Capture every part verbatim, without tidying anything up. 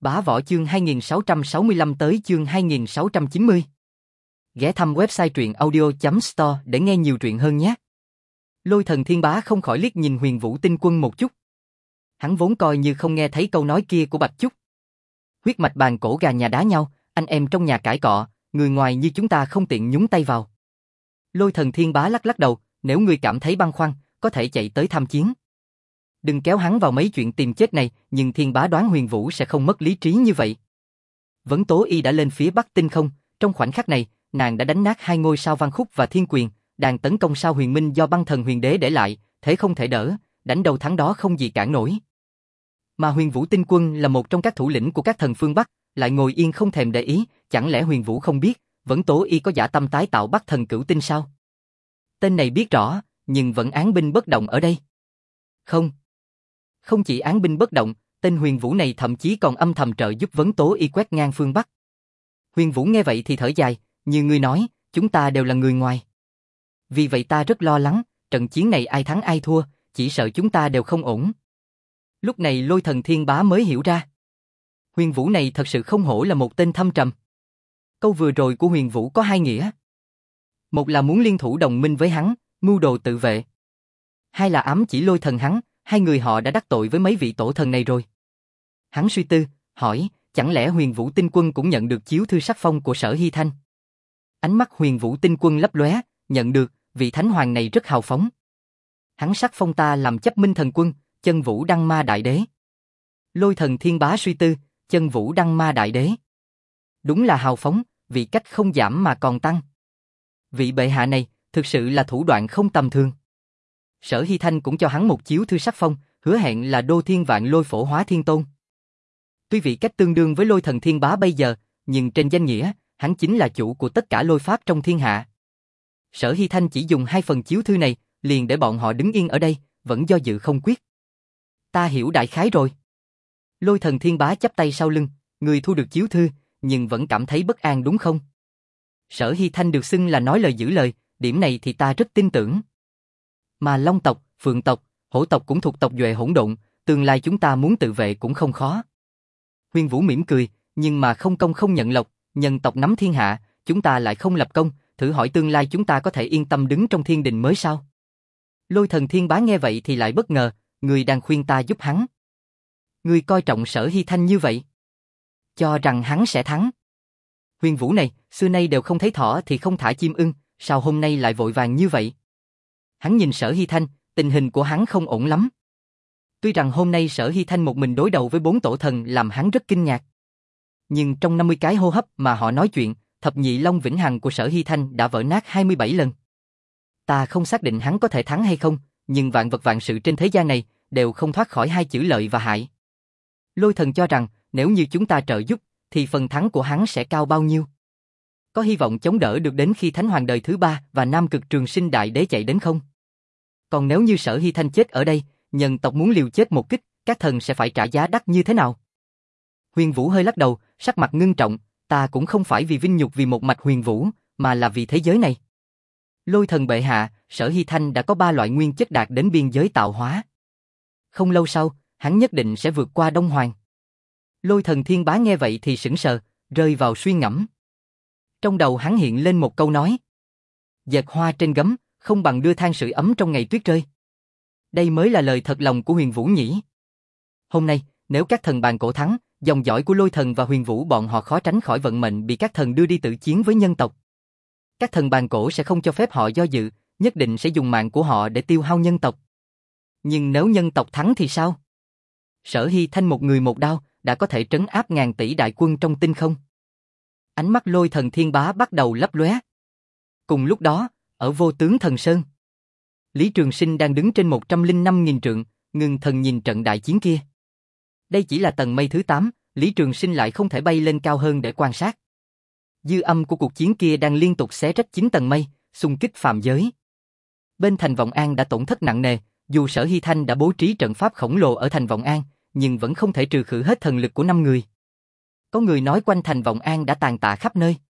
Bá Võ chương hai nghìn sáu trăm sáu mươi lăm tới chương hai nghìn sáu trăm chín mươi. Ghé thăm website truyện audio chấm store để nghe nhiều truyện hơn nhé. Lôi Thần Thiên Bá không khỏi liếc nhìn Huyền Vũ Tinh Quân một chút. Hắn vốn coi như không nghe thấy câu nói kia của Bạch Chúc. Huyết mạch bàn cổ gà nhà đá nhau, anh em trong nhà cãi cọ, người ngoài như chúng ta không tiện nhúng tay vào. Lôi Thần Thiên Bá lắc lắc đầu, nếu ngươi cảm thấy băn khoăn, có thể chạy tới tham chiến. Đừng kéo hắn vào mấy chuyện tìm chết này, nhưng Thiên Bá đoán Huyền Vũ sẽ không mất lý trí như vậy. Vấn Tố Y đã lên phía Bắc Tinh Không, trong khoảnh khắc này, nàng đã đánh nát hai ngôi sao Văn Khúc và Thiên Quyền, đàn tấn công sao Huyền Minh do băng thần Huyền Đế để lại, thế không thể đỡ, đánh đầu thắng đó không gì cản nổi. Mà Huyền Vũ Tinh Quân là một trong các thủ lĩnh của các thần phương Bắc, lại ngồi yên không thèm để ý, chẳng lẽ Huyền Vũ không biết, Vấn Tố Y có dã tâm tái tạo Bắc thần cửu tinh sao? Tên này biết rõ, nhưng vẫn án binh bất động ở đây. Không. Không chỉ án binh bất động, tên Huyền Vũ này thậm chí còn âm thầm trợ giúp Vấn Tố Y quét ngang phương Bắc. Huyền Vũ nghe vậy thì thở dài, như ngươi nói, chúng ta đều là người ngoài. Vì vậy ta rất lo lắng, trận chiến này ai thắng ai thua, chỉ sợ chúng ta đều không ổn. Lúc này Lôi Thần Thiên Bá mới hiểu ra. Huyền Vũ này thật sự không hổ là một tên thâm trầm. Câu vừa rồi của Huyền Vũ có hai nghĩa. Một là muốn liên thủ đồng minh với hắn, mưu đồ tự vệ. Hai là ám chỉ Lôi Thần hắn, hai người họ đã đắc tội với mấy vị tổ thần này rồi. Hắn suy tư, hỏi, chẳng lẽ Huyền Vũ Tinh Quân cũng nhận được chiếu thư sắc phong của Sở Hy Thanh? Ánh mắt Huyền Vũ Tinh Quân lấp lóe, nhận được, vị thánh hoàng này rất hào phóng. Hắn sắc phong ta làm chấp minh thần quân, Chân Vũ Đăng Ma Đại Đế. Lôi Thần Thiên Bá suy tư, Chân Vũ Đăng Ma Đại Đế. Đúng là hào phóng, vị cách không giảm mà còn tăng. Vị bệ hạ này, thực sự là thủ đoạn không tầm thường. Sở Hy Thanh cũng cho hắn một chiếu thư sắc phong, hứa hẹn là đô thiên vạn lôi phổ hóa thiên tôn. Tuy vị cách tương đương với Lôi Thần Thiên Bá bây giờ, nhưng trên danh nghĩa, hắn chính là chủ của tất cả lôi pháp trong thiên hạ. Sở Hy Thanh chỉ dùng hai phần chiếu thư này, liền để bọn họ đứng yên ở đây, vẫn do dự không quyết. Ta hiểu đại khái rồi. Lôi Thần Thiên Bá chắp tay sau lưng, người thu được chiếu thư, nhưng vẫn cảm thấy bất an đúng không? Sở Hy Thanh được xưng là nói lời giữ lời, điểm này thì ta rất tin tưởng. Mà Long tộc, Phượng tộc, Hổ tộc cũng thuộc tộc Duệ hỗn độn, tương lai chúng ta muốn tự vệ cũng không khó. Huyền Vũ mỉm cười, nhưng mà không công không nhận lộc, nhân tộc nắm thiên hạ, chúng ta lại không lập công, thử hỏi tương lai chúng ta có thể yên tâm đứng trong thiên đình mới sao? Lôi Thần Thiên Bá nghe vậy thì lại bất ngờ, người đang khuyên ta giúp hắn. Người coi trọng Sở Hy Thanh như vậy, cho rằng hắn sẽ thắng. Huyền Vũ này, xưa nay đều không thấy thỏ thì không thả chim ưng, sao hôm nay lại vội vàng như vậy? Hắn nhìn Sở Hy Thanh, tình hình của hắn không ổn lắm. Tuy rằng hôm nay Sở Hy Thanh một mình đối đầu với bốn tổ thần làm hắn rất kinh ngạc. Nhưng trong năm mươi cái hô hấp mà họ nói chuyện, thập nhị long vĩnh hằng của Sở Hy Thanh đã vỡ nát hai mươi bảy lần. Ta không xác định hắn có thể thắng hay không, nhưng vạn vật vạn sự trên thế gian này đều không thoát khỏi hai chữ lợi và hại. Lôi Thần cho rằng nếu như chúng ta trợ giúp, thì phần thắng của hắn sẽ cao bao nhiêu? Có hy vọng chống đỡ được đến khi Thánh Hoàng đời thứ ba và Nam Cực Trường Sinh Đại Đế chạy đến không? Còn nếu như Sở Hy Thanh chết ở đây, nhân tộc muốn liều chết một kích, các thần sẽ phải trả giá đắt như thế nào? Huyền Vũ hơi lắc đầu, sắc mặt ngưng trọng, ta cũng không phải vì vinh nhục vì một mạch Huyền Vũ, mà là vì thế giới này. Lôi Thần bệ hạ, Sở Hy Thanh đã có ba loại nguyên chất đạt đến biên giới tạo hóa. Không lâu sau, hắn nhất định sẽ vượt qua Đông Hoàng. Lôi Thần Thiên Bá nghe vậy thì sững sờ, rơi vào suy ngẫm. Trong đầu hắn hiện lên một câu nói. Dệt hoa trên gấm, không bằng đưa than sưởi ấm trong ngày tuyết rơi. Đây mới là lời thật lòng của Huyền Vũ nhỉ. Hôm nay, nếu các thần bàn cổ thắng, dòng dõi của Lôi Thần và Huyền Vũ bọn họ khó tránh khỏi vận mệnh bị các thần đưa đi tự chiến với nhân tộc. Các thần bàn cổ sẽ không cho phép họ do dự, nhất định sẽ dùng mạng của họ để tiêu hao nhân tộc. Nhưng nếu nhân tộc thắng thì sao? Sở Hy Thanh một người một đao, đã có thể trấn áp ngàn tỷ đại quân trong tinh không. Ánh mắt Lôi Thần Thiên Bá bắt đầu lấp lóe. Cùng lúc đó, ở Vô Tướng Thần Sơn, Lý Trường Sinh đang đứng trên một trăm lẻ năm nghìn trượng, ngưng thần nhìn trận đại chiến kia. Đây chỉ là tầng mây thứ tám, Lý Trường Sinh lại không thể bay lên cao hơn để quan sát. Dư âm của cuộc chiến kia đang liên tục xé rách chín tầng mây, xung kích phàm giới. Bên thành Vọng An đã tổn thất nặng nề, dù Sở Hy Thanh đã bố trí trận pháp khổng lồ ở thành Vọng An, nhưng vẫn không thể trừ khử hết thần lực của năm người. Có người nói quanh thành Vọng An đã tàn tạ khắp nơi.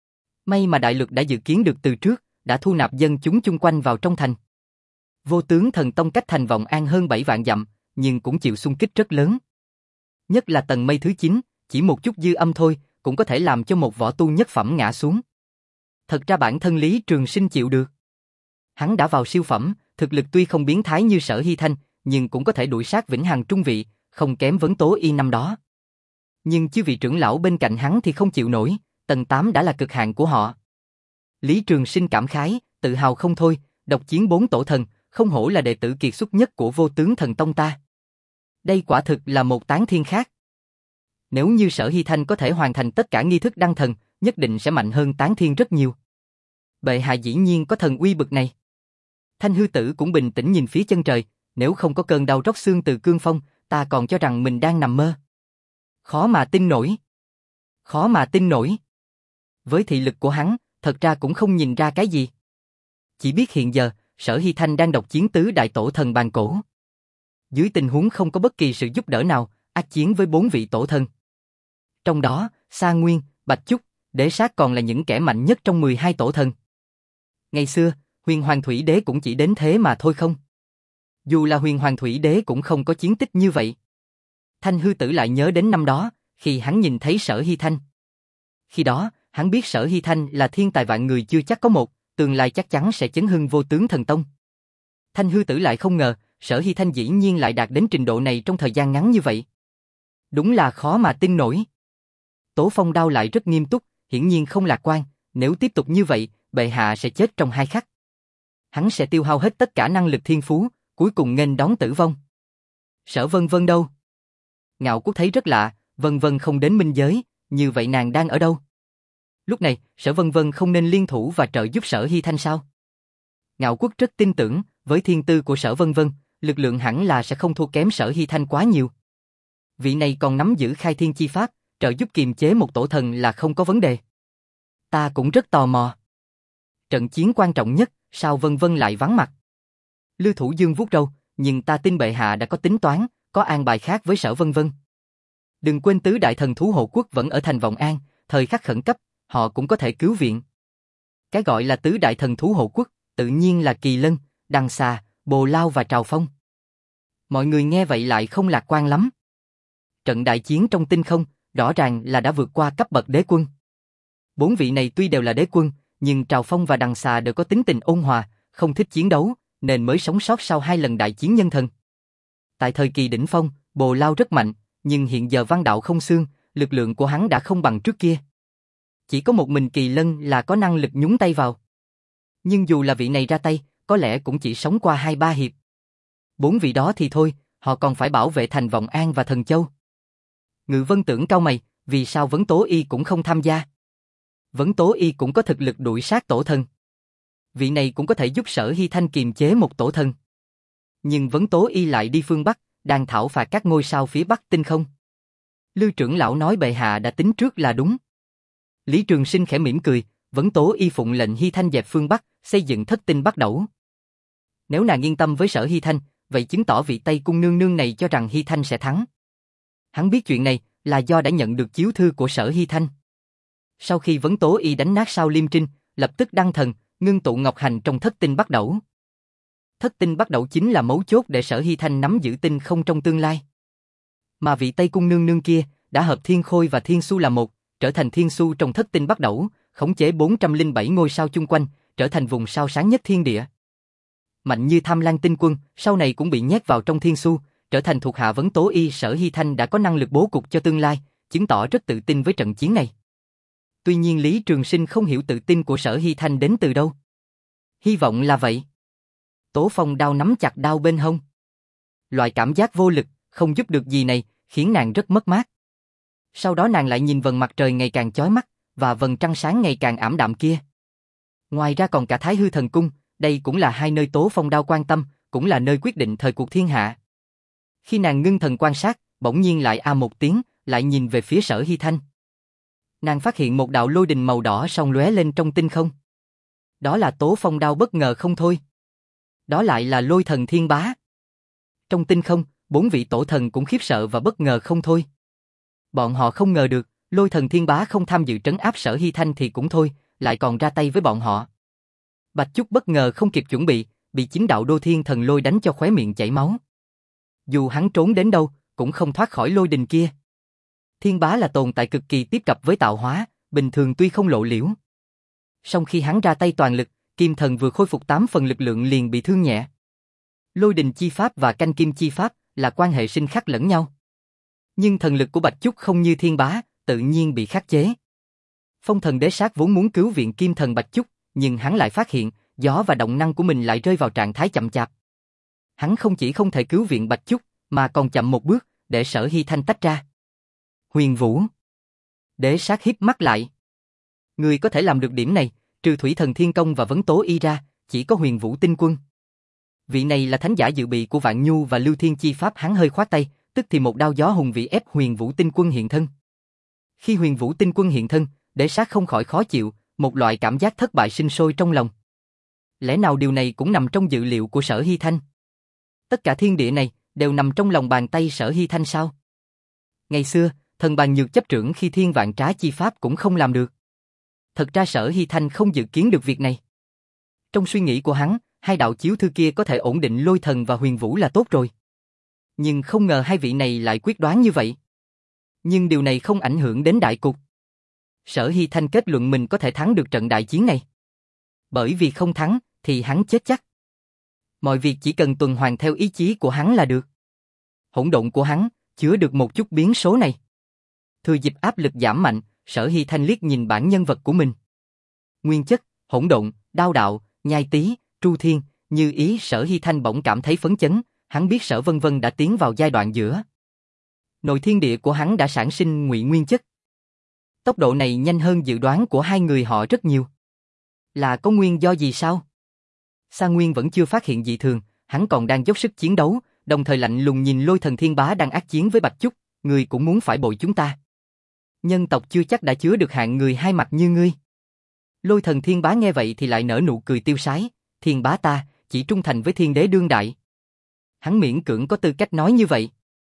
May mà đại lực đã dự kiến được từ trước, đã thu nạp dân chúng chung quanh vào trong thành. Vô Tướng Thần Tông cách thành Vọng An hơn bảy vạn dặm, nhưng cũng chịu xung kích rất lớn. Nhất là tầng mây thứ chín, chỉ một chút dư âm thôi, cũng có thể làm cho một võ tu nhất phẩm ngã xuống. Thật ra bản thân Lý Trường Sinh chịu được. Hắn đã vào siêu phẩm, thực lực tuy không biến thái như Sở Hy Thanh, nhưng cũng có thể đuổi sát Vĩnh Hằng trung vị, không kém Vấn Tố Y năm đó. Nhưng chư vị trưởng lão bên cạnh hắn thì không chịu nổi, tầng tám đã là cực hạn của họ. Lý Trường Sinh cảm khái, tự hào không thôi, độc chiến bốn tổ thần, không hổ là đệ tử kiệt xuất nhất của Vô Tướng Thần Tông ta. Đây quả thực là một tán thiên khác. Nếu như Sở Hy Thanh có thể hoàn thành tất cả nghi thức đăng thần, nhất định sẽ mạnh hơn tán thiên rất nhiều. Bệ hạ dĩ nhiên có thần uy bực này. Thanh hư tử cũng bình tĩnh nhìn phía chân trời, nếu không có cơn đau róc xương từ cương phong, ta còn cho rằng mình đang nằm mơ. Khó mà tin nổi. Khó mà tin nổi. Với thị lực của hắn, thật ra cũng không nhìn ra cái gì. Chỉ biết hiện giờ, Sở Hy Thanh đang độc chiến tứ đại tổ thần bàn cổ. Dưới tình huống không có bất kỳ sự giúp đỡ nào, ác chiến với bốn vị tổ thần. Trong đó, Sa Nguyên, Bạch Chúc, Đế Sát còn là những kẻ mạnh nhất trong mười hai tổ thần. Ngày xưa, Huyền Hoàng Thủy Đế cũng chỉ đến thế mà thôi không. Dù là Huyền Hoàng Thủy Đế cũng không có chiến tích như vậy. Thanh hư tử lại nhớ đến năm đó, khi hắn nhìn thấy Sở Hy Thanh. Khi đó, hắn biết Sở Hy Thanh là thiên tài vạn người chưa chắc có một, tương lai chắc chắn sẽ chấn hưng Vô Tướng Thần Tông. Thanh hư tử lại không ngờ, Sở Hy Thanh dĩ nhiên lại đạt đến trình độ này trong thời gian ngắn như vậy. Đúng là khó mà tin nổi. Tố Phong Đao lại rất nghiêm túc, hiển nhiên không lạc quan, nếu tiếp tục như vậy, bệ hạ sẽ chết trong hai khắc. Hắn sẽ tiêu hao hết tất cả năng lực thiên phú, cuối cùng nghênh đón tử vong. Sở Vân Vân đâu? Ngạo Quốc thấy rất lạ, Vân Vân không đến minh giới, như vậy nàng đang ở đâu? Lúc này, Sở Vân Vân không nên liên thủ và trợ giúp Sở Hy Thanh sao? Ngạo Quốc rất tin tưởng, với thiên tư của Sở Vân Vân, lực lượng hẳn là sẽ không thua kém Sở Hy Thanh quá nhiều. Vị này còn nắm giữ khai thiên chi pháp, trợ giúp kiềm chế một tổ thần là không có vấn đề. Ta cũng rất tò mò. Trận chiến quan trọng nhất, sao Vân Vân lại vắng mặt? Lưu Thủ Dương vuốt râu, nhưng ta tin bệ hạ đã có tính toán, có an bài khác với Sở Vân Vân. Đừng quên tứ đại thần thú hộ quốc vẫn ở thành Vọng An, thời khắc khẩn cấp, họ cũng có thể cứu viện. Cái gọi là tứ đại thần thú hộ quốc, tự nhiên là Kỳ Lân, Đằng Xà, Bồ Lao và Trào Phong. Mọi người nghe vậy lại không lạc quan lắm. Trận đại chiến trong tinh không, rõ ràng là đã vượt qua cấp bậc đế quân. Bốn vị này tuy đều là đế quân, nhưng Trào Phong và Đằng Xà đều có tính tình ôn hòa, không thích chiến đấu, nên mới sống sót sau hai lần đại chiến nhân thần. Tại thời kỳ đỉnh phong, Bồ Lao rất mạnh, nhưng hiện giờ văn đạo không xương, lực lượng của hắn đã không bằng trước kia. Chỉ có một mình Kỳ Lân là có năng lực nhúng tay vào. Nhưng dù là vị này ra tay, có lẽ cũng chỉ sống qua hai ba hiệp. Bốn vị đó thì thôi, họ còn phải bảo vệ thành Vọng An và Thần Châu. Ngự Vân tưởng cau mày, vì sao Vấn Tố Y cũng không tham gia? Vấn Tố Y cũng có thực lực đuổi sát tổ thần. Vị này cũng có thể giúp Sở Hy Thanh kiềm chế một tổ thần. Nhưng Vấn Tố Y lại đi phương Bắc, đang thảo phạt các ngôi sao phía Bắc tinh không. Lưu trưởng lão nói bệ hạ đã tính trước là đúng. Lý Trường Sinh khẽ mỉm cười, Vấn Tố Y phụng lệnh Hy Thanh dẹp phương Bắc, xây dựng thất tinh Bắc Đẩu. Nếu nàng yên tâm với Sở Hy Thanh, vậy chứng tỏ vị Tây Cung nương nương này cho rằng Hy Thanh sẽ thắng. Hắn biết chuyện này là do đã nhận được chiếu thư của Sở Hy Thanh. Sau khi Vấn Tố Y đánh nát sao Liêm Trinh, lập tức đăng thần, ngưng tụ Ngọc Hành trong thất tinh Bắc Đẩu. Thất tinh Bắc Đẩu chính là mấu chốt để Sở Hy Thanh nắm giữ tinh không trong tương lai. Mà vị Tây Cung nương nương kia đã hợp Thiên Khôi và Thiên Su là một, trở thành Thiên Su trong thất tinh Bắc Đẩu, khống chế bốn trăm lẻ bảy ngôi sao chung quanh, trở thành vùng sao sáng nhất thiên địa. Mạnh như Tham Lang tinh quân, sau này cũng bị nhét vào trong Thiên Su, trở thành thuộc hạ Vấn Tố Y. Sở Hy Thanh đã có năng lực bố cục cho tương lai, chứng tỏ rất tự tin với trận chiến này. Tuy nhiên Lý Trường Sinh không hiểu tự tin của Sở Hy Thanh đến từ đâu. Hy vọng là vậy. Tố Phong Đao nắm chặt đao bên hông. Loại cảm giác vô lực, không giúp được gì này, khiến nàng rất mất mát. Sau đó nàng lại nhìn vầng mặt trời ngày càng chói mắt, và vầng trăng sáng ngày càng ảm đạm kia. Ngoài ra còn cả Thái Hư Thần Cung, đây cũng là hai nơi Tố Phong Đao quan tâm, cũng là nơi quyết định thời cuộc thiên hạ. Khi nàng ngưng thần quan sát, bỗng nhiên lại a một tiếng, lại nhìn về phía Sở Hy Thanh. Nàng phát hiện một đạo lôi đình màu đỏ song lóe lên trong tinh không. Đó là Tố Phong Đao bất ngờ không thôi. Đó lại là Lôi Thần Thiên Bá. Trong tinh không, bốn vị tổ thần cũng khiếp sợ và bất ngờ không thôi. Bọn họ không ngờ được, Lôi Thần Thiên Bá không tham dự trấn áp Sở Hy Thanh thì cũng thôi, lại còn ra tay với bọn họ. Bạch Chúc bất ngờ không kịp chuẩn bị, bị chính đạo Đô Thiên Thần Lôi đánh cho khóe miệng chảy máu. Dù hắn trốn đến đâu, cũng không thoát khỏi lôi đình kia. Thiên Bá là tồn tại cực kỳ tiếp cận với tạo hóa, bình thường tuy không lộ liễu. Song khi hắn ra tay toàn lực, Kim Thần vừa khôi phục tám phần lực lượng liền bị thương nhẹ. Lôi đình chi pháp và canh kim chi pháp là quan hệ sinh khắc lẫn nhau. Nhưng thần lực của Bạch Chúc không như Thiên Bá, tự nhiên bị khắc chế. Phong Thần Đế Sát vốn muốn cứu viện Kim Thần Bạch Chúc, nhưng hắn lại phát hiện, gió và động năng của mình lại rơi vào trạng thái chậm chạp. Hắn không chỉ không thể cứu viện Bạch Chúc, mà còn chậm một bước, để Sở Hy Thanh tách ra. Huyền Vũ. Đế Sát híp mắt lại. Người có thể làm được điểm này, trừ Thủy Thần Thiên Công và Vấn Tố Y ra, chỉ có Huyền Vũ Tinh Quân. Vị này là thánh giả dự bị của Vạn Nhu và Lưu Thiên Chi Pháp. Hắn hơi khoát tay, tức thì một đao gió hùng vĩ ép Huyền Vũ Tinh Quân hiện thân. Khi Huyền Vũ Tinh Quân hiện thân, Đế Sát không khỏi khó chịu, một loại cảm giác thất bại sinh sôi trong lòng. Lẽ nào điều này cũng nằm trong dự liệu của Sở Hy Thanh? Tất cả thiên địa này đều nằm trong lòng bàn tay Sở Hy Thanh sao? Ngày xưa, thần bàn nhược chấp trưởng khi thiên vạn trá chi pháp cũng không làm được. Thật ra Sở Hy Thanh không dự kiến được việc này. Trong suy nghĩ của hắn, hai đạo chiếu thư kia có thể ổn định Lôi Thần và Huyền Vũ là tốt rồi. Nhưng không ngờ hai vị này lại quyết đoán như vậy. Nhưng điều này không ảnh hưởng đến đại cục. Sở Hy Thanh kết luận mình có thể thắng được trận đại chiến này. Bởi vì không thắng, thì hắn chết chắc. Mọi việc chỉ cần tuần hoàn theo ý chí của hắn là được. Hỗn độn của hắn, chứa được một chút biến số này. Thừa dịp áp lực giảm mạnh, Sở Hy Thanh liếc nhìn bản nhân vật của mình. Nguyên chất, hỗn độn, đao đạo, nhai tý, tru thiên, như ý. Sở Hy Thanh bỗng cảm thấy phấn chấn, hắn biết Sở Vân Vân đã tiến vào giai đoạn giữa. Nội thiên địa của hắn đã sản sinh ngụy nguyên chất. Tốc độ này nhanh hơn dự đoán của hai người họ rất nhiều. Là có nguyên do gì sao? Sa Nguyên vẫn chưa phát hiện dị thường, hắn còn đang dốc sức chiến đấu, đồng thời lạnh lùng nhìn Lôi Thần Thiên Bá đang ác chiến với Bạch Chúc, người cũng muốn phải bội chúng ta. Nhân tộc chưa chắc đã chứa được hạng người hai mặt như ngươi. Lôi Thần Thiên Bá nghe vậy thì lại nở nụ cười tiêu sái, Thiên Bá ta chỉ trung thành với Thiên Đế đương đại. Hắn miễn cưỡng có tư cách nói như vậy.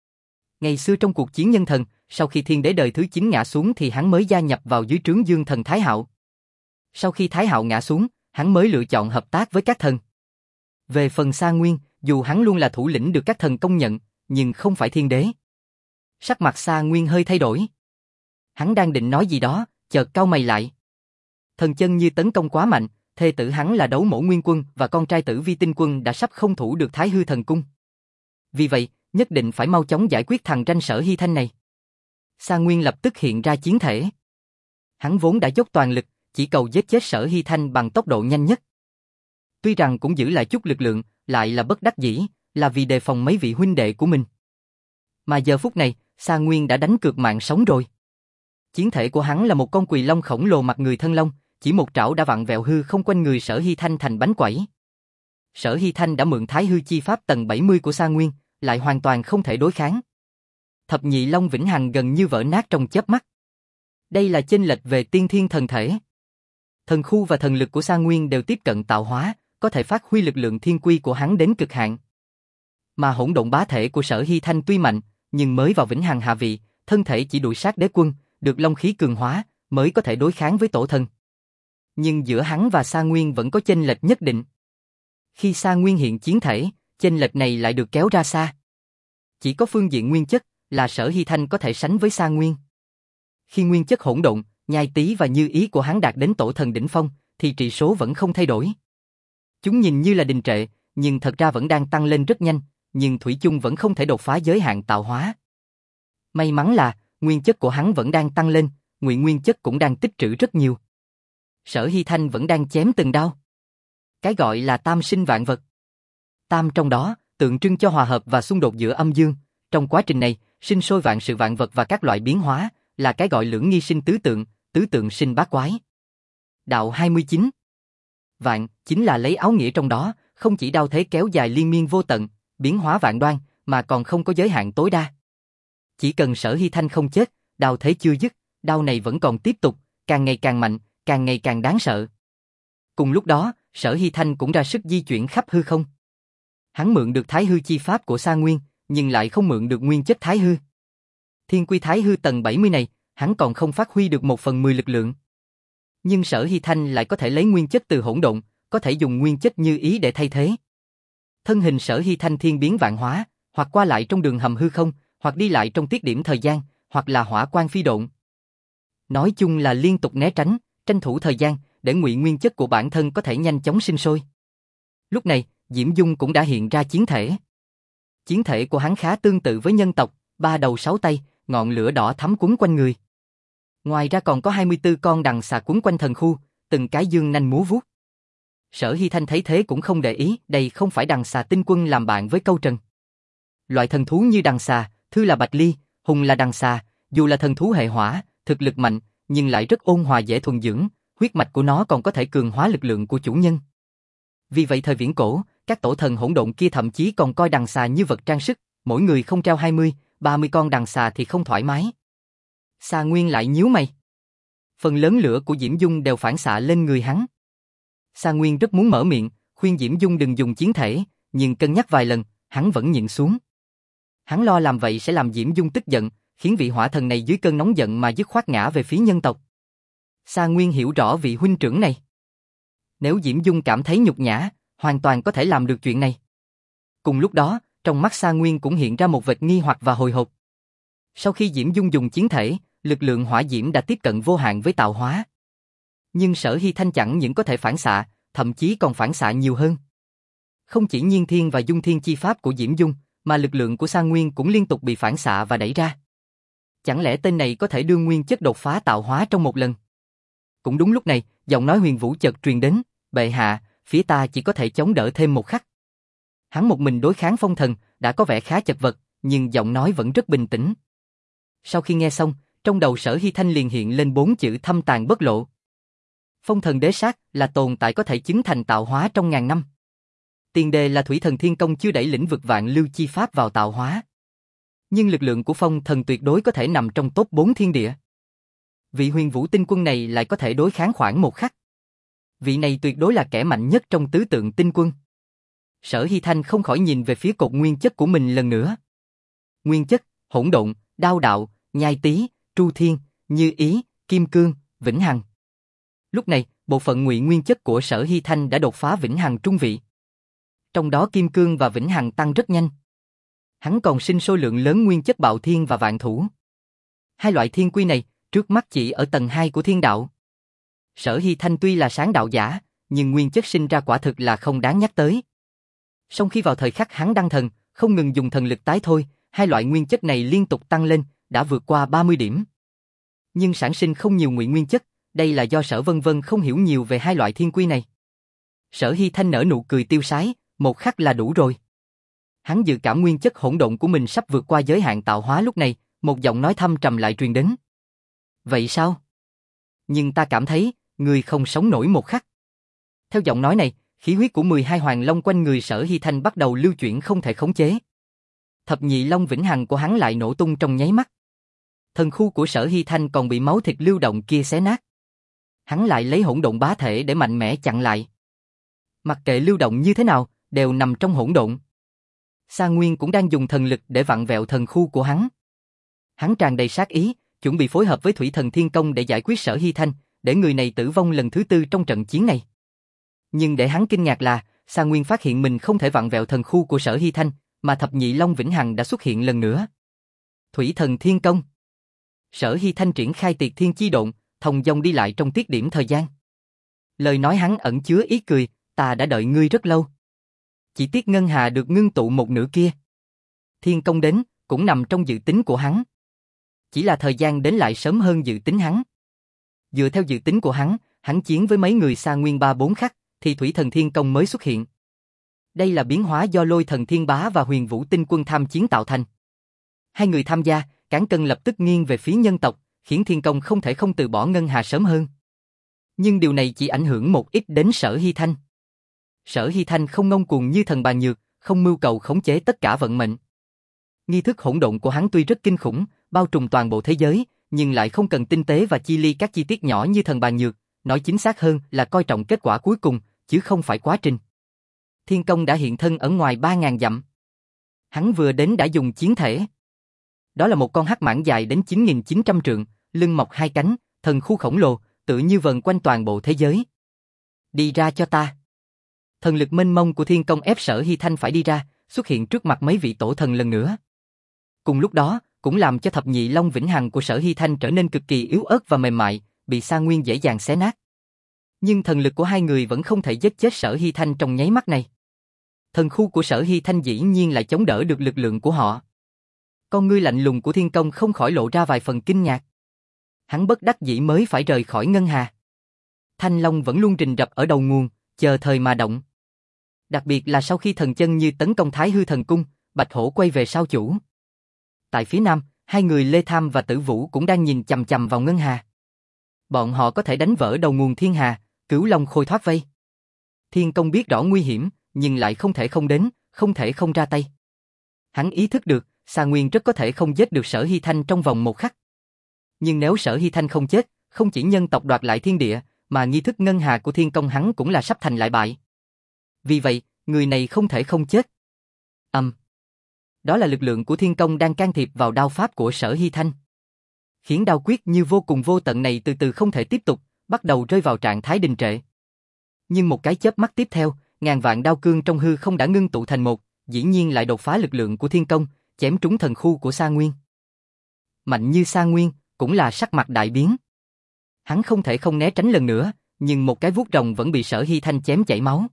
Ngày xưa trong cuộc chiến nhân thần, sau khi Thiên Đế đời thứ chín ngã xuống thì hắn mới gia nhập vào dưới trướng Dương Thần Thái Hạo. Sau khi Thái Hạo ngã xuống, hắn mới lựa chọn hợp tác với các thần. Về phần Sa Nguyên, dù hắn luôn là thủ lĩnh được các thần công nhận, nhưng không phải Thiên Đế. Sắc mặt Sa Nguyên hơi thay đổi. Hắn đang định nói gì đó, chợt cau mày lại. Thần chân như tấn công quá mạnh, thê tử hắn là Đấu Mẫu Nguyên Quân và con trai Tử Vi Tinh Quân đã sắp không thủ được Thái Hư Thần Cung. Vì vậy, nhất định phải mau chóng giải quyết thằng ranh Sở Hy Thanh này. Sa Nguyên lập tức hiện ra chiến thể. Hắn vốn đã dốc toàn lực, chỉ cầu giết chết Sở Hy Thanh bằng tốc độ nhanh nhất. Tuy rằng cũng giữ lại chút lực lượng, lại là bất đắc dĩ, là vì đề phòng mấy vị huynh đệ của mình. Mà giờ phút này, Sa Nguyên đã đánh cược mạng sống rồi. Chiến thể của hắn là một con quỳ long khổng lồ mặt người thân long, chỉ một trảo đã vặn vẹo hư không quanh người Sở Hy Thanh thành bánh quẩy. Sở Hy Thanh đã mượn Thái Hư Chi Pháp tầng bảy mươi của Sa Nguyên, lại hoàn toàn không thể đối kháng. Thập nhị long vĩnh hằng gần như vỡ nát trong chớp mắt. Đây là chênh lệch về tiên thiên thần thể. Thần khu và thần lực của Sa Nguyên đều tiếp cận tạo hóa, có thể phát huy lực lượng thiên quy của hắn đến cực hạn. Mà hỗn độn bá thể của Sở Hy Thanh tuy mạnh, nhưng mới vào vĩnh hằng hạ vị, thân thể chỉ đuổi sát đế quân, được long khí cường hóa, mới có thể đối kháng với tổ thần. Nhưng giữa hắn và Sa Nguyên vẫn có chênh lệch nhất định. Khi Sa Nguyên hiện chiến thể, chênh lệch này lại được kéo ra xa. Chỉ có phương diện nguyên chất là Sở Hy Thanh có thể sánh với Sa Nguyên. Khi nguyên chất hỗn độn, nhai tý và như ý của hắn đạt đến tổ thần đỉnh phong, thì trị số vẫn không thay đổi. Chúng nhìn như là đình trệ, nhưng thật ra vẫn đang tăng lên rất nhanh, nhưng thủy chung vẫn không thể đột phá giới hạn tạo hóa. May mắn là, nguyên chất của hắn vẫn đang tăng lên, ngụy nguyên chất cũng đang tích trữ rất nhiều. Sở Hy Thanh vẫn đang chém từng đao. Cái gọi là tam sinh vạn vật. Tam trong đó, tượng trưng cho hòa hợp và xung đột giữa âm dương. Trong quá trình này, sinh sôi vạn sự vạn vật và các loại biến hóa, là cái gọi lưỡng nghi sinh tứ tượng, tứ tượng sinh bát quái. Đạo hai mươi chín. Vạn, chính là lấy áo nghĩa trong đó, không chỉ đao thế kéo dài liên miên vô tận, biến hóa vạn đoan, mà còn không có giới hạn tối đa. Chỉ cần Sở Hy Thanh không chết, đao thế chưa dứt, đao này vẫn còn tiếp tục, càng ngày càng mạnh, càng ngày càng đáng sợ. Cùng lúc đó, Sở Hy Thanh cũng ra sức di chuyển khắp hư không. Hắn mượn được Thái Hư Chi Pháp của Sa Nguyên, nhưng lại không mượn được nguyên chất Thái Hư. Thiên Quy Thái Hư tầng bảy mươi này, hắn còn không phát huy được một phần mười lực lượng. Nhưng Sở Hy Thanh lại có thể lấy nguyên chất từ hỗn độn, có thể dùng nguyên chất như ý để thay thế. Thân hình Sở Hy Thanh thiên biến vạn hóa, hoặc qua lại trong đường hầm hư không, hoặc đi lại trong tiết điểm thời gian, hoặc là hỏa quang phi độn. Nói chung là liên tục né tránh, tranh thủ thời gian, để ngụy nguyên chất của bản thân có thể nhanh chóng sinh sôi. Lúc này, Diễm Dung cũng đã hiện ra chiến thể. Chiến thể của hắn khá tương tự với nhân tộc, ba đầu sáu tay, ngọn lửa đỏ thắm quấn quanh người. Ngoài ra còn có hai mươi tư con đằng xà quấn quanh thần khu, từng cái dương nanh múa vuốt. Sở Hy Thanh thấy thế cũng không để ý, đây không phải đằng xà tinh quân làm bạn với câu trần. Loại thần thú như đằng xà, Thư là bạch ly, Hùng là đằng xà, dù là thần thú hệ hỏa, thực lực mạnh, nhưng lại rất ôn hòa dễ thuần dưỡng, huyết mạch của nó còn có thể cường hóa lực lượng của chủ nhân. Vì vậy thời viễn cổ, các tổ thần hỗn độn kia thậm chí còn coi đằng xà như vật trang sức, mỗi người không treo hai mươi, ba mươi con đằng xà thì không thoải mái. Xà Nguyên lại nhíu mày. Phần lớn lửa của Diễm Dung đều phản xạ lên người hắn. Xà Nguyên rất muốn mở miệng, khuyên Diễm Dung đừng dùng chiến thể, nhưng cân nhắc vài lần, hắn vẫn nhịn xuống. Hắn lo làm vậy sẽ làm Diễm Dung tức giận, khiến vị hỏa thần này dưới cơn nóng giận mà dứt khoát ngã về phía nhân tộc. Xà Nguyên hiểu rõ vị huynh trưởng này. Nếu Diễm Dung cảm thấy nhục nhã, hoàn toàn có thể làm được chuyện này. Cùng lúc đó, trong mắt Xà Nguyên cũng hiện ra một vệt nghi hoặc và hồi hộp. Sau khi Diễm Dung dùng chiến thể, lực lượng hỏa diễm đã tiếp cận vô hạn với tạo hóa. Nhưng Sở Hy Thanh chẳng những có thể phản xạ, thậm chí còn phản xạ nhiều hơn. Không chỉ nhiên thiên và dung thiên chi pháp của Diễm Dung, mà lực lượng của Xà Nguyên cũng liên tục bị phản xạ và đẩy ra. Chẳng lẽ tên này có thể đưa nguyên chất đột phá tạo hóa trong một lần? Cũng đúng lúc này, giọng nói huyền vũ chợt truyền đến, bệ hạ, phía ta chỉ có thể chống đỡ thêm một khắc. Hắn một mình đối kháng phong thần, đã có vẻ khá chật vật, nhưng giọng nói vẫn rất bình tĩnh. Sau khi nghe xong, trong đầu Sở Hy Thanh liền hiện lên bốn chữ thâm tàn bất lộ. Phong thần đế sát là tồn tại có thể chứng thành tạo hóa trong ngàn năm. Tiền đề là Thủy Thần Thiên Công chưa đẩy lĩnh vực vạn lưu chi pháp vào tạo hóa. Nhưng lực lượng của phong thần tuyệt đối có thể nằm trong top bốn thiên địa. Vị huyền vũ tinh quân này lại có thể đối kháng khoảng một khắc. Vị này tuyệt đối là kẻ mạnh nhất trong tứ tượng tinh quân. Sở Hy Thanh không khỏi nhìn về phía cột nguyên chất của mình lần nữa. Nguyên chất, hỗn độn, đao đạo, nhai tý, tru thiên, như ý, kim cương, vĩnh hằng. Lúc này, bộ phận ngụy nguyên chất của Sở Hy Thanh đã đột phá vĩnh hằng trung vị. Trong đó kim cương và vĩnh hằng tăng rất nhanh. Hắn còn sinh số lượng lớn nguyên chất bạo thiên và vạn thủ. Hai loại thiên quy này, trước mắt chỉ ở tầng hai của thiên đạo. Sở Hy Thanh tuy là sáng đạo giả, nhưng nguyên chất sinh ra quả thực là không đáng nhắc tới. Song khi vào thời khắc hắn đăng thần, không ngừng dùng thần lực tái thôi, hai loại nguyên chất này liên tục tăng lên, đã vượt qua ba mươi điểm. Nhưng sản sinh không nhiều ngụy nguyên chất, đây là do Sở Vân Vân không hiểu nhiều về hai loại thiên quy này. Sở Hy Thanh nở nụ cười tiêu sái, một khắc là đủ rồi. Hắn dự cảm nguyên chất hỗn độn của mình sắp vượt qua giới hạn tạo hóa lúc này, một giọng nói thâm trầm lại truyền đến. Vậy sao? Nhưng ta cảm thấy, người không sống nổi một khắc. Theo giọng nói này, khí huyết của mười hai hoàng long quanh người Sở Hy Thanh bắt đầu lưu chuyển không thể khống chế. Thập nhị long vĩnh hằng của hắn lại nổ tung trong nháy mắt. Thần khu của Sở Hy Thanh còn bị máu thịt lưu động kia xé nát. Hắn lại lấy hỗn độn bá thể để mạnh mẽ chặn lại. Mặc kệ lưu động như thế nào, đều nằm trong hỗn độn. Sa Nguyên cũng đang dùng thần lực để vặn vẹo thần khu của hắn. Hắn tràn đầy sát ý, chuẩn bị phối hợp với Thủy Thần Thiên Công để giải quyết Sở Hy Thanh, để người này tử vong lần thứ tư trong trận chiến này. Nhưng để hắn kinh ngạc là, Sa Nguyên phát hiện mình không thể vặn vẹo thần khu của Sở Hy Thanh, mà thập nhị long vĩnh hằng đã xuất hiện lần nữa. Thủy Thần Thiên Công. Sở Hy Thanh triển khai tiệt thiên chi độn, thông dong đi lại trong tiết điểm thời gian. Lời nói hắn ẩn chứa ý cười, ta đã đợi ngươi rất lâu. Chỉ tiếc ngân hà được ngưng tụ một nửa kia. Thiên công đến, cũng nằm trong dự tính của hắn. Chỉ là thời gian đến lại sớm hơn dự tính hắn. Dựa theo dự tính của hắn, hắn chiến với mấy người Sa Nguyên ba bốn khắc, thì Thủy Thần Thiên Công mới xuất hiện. Đây là biến hóa do Lôi Thần Thiên Bá và Huyền Vũ Tinh Quân tham chiến tạo thành. Hai người tham gia, cán cân lập tức nghiêng về phía nhân tộc, khiến Thiên Công không thể không từ bỏ ngân hà sớm hơn. Nhưng điều này chỉ ảnh hưởng một ít đến Sở Hy Thanh. Sở Hy Thanh không ngông cuồng như thần bàn nhược, không mưu cầu khống chế tất cả vận mệnh. Nghi thức hỗn độn của hắn tuy rất kinh khủng, bao trùm toàn bộ thế giới, nhưng lại không cần tinh tế và chi ly các chi tiết nhỏ như thần bàn nhược, nói chính xác hơn là coi trọng kết quả cuối cùng, chứ không phải quá trình. Thiên Công đã hiện thân ở ngoài ba ngàn dặm. Hắn vừa đến đã dùng chiến thể. Đó là một con hắc mãng dài đến chín nghìn chín trăm trượng, lưng mọc hai cánh, thần khu khổng lồ, tự như vần quanh toàn bộ thế giới. Đi ra cho ta. Thần lực mênh mông của Thiên Công ép Sở Hy Thanh phải đi ra, xuất hiện trước mặt mấy vị tổ thần lần nữa. Cùng lúc đó, cũng làm cho thập nhị long vĩnh hằng của Sở Hy Thanh trở nên cực kỳ yếu ớt và mềm mại, bị Sa Nguyên dễ dàng xé nát. Nhưng thần lực của hai người vẫn không thể giết chết Sở Hy Thanh trong nháy mắt này. Thần khu của Sở Hy Thanh dĩ nhiên lại chống đỡ được lực lượng của họ. Con ngươi lạnh lùng của Thiên Công không khỏi lộ ra vài phần kinh ngạc. Hắn bất đắc dĩ mới phải rời khỏi ngân hà. Thanh Long vẫn luôn rình rập ở đầu nguồn, chờ thời mà động. Đặc biệt là sau khi thần chân như tấn công Thái Hư Thần Cung, Bạch Hổ quay về sao chủ. Tại phía nam, hai người Lê Tham và Tử Vũ cũng đang nhìn chằm chằm vào ngân hà. Bọn họ có thể đánh vỡ đầu nguồn thiên hà, cứu Long Khôi thoát vây. Thiên Công biết rõ nguy hiểm, nhưng lại không thể không đến, không thể không ra tay. Hắn ý thức được, Sa Nguyên rất có thể không giết được Sở Hy Thanh trong vòng một khắc. Nhưng nếu Sở Hy Thanh không chết, không chỉ nhân tộc đoạt lại thiên địa, mà nghi thức ngân hà của Thiên Công hắn cũng là sắp thành lại bại. Vì vậy, người này không thể không chết. Âm. Um. Đó là lực lượng của Thiên Công đang can thiệp vào đao pháp của Sở Hy Thanh. Khiến đao quyết như vô cùng vô tận này từ từ không thể tiếp tục, bắt đầu rơi vào trạng thái đình trệ. Nhưng một cái chớp mắt tiếp theo, ngàn vạn đao cương trong hư không đã ngưng tụ thành một, dĩ nhiên lại đột phá lực lượng của Thiên Công, chém trúng thần khu của Sa Nguyên. Mạnh như Sa Nguyên, cũng là sắc mặt đại biến. Hắn không thể không né tránh lần nữa, nhưng một cái vuốt rồng vẫn bị Sở Hy Thanh chém chảy máu.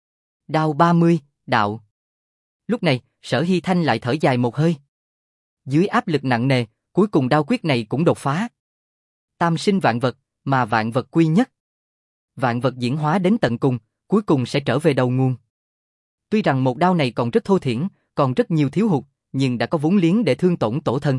Đao ba mươi, đạo. Lúc này, Sở Hy Thanh lại thở dài một hơi. Dưới áp lực nặng nề, cuối cùng đao quyết này cũng đột phá. Tam sinh vạn vật, mà vạn vật quy nhất. Vạn vật diễn hóa đến tận cùng, cuối cùng sẽ trở về đầu nguồn. Tuy rằng một đao này còn rất thô thiển, còn rất nhiều thiếu hụt, nhưng đã có vốn liếng để thương tổn tổ thân.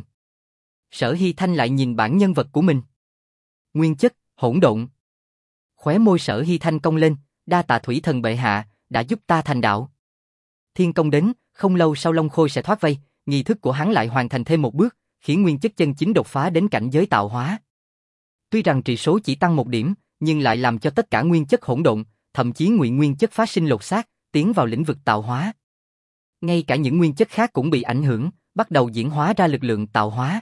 Sở Hy Thanh lại nhìn bản nhân vật của mình. Nguyên chất, hỗn độn. Khóe môi Sở Hy Thanh cong lên, đa tạ Thủy Thần bệ hạ, đã giúp ta thành đạo. Thiên Công đến, không lâu sau Long Khôi sẽ thoát vây, nghi thức của hắn lại hoàn thành thêm một bước, khiến nguyên chất chân chính đột phá đến cảnh giới tạo hóa. Tuy rằng trị số chỉ tăng một điểm, nhưng lại làm cho tất cả nguyên chất hỗn độn, thậm chí ngụy nguyên chất phát sinh lột xác, tiến vào lĩnh vực tạo hóa. Ngay cả những nguyên chất khác cũng bị ảnh hưởng, bắt đầu diễn hóa ra lực lượng tạo hóa.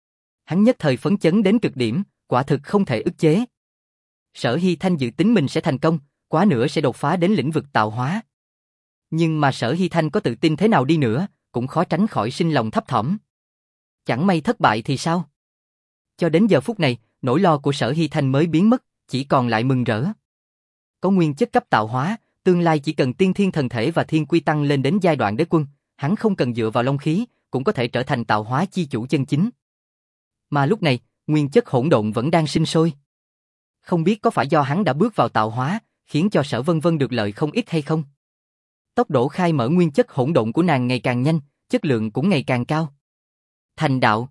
Hắn nhất thời phấn chấn đến cực điểm, quả thực không thể ức chế. Sở Hy Thanh dự tính mình sẽ thành công, quá nữa sẽ đột phá đến lĩnh vực tạo hóa. Nhưng mà Sở Hy Thanh có tự tin thế nào đi nữa, cũng khó tránh khỏi sinh lòng thấp thỏm. Chẳng may thất bại thì sao? Cho đến giờ phút này, nỗi lo của Sở Hy Thanh mới biến mất, chỉ còn lại mừng rỡ. Có nguyên chất cấp tạo hóa, tương lai chỉ cần tiên thiên thần thể và thiên quy tăng lên đến giai đoạn đế quân, hắn không cần dựa vào long khí, cũng có thể trở thành tạo hóa chi chủ chân chính. Mà lúc này, nguyên chất hỗn độn vẫn đang sinh sôi. Không biết có phải do hắn đã bước vào tạo hóa, khiến cho Sở Vân Vân được lợi không ít hay không? Tốc độ khai mở nguyên chất hỗn độn của nàng ngày càng nhanh, chất lượng cũng ngày càng cao. Thành đạo.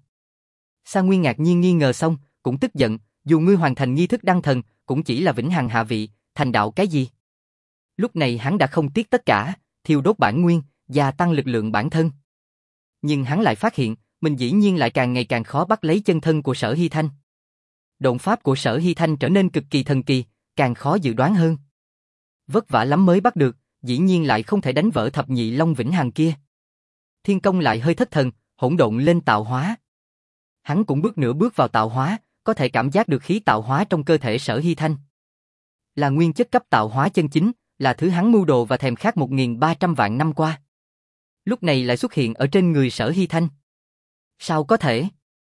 Sa Nguyên ngạc nhiên nghi ngờ xong, cũng tức giận, dù ngươi hoàn thành nghi thức đăng thần, cũng chỉ là vĩnh hằng hạ vị, thành đạo cái gì? Lúc này hắn đã không tiếc tất cả, thiêu đốt bản nguyên, gia tăng lực lượng bản thân. Nhưng hắn lại phát hiện, mình dĩ nhiên lại càng ngày càng khó bắt lấy chân thân của Sở Hy Thanh. Độn pháp của Sở Hy Thanh trở nên cực kỳ thần kỳ, càng khó dự đoán hơn. Vất vả lắm mới bắt được, dĩ nhiên lại không thể đánh vỡ thập nhị long vĩnh hằng kia. Thiên Công lại hơi thất thần, hỗn độn lên tạo hóa. Hắn cũng bước nửa bước vào tạo hóa, có thể cảm giác được khí tạo hóa trong cơ thể Sở Hy Thanh. Là nguyên chất cấp tạo hóa chân chính, là thứ hắn mưu đồ và thèm khát một nghìn ba trăm vạn năm qua. Lúc này lại xuất hiện ở trên người Sở Hy Thanh. Sao có thể?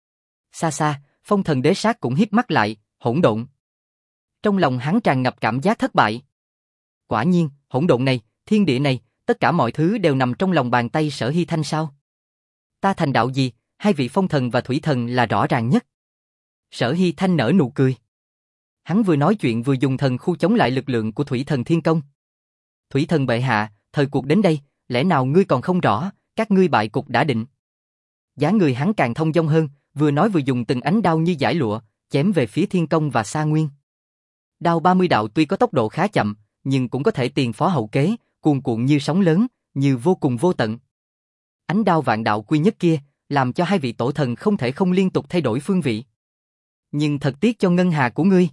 Xa xa, Phong Thần Đế Sát cũng híp mắt lại, hỗn độn. Trong lòng hắn tràn ngập cảm giác thất bại. Quả nhiên, hỗn độn này, thiên địa này, tất cả mọi thứ đều nằm trong lòng bàn tay Sở Hy Thanh sao? Ta thành đạo gì, hai vị Phong Thần và Thủy Thần là rõ ràng nhất. Sở Hy Thanh nở nụ cười. Hắn vừa nói chuyện vừa dùng thần khu chống lại lực lượng của Thủy Thần Thiên Công. Thủy Thần bệ hạ, thời cuộc đến đây, lẽ nào ngươi còn không rõ, các ngươi bại cục đã định. Dáng người hắn càng thông dong hơn, vừa nói vừa dùng từng ánh đao như giải lụa, chém về phía Thiên Công và Sa Nguyên. Đao ba mươi đạo tuy có tốc độ khá chậm, nhưng cũng có thể tiền phó hậu kế, cuồn cuộn như sóng lớn, như vô cùng vô tận. Ánh đao vạn đạo quy nhất kia, làm cho hai vị tổ thần không thể không liên tục thay đổi phương vị. Nhưng thật tiếc cho ngân hà của ngươi.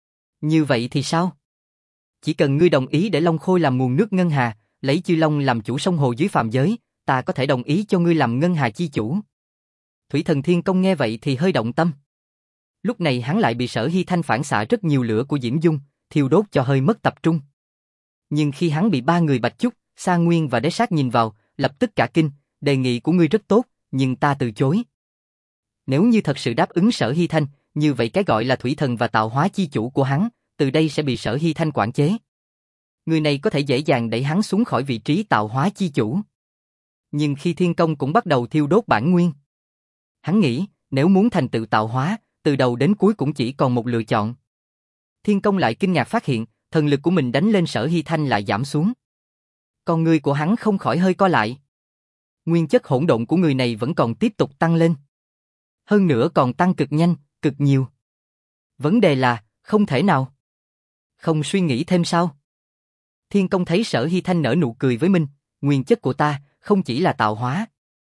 Như vậy thì sao? Chỉ cần ngươi đồng ý để Long Khôi làm nguồn nước ngân hà, lấy Chư Long làm chủ sông hồ dưới phàm giới, ta có thể đồng ý cho ngươi làm ngân hà chi chủ. Thủy Thần Thiên Công nghe vậy thì hơi động tâm. Lúc này hắn lại bị Sở Hy Thanh phản xạ rất nhiều lửa của Diễm Dung, thiêu đốt cho hơi mất tập trung. Nhưng khi hắn bị ba người Bạch Chúc, Sa Nguyên và Đế Sát nhìn vào, lập tức cả kinh, đề nghị của ngươi rất tốt, nhưng ta từ chối. Nếu như thật sự đáp ứng Sở Hy Thanh, như vậy cái gọi là thủy thần và tạo hóa chi chủ của hắn, từ đây sẽ bị Sở Hy Thanh quản chế. Người này có thể dễ dàng đẩy hắn xuống khỏi vị trí tạo hóa chi chủ. Nhưng khi thiên công cũng bắt đầu thiêu đốt bản nguyên, hắn nghĩ, nếu muốn thành tựu tạo hóa, từ đầu đến cuối cũng chỉ còn một lựa chọn. Thiên công lại kinh ngạc phát hiện, thần lực của mình đánh lên Sở Hy Thanh lại giảm xuống. Con người của hắn không khỏi hơi co lại. Nguyên chất hỗn độn của người này vẫn còn tiếp tục tăng lên. Hơn nữa còn tăng cực nhanh, cực nhiều. Vấn đề là, không thể nào. Không suy nghĩ thêm sao? Thiên công thấy Sở Hy Thanh nở nụ cười với mình, nguyên chất của ta, không chỉ là tạo hóa.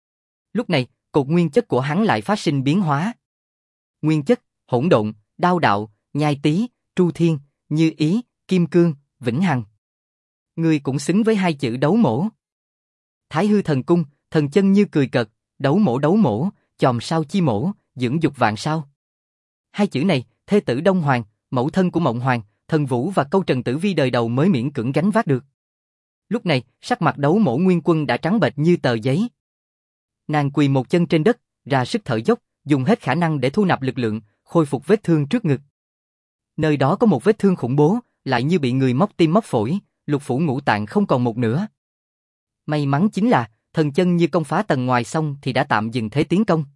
Lúc này, cột nguyên chất của hắn lại phát sinh biến hóa. Nguyên chất, hỗn độn, đao đạo, nhai tý, tru thiên, như ý, kim cương, vĩnh hằng. Ngươi cũng xứng với hai chữ đấu mổ. Thái hư thần cung, thần chân như cười cợt, đấu mổ đấu mổ, chòm sao chi mổ, dưỡng dục vạn sao. Hai chữ này, thê tử Đông Hoàng, mẫu thân của Mộng Hoàng, Thần Vũ và Câu Trần Tử Vi đời đầu mới miễn cưỡng gánh vác được. Lúc này, sắc mặt đấu mổ nguyên quân đã trắng bệch như tờ giấy. Nàng quỳ một chân trên đất, ra sức thở dốc, dùng hết khả năng để thu nạp lực lượng, khôi phục vết thương trước ngực. Nơi đó có một vết thương khủng bố, lại như bị người móc tim móc phổi, lục phủ ngũ tạng không còn một nửa. May mắn chính là, thần chân như công phá tầng ngoài xong thì đã tạm dừng thế tiến công.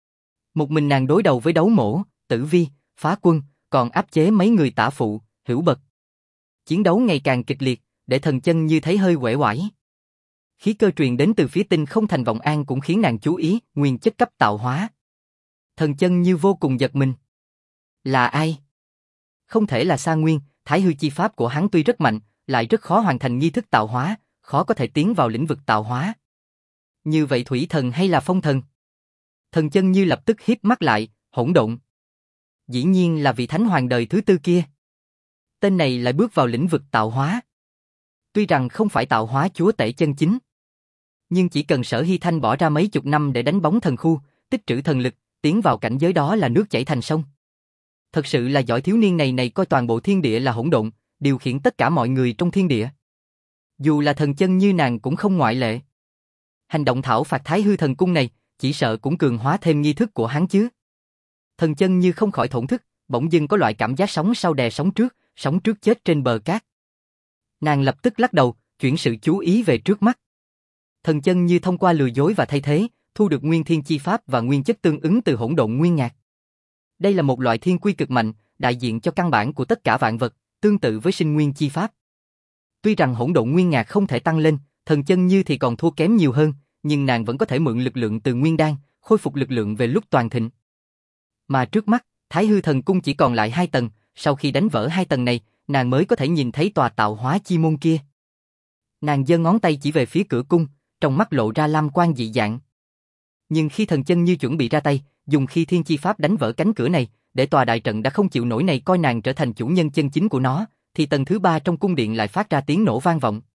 Một mình nàng đối đầu với đấu mổ, Tử Vi, Phá Quân, còn áp chế mấy người tả phụ, Hữu Bật. Chiến đấu ngày càng kịch liệt, để thần chân như thấy hơi uể oải. Khí cơ truyền đến từ phía Tinh Không Thành Vọng An cũng khiến nàng chú ý, nguyên chất cấp tạo hóa. Thần chân như vô cùng giật mình. Là ai? Không thể là Sa Nguyên, Thái hư chi pháp của hắn tuy rất mạnh, lại rất khó hoàn thành nghi thức tạo hóa, khó có thể tiến vào lĩnh vực tạo hóa. Như vậy thủy thần hay là phong thần? Thần chân như lập tức híp mắt lại, hỗn độn. Dĩ nhiên là vị thánh hoàng đời thứ tư kia. Tên này lại bước vào lĩnh vực tạo hóa. Tuy rằng không phải tạo hóa chúa tể chân chính, nhưng chỉ cần Sở Hy Thanh bỏ ra mấy chục năm để đánh bóng thần khu, tích trữ thần lực, tiến vào cảnh giới đó là nước chảy thành sông. Thật sự là giỏi, thiếu niên này này coi toàn bộ thiên địa là hỗn độn, điều khiển tất cả mọi người trong thiên địa. Dù là thần chân như nàng cũng không ngoại lệ. Hành động thảo phạt Thái hư thần cung này, chỉ sợ cũng cường hóa thêm nghi thức của hắn chứ. Thần chân như không khỏi thổn thức, bỗng dưng có loại cảm giác sóng sau đè sóng trước, sóng trước chết trên bờ cát. Nàng lập tức lắc đầu, chuyển sự chú ý về trước mắt. Thần chân như thông qua lừa dối và thay thế, thu được nguyên thiên chi pháp và nguyên chất tương ứng từ hỗn độn nguyên nhạc. Đây là một loại thiên quy cực mạnh, đại diện cho căn bản của tất cả vạn vật, tương tự với sinh nguyên chi pháp. Tuy rằng hỗn độn nguyên nhạc không thể tăng lên, thần chân như thì còn thua kém nhiều hơn, nhưng nàng vẫn có thể mượn lực lượng từ nguyên đan, khôi phục lực lượng về lúc toàn thịnh. Mà trước mắt, Thái hư thần cung chỉ còn lại hai tầng, sau khi đánh vỡ hai tầng này, nàng mới có thể nhìn thấy tòa tạo hóa chi môn kia. Nàng giơ ngón tay chỉ về phía cửa cung, trong mắt lộ ra lam quang dị dạng. Nhưng khi thần chân như chuẩn bị ra tay, dùng khi thiên chi pháp đánh vỡ cánh cửa này, để tòa đại trận đã không chịu nổi này coi nàng trở thành chủ nhân chân chính của nó, thì tầng thứ ba trong cung điện lại phát ra tiếng nổ vang vọng.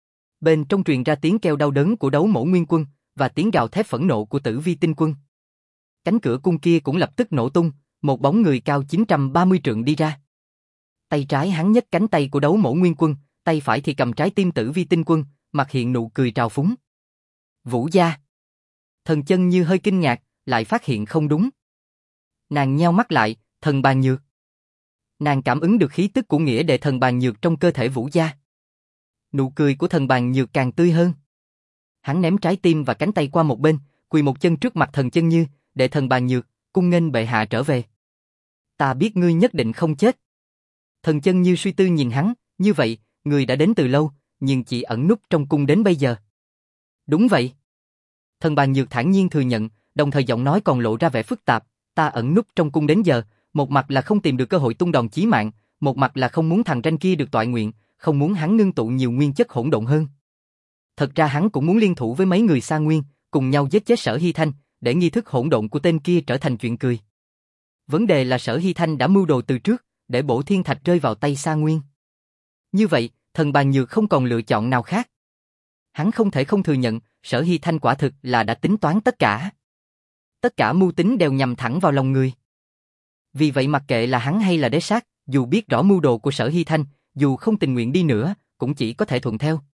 Bên trong truyền ra tiếng kêu đau đớn của đấu mổ nguyên quân, và tiếng gào thét phẫn nộ của Tử Vi tinh quân. Cánh cửa cung kia cũng lập tức nổ tung, một bóng người cao chín trăm ba mươi trượng đi ra. Tay trái hắn nhấc cánh tay của đấu mổ nguyên quân, tay phải thì cầm trái tim Tử Vi tinh quân, mặt hiện nụ cười trào phúng. Vũ gia. Thần chân như hơi kinh ngạc, lại phát hiện không đúng. Nàng nheo mắt lại, thần bàn nhược. Nàng cảm ứng được khí tức của nghĩa đệ thần bàn nhược trong cơ thể Vũ gia. Nụ cười của thần bàn nhược càng tươi hơn. Hắn ném trái tim và cánh tay qua một bên, quỳ một chân trước mặt thần chân như, đệ thần bàn nhược, cung nghênh bệ hạ trở về. Ta biết ngươi nhất định không chết. Thần chân như suy tư nhìn hắn, như vậy, người đã đến từ lâu, nhưng chỉ ẩn núp trong cung đến bây giờ. Đúng vậy. Thần bàn nhược thản nhiên thừa nhận, đồng thời giọng nói còn lộ ra vẻ phức tạp, ta ẩn núp trong cung đến giờ, một mặt là không tìm được cơ hội tung đòn chí mạng, một mặt là không muốn thằng ranh kia được toại nguyện, không muốn hắn ngưng tụ nhiều nguyên chất hỗn độn hơn. Thật ra hắn cũng muốn liên thủ với mấy người Sa Nguyên, cùng nhau giết chết Sở Hy Thanh, để nghi thức hỗn độn của tên kia trở thành chuyện cười. Vấn đề là Sở Hy Thanh đã mưu đồ từ trước, để bổ thiên thạch rơi vào tay Sa Nguyên. Như vậy, thần bàn nhược không còn lựa chọn nào khác. Hắn không thể không thừa nhận, Sở Hy Thanh quả thực là đã tính toán tất cả. Tất cả mưu tính đều nhằm thẳng vào lòng người. Vì vậy mặc kệ là hắn hay là đế sát, dù biết rõ mưu đồ của Sở Hy Thanh, dù không tình nguyện đi nữa, cũng chỉ có thể thuận theo.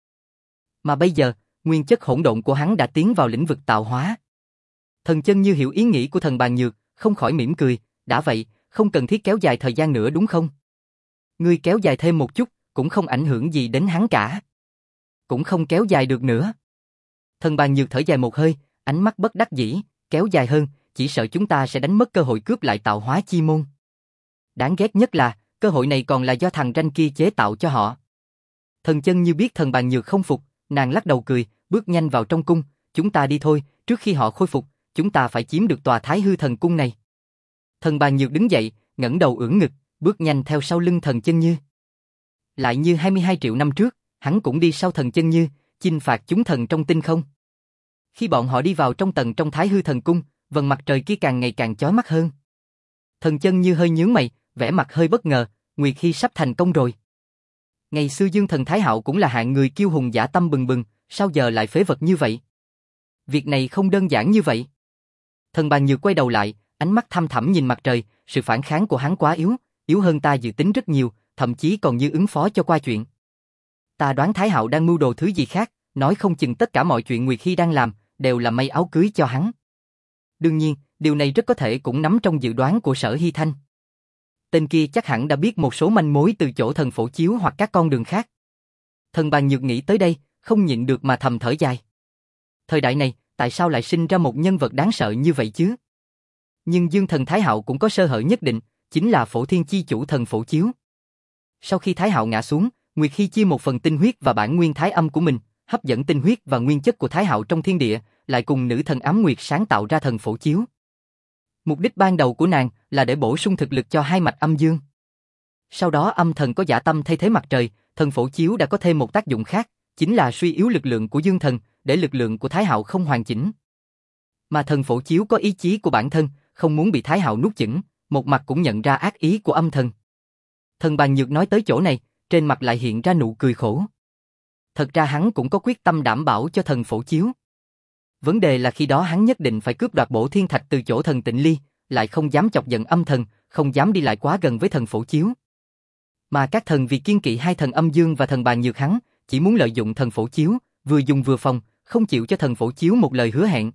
Mà bây giờ, nguyên chất hỗn độn của hắn đã tiến vào lĩnh vực tạo hóa. Thần chân như hiểu ý nghĩ của thần bàn nhược, không khỏi mỉm cười, đã vậy, không cần thiết kéo dài thời gian nữa đúng không? Ngươi kéo dài thêm một chút, cũng không ảnh hưởng gì đến hắn cả. Cũng không kéo dài được nữa. Thần Bàn Nhược thở dài một hơi, ánh mắt bất đắc dĩ, kéo dài hơn, chỉ sợ chúng ta sẽ đánh mất cơ hội cướp lại tạo hóa chi môn. Đáng ghét nhất là, cơ hội này còn là do thằng ranh kia chế tạo cho họ. Thần Chân Như biết Thần Bàn Nhược không phục, nàng lắc đầu cười, bước nhanh vào trong cung, chúng ta đi thôi, trước khi họ khôi phục, chúng ta phải chiếm được tòa Thái Hư Thần Cung này. Thần Bàn Nhược đứng dậy, ngẩng đầu ưỡn ngực, bước nhanh theo sau lưng Thần Chân Như. Lại như hai mươi hai triệu năm trước, hắn cũng đi sau Thần Chân Như, chinh phạt chúng thần trong tinh không. Khi bọn họ đi vào trong tầng trong Thái Hư Thần Cung, vầng mặt trời kia càng ngày càng chói mắt hơn. Thần Chân Như hơi nhướng mày, vẻ mặt hơi bất ngờ, Nguyệt Hy sắp thành công rồi. Ngày xưa Dương Thần Thái Hạo cũng là hạng người kiêu hùng dã tâm bừng bừng, sao giờ lại phế vật như vậy? Việc này không đơn giản như vậy. Thần Bàn Nhược quay đầu lại, ánh mắt thăm thẳm nhìn mặt trời, sự phản kháng của hắn quá yếu, yếu hơn ta dự tính rất nhiều, thậm chí còn như ứng phó cho qua chuyện. Ta đoán Thái Hạo đang mưu đồ thứ gì khác, nói không chừng tất cả mọi chuyện Nguyệt Hy đang làm, đều là may áo cưới cho hắn. Đương nhiên, điều này rất có thể cũng nằm trong dự đoán của Sở Hy Thanh. Tên kia chắc hẳn đã biết một số manh mối từ chỗ thần phổ chiếu hoặc các con đường khác. Thần Bàn Nhược nghĩ tới đây, không nhịn được mà thầm thở dài. Thời đại này, tại sao lại sinh ra một nhân vật đáng sợ như vậy chứ? Nhưng Dương Thần Thái Hạo cũng có sơ hở nhất định, chính là Phổ Thiên Chi Chủ thần phổ chiếu. Sau khi Thái Hạo ngã xuống, Nguyệt Hy chia một phần tinh huyết và bản nguyên thái âm của mình, hấp dẫn tinh huyết và nguyên chất của Thái Hạo trong thiên địa, lại cùng nữ thần Ám Nguyệt sáng tạo ra thần phổ chiếu. Mục đích ban đầu của nàng là để bổ sung thực lực cho hai mạch âm dương. Sau đó âm thần có dã tâm thay thế mặt trời, thần phổ chiếu đã có thêm một tác dụng khác, chính là suy yếu lực lượng của dương thần, để lực lượng của Thái Hạo không hoàn chỉnh. Mà thần phổ chiếu có ý chí của bản thân, không muốn bị Thái Hạo nuốt chửng, một mặt cũng nhận ra ác ý của âm thần. Thần Bàn Nhược nói tới chỗ này, trên mặt lại hiện ra nụ cười khổ. Thật ra hắn cũng có quyết tâm đảm bảo cho thần phổ chiếu. Vấn đề là khi đó hắn nhất định phải cướp đoạt bổ thiên thạch từ chỗ thần Tịnh Ly, lại không dám chọc giận âm thần, không dám đi lại quá gần với thần phổ chiếu. Mà các thần vì kiên kỵ hai thần âm dương và thần Bàn Nhược hắn, chỉ muốn lợi dụng thần phổ chiếu, vừa dùng vừa phòng, không chịu cho thần phổ chiếu một lời hứa hẹn.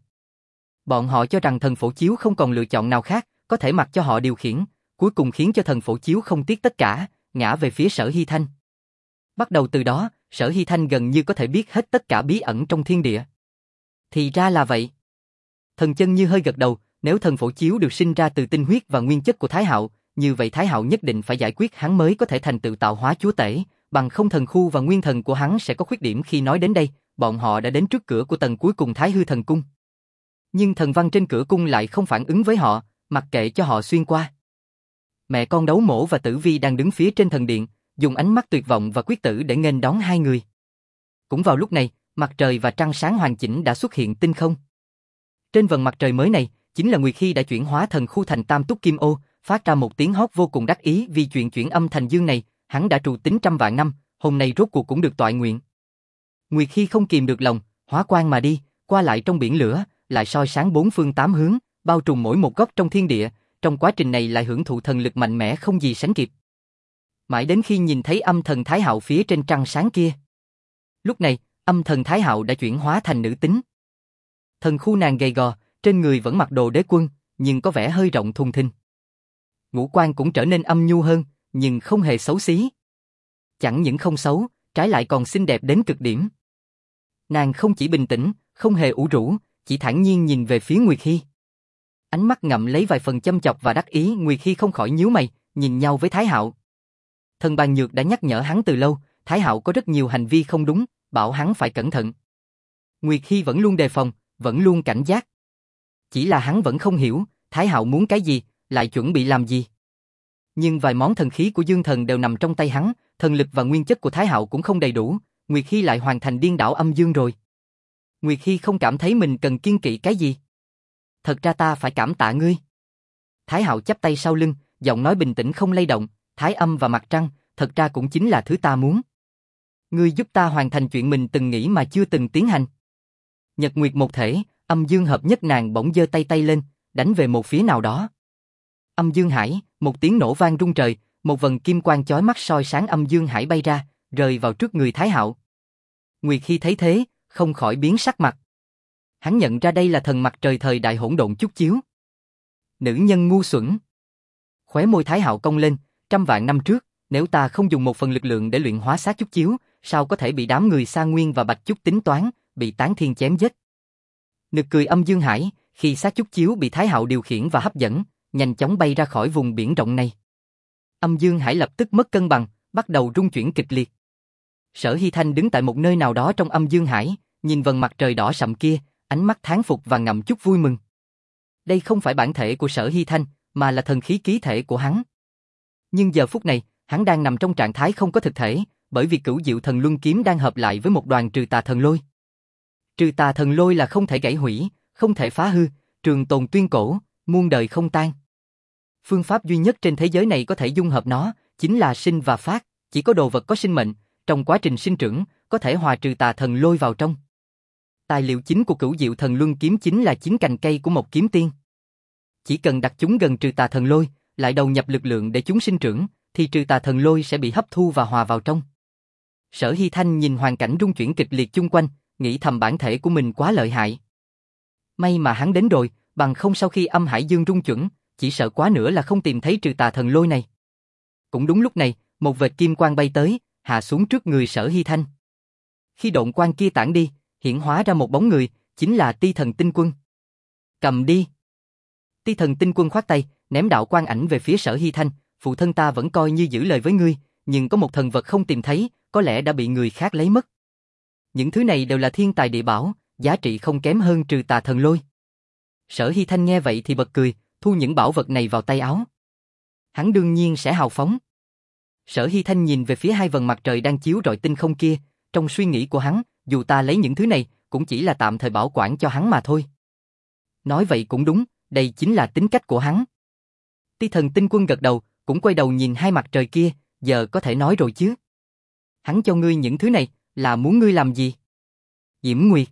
Bọn họ cho rằng thần phổ chiếu không còn lựa chọn nào khác, có thể mặc cho họ điều khiển, cuối cùng khiến cho thần phổ chiếu không tiếc tất cả, ngã về phía Sở Hy Thanh. Bắt đầu từ đó, Sở Hy Thanh gần như có thể biết hết tất cả bí ẩn trong thiên địa. Thì ra là vậy. Thần Chân Như hơi gật đầu, nếu thần phổ chiếu được sinh ra từ tinh huyết và nguyên chất của Thái Hạo, như vậy Thái Hạo nhất định phải giải quyết hắn mới có thể thành tựu tạo hóa chúa tể, bằng không thần khu và nguyên thần của hắn sẽ có khuyết điểm. Khi nói đến đây, bọn họ đã đến trước cửa của tầng cuối cùng Thái Hư Thần Cung. Nhưng thần văn trên cửa cung lại không phản ứng với họ, mặc kệ cho họ xuyên qua. Mẹ con Đấu Mổ và Tử Vi đang đứng phía trên thần điện, dùng ánh mắt tuyệt vọng và quyết tử để nghênh đón hai người. Cũng vào lúc này, mặt trời và trăng sáng hoàn chỉnh đã xuất hiện tinh không. Trên vầng mặt trời mới này, chính là Nguyệt Hy đã chuyển hóa thần khu thành Tam Túc Kim Ô, phát ra một tiếng hót vô cùng đắc ý vì chuyện chuyển âm thành dương này, hắn đã trù tính trăm vạn năm, hôm nay rốt cuộc cũng được toại nguyện. Nguyệt Hy không kìm được lòng, hóa quang mà đi, qua lại trong biển lửa, lại soi sáng bốn phương tám hướng, bao trùm mỗi một góc trong thiên địa, trong quá trình này lại hưởng thụ thần lực mạnh mẽ không gì sánh kịp. Mãi đến khi nhìn thấy âm thần Thái Hạo phía trên trăng sáng kia. Lúc này, âm thần Thái Hạo đã chuyển hóa thành nữ tính. Thần khu nàng gầy gò, trên người vẫn mặc đồ đế quân, nhưng có vẻ hơi rộng thùng thình. Ngũ quan cũng trở nên âm nhu hơn, nhưng không hề xấu xí. Chẳng những không xấu, trái lại còn xinh đẹp đến cực điểm. Nàng không chỉ bình tĩnh, không hề ủ rũ, chỉ thản nhiên nhìn về phía Nguyệt Hy. Ánh mắt ngậm lấy vài phần châm chọc và đắc ý. Nguyệt Hy không khỏi nhíu mày, nhìn nhau với Thái Hạo. Thần Bàn Nhược đã nhắc nhở hắn từ lâu, Thái Hạo có rất nhiều hành vi không đúng, bảo hắn phải cẩn thận. Nguyệt Hy vẫn luôn đề phòng, vẫn luôn cảnh giác. Chỉ là hắn vẫn không hiểu, Thái Hạo muốn cái gì, lại chuẩn bị làm gì. Nhưng vài món thần khí của Dương Thần đều nằm trong tay hắn, thần lực và nguyên chất của Thái Hạo cũng không đầy đủ, Nguyệt Hy lại hoàn thành điên đảo âm dương rồi. Nguyệt Hy không cảm thấy mình cần kiêng kỵ cái gì. Thật ra ta phải cảm tạ ngươi. Thái Hạo chắp tay sau lưng, giọng nói bình tĩnh không lay động, Thái âm và mặt trăng, thật ra cũng chính là thứ ta muốn. Ngươi giúp ta hoàn thành chuyện mình từng nghĩ mà chưa từng tiến hành. Nhật Nguyệt một thể, âm dương hợp nhất. Nàng bỗng giơ tay tay lên, đánh về một phía nào đó. Âm dương hải, một tiếng nổ vang rung trời, một vầng kim quang chói mắt soi sáng âm dương hải bay ra, rơi vào trước người Thái Hạo. Nguyệt Hy thấy thế, không khỏi biến sắc mặt. Hắn nhận ra đây là thần mặt trời thời đại hỗn độn chút chiếu. Nữ nhân ngu xuẩn. Khóe môi Thái Hạo cong lên, trăm vạn năm trước, nếu ta không dùng một phần lực lượng để luyện hóa xác Chúc Chiếu, sao có thể bị đám người Sa Nguyên và Bạch Chúc tính toán, bị Tán Thiên chém giết. Nực cười Âm Dương Hải, khi xác Chúc Chiếu bị Thái Hạo điều khiển và hấp dẫn, nhanh chóng bay ra khỏi vùng biển rộng này. Âm Dương Hải lập tức mất cân bằng, bắt đầu rung chuyển kịch liệt. Sở Hy Thanh đứng tại một nơi nào đó trong Âm Dương Hải, nhìn vầng mặt trời đỏ sậm kia, ánh mắt thán phục và ngậm chút vui mừng. Đây không phải bản thể của Sở Hy Thanh, mà là thần khí ký thể của hắn. Nhưng giờ phút này, hắn đang nằm trong trạng thái không có thực thể, bởi vì Cửu Diệu Thần Luân Kiếm đang hợp lại với một đoàn Trừ Tà Thần Lôi. Trừ Tà Thần Lôi là không thể gãy hủy, không thể phá hư, trường tồn tuyên cổ, muôn đời không tan. Phương pháp duy nhất trên thế giới này có thể dung hợp nó, chính là sinh và phát, chỉ có đồ vật có sinh mệnh, trong quá trình sinh trưởng, có thể hòa Trừ Tà Thần Lôi vào trong. Tài liệu chính của Cửu Diệu Thần Luân Kiếm chính là chín cành cây của một kiếm tiên. Chỉ cần đặt chúng gần Trừ Tà Thần Lôi, lại đầu nhập lực lượng để chúng sinh trưởng, thì Trừ Tà Thần Lôi sẽ bị hấp thu và hòa vào trong. Sở Hy Thanh nhìn hoàn cảnh rung chuyển kịch liệt chung quanh, nghĩ thầm bản thể của mình quá lợi hại. May mà hắn đến rồi, bằng không sau khi Âm Hải Dương rung chuẩn, chỉ sợ quá nữa là không tìm thấy Trừ Tà Thần Lôi này. Cũng đúng lúc này, một vệt kim quang bay tới, hạ xuống trước người Sở Hy Thanh. Khi độn quang kia tản đi, hiển hóa ra một bóng người, chính là Ti Thần Tinh Quân. Cầm đi. Ti Thần Tinh Quân khoát tay, ném đạo quang ảnh về phía Sở Hy Thanh, phụ thân ta vẫn coi như giữ lời với ngươi, nhưng có một thần vật không tìm thấy, có lẽ đã bị người khác lấy mất. Những thứ này đều là thiên tài địa bảo, giá trị không kém hơn Trừ Tà Thần Lôi. Sở Hy Thanh nghe vậy thì bật cười, thu những bảo vật này vào tay áo. Hắn đương nhiên sẽ hào phóng. Sở Hy Thanh nhìn về phía hai vầng mặt trời đang chiếu rọi tinh không kia, trong suy nghĩ của hắn, dù ta lấy những thứ này, cũng chỉ là tạm thời bảo quản cho hắn mà thôi. Nói vậy cũng đúng, đây chính là tính cách của hắn. Ti Thần Tinh Quân gật đầu, cũng quay đầu nhìn hai mặt trời kia, giờ có thể nói rồi chứ. Hắn cho ngươi những thứ này, là muốn ngươi làm gì? Diễm Nguyệt.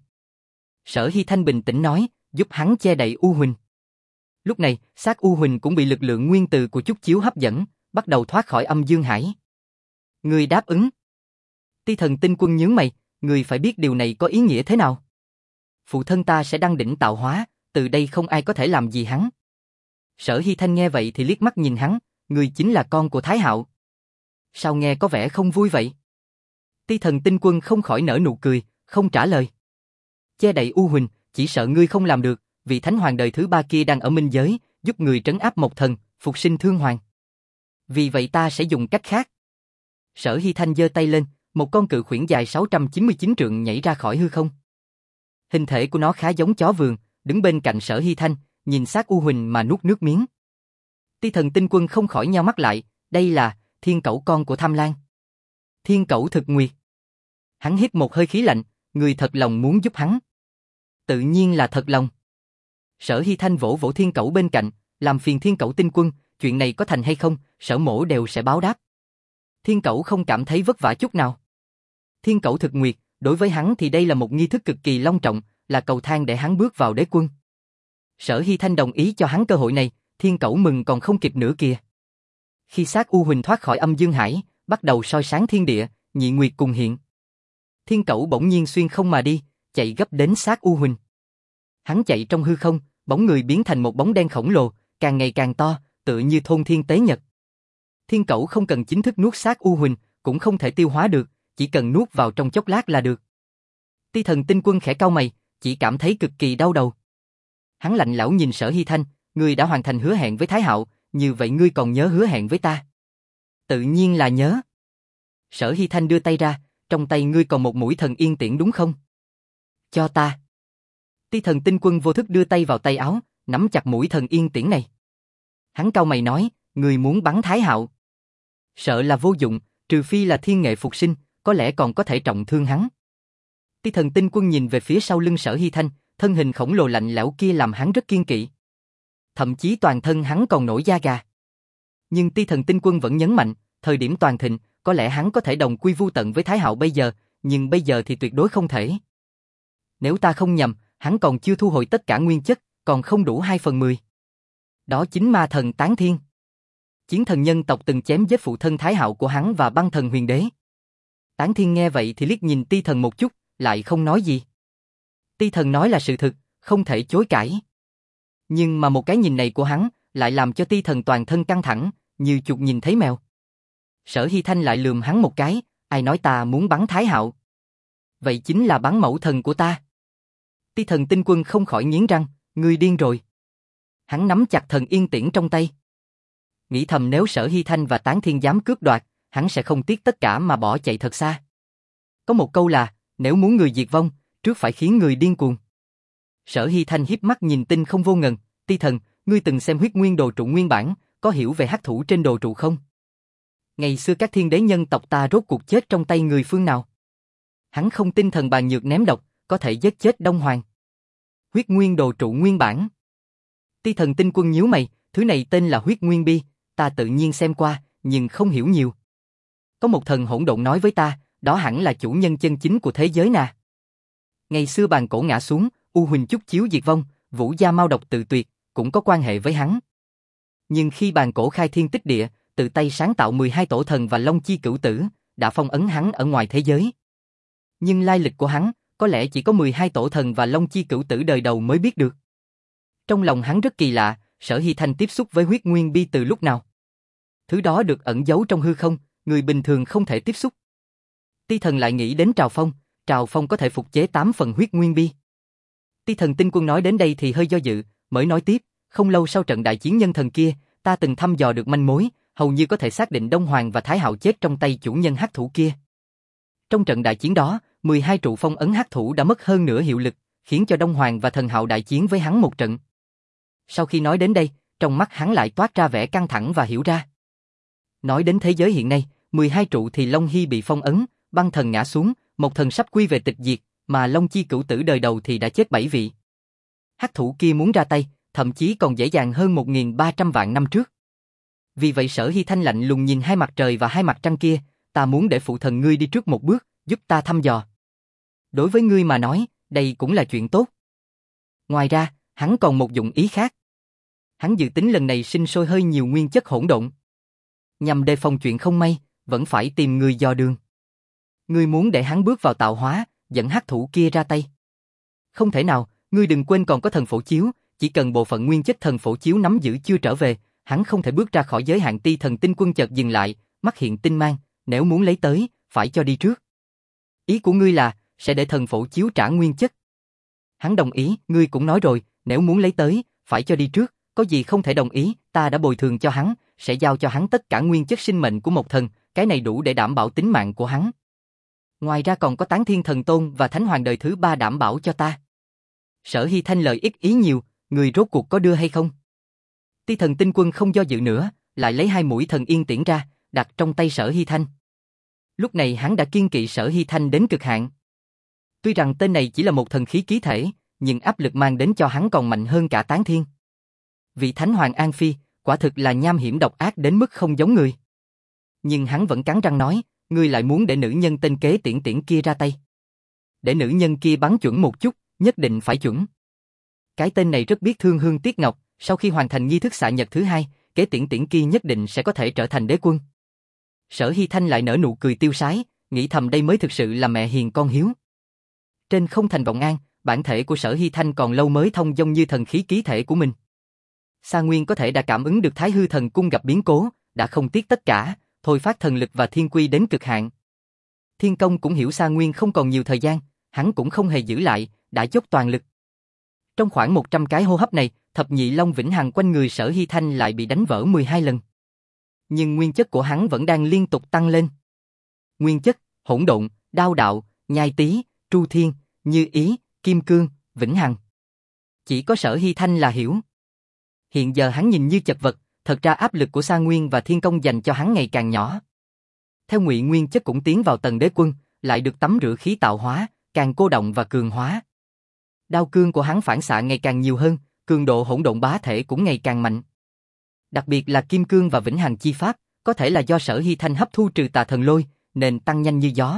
Sở Hy Thanh bình tĩnh nói, giúp hắn che đậy U Huỳnh. Lúc này, xác U Huỳnh cũng bị lực lượng nguyên từ của Chúc Chiếu hấp dẫn, bắt đầu thoát khỏi Âm Dương Hải. Ngươi đáp ứng. Ti Thần Tinh Quân nhướng mày, ngươi phải biết điều này có ý nghĩa thế nào. Phụ thân ta sẽ đăng đỉnh tạo hóa, từ đây không ai có thể làm gì hắn. Sở Hy Thanh nghe vậy thì liếc mắt nhìn hắn, ngươi chính là con của Thái Hạo. Sao nghe có vẻ không vui vậy? Ti Thần Tinh Quân không khỏi nở nụ cười, không trả lời. Che đậy U Huỳnh, chỉ sợ ngươi không làm được, vì Thánh Hoàng đời thứ ba kia đang ở minh giới, giúp người trấn áp Mộc Thần, phục sinh Thương Hoàng. Vì vậy ta sẽ dùng cách khác. Sở Hy Thanh giơ tay lên, một con cự khuyển dài sáu trăm chín mươi chín trượng nhảy ra khỏi hư không. Hình thể của nó khá giống chó vườn, đứng bên cạnh Sở Hy Thanh, nhìn xác U Huỳnh mà nuốt nước miếng. Ti Thần Tinh Quân không khỏi nheo mắt lại, đây là Thiên Cẩu con của Tham Lang. Thiên Cẩu Thực Nguyệt. Hắn hít một hơi khí lạnh, người thật lòng muốn giúp hắn. Tự nhiên là thật lòng. Sở Hy Thanh vỗ vỗ Thiên Cẩu bên cạnh, làm phiền Thiên Cẩu Tinh Quân, chuyện này có thành hay không, Sở mỗ đều sẽ báo đáp. Thiên Cẩu không cảm thấy vất vả chút nào. Thiên Cẩu Thực Nguyệt, đối với hắn thì đây là một nghi thức cực kỳ long trọng, là cầu thang để hắn bước vào đế quân. Sở Hy Thanh đồng ý cho hắn cơ hội này, Thiên Cẩu mừng còn không kịp nữa kìa. Khi xác U Huỳnh thoát khỏi Âm Dương Hải, bắt đầu soi sáng thiên địa, nhị nguyệt cùng hiện. Thiên Cẩu bỗng nhiên xuyên không mà đi, chạy gấp đến xác U Huỳnh. Hắn chạy trong hư không, bóng người biến thành một bóng đen khổng lồ, càng ngày càng to, tựa như thôn thiên tế nhật. Thiên Cẩu không cần chính thức nuốt xác U Huỳnh, cũng không thể tiêu hóa được, chỉ cần nuốt vào trong chốc lát là được. Ti Thần Tinh Quân khẽ cau mày, chỉ cảm thấy cực kỳ đau đầu. Hắn lạnh lẽo nhìn Sở Hy Thanh, ngươi đã hoàn thành hứa hẹn với Thái Hạo, như vậy ngươi còn nhớ hứa hẹn với ta? Tự nhiên là nhớ. Sở Hy Thanh đưa tay ra, trong tay ngươi còn một mũi thần yên tiễn đúng không? Cho ta. Ti Thần Tinh Quân vô thức đưa tay vào tay áo, nắm chặt mũi thần yên tiễn này. Hắn cau mày nói, ngươi muốn bắn Thái Hạo. Sợ là vô dụng, trừ phi là thiên nghệ phục sinh, có lẽ còn có thể trọng thương hắn. Ti Thần Tinh Quân nhìn về phía sau lưng Sở Hy Thanh, thân hình khổng lồ lạnh lẽo kia làm hắn rất kiêng kỵ. Thậm chí toàn thân hắn còn nổi da gà. Nhưng Ti Thần Tinh Quân vẫn nhấn mạnh, thời điểm toàn thịnh, có lẽ hắn có thể đồng quy vu tận với Thái Hạo bây giờ, nhưng bây giờ thì tuyệt đối không thể. Nếu ta không nhầm, hắn còn chưa thu hồi tất cả nguyên chất, còn không đủ hai phần mười. Đó chính ma thần Tán Thiên. Chiến thần nhân tộc từng chém giết phụ thân Thái Hạo của hắn và băng thần huyền đế. Tán Thiên nghe vậy thì liếc nhìn Ti Thần một chút, lại không nói gì. Ti Thần nói là sự thực, không thể chối cãi. Nhưng mà một cái nhìn này của hắn lại làm cho Ti Thần toàn thân căng thẳng, như chuột nhìn thấy mèo. Sở Hy Thanh lại lườm hắn một cái, ai nói ta muốn bắn Thái Hạo? Vậy chính là bắn mẫu thần của ta. Ti Thần Tinh Quân không khỏi nghiến răng, ngươi điên rồi. Hắn nắm chặt thần yên tiễn trong tay. Nghĩ thầm nếu Sở Hy Thanh và Tán Thiên dám cướp đoạt, hắn sẽ không tiếc tất cả mà bỏ chạy thật xa. Có một câu là, nếu muốn người diệt vong, trước phải khiến người điên cuồng. Sở Hy Thanh hiếp mắt nhìn Tinh Không Vô Ngần, Ti Thần, ngươi từng xem Huyết Nguyên Đồ Trụ nguyên bản, có hiểu về hắc thủ trên đồ trụ không? Ngày xưa các thiên đế nhân tộc ta rốt cuộc chết trong tay người phương nào? Hắn không tin thần bàn nhược ném độc, có thể giết chết Đông Hoàng. Huyết Nguyên Đồ Trụ nguyên bản. Ti Thần Tinh Quân nhíu mày, thứ này tên là Huyết Nguyên Bi, ta tự nhiên xem qua, nhưng không hiểu nhiều. Có một thần hỗn độn nói với ta, đó hẳn là chủ nhân chân chính của thế giới nè. Ngày xưa bàn cổ ngã xuống, U Huỳnh Chúc Chiếu diệt vong, Vũ Gia Mao độc tự tuyệt, cũng có quan hệ với hắn. Nhưng khi bàn cổ khai thiên tích địa, tự tay sáng tạo mười hai tổ thần và Long Chi Cửu Tử, đã phong ấn hắn ở ngoài thế giới. Nhưng lai lịch của hắn, có lẽ chỉ có mười hai tổ thần và Long Chi Cửu Tử đời đầu mới biết được. Trong lòng hắn rất kỳ lạ, Sở Hy Thanh tiếp xúc với huyết nguyên bi từ lúc nào? Thứ đó được ẩn giấu trong hư không, người bình thường không thể tiếp xúc. Ti Thần lại nghĩ đến Trào Phong, Trào Phong có thể phục chế tám phần huyết nguyên bi. Ti Thần Tinh Quân nói đến đây thì hơi do dự, mới nói tiếp, không lâu sau trận đại chiến nhân thần kia, ta từng thăm dò được manh mối, hầu như có thể xác định Đông Hoàng và Thái Hạo chết trong tay chủ nhân hắc thủ kia. Trong trận đại chiến đó, mười hai trụ phong ấn hắc thủ đã mất hơn nửa hiệu lực, khiến cho Đông Hoàng và Thần Hạo đại chiến với hắn một trận. Sau khi nói đến đây, trong mắt hắn lại toát ra vẻ căng thẳng và hiểu ra. Nói đến thế giới hiện nay, mười hai trụ thì Long Hy bị phong ấn, băng thần ngã xuống, một thần sắp quy về tịch diệt, mà Long Chi Cửu Tử đời đầu thì đã chết bảy vị. Hắc thủ kia muốn ra tay, thậm chí còn dễ dàng hơn một nghìn ba trăm vạn năm trước. Vì vậy Sở Hy Thanh lạnh lùng nhìn hai mặt trời và hai mặt trăng kia, ta muốn để phụ thần ngươi đi trước một bước, giúp ta thăm dò. Đối với ngươi mà nói, đây cũng là chuyện tốt. Ngoài ra, hắn còn một dụng ý khác. Hắn dự tính lần này sinh sôi hơi nhiều nguyên chất hỗn độn. Nhằm đề phòng chuyện không may, vẫn phải tìm người dò đường. Ngươi muốn để hắn bước vào tạo hóa, dẫn hắc thủ kia ra tay. Không thể nào, ngươi đừng quên còn có thần phổ chiếu, chỉ cần bộ phận nguyên chất thần phổ chiếu nắm giữ chưa trở về, hắn không thể bước ra khỏi giới hạn. Ti Thần Tinh Quân chợt dừng lại, mắt hiện tinh mang, nếu muốn lấy tới, phải cho đi trước. Ý của ngươi là, sẽ để thần phổ chiếu trả nguyên chất. Hắn đồng ý, ngươi cũng nói rồi, nếu muốn lấy tới, phải cho đi trước, có gì không thể đồng ý, ta đã bồi thường cho hắn, sẽ giao cho hắn tất cả nguyên chất sinh mệnh của một thần, cái này đủ để đảm bảo tính mạng của hắn. Ngoài ra còn có Tán Thiên Thần Tôn và Thánh Hoàng đời thứ ba đảm bảo cho ta. Sở Hy Thanh lời ít ý nhiều, người rốt cuộc có đưa hay không? Ti Thần Tinh Quân không do dự nữa, lại lấy hai mũi thần yên tiễn ra, đặt trong tay Sở Hy Thanh. Lúc này hắn đã kiên kỵ Sở Hy Thanh đến cực hạn. Tuy rằng tên này chỉ là một thần khí ký thể, nhưng áp lực mang đến cho hắn còn mạnh hơn cả Tán Thiên. Vị Thánh Hoàng An Phi, quả thực là nham hiểm độc ác đến mức không giống người. Nhưng hắn vẫn cắn răng nói, ngươi lại muốn để nữ nhân tên Kế Tiễn Tiễn kia ra tay. Để nữ nhân kia bắn chuẩn một chút, nhất định phải chuẩn. Cái tên này rất biết thương hương tiếc ngọc, sau khi hoàn thành nghi thức xạ nhật thứ hai, Kế Tiễn Tiễn kia nhất định sẽ có thể trở thành đế quân. Sở Hy Thanh lại nở nụ cười tiêu sái, nghĩ thầm đây mới thực sự là mẹ hiền con hiếu. Trên không thành vọng an, bản thể của Sở Hy Thanh còn lâu mới thông dong như thần khí ký thể của mình. Sa Nguyên có thể đã cảm ứng được Thái Hư Thần Cung gặp biến cố, đã không tiếc tất cả, thôi phát thần lực và thiên quy đến cực hạn. Thiên Công cũng hiểu Sa Nguyên không còn nhiều thời gian, hắn cũng không hề giữ lại, đã dốc toàn lực. Trong khoảng một trăm cái hô hấp này, thập nhị long vĩnh hằng quanh người Sở Hy Thanh lại bị đánh vỡ mười hai lần. Nhưng nguyên chất của hắn vẫn đang liên tục tăng lên. Nguyên chất, hỗn độn, đao đạo, nhai tý, tru thiên, như ý, kim cương, vĩnh hằng. Chỉ có Sở Hy Thanh là hiểu. Hiện giờ hắn nhìn như chật vật, thật ra áp lực của Sa Nguyên và Thiên Công dành cho hắn ngày càng nhỏ. Theo Ngụy nguyên chất cũng tiến vào tầng đế quân, lại được tắm rửa khí tạo hóa, càng cô động và cường hóa. Đao cương của hắn phản xạ ngày càng nhiều hơn, cường độ hỗn độn bá thể cũng ngày càng mạnh. Đặc biệt là kim cương và vĩnh hằng chi pháp, có thể là do Sở Hy Thanh hấp thu trừ tà thần lôi, nên tăng nhanh như gió.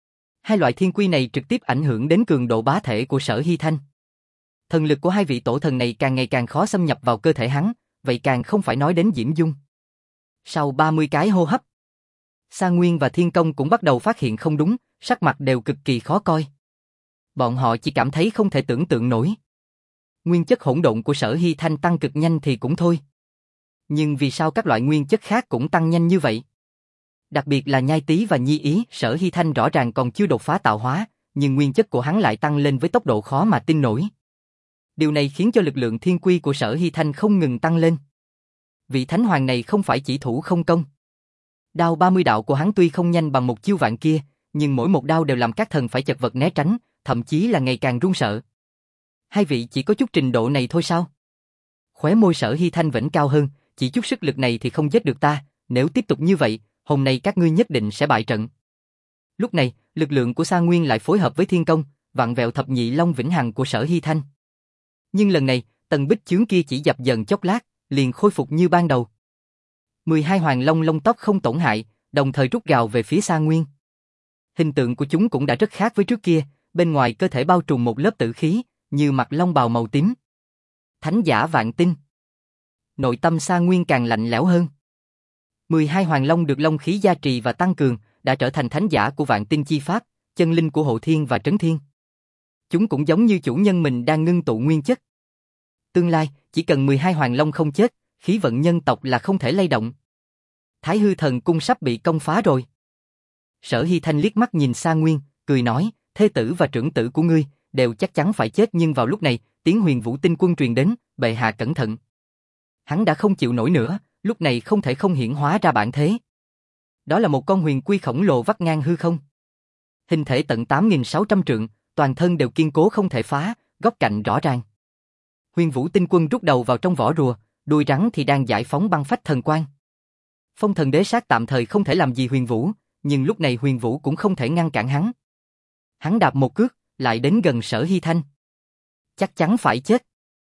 Hai loại thiên quy này trực tiếp ảnh hưởng đến cường độ bá thể của Sở Hy Thanh. Thần lực của hai vị tổ thần này càng ngày càng khó xâm nhập vào cơ thể hắn, vậy càng không phải nói đến Diễm Dung. Sau ba mươi cái hô hấp, Sa Nguyên và Thiên Công cũng bắt đầu phát hiện không đúng, sắc mặt đều cực kỳ khó coi. Bọn họ chỉ cảm thấy không thể tưởng tượng nổi. Nguyên chất hỗn độn của Sở Hy Thanh tăng cực nhanh thì cũng thôi. Nhưng vì sao các loại nguyên chất khác cũng tăng nhanh như vậy? Đặc biệt là nhai tí và nhi ý, Sở Hy Thanh rõ ràng còn chưa đột phá tạo hóa, nhưng nguyên chất của hắn lại tăng lên với tốc độ khó mà tin nổi. Điều này khiến cho lực lượng thiên quy của Sở Hy Thanh không ngừng tăng lên. Vị thánh hoàng này không phải chỉ thủ không công. Đao ba mươi đạo của hắn tuy không nhanh bằng một chiêu vạn kia, nhưng mỗi một đao đều làm các thần phải chật vật né tránh, thậm chí là ngày càng run sợ. Hai vị chỉ có chút trình độ này thôi sao? Khóe môi Sở Hy Thanh vẫn cao hơn, chỉ chút sức lực này thì không giết được ta, nếu tiếp tục như vậy, hôm nay các ngươi nhất định sẽ bại trận. Lúc này, lực lượng của Sa Nguyên lại phối hợp với thiên công, vặn vẹo thập nhị long vĩnh hằng của Sở Hy Thanh. Nhưng lần này, tầng bích chướng kia chỉ dập dần chốc lát, liền khôi phục như ban đầu. mười hai hoàng long lông tóc không tổn hại, đồng thời rút gào về phía Sa Nguyên. Hình tượng của chúng cũng đã rất khác với trước kia, bên ngoài cơ thể bao trùm một lớp tử khí, như mặc long bào màu tím. Thánh giả vạn tinh. Nội tâm Sa Nguyên càng lạnh lẽo hơn. mười hai hoàng long được long khí gia trì và tăng cường, đã trở thành thánh giả của vạn tinh chi pháp, chân linh của Hộ Thiên và Trấn Thiên. Chúng cũng giống như chủ nhân mình đang ngưng tụ nguyên chất. Tương lai, chỉ cần mười hai hoàng long không chết, khí vận nhân tộc là không thể lay động. Thái Hư Thần Cung sắp bị công phá rồi. Sở Hy Thanh liếc mắt nhìn Sa Nguyên, cười nói, thê tử và trưởng tử của ngươi đều chắc chắn phải chết, nhưng vào lúc này, tiếng Huyền Vũ Tinh Quân truyền đến, bệ hạ cẩn thận. Hắn đã không chịu nổi nữa, lúc này không thể không hiển hóa ra bản thế. Đó là một con huyền quy khổng lồ vắt ngang hư không. Hình thể tận tám nghìn sáu trăm trượng, toàn thân đều kiên cố không thể phá, góc cạnh rõ ràng. Huyền Vũ Tinh Quân rút đầu vào trong vỏ rùa, đuôi rắn thì đang giải phóng băng phách thần quang. Phong Thần Đế Sát tạm thời không thể làm gì Huyền Vũ, nhưng lúc này Huyền Vũ cũng không thể ngăn cản hắn. Hắn đạp một cước, lại đến gần Sở Hy Thanh. Chắc chắn phải chết.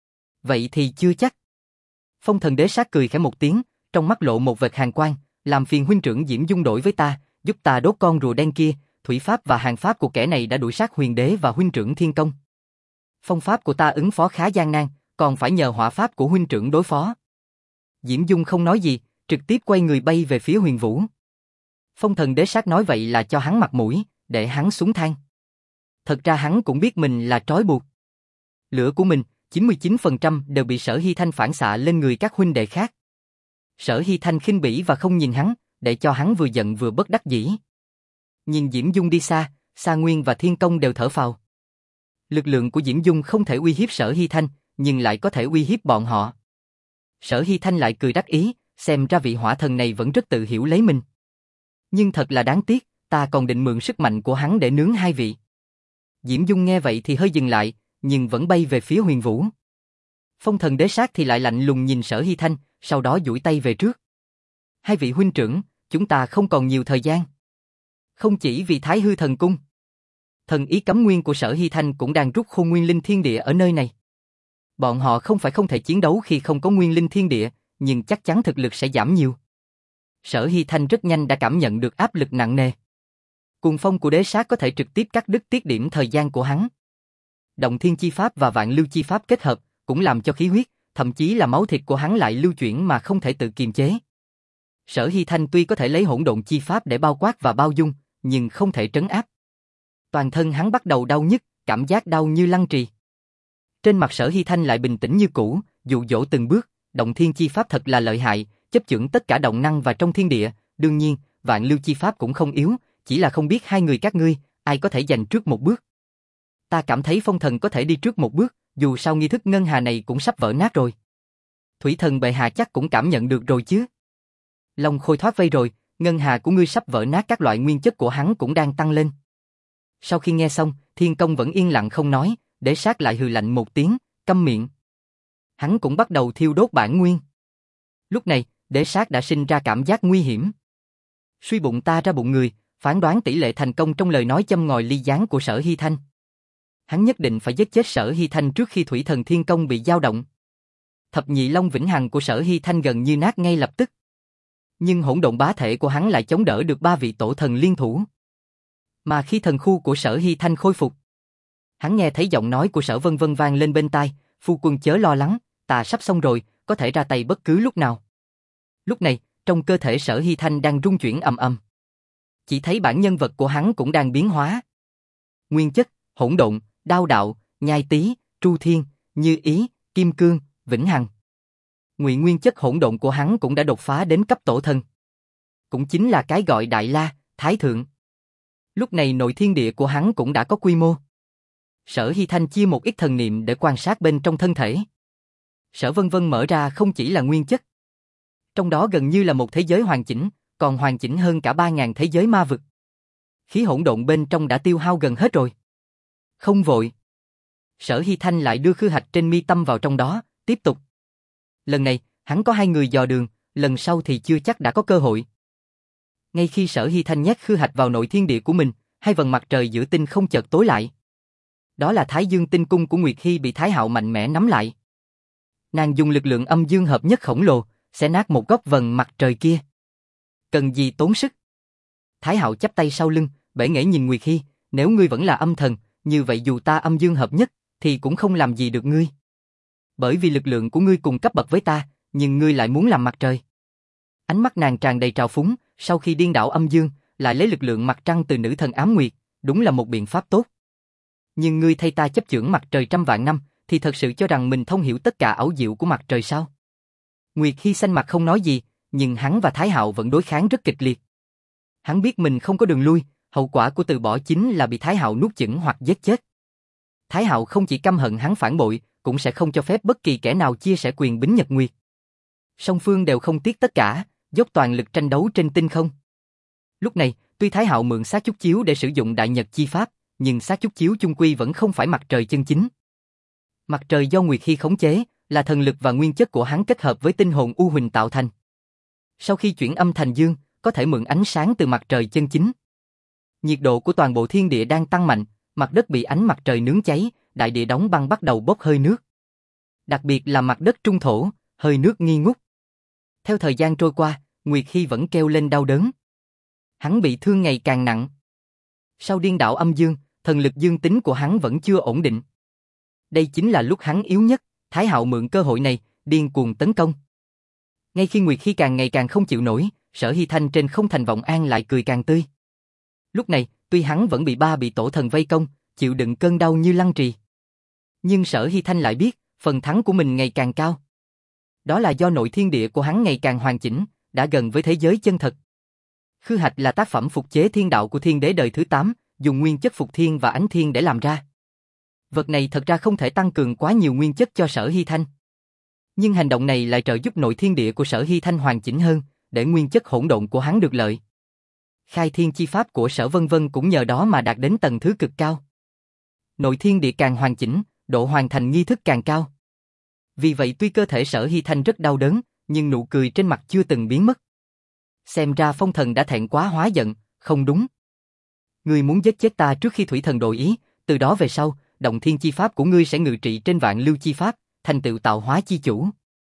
Vậy thì chưa chắc. Phong Thần Đế Sát cười khẽ một tiếng, trong mắt lộ một vệt hàn quang, làm phiền huynh trưởng Diễm Dung đổi với ta, giúp ta đốt con rùa đen kia, thủy pháp và hàng pháp của kẻ này đã đuổi sát Huyền Đế và huynh trưởng Thiên Công. Phong pháp của ta ứng phó khá gian nan, còn phải nhờ hỏa pháp của huynh trưởng đối phó. Diễm Dung không nói gì, trực tiếp quay người bay về phía Huyền Vũ. Phong Thần Đế Sát nói vậy là cho hắn mặt mũi, để hắn xuống thang. Thật ra hắn cũng biết mình là trói buộc. Lửa của mình, chín mươi chín phần trăm đều bị Sở Hy Thanh phản xạ lên người các huynh đệ khác. Sở Hy Thanh khinh bỉ và không nhìn hắn, để cho hắn vừa giận vừa bất đắc dĩ. Nhìn Diễm Dung đi xa, Sa Nguyên và Thiên Công đều thở phào. Lực lượng của Diễm Dung không thể uy hiếp Sở Hy Thanh, nhưng lại có thể uy hiếp bọn họ. Sở Hy Thanh lại cười đắc ý, xem ra vị hỏa thần này vẫn rất tự hiểu lấy mình. Nhưng thật là đáng tiếc, ta còn định mượn sức mạnh của hắn để nướng hai vị. Diễm Dung nghe vậy thì hơi dừng lại, nhưng vẫn bay về phía Huyền Vũ. Phong Thần Đế Sát thì lại lạnh lùng nhìn Sở Hy Thanh, sau đó duỗi tay về trước. Hai vị huynh trưởng, chúng ta không còn nhiều thời gian. Không chỉ vì Thái Hư Thần Cung, thần ý cấm nguyên của Sở Hy Thanh cũng đang rút khôn nguyên linh thiên địa ở nơi này. Bọn họ không phải không thể chiến đấu khi không có nguyên linh thiên địa, nhưng chắc chắn thực lực sẽ giảm nhiều. Sở Hy Thanh rất nhanh đã cảm nhận được áp lực nặng nề. Cuồng phong của đế sát có thể trực tiếp cắt đứt tiết điểm thời gian của hắn. Động thiên chi pháp và vạn lưu chi pháp kết hợp, cũng làm cho khí huyết, thậm chí là máu thịt của hắn lại lưu chuyển mà không thể tự kiềm chế. Sở Hy Thanh tuy có thể lấy hỗn độn chi pháp để bao quát và bao dung, nhưng không thể trấn áp. Toàn thân hắn bắt đầu đau nhức, cảm giác đau như lăng trì. Trên mặt Sở Hy Thanh lại bình tĩnh như cũ, dụ dỗ từng bước, động thiên chi pháp thật là lợi hại, chấp chưởng tất cả động năng và trong thiên địa, đương nhiên, vạn lưu chi pháp cũng không yếu, chỉ là không biết hai người các ngươi, ai có thể giành trước một bước. Ta cảm thấy Phong Thần có thể đi trước một bước, dù sao nghi thức ngân hà này cũng sắp vỡ nát rồi. Thủy Thần bệ hạ chắc cũng cảm nhận được rồi chứ. Long Khôi thoát vây rồi, ngân hà của ngươi sắp vỡ nát, các loại nguyên chất của hắn cũng đang tăng lên. Sau khi nghe xong, Thiên Công vẫn yên lặng không nói, Đế Sát lại hừ lạnh một tiếng, câm miệng. Hắn cũng bắt đầu thiêu đốt bản nguyên. Lúc này, Đế Sát đã sinh ra cảm giác nguy hiểm. Suy bụng ta ra bụng người, phán đoán tỷ lệ thành công trong lời nói châm ngòi ly gián của Sở Hy Thanh. Hắn nhất định phải giết chết Sở Hy Thanh trước khi Thủy Thần Thiên Công bị dao động. Thập nhị long vĩnh hằng của Sở Hy Thanh gần như nát ngay lập tức. Nhưng hỗn độn bá thể của hắn lại chống đỡ được ba vị tổ thần liên thủ. Mà khi thần khu của Sở Hy Thanh khôi phục, hắn nghe thấy giọng nói của Sở Vân Vân vang lên bên tai, phu quân chớ lo lắng, ta sắp xong rồi, có thể ra tay bất cứ lúc nào. Lúc này, trong cơ thể Sở Hy Thanh đang rung chuyển ầm ầm. Chỉ thấy bản nhân vật của hắn cũng đang biến hóa. Nguyên chất, hỗn độn, đao đạo, nhai tí, tru thiên, như ý, kim cương, vĩnh hằng. Ngụy nguyên chất hỗn độn của hắn cũng đã đột phá đến cấp tổ thần. Cũng chính là cái gọi Đại La, Thái Thượng. Lúc này nội thiên địa của hắn cũng đã có quy mô. Sở Hy Thanh chia một ít thần niệm để quan sát bên trong thân thể. Sở Vân Vân mở ra không chỉ là nguyên chất. Trong đó gần như là một thế giới hoàn chỉnh, còn hoàn chỉnh hơn cả ba ngàn thế giới ma vực. Khí hỗn độn bên trong đã tiêu hao gần hết rồi. Không vội. Sở Hy Thanh lại đưa khư hạch trên mi tâm vào trong đó, tiếp tục. Lần này, hắn có hai người dò đường, lần sau thì chưa chắc đã có cơ hội. Ngay khi Sở Hy Thanh nhét khư hạch vào nội thiên địa của mình, hai vầng mặt trời giữa tinh không chợt tối lại. Đó là Thái Dương tinh cung của Nguyệt Hy bị Thái Hạo mạnh mẽ nắm lại. Nàng dùng lực lượng âm dương hợp nhất khổng lồ, sẽ nát một góc vầng mặt trời kia. Cần gì tốn sức? Thái Hạo chắp tay sau lưng, bể nghễ nhìn Nguyệt Hy, nếu ngươi vẫn là âm thần, như vậy dù ta âm dương hợp nhất, thì cũng không làm gì được ngươi. Bởi vì lực lượng của ngươi cùng cấp bậc với ta, nhưng ngươi lại muốn làm mặt trời. Ánh mắt nàng tràn đầy trào phúng, sau khi điên đảo âm dương, lại lấy lực lượng mặt trăng từ nữ thần ám nguyệt, đúng là một biện pháp tốt. Nhưng ngươi thay ta chấp chưởng mặt trời trăm vạn năm, thì thật sự cho rằng mình thông hiểu tất cả ảo diệu của mặt trời sao? Nguyệt Hy xanh mặt không nói gì, nhưng hắn và Thái Hạo vẫn đối kháng rất kịch liệt. Hắn biết mình không có đường lui, hậu quả của từ bỏ chính là bị Thái Hạo nuốt chửng hoặc giết chết. Thái Hạo không chỉ căm hận hắn phản bội, cũng sẽ không cho phép bất kỳ kẻ nào chia sẻ quyền bính nhật nguyệt. Song phương đều không tiếc tất cả, dốc toàn lực tranh đấu trên tinh không. Lúc này, tuy Thái Hạo mượn sát chúc chiếu để sử dụng đại nhật chi pháp, nhưng sát chúc chiếu chung quy vẫn không phải mặt trời chân chính. Mặt trời do Nguyệt Hy khống chế, là thần lực và nguyên chất của hắn kết hợp với tinh hồn u huỳnh tạo thành. Sau khi chuyển âm thành dương, có thể mượn ánh sáng từ mặt trời chân chính. Nhiệt độ của toàn bộ thiên địa đang tăng mạnh, mặt đất bị ánh mặt trời nướng cháy, đại địa đóng băng bắt đầu bốc hơi nước. Đặc biệt là mặt đất trung thổ, hơi nước nghi ngút. Theo thời gian trôi qua, Nguyệt Hy vẫn kêu lên đau đớn. Hắn bị thương ngày càng nặng. Sau điên đảo âm dương, thần lực dương tính của hắn vẫn chưa ổn định. Đây chính là lúc hắn yếu nhất, Thái Hạo mượn cơ hội này, điên cuồng tấn công. Ngay khi Nguyệt Hy càng ngày càng không chịu nổi, Sở Hy Thanh trên không thành vọng an lại cười càng tươi. Lúc này, tuy hắn vẫn bị ba bị tổ thần vây công, chịu đựng cơn đau như lăng trì. Nhưng Sở Hy Thanh lại biết, phần thắng của mình ngày càng cao. Đó là do nội thiên địa của hắn ngày càng hoàn chỉnh, đã gần với thế giới chân thật. Khư hạch là tác phẩm phục chế thiên đạo của thiên đế đời thứ tám, dùng nguyên chất phục thiên và ánh thiên để làm ra. Vật này thật ra không thể tăng cường quá nhiều nguyên chất cho Sở Hy Thanh. Nhưng hành động này lại trợ giúp nội thiên địa của Sở Hy Thanh hoàn chỉnh hơn, để nguyên chất hỗn độn của hắn được lợi. Khai thiên chi pháp của Sở Vân Vân cũng nhờ đó mà đạt đến tầng thứ cực cao. Nội thiên địa càng hoàn chỉnh, độ hoàn thành nghi thức càng cao. Vì vậy tuy cơ thể Sở Hy Thanh rất đau đớn, nhưng nụ cười trên mặt chưa từng biến mất. Xem ra phong thần đã thẹn quá hóa giận, không đúng. Ngươi muốn giết chết ta trước khi thủy thần đổi ý, từ đó về sau, động thiên chi pháp của ngươi sẽ ngự trị trên vạn lưu chi pháp, thành tựu tạo hóa chi chủ.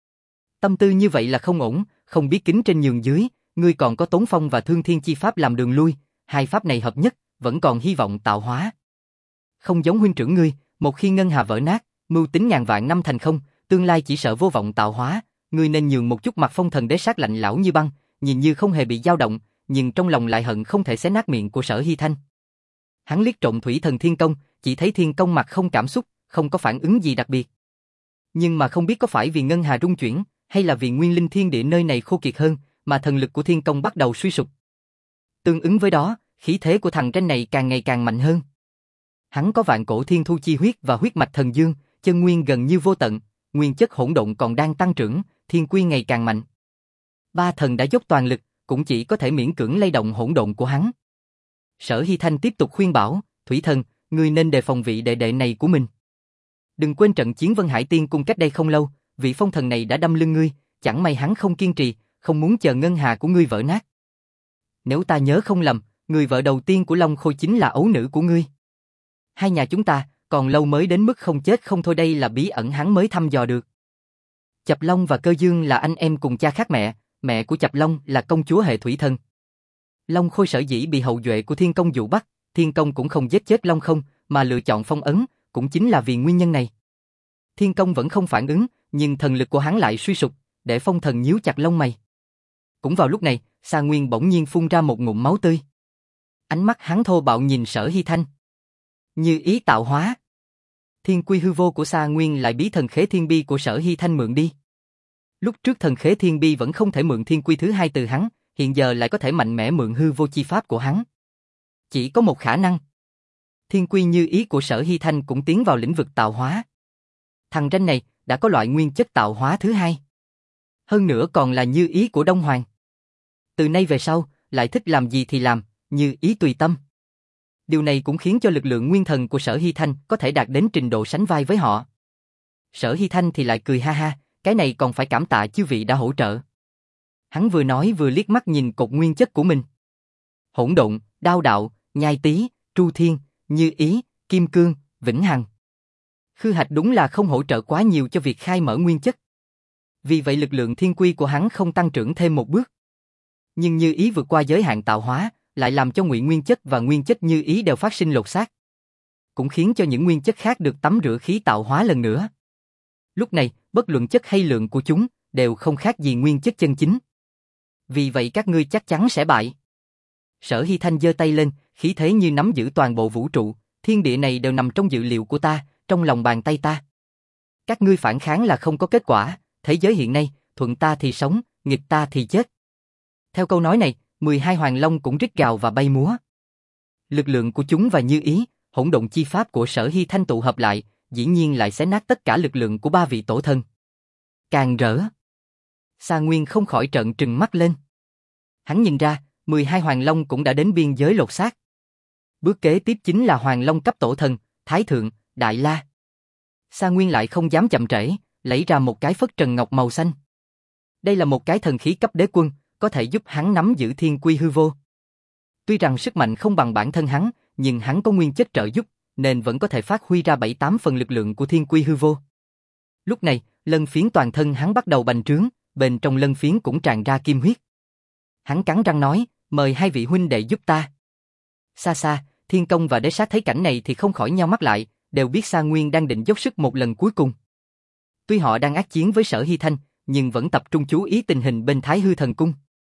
Tâm tư như vậy là không ổn, không biết kính trên nhường dưới, ngươi còn có tốn phong và thương thiên chi pháp làm đường lui, hai pháp này hợp nhất, vẫn còn hy vọng tạo hóa. Không giống huynh trưởng ngươi, một khi ngân hà vỡ nát, mưu tính ngàn vạn năm thành không, tương lai chỉ sợ vô vọng tạo hóa, ngươi nên nhường một chút mặt phong thần đế sát lạnh lão như băng, nhìn như không hề bị dao động, nhưng trong lòng lại hận không thể xé nát miệng của Sở Hy Thanh. Hắn liếc trộm thủy thần thiên công, chỉ thấy thiên công mặt không cảm xúc, không có phản ứng gì đặc biệt. Nhưng mà không biết có phải vì ngân hà rung chuyển, hay là vì nguyên linh thiên địa nơi này khô kiệt hơn, mà thần lực của thiên công bắt đầu suy sụp. Tương ứng với đó, khí thế của thằng trên này càng ngày càng mạnh hơn. Hắn có vạn cổ thiên thu chi huyết và huyết mạch thần dương, chân nguyên gần như vô tận, nguyên chất hỗn độn còn đang tăng trưởng, thiên quy ngày càng mạnh. Ba thần đã dốc toàn lực, cũng chỉ có thể miễn cưỡng lay động hỗn độn của hắn. Sở Hy Thanh tiếp tục khuyên bảo, Thủy Thần, ngươi nên đề phòng vị đệ đệ này của mình. Đừng quên trận chiến Vân Hải Tiên Cung cách đây không lâu, vị phong thần này đã đâm lưng ngươi, chẳng may hắn không kiên trì, không muốn chờ ngân hà của ngươi vỡ nát. Nếu ta nhớ không lầm, người vợ đầu tiên của Long Khôi chính là ấu nữ của ngươi. Hai nhà chúng ta, còn lâu mới đến mức không chết không thôi, đây là bí ẩn hắn mới thăm dò được. Chập Long và Cơ Dương là anh em cùng cha khác mẹ, mẹ của Chập Long là công chúa hệ thủy thần. Long Khôi sở dĩ bị hậu duệ của Thiên Công dụ bắt, Thiên Công cũng không giết chết Long Không, mà lựa chọn phong ấn, cũng chính là vì nguyên nhân này. Thiên Công vẫn không phản ứng, nhưng thần lực của hắn lại suy sụp, để phong thần nhíu chặt lông mày. Cũng vào lúc này, Sa Nguyên bỗng nhiên phun ra một ngụm máu tươi. Ánh mắt hắn thô bạo nhìn Sở Hy Thanh. Như ý tạo hóa. Thiên quy hư vô của Sa Nguyên lại bí thần khế thiên bi của Sở Hy Thanh mượn đi. Lúc trước thần khế thiên bi vẫn không thể mượn thiên quy thứ hai từ hắn, hiện giờ lại có thể mạnh mẽ mượn hư vô chi pháp của hắn. Chỉ có một khả năng. Thiên quy như ý của Sở Hy Thanh cũng tiến vào lĩnh vực tạo hóa. Thằng ranh này đã có loại nguyên chất tạo hóa thứ hai. Hơn nữa còn là như ý của Đông Hoàng. Từ nay về sau, lại thích làm gì thì làm, như ý tùy tâm. Điều này cũng khiến cho lực lượng nguyên thần của Sở Hy Thanh có thể đạt đến trình độ sánh vai với họ. Sở Hy Thanh thì lại cười ha ha, cái này còn phải cảm tạ chư vị đã hỗ trợ. Hắn vừa nói vừa liếc mắt nhìn cột nguyên chất của mình. Hỗn độn, đao đạo, nhai tý, tru thiên, như ý, kim cương, vĩnh hằng. Khư Hạch đúng là không hỗ trợ quá nhiều cho việc khai mở nguyên chất. Vì vậy lực lượng thiên quy của hắn không tăng trưởng thêm một bước. Nhưng như ý vượt qua giới hạn tạo hóa, lại làm cho ngụy nguyên chất và nguyên chất như ý đều phát sinh lột xác. Cũng khiến cho những nguyên chất khác được tắm rửa khí tạo hóa lần nữa. Lúc này, bất luận chất hay lượng của chúng, đều không khác gì nguyên chất chân chính. Vì vậy các ngươi chắc chắn sẽ bại. Sở Hy Thanh giơ tay lên, khí thế như nắm giữ toàn bộ vũ trụ, thiên địa này đều nằm trong dự liệu của ta, trong lòng bàn tay ta. Các ngươi phản kháng là không có kết quả, thế giới hiện nay, thuận ta thì sống, nghịch ta thì chết. Theo câu nói này, mười hai hoàng long cũng rít gào và bay múa. Lực lượng của chúng và như ý, hỗn độn chi pháp của Sở Hy Thanh tụ hợp lại, dĩ nhiên lại xé nát tất cả lực lượng của ba vị tổ thân. Càng rỡ. Sa Nguyên không khỏi trợn trừng mắt lên. Hắn nhìn ra, mười hai hoàng long cũng đã đến biên giới lột xác. Bước kế tiếp chính là hoàng long cấp tổ thần, Thái Thượng, Đại La. Sa Nguyên lại không dám chậm trễ, lấy ra một cái phất trần ngọc màu xanh. Đây là một cái thần khí cấp đế quân, có thể giúp hắn nắm giữ thiên quy hư vô. Tuy rằng sức mạnh không bằng bản thân hắn, nhưng hắn có nguyên chất trợ giúp, nên vẫn có thể phát huy ra bảy tám phần lực lượng của thiên quy hư vô. Lúc này, lân phiến toàn thân hắn bắt đầu bành trướng, bên trong lân phiến cũng tràn ra kim huyết. Hắn cắn răng nói, mời hai vị huynh đệ giúp ta. Xa xa, Thiên Công và Đế Sát thấy cảnh này thì không khỏi nheo mắt lại, đều biết Sa Nguyên đang định dốc sức một lần cuối cùng. Tuy họ đang ác chiến với Sở Hy Thanh, nhưng vẫn tập trung chú ý tình hình bên Thái Hư Thần Cung.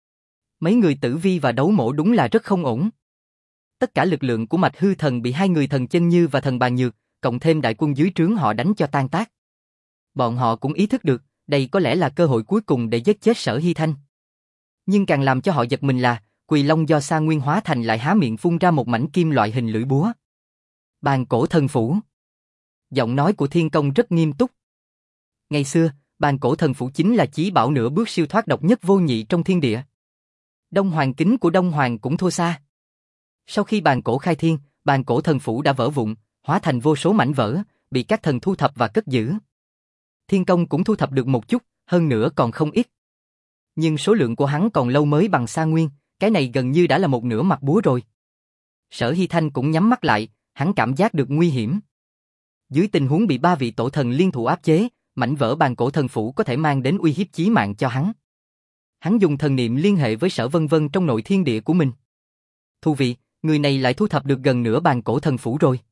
Mấy người Tử Vi và Đấu Mổ đúng là rất không ổn. Tất cả lực lượng của Mạch Hư Thần bị hai người Thần Chân Như và Thần Bàn Nhược, cộng thêm đại quân dưới trướng họ đánh cho tan tác. Bọn họ cũng ý thức được, đây có lẽ là cơ hội cuối cùng để giết chết Sở Hy Thanh. Nhưng càng làm cho họ giật mình là, Quỳ Long do Sa Nguyên hóa thành lại há miệng phun ra một mảnh kim loại hình lưỡi búa. Bàn cổ thần phủ. Giọng nói của Thiên Công rất nghiêm túc. Ngày xưa, bàn cổ thần phủ chính là chí bảo nửa bước siêu thoát độc nhất vô nhị trong thiên địa. Đông Hoàng kính của Đông Hoàng cũng thua xa. Sau khi bàn cổ khai thiên, bàn cổ thần phủ đã vỡ vụn, hóa thành vô số mảnh vỡ, bị các thần thu thập và cất giữ. Thiên Công cũng thu thập được một chút, hơn nữa còn không ít. Nhưng số lượng của hắn còn lâu mới bằng Sa Nguyên, cái này gần như đã là một nửa mặt búa rồi. Sở Hy Thanh cũng nhắm mắt lại, hắn cảm giác được nguy hiểm. Dưới tình huống bị ba vị tổ thần liên thủ áp chế, mảnh vỡ bàn cổ thần phủ có thể mang đến uy hiếp chí mạng cho hắn. Hắn dùng thần niệm liên hệ với Sở Vân Vân trong nội thiên địa của mình. Thú vị, người này lại thu thập được gần nửa bàn cổ thần phủ rồi.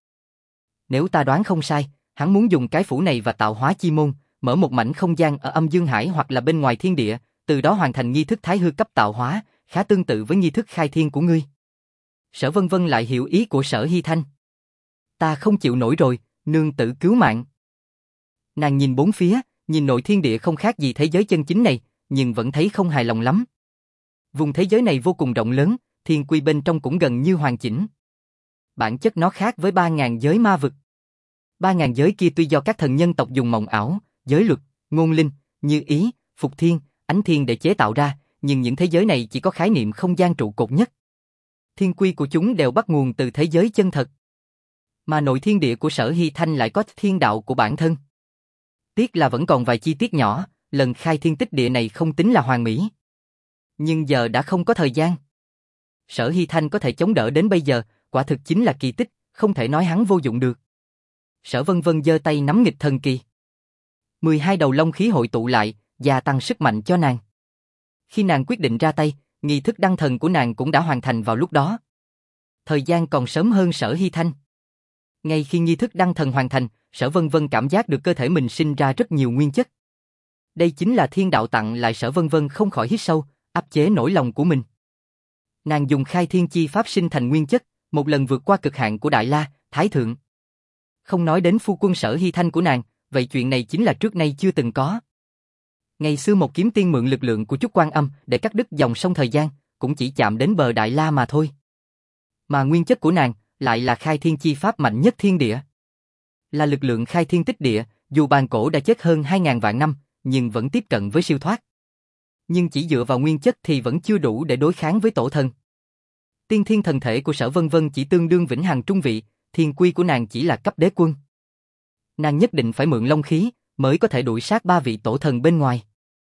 Nếu ta đoán không sai, hắn muốn dùng cái phủ này và tạo hóa chi môn, mở một mảnh không gian ở âm dương hải hoặc là bên ngoài thiên địa, từ đó hoàn thành nghi thức thái hư cấp tạo hóa, khá tương tự với nghi thức khai thiên của ngươi. Sở Vân Vân lại hiểu ý của Sở Hy Thanh. Ta không chịu nổi rồi, nương tử cứu mạng. Nàng nhìn bốn phía, nhìn nội thiên địa không khác gì thế giới chân chính này, nhưng vẫn thấy không hài lòng lắm. Vùng thế giới này vô cùng rộng lớn, thiên quy bên trong cũng gần như hoàn chỉnh. Bản chất nó khác với ba ngàn giới ma vực. Ba ngàn giới kia tuy do các thần nhân tộc dùng mộng ảo, giới luật, ngôn linh, như ý, phục thiên, ánh thiên để chế tạo ra, nhưng những thế giới này chỉ có khái niệm không gian trụ cột nhất. Thiên quy của chúng đều bắt nguồn từ thế giới chân thật. Mà nội thiên địa của Sở Hy Thanh lại có thiên đạo của bản thân. Tiếc là vẫn còn vài chi tiết nhỏ, lần khai thiên tích địa này không tính là hoàn mỹ. Nhưng giờ đã không có thời gian. Sở Hy Thanh có thể chống đỡ đến bây giờ, quả thực chính là kỳ tích, không thể nói hắn vô dụng được. Sở Vân Vân giơ tay nắm nghịch thần kỳ. mười hai đầu long khí hội tụ lại, gia tăng sức mạnh cho nàng. Khi nàng quyết định ra tay, nghi thức đăng thần của nàng cũng đã hoàn thành vào lúc đó. Thời gian còn sớm hơn Sở Hy Thanh. Ngay khi nghi thức đăng thần hoàn thành, Sở Vân Vân cảm giác được cơ thể mình sinh ra rất nhiều nguyên chất. Đây chính là thiên đạo tặng lại. Sở Vân Vân không khỏi hít sâu, áp chế nỗi lòng của mình. Nàng dùng khai thiên chi pháp sinh thành nguyên chất, một lần vượt qua cực hạn của Đại La, Thái Thượng. Không nói đến phu quân Sở Hy Thanh của nàng, vậy chuyện này chính là trước nay chưa từng có. Ngày xưa một kiếm tiên mượn lực lượng của Chúc Quan Âm để cắt đứt dòng sông thời gian, cũng chỉ chạm đến bờ Đại La mà thôi. Mà nguyên chất của nàng lại là khai thiên chi pháp mạnh nhất thiên địa. Là lực lượng khai thiên tích địa, dù bàn cổ đã chết hơn hai ngàn vạn năm, nhưng vẫn tiếp cận với siêu thoát. Nhưng chỉ dựa vào nguyên chất thì vẫn chưa đủ để đối kháng với tổ thần. Tiên thiên thần thể của Sở Vân Vân chỉ tương đương vĩnh hằng trung vị, thiên quy của nàng chỉ là cấp đế quân. Nàng nhất định phải mượn long khí, mới có thể đuổi sát ba vị tổ thần bên ngoài.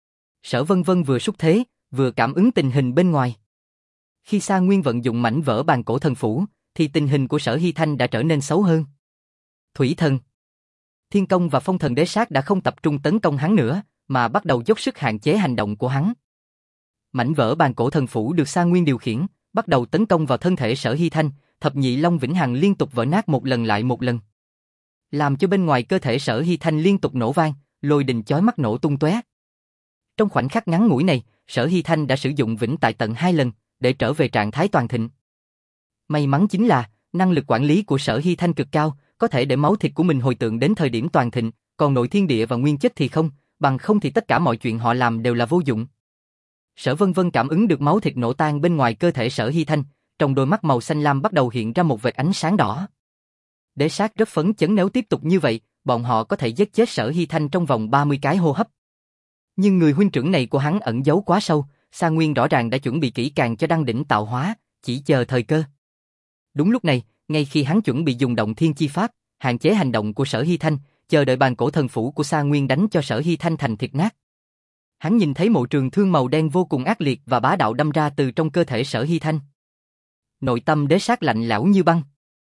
Sở Vân Vân vừa xúc thế, vừa cảm ứng tình hình bên ngoài. Khi Sa Nguyên vận dụng mảnh vỡ bàn cổ thần phủ, thì tình hình của Sở Hy Thanh đã trở nên xấu hơn. Thủy thần, Thiên Công và Phong Thần Đế Sát đã không tập trung tấn công hắn nữa, mà bắt đầu dốc sức hạn chế hành động của hắn. Mảnh vỡ bàn cổ thần phủ được Sa Nguyên điều khiển, bắt đầu tấn công vào thân thể Sở Hy Thanh, thập nhị long vĩnh hằng liên tục vỡ nát một lần lại một lần, làm cho bên ngoài cơ thể Sở Hy Thanh liên tục nổ vang, lôi đình chói mắt nổ tung tóe. Trong khoảnh khắc ngắn ngủi này, Sở Hy Thanh đã sử dụng vĩnh tại tận hai lần để trở về trạng thái toàn thịnh. May mắn chính là năng lực quản lý của Sở Hy Thanh cực cao, có thể để máu thịt của mình hồi tượng đến thời điểm toàn thịnh, còn nội thiên địa và nguyên chất thì không, bằng không thì tất cả mọi chuyện họ làm đều là vô dụng. Sở Vân Vân cảm ứng được máu thịt nổ tan bên ngoài cơ thể Sở Hy Thanh, trong đôi mắt màu xanh lam bắt đầu hiện ra một vệt ánh sáng đỏ. Đế Sát rất phấn chấn, nếu tiếp tục như vậy, bọn họ có thể giết chết Sở Hy Thanh trong vòng ba mươi cái hô hấp. Nhưng người huynh trưởng này của hắn ẩn giấu quá sâu, Sa Nguyên rõ ràng đã chuẩn bị kỹ càng cho đăng đỉnh tạo hóa, chỉ chờ thời cơ. Đúng lúc này, ngay khi hắn chuẩn bị dùng động thiên chi pháp, hạn chế hành động của Sở Hy Thanh, chờ đợi bàn cổ thần phủ của Sa Nguyên đánh cho Sở Hy Thanh thành thịt nát. Hắn nhìn thấy mộ trường thương màu đen vô cùng ác liệt và bá đạo đâm ra từ trong cơ thể Sở Hy Thanh. Nội tâm Đế Sát lạnh lẽo như băng.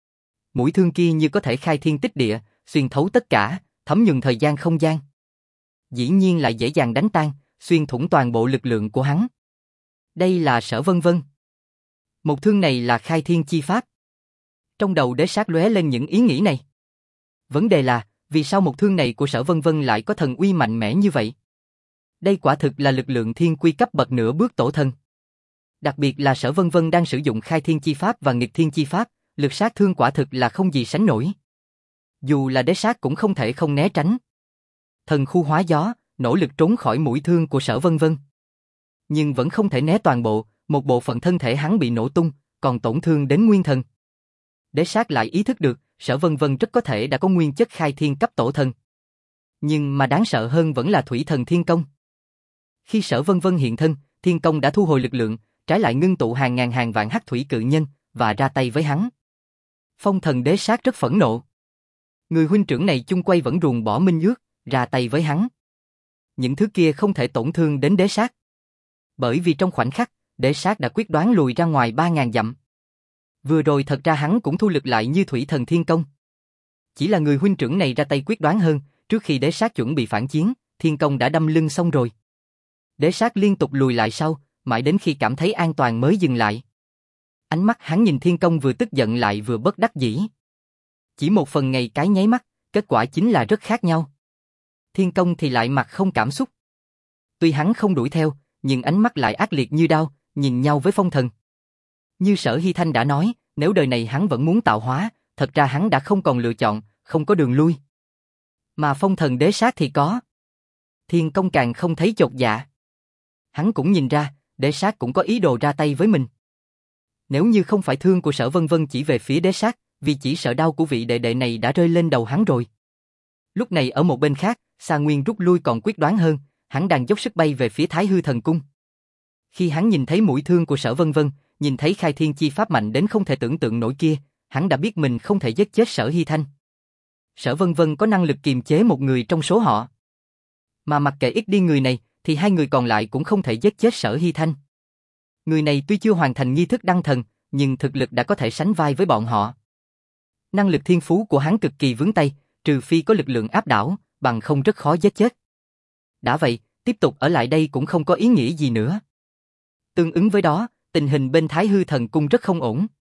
Mũi thương kia như có thể khai thiên tích địa, xuyên thấu tất cả, thấm nhuần thời gian không gian. Dĩ nhiên lại dễ dàng đánh tan, xuyên thủng toàn bộ lực lượng của hắn. Đây là Sở Vân Vân. Một thương này là khai thiên chi pháp. Trong đầu Đế Sát lóe lên những ý nghĩ này. Vấn đề là, vì sao một thương này của Sở Vân Vân lại có thần uy mạnh mẽ như vậy? Đây quả thực là lực lượng thiên quy cấp bậc nửa bước tổ thần. Đặc biệt là Sở Vân Vân đang sử dụng khai thiên chi pháp và nghịch thiên chi pháp, lực sát thương quả thực là không gì sánh nổi. Dù là Đế Sát cũng không thể không né tránh. Thần khu hóa gió, nỗ lực trốn khỏi mũi thương của Sở Vân Vân. Nhưng vẫn không thể né toàn bộ, một bộ phận thân thể hắn bị nổ tung, còn tổn thương đến nguyên thần. Đế Sát lại ý thức được, Sở Vân Vân rất có thể đã có nguyên chất khai thiên cấp tổ thần. Nhưng mà đáng sợ hơn vẫn là thủy thần Thiên Công. Khi Sở Vân Vân hiện thân, Thiên Công đã thu hồi lực lượng, trái lại ngưng tụ hàng ngàn hàng vạn hắc thủy cự nhân, và ra tay với hắn. Phong thần Đế Sát rất phẫn nộ. Người huynh trưởng này chung quay vẫn ruồng bỏ minh ước, ra tay với hắn. Những thứ kia không thể tổn thương đến Đế Sát. Bởi vì trong khoảnh khắc, Đế Sát đã quyết đoán lùi ra ngoài ba ngàn dặm. Vừa rồi thật ra hắn cũng thu lực lại như thủy thần Thiên Công. Chỉ là người huynh trưởng này ra tay quyết đoán hơn, trước khi Đế Sát chuẩn bị phản chiến, Thiên Công đã đâm lưng xong rồi. Đế Sát liên tục lùi lại sau, mãi đến khi cảm thấy an toàn mới dừng lại. Ánh mắt hắn nhìn Thiên Công vừa tức giận lại vừa bất đắc dĩ. Chỉ một phần ngày cái nháy mắt, kết quả chính là rất khác nhau. Thiên Công thì lại mặt không cảm xúc. Tuy hắn không đuổi theo, nhưng ánh mắt lại ác liệt như đao, nhìn nhau với Phong Thần. Như Sở Hy Thanh đã nói, nếu đời này hắn vẫn muốn tạo hóa, thật ra hắn đã không còn lựa chọn, không có đường lui. Mà Phong Thần Đế Sát thì có. Thiên Công càng không thấy chột dạ. Hắn cũng nhìn ra, Đế Sát cũng có ý đồ ra tay với mình. Nếu như không phải thương của Sở Vân Vân chỉ về phía Đế Sát, vì chỉ sợ đau của vị đệ đệ này đã rơi lên đầu hắn rồi. Lúc này ở một bên khác, Sa Nguyên rút lui còn quyết đoán hơn, hắn đang dốc sức bay về phía Thái Hư Thần Cung. Khi hắn nhìn thấy mũi thương của Sở Vân Vân, nhìn thấy khai thiên chi pháp mạnh đến không thể tưởng tượng nổi kia, hắn đã biết mình không thể giết chết Sở Hy Thanh. Sở Vân Vân có năng lực kiềm chế một người trong số họ. Mà mặc kệ ít đi người này, thì hai người còn lại cũng không thể giết chết Sở Hy Thanh. Người này tuy chưa hoàn thành nghi thức đăng thần, nhưng thực lực đã có thể sánh vai với bọn họ. Năng lực thiên phú của hắn cực kỳ vướng tay, trừ phi có lực lượng áp đảo, bằng không rất khó giết chết. Đã vậy, tiếp tục ở lại đây cũng không có ý nghĩa gì nữa. Tương ứng với đó, tình hình bên Thái Hư Thần Cung rất không ổn.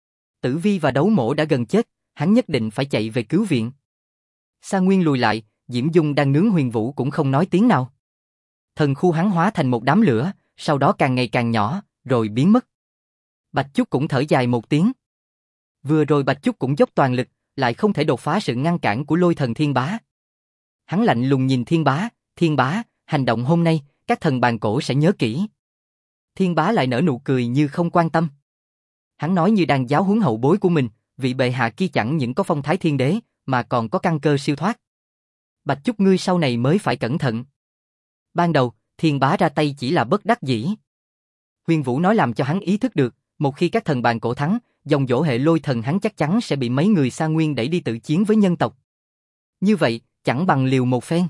Tử Vi và Đấu Mổ đã gần chết, hắn nhất định phải chạy về cứu viện. Sa Nguyên lùi lại, Diễm Dung đang nướng huyền vũ cũng không nói tiếng nào. Thần khu hắn hóa thành một đám lửa, sau đó càng ngày càng nhỏ, rồi biến mất. Bạch Chúc cũng thở dài một tiếng. Vừa rồi Bạch Chúc cũng dốc toàn lực, lại không thể đột phá sự ngăn cản của lôi thần Thiên Bá. Hắn lạnh lùng nhìn Thiên Bá, Thiên Bá, hành động hôm nay, các thần bàn cổ sẽ nhớ kỹ. Thiên Bá lại nở nụ cười như không quan tâm. Hắn nói như đang giáo huấn hậu bối của mình, vị bệ hạ kia chẳng những có phong thái thiên đế, mà còn có căn cơ siêu thoát. Bạch Chúc ngươi sau này mới phải cẩn thận. Ban đầu, Thiên Bá ra tay chỉ là bất đắc dĩ. Huyền Vũ nói làm cho hắn ý thức được, một khi các thần bàn cổ thắng, dòng dỗ hệ lôi thần hắn chắc chắn sẽ bị mấy người Sa Nguyên đẩy đi tự chiến với nhân tộc. Như vậy, chẳng bằng liều một phen.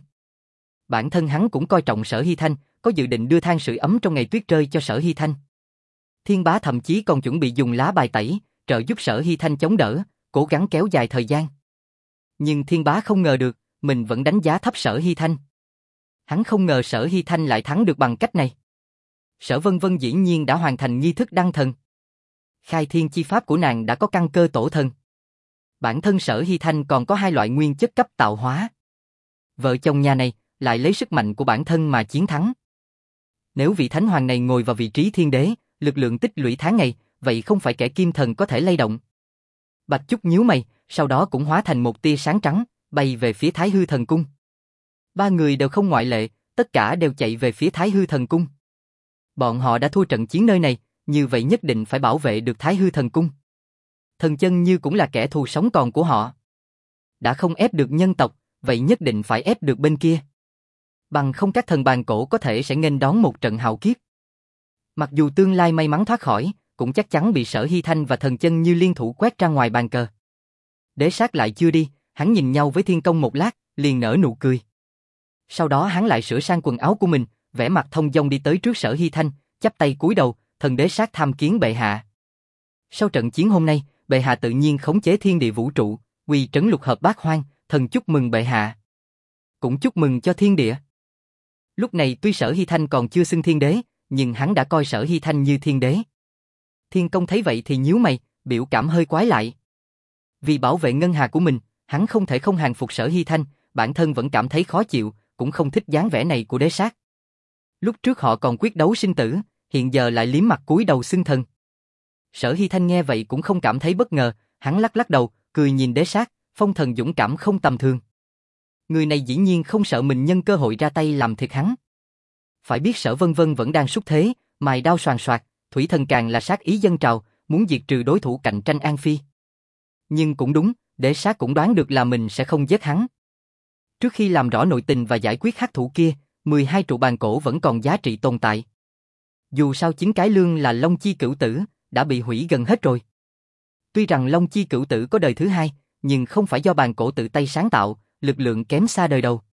Bản thân hắn cũng coi trọng Sở Hy Thanh, có dự định đưa than sưởi ấm trong ngày tuyết rơi cho Sở Hy Thanh. Thiên Bá thậm chí còn chuẩn bị dùng lá bài tẩy, trợ giúp Sở Hy Thanh chống đỡ, cố gắng kéo dài thời gian. Nhưng Thiên Bá không ngờ được, mình vẫn đánh giá thấp Sở Hy Thanh. Hắn không ngờ Sở Hy Thanh lại thắng được bằng cách này. Sở Vân Vân dĩ nhiên đã hoàn thành nghi thức đăng thần. Khai thiên chi pháp của nàng đã có căn cơ tổ thần. Bản thân Sở Hy Thanh còn có hai loại nguyên chất cấp tạo hóa. Vợ chồng nhà này lại lấy sức mạnh của bản thân mà chiến thắng. Nếu vị thánh hoàng này ngồi vào vị trí thiên đế, lực lượng tích lũy tháng ngày, vậy không phải kẻ kim thần có thể lay động. Bạch Chúc nhíu mày, sau đó cũng hóa thành một tia sáng trắng, bay về phía Thái Hư Thần Cung. Ba người đều không ngoại lệ, tất cả đều chạy về phía Thái Hư Thần Cung. Bọn họ đã thua trận chiến nơi này, như vậy nhất định phải bảo vệ được Thái Hư Thần Cung. Thần Chân Như cũng là kẻ thù sống còn của họ. Đã không ép được nhân tộc, vậy nhất định phải ép được bên kia. Bằng không các thần bàn cổ có thể sẽ nghênh đón một trận hạo kiếp. Mặc dù tương lai may mắn thoát khỏi, cũng chắc chắn bị Sở Hy Thanh và Thần Chân Như liên thủ quét ra ngoài bàn cờ. Đế Sát lại chưa đi, hắn nhìn nhau với Thiên Công một lát, liền nở nụ cười. Sau đó hắn lại sửa sang quần áo của mình, vẻ mặt thông dong đi tới trước Sở Hy Thanh, chắp tay cúi đầu, thần Đế Sát tham kiến bệ hạ. Sau trận chiến hôm nay, bệ hạ tự nhiên khống chế thiên địa vũ trụ, quy trấn lục hợp bát hoang, thần chúc mừng bệ hạ. Cũng chúc mừng cho thiên địa. Lúc này tuy Sở Hy Thanh còn chưa xưng thiên đế, nhưng hắn đã coi Sở Hy Thanh như thiên đế. Thiên Công thấy vậy thì nhíu mày, biểu cảm hơi quái lại. Vì bảo vệ ngân hà của mình, hắn không thể không hàng phục Sở Hy Thanh, bản thân vẫn cảm thấy khó chịu, cũng không thích dáng vẻ này của Đế Sát. Lúc trước họ còn quyết đấu sinh tử, hiện giờ lại liếm mặt cúi đầu xưng thần. Sở Hy Thanh nghe vậy cũng không cảm thấy bất ngờ, hắn lắc lắc đầu, cười nhìn Đế Sát, phong thần dũng cảm không tầm thường. Người này dĩ nhiên không sợ mình nhân cơ hội ra tay làm thiệt hắn. Phải biết Sở Vân Vân vẫn đang xúc thế, mài đao soàn soạt, Thủy Thần càng là sát ý dân trào, muốn diệt trừ đối thủ cạnh tranh An Phi. Nhưng cũng đúng, Đế Sát cũng đoán được là mình sẽ không giết hắn. Trước khi làm rõ nội tình và giải quyết hắc thủ kia, mười hai trụ bàn cổ vẫn còn giá trị tồn tại. Dù sao chính cái lương là Long Chi Cửu Tử, đã bị hủy gần hết rồi. Tuy rằng Long Chi Cửu Tử có đời thứ hai, nhưng không phải do bàn cổ tự tay sáng tạo, lực lượng kém xa đời đầu.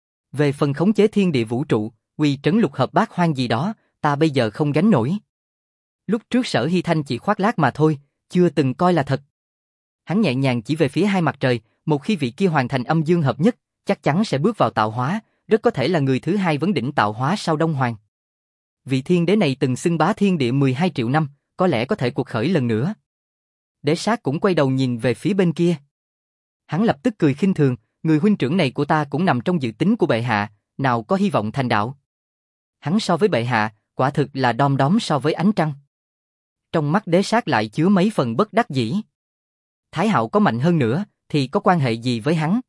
Về phần khống chế thiên địa vũ trụ, quy trấn lục hợp bát hoang gì đó, ta bây giờ không gánh nổi. Lúc trước Sở Hy Thanh chỉ khoác lác mà thôi, chưa từng coi là thật. Hắn nhẹ nhàng chỉ về phía hai mặt trời, một khi vị kia hoàn thành âm dương hợp nhất, chắc chắn sẽ bước vào tạo hóa, rất có thể là người thứ hai vấn đỉnh tạo hóa sau Đông Hoàng. Vị thiên đế này từng xưng bá thiên địa mười hai triệu năm, có lẽ có thể cuộc khởi lần nữa. Đế Sát cũng quay đầu nhìn về phía bên kia. Hắn lập tức cười khinh thường, người huynh trưởng này của ta cũng nằm trong dự tính của bệ hạ, nào có hy vọng thành đạo. Hắn so với bệ hạ, quả thực là đom đóm so với ánh trăng. Trong mắt Đế Sát lại chứa mấy phần bất đắc dĩ. Thái Hạo có mạnh hơn nữa, thì có quan hệ gì với hắn?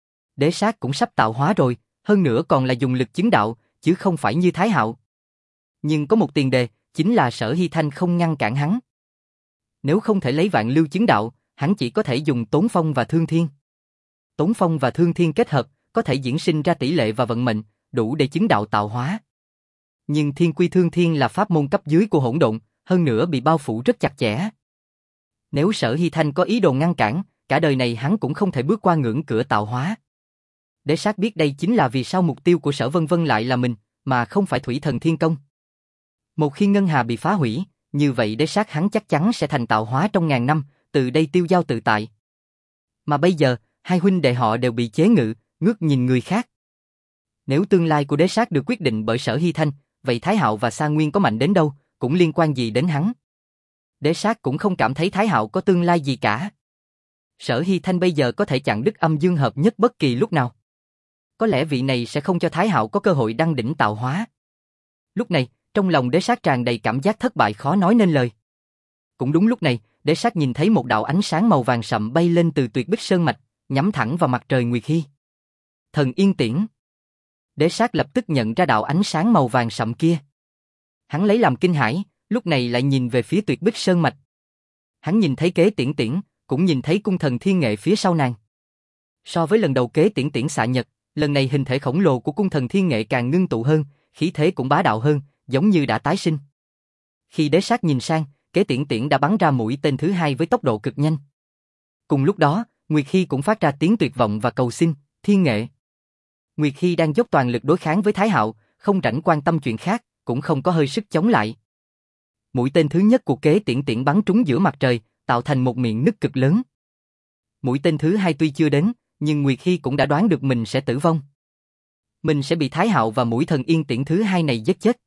Đế Sát cũng sắp tạo hóa rồi, hơn nữa còn là dùng lực chứng đạo, chứ không phải như Thái Hạo. Nhưng có một tiền đề, chính là Sở Hy Thanh không ngăn cản hắn. Nếu không thể lấy vạn lưu chứng đạo, hắn chỉ có thể dùng Tốn Phong và Thương Thiên. Tốn Phong và Thương Thiên kết hợp, có thể diễn sinh ra tỷ lệ và vận mệnh, đủ để chứng đạo tạo hóa. Nhưng Thiên Quy Thương Thiên là pháp môn cấp dưới của hỗn độn, hơn nữa bị bao phủ rất chặt chẽ. Nếu Sở Hy Thanh có ý đồ ngăn cản, cả đời này hắn cũng không thể bước qua ngưỡng cửa tạo hóa. Đế Sát biết đây chính là vì sao mục tiêu của Sở Vân Vân lại là mình, mà không phải Thủy Thần Thiên Công. Một khi ngân hà bị phá hủy, như vậy Đế Sát hắn chắc chắn sẽ thành tạo hóa trong ngàn năm, từ đây tiêu dao tự tại. Mà bây giờ, hai huynh đệ họ đều bị chế ngự, ngước nhìn người khác. Nếu tương lai của Đế Sát được quyết định bởi Sở Hy Thanh, vậy Thái Hạo và Sa Nguyên có mạnh đến đâu, cũng liên quan gì đến hắn. Đế Sát cũng không cảm thấy Thái Hạo có tương lai gì cả. Sở Hy Thanh bây giờ có thể chặn đứt âm dương hợp nhất bất kỳ lúc nào. Có lẽ vị này sẽ không cho Thái Hạo có cơ hội đăng đỉnh tạo hóa. Lúc này, trong lòng Đế Sát tràn đầy cảm giác thất bại khó nói nên lời. Cũng đúng lúc này, Đế Sát nhìn thấy một đạo ánh sáng màu vàng sậm bay lên từ Tuyệt Bích Sơn Mạch, nhắm thẳng vào mặt trời Nguyệt Hy. Thần Yên Tiễn. Đế Sát lập tức nhận ra đạo ánh sáng màu vàng sậm kia. Hắn lấy làm kinh hãi, lúc này lại nhìn về phía Tuyệt Bích Sơn Mạch. Hắn nhìn thấy Kế Tiễn Tiễn, cũng nhìn thấy cung thần thiên nghệ phía sau nàng. So với lần đầu Kế Tiễn Tiễn xạ nhật, lần này hình thể khổng lồ của cung thần thiên nghệ càng ngưng tụ hơn, khí thế cũng bá đạo hơn, giống như đã tái sinh. Khi Đế Sát nhìn sang, Kế Tiễn Tiễn đã bắn ra mũi tên thứ hai với tốc độ cực nhanh. Cùng lúc đó, Nguyệt Hy cũng phát ra tiếng tuyệt vọng và cầu xin, thiên nghệ. Nguyệt Hy đang dốc toàn lực đối kháng với Thái Hạo, không rảnh quan tâm chuyện khác, cũng không có hơi sức chống lại. Mũi tên thứ nhất của Kế Tiễn Tiễn bắn trúng giữa mặt trời, tạo thành một miệng nứt cực lớn. Mũi tên thứ hai tuy chưa đến, nhưng Nguyệt Hy cũng đã đoán được mình sẽ tử vong. Mình sẽ bị Thái Hạo và mũi thần Yên Tiễn thứ hai này giết chết.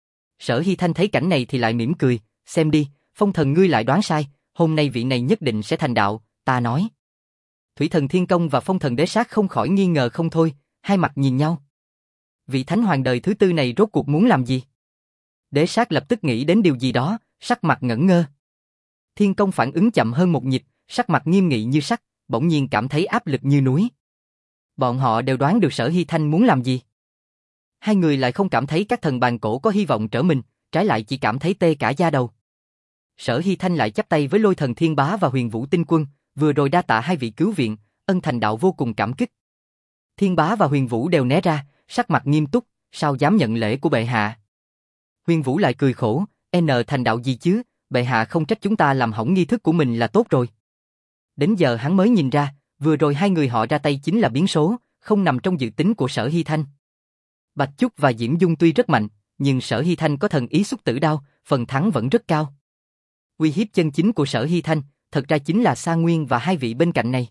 Sở Hy Thanh thấy cảnh này thì lại mỉm cười, xem đi, Phong thần ngươi lại đoán sai, hôm nay vị này nhất định sẽ thành đạo, ta nói. Thủy thần Thiên Công và Phong thần Đế Sát không khỏi nghi ngờ không thôi, hai mặt nhìn nhau. Vị thánh hoàng đời thứ tư này rốt cuộc muốn làm gì? Đế Sát lập tức nghĩ đến điều gì đó, sắc mặt ngẩn ngơ. Thiên Công phản ứng chậm hơn một nhịp, sắc mặt nghiêm nghị như sắt, bỗng nhiên cảm thấy áp lực như núi. Bọn họ đều đoán được Sở Hy Thanh muốn làm gì. Hai người lại không cảm thấy các thần bàn cổ có hy vọng trở mình, trái lại chỉ cảm thấy tê cả da đầu. Sở Hy Thanh lại chắp tay với Lôi thần Thiên Bá và Huyền Vũ Tinh Quân, vừa rồi đa tạ hai vị cứu viện, ân thành đạo vô cùng cảm kích. Thiên Bá và Huyền Vũ đều né ra, sắc mặt nghiêm túc, sao dám nhận lễ của bệ hạ. Huyền Vũ lại cười khổ, N thành đạo gì chứ, bệ hạ không trách chúng ta làm hỏng nghi thức của mình là tốt rồi. Đến giờ hắn mới nhìn ra, vừa rồi hai người họ ra tay chính là biến số, không nằm trong dự tính của Sở Hy Thanh. Bạch Chúc và Diễm Dung tuy rất mạnh, nhưng Sở Hy Thanh có thần ý xúc tử đao, phần thắng vẫn rất cao. Uy hiếp chân chính của Sở Hy Thanh, thật ra chính là Sa Nguyên và hai vị bên cạnh này.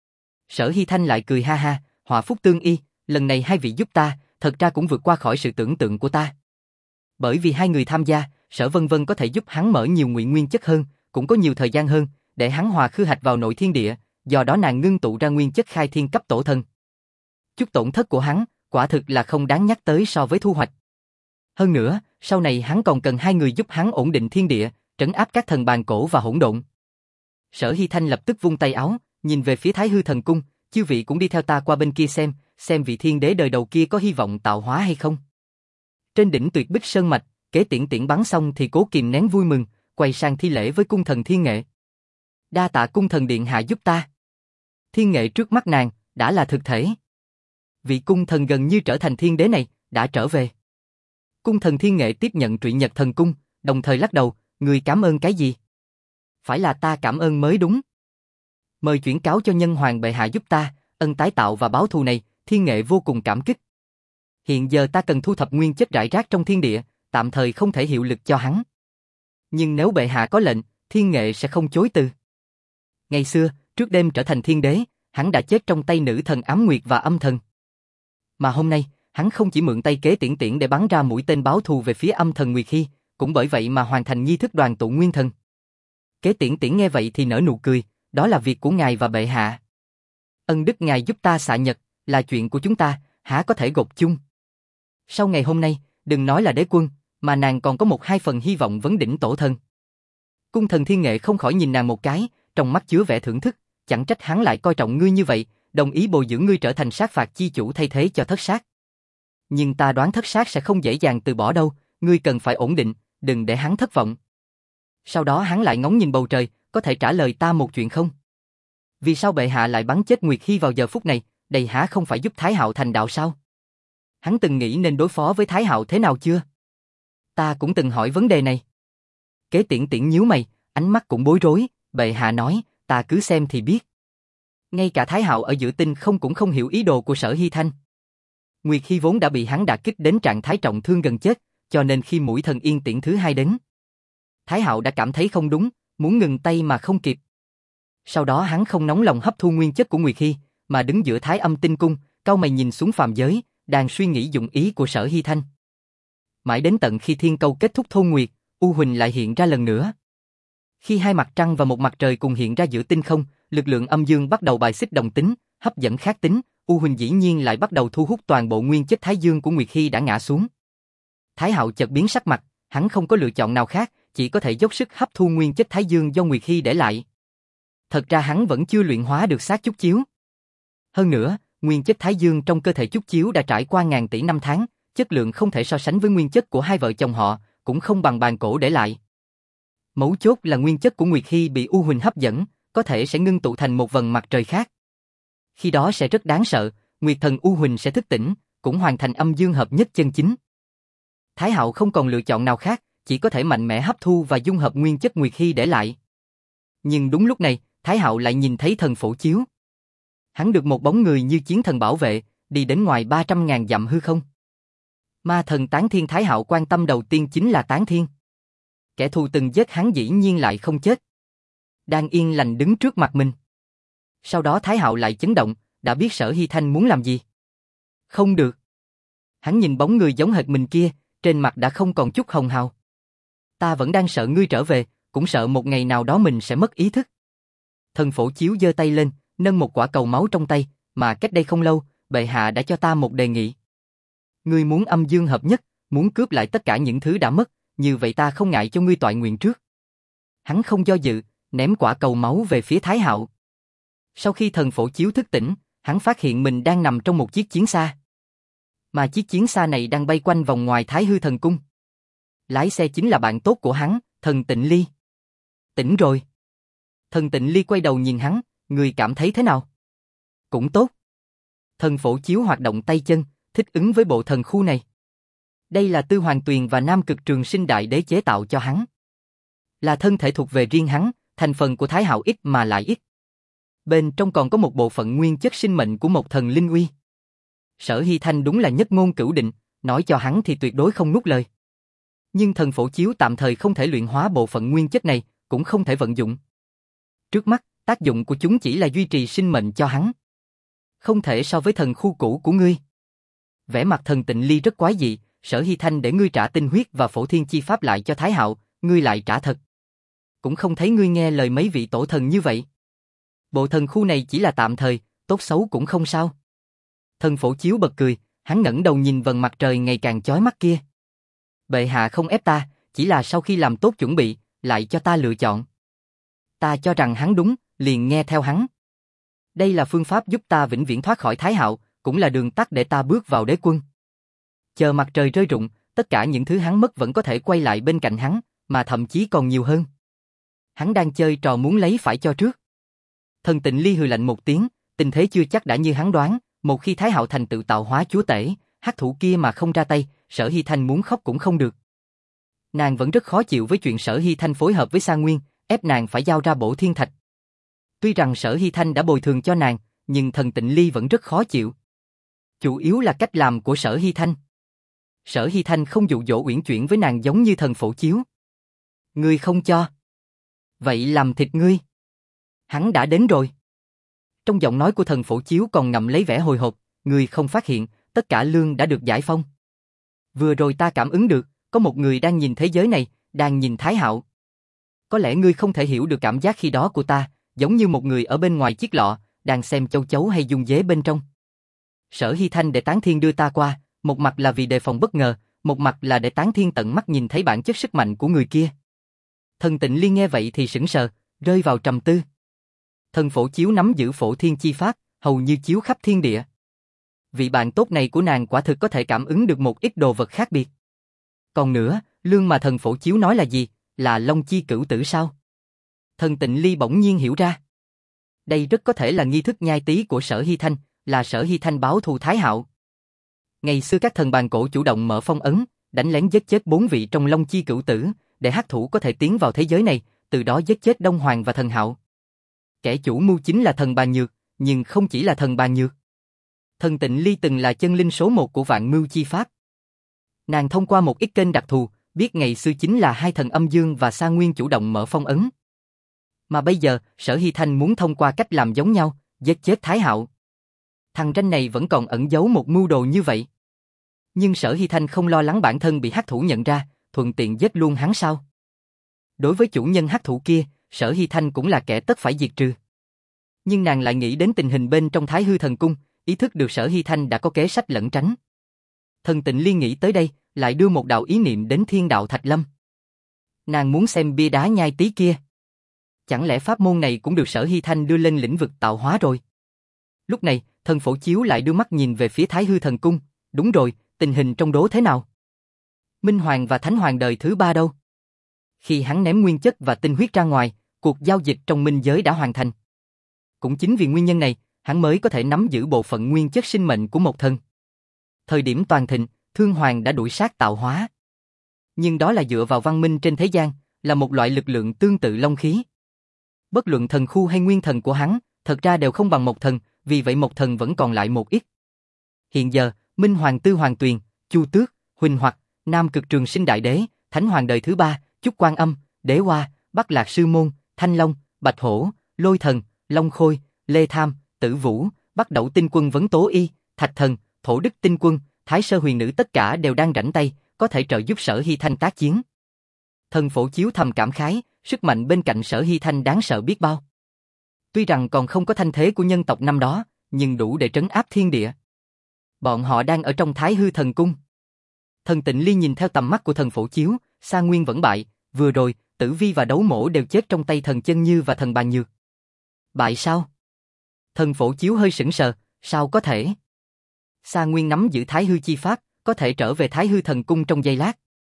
Sở Hy Thanh lại cười ha ha, hòa phúc tương y, lần này hai vị giúp ta, thật ra cũng vượt qua khỏi sự tưởng tượng của ta. Bởi vì hai người tham gia, Sở Vân Vân có thể giúp hắn mở nhiều nguyện nguyên chất hơn, cũng có nhiều thời gian hơn, để hắn hòa khư hạch vào nội thiên địa, do đó nàng ngưng tụ ra nguyên chất khai thiên cấp tổ thần. Chút tổn thất của hắn, quả thực là không đáng nhắc tới so với thu hoạch. Hơn nữa, sau này hắn còn cần hai người giúp hắn ổn định thiên địa, trấn áp các thần bàn cổ và hỗn độn. Sở Hy Thanh lập tức vung tay áo, nhìn về phía Thái Hư Thần Cung, chư vị cũng đi theo ta qua bên kia xem, xem vị thiên đế đời đầu kia có hy vọng tạo hóa hay không. Trên đỉnh Tuyệt Bích Sơn Mạch, Kế Tiễn Tiễn bắn xong thì cố kìm nén vui mừng, quay sang thi lễ với cung thần Thiên Nghệ. Đa tạ cung thần điện hạ giúp ta. Thiên Nghệ trước mắt nàng, đã là thực thể. Vị cung thần gần như trở thành thiên đế này, đã trở về. Cung thần Thiên Nghệ tiếp nhận trụy nhật thần cung, đồng thời lắc đầu, người cảm ơn cái gì? Phải là ta cảm ơn mới đúng. Mời chuyển cáo cho nhân hoàng bệ hạ giúp ta, ân tái tạo và báo thù này, Thiên Nghệ vô cùng cảm kích. Hiện giờ ta cần thu thập nguyên chất rải rác trong thiên địa, tạm thời không thể hiệu lực cho hắn. Nhưng nếu bệ hạ có lệnh, Thiên Nghệ sẽ không chối từ. Ngày xưa, trước đêm trở thành thiên đế, hắn đã chết trong tay nữ thần Ám Nguyệt và Âm Thần. Mà hôm nay, hắn không chỉ mượn tay Kế Tiễn Tiễn để bắn ra mũi tên báo thù về phía Âm Thần Nguyệt Hy, cũng bởi vậy mà hoàn thành nghi thức đoàn tụ nguyên thần. Kế Tiễn Tiễn nghe vậy thì nở nụ cười, đó là việc của ngài và bệ hạ. Ân đức ngài giúp ta xạ nhật, là chuyện của chúng ta, há có thể gộp chung. Sau ngày hôm nay, đừng nói là đế quân, mà nàng còn có một hai phần hy vọng vấn đỉnh tổ thần. Cung thần Thiên Nghệ không khỏi nhìn nàng một cái, trong mắt chứa vẻ thưởng thức, chẳng trách hắn lại coi trọng ngươi như vậy, đồng ý bồi dưỡng ngươi trở thành sát phạt chi chủ thay thế cho Thất Sát. Nhưng ta đoán Thất Sát sẽ không dễ dàng từ bỏ đâu, ngươi cần phải ổn định, đừng để hắn thất vọng. Sau đó hắn lại ngóng nhìn bầu trời, có thể trả lời ta một chuyện không? Vì sao bệ hạ lại bắn chết Nguyệt Hy vào giờ phút này, đây há không phải giúp Thái Hạo thành đạo sao? Hắn từng nghĩ nên đối phó với Thái Hạo thế nào chưa? Ta cũng từng hỏi vấn đề này. Kế Tiễn Tiễn nhíu mày, ánh mắt cũng bối rối, bệ hạ nói, ta cứ xem thì biết. Ngay cả Thái Hạo ở giữa tinh không cũng không hiểu ý đồ của Sở Hy Thanh. Nguyệt Hy vốn đã bị hắn đả kích đến trạng thái trọng thương gần chết, cho nên khi mũi thần Yên Tiễn thứ hai đến, Thái Hạo đã cảm thấy không đúng, muốn ngừng tay mà không kịp. Sau đó hắn không nóng lòng hấp thu nguyên chất của Nguyệt Hy, mà đứng giữa Thái Âm Tinh Cung, cau mày nhìn xuống phàm giới, đang suy nghĩ dụng ý của Sở Hy Thanh. Mãi đến tận khi thiên câu kết thúc thôn nguyệt, U Huỳnh lại hiện ra lần nữa. Khi hai mặt trăng và một mặt trời cùng hiện ra giữa tinh không, lực lượng âm dương bắt đầu bài xích đồng tính, hấp dẫn khác tính, U Huỳnh dĩ nhiên lại bắt đầu thu hút toàn bộ nguyên chất thái dương của Nguyệt Hy đã ngã xuống. Thái Hạo chợt biến sắc mặt, hắn không có lựa chọn nào khác, chỉ có thể dốc sức hấp thu nguyên chất Thái Dương do Nguyệt Hy để lại. Thật ra hắn vẫn chưa luyện hóa được xác Chúc Chiếu. Hơn nữa, nguyên chất Thái Dương trong cơ thể Chúc Chiếu đã trải qua ngàn tỷ năm tháng, chất lượng không thể so sánh với nguyên chất của hai vợ chồng họ, cũng không bằng bàn cổ để lại. Mấu chốt là nguyên chất của Nguyệt Hy bị U Huỳnh hấp dẫn, có thể sẽ ngưng tụ thành một vầng mặt trời khác. Khi đó sẽ rất đáng sợ, Nguyệt thần U Huỳnh sẽ thức tỉnh, cũng hoàn thành âm dương hợp nhất chân chính. Thái Hạo không còn lựa chọn nào khác, chỉ có thể mạnh mẽ hấp thu và dung hợp nguyên chất Nguyệt Hy để lại. Nhưng đúng lúc này, Thái Hạo lại nhìn thấy thần phổ chiếu. Hắn được một bóng người như chiến thần bảo vệ, đi đến ngoài ba trăm ngàn dặm hư không. Ma thần Tán Thiên. Thái Hạo quan tâm đầu tiên chính là Tán Thiên. Kẻ thù từng giết hắn dĩ nhiên lại không chết, đang yên lành đứng trước mặt mình. Sau đó Thái Hạo lại chấn động, đã biết Sở Hy Thanh muốn làm gì. Không được. Hắn nhìn bóng người giống hệt mình kia, trên mặt đã không còn chút hồng hào. Ta vẫn đang sợ ngươi trở về, cũng sợ một ngày nào đó mình sẽ mất ý thức. Thần phổ chiếu giơ tay lên, nâng một quả cầu máu trong tay, mà cách đây không lâu, bệ hạ đã cho ta một đề nghị. Ngươi muốn âm dương hợp nhất, muốn cướp lại tất cả những thứ đã mất, như vậy ta không ngại cho ngươi toại nguyện trước. Hắn không do dự, ném quả cầu máu về phía Thái Hạo. Sau khi thần phổ chiếu thức tỉnh, hắn phát hiện mình đang nằm trong một chiếc chiến xa. Mà chiếc chiến xa này đang bay quanh vòng ngoài Thái Hư Thần Cung. Lái xe chính là bạn tốt của hắn, thần Tịnh Ly. Tỉnh rồi. Thần Tịnh Ly quay đầu nhìn hắn, người cảm thấy thế nào? Cũng tốt. Thần phổ chiếu hoạt động tay chân, thích ứng với bộ thần khu này. Đây là Tư Hoàng Tuyền và Nam Cực Trường Sinh Đại Đế chế tạo cho hắn. Là thân thể thuộc về riêng hắn, thành phần của Thái Hạo ít mà lại ít. Bên trong còn có một bộ phận nguyên chất sinh mệnh của một thần linh uy. Sở Hy Thanh đúng là nhất ngôn cửu định, nói cho hắn thì tuyệt đối không nuốt lời. Nhưng thần phổ chiếu tạm thời không thể luyện hóa bộ phận nguyên chất này, cũng không thể vận dụng. Trước mắt, tác dụng của chúng chỉ là duy trì sinh mệnh cho hắn. Không thể so với thần khu cũ của ngươi. Vẻ mặt thần Tịnh Ly rất quái dị, Sở Hy Thanh để ngươi trả tinh huyết và phổ thiên chi pháp lại cho Thái Hạo, ngươi lại trả thật. Cũng không thấy ngươi nghe lời mấy vị tổ thần như vậy. Bộ thần khu này chỉ là tạm thời, tốt xấu cũng không sao. Thần phổ chiếu bật cười, hắn ngẩng đầu nhìn vầng mặt trời ngày càng chói mắt kia. Bệ hạ không ép ta, chỉ là sau khi làm tốt chuẩn bị, lại cho ta lựa chọn. Ta cho rằng hắn đúng, liền nghe theo hắn. Đây là phương pháp giúp ta vĩnh viễn thoát khỏi Thái Hạo, cũng là đường tắt để ta bước vào đế quân. Chờ mặt trời rơi rụng, tất cả những thứ hắn mất vẫn có thể quay lại bên cạnh hắn, mà thậm chí còn nhiều hơn. Hắn đang chơi trò muốn lấy phải cho trước. Thần Tịnh Ly hừ lạnh một tiếng, tình thế chưa chắc đã như hắn đoán, một khi Thái Hạo thành tự tạo hóa chúa tể, hắc thủ kia mà không ra tay, Sở Hy Thanh muốn khóc cũng không được. Nàng vẫn rất khó chịu với chuyện Sở Hy Thanh phối hợp với Sa Nguyên, ép nàng phải giao ra bổ thiên thạch. Tuy rằng Sở Hy Thanh đã bồi thường cho nàng, nhưng thần Tịnh Ly vẫn rất khó chịu. Chủ yếu là cách làm của Sở Hy Thanh. Sở Hy Thanh không dụ dỗ uyển chuyển với nàng giống như thần phổ chiếu. Ngươi không cho. Vậy làm thịt ngươi. Hắn đã đến rồi. Trong giọng nói của thần phổ chiếu còn ngậm lấy vẻ hồi hộp, ngươi không phát hiện, tất cả lương đã được giải phong. Vừa rồi ta cảm ứng được, có một người đang nhìn thế giới này, đang nhìn Thái Hạo. Có lẽ ngươi không thể hiểu được cảm giác khi đó của ta, giống như một người ở bên ngoài chiếc lọ, đang xem châu chấu hay dung dế bên trong. Sở Hy Thanh để Tán Thiên đưa ta qua, một mặt là vì đề phòng bất ngờ, một mặt là để Tán Thiên tận mắt nhìn thấy bản chất sức mạnh của người kia. Thần Tịnh Ly nghe vậy thì sững sờ, rơi vào trầm tư. Thần phổ chiếu nắm giữ phổ thiên chi pháp, hầu như chiếu khắp thiên địa. Vị bạn tốt này của nàng quả thực có thể cảm ứng được một ít đồ vật khác biệt. Còn nữa, lương mà thần phổ chiếu nói là gì? Là Long Chi Cửu Tử sao? Thần Tịnh Ly bỗng nhiên hiểu ra. Đây rất có thể là nghi thức nhai tí của Sở Hy Thanh, là Sở Hy Thanh báo thù Thái Hạo. Ngày xưa các thần bàn cổ chủ động mở phong ấn, đánh lén giết chết bốn vị trong Long Chi Cửu Tử, để hắc thủ có thể tiến vào thế giới này, từ đó giết chết Đông Hoàng và thần Hạo. Kẻ chủ mưu chính là thần Bàn Nhược, nhưng không chỉ là thần Bàn Nhược. Thần Tịnh Ly từng là chân linh số một của vạn mưu chi pháp. Nàng thông qua một ít kênh đặc thù, biết ngày xưa chính là hai thần âm dương và Sa Nguyên chủ động mở phong ấn. Mà bây giờ, Sở Hy Thanh muốn thông qua cách làm giống nhau, giết chết Thái Hạo. Thằng ranh này vẫn còn ẩn giấu một mưu đồ như vậy. Nhưng Sở Hy Thanh không lo lắng bản thân bị hắc thủ nhận ra, thuận tiện giết luôn hắn sao? Đối với chủ nhân hắc thủ kia, Sở Hy Thanh cũng là kẻ tất phải diệt trừ. Nhưng nàng lại nghĩ đến tình hình bên trong Thái Hư Thần Cung, ý thức được Sở Hy Thanh đã có kế sách lẩn tránh. Thần Tịnh Liên nghĩ tới đây, lại đưa một đạo ý niệm đến Thiên Đạo Thạch Lâm. Nàng muốn xem bia đá nhai tí kia. Chẳng lẽ pháp môn này cũng được Sở Hy Thanh đưa lên lĩnh vực tạo hóa rồi? Lúc này, Thần Phổ Chiếu lại đưa mắt nhìn về phía Thái Hư Thần Cung. Đúng rồi, tình hình trong đố thế nào? Minh Hoàng và Thánh Hoàng đời thứ ba đâu? Khi hắn ném nguyên chất và tinh huyết ra ngoài, cuộc giao dịch trong minh giới đã hoàn thành. Cũng chính vì nguyên nhân này, hắn mới có thể nắm giữ bộ phận nguyên chất sinh mệnh của một thần. Thời điểm toàn thịnh, Thương Hoàng đã đuổi sát tạo hóa. Nhưng đó là dựa vào văn minh trên thế gian, là một loại lực lượng tương tự long khí. Bất luận thần khu hay nguyên thần của hắn, thật ra đều không bằng một thần, vì vậy một thần vẫn còn lại một ít. Hiện giờ, Minh Hoàng Tư Hoàng Tuyền, Chu Tước, Huỳnh Hoặc, Nam Cực Trường Sinh Đại Đế, Thánh Hoàng đời thứ ba, Chúc Quan Âm, Đế Hoa, Bắc Lạc Sư Môn, Thanh Long, Bạch Hổ, Lôi Thần, Long Khôi, Lê Tham, Tử Vũ, Bắc Đẩu Tinh Quân Vấn Tố Y, Thạch Thần, Thổ Đức Tinh Quân, Thái Sơ Huyền Nữ tất cả đều đang rảnh tay, có thể trợ giúp Sở Hy Thanh tác chiến. Thần Phổ Chiếu thầm cảm khái, sức mạnh bên cạnh Sở Hy Thanh đáng sợ biết bao. Tuy rằng còn không có thanh thế của nhân tộc năm đó, nhưng đủ để trấn áp thiên địa. Bọn họ đang ở trong Thái Hư Thần Cung. Thần Tịnh Ly nhìn theo tầm mắt của Thần Phổ Chiếu, Sa Nguyên vẫn bại, vừa rồi, Tử Vi và Đấu Mổ đều chết trong tay Thần Chân Như và Thần Bàn Nhược. Bại sao? Thần Phổ Chiếu hơi sững sờ, sao có thể? Sa Nguyên nắm giữ Thái Hư chi pháp, có thể trở về Thái Hư Thần Cung trong giây lát.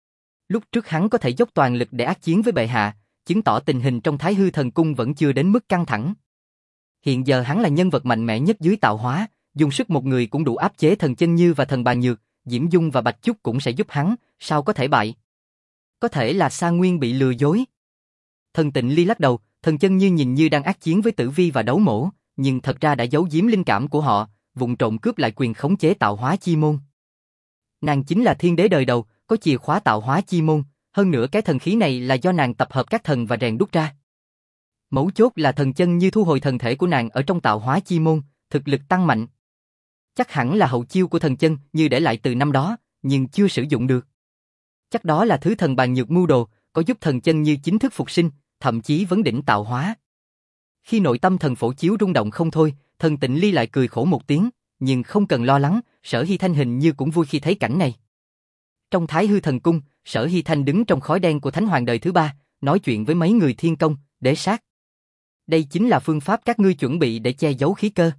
Lúc trước hắn có thể dốc toàn lực để ác chiến với bệ hạ, chứng tỏ tình hình trong Thái Hư Thần Cung vẫn chưa đến mức căng thẳng. Hiện giờ hắn là nhân vật mạnh mẽ nhất dưới tạo hóa, dùng sức một người cũng đủ áp chế Thần Chân Như và Thần Bàn Nhược, Diễm Dung và Bạch Chúc cũng sẽ giúp hắn, sao có thể bại? Có thể là Sa Nguyên bị lừa dối. Thần Tịnh Ly lắc đầu, Thần Chân Như nhìn như đang ác chiến với Tử Vi và Đấu Mổ, nhưng thật ra đã giấu giếm linh cảm của họ, vụng trộm cướp lại quyền khống chế tạo hóa chi môn. Nàng chính là thiên đế đời đầu, có chìa khóa tạo hóa chi môn, hơn nữa cái thần khí này là do nàng tập hợp các thần và rèn đúc ra. Mấu chốt là Thần Chân Như thu hồi thần thể của nàng ở trong tạo hóa chi môn, thực lực tăng mạnh. Chắc hẳn là hậu chiêu của Thần Chân Như để lại từ năm đó, nhưng chưa sử dụng được. Chắc đó là thứ Thần Bàn Nhược mưu đồ, có giúp Thần Chân Như chính thức phục sinh, thậm chí vấn đỉnh tạo hóa. Khi nội tâm Thần Phổ Chiếu rung động không thôi, Thần Tịnh Ly lại cười khổ một tiếng, nhưng không cần lo lắng, Sở Hy Thanh hình như cũng vui khi thấy cảnh này. Trong Thái Hư Thần Cung, Sở Hy Thanh đứng trong khói đen của Thánh Hoàng đời thứ ba, nói chuyện với mấy người thiên công, đế sát. Đây chính là phương pháp các ngươi chuẩn bị để che giấu khí cơ.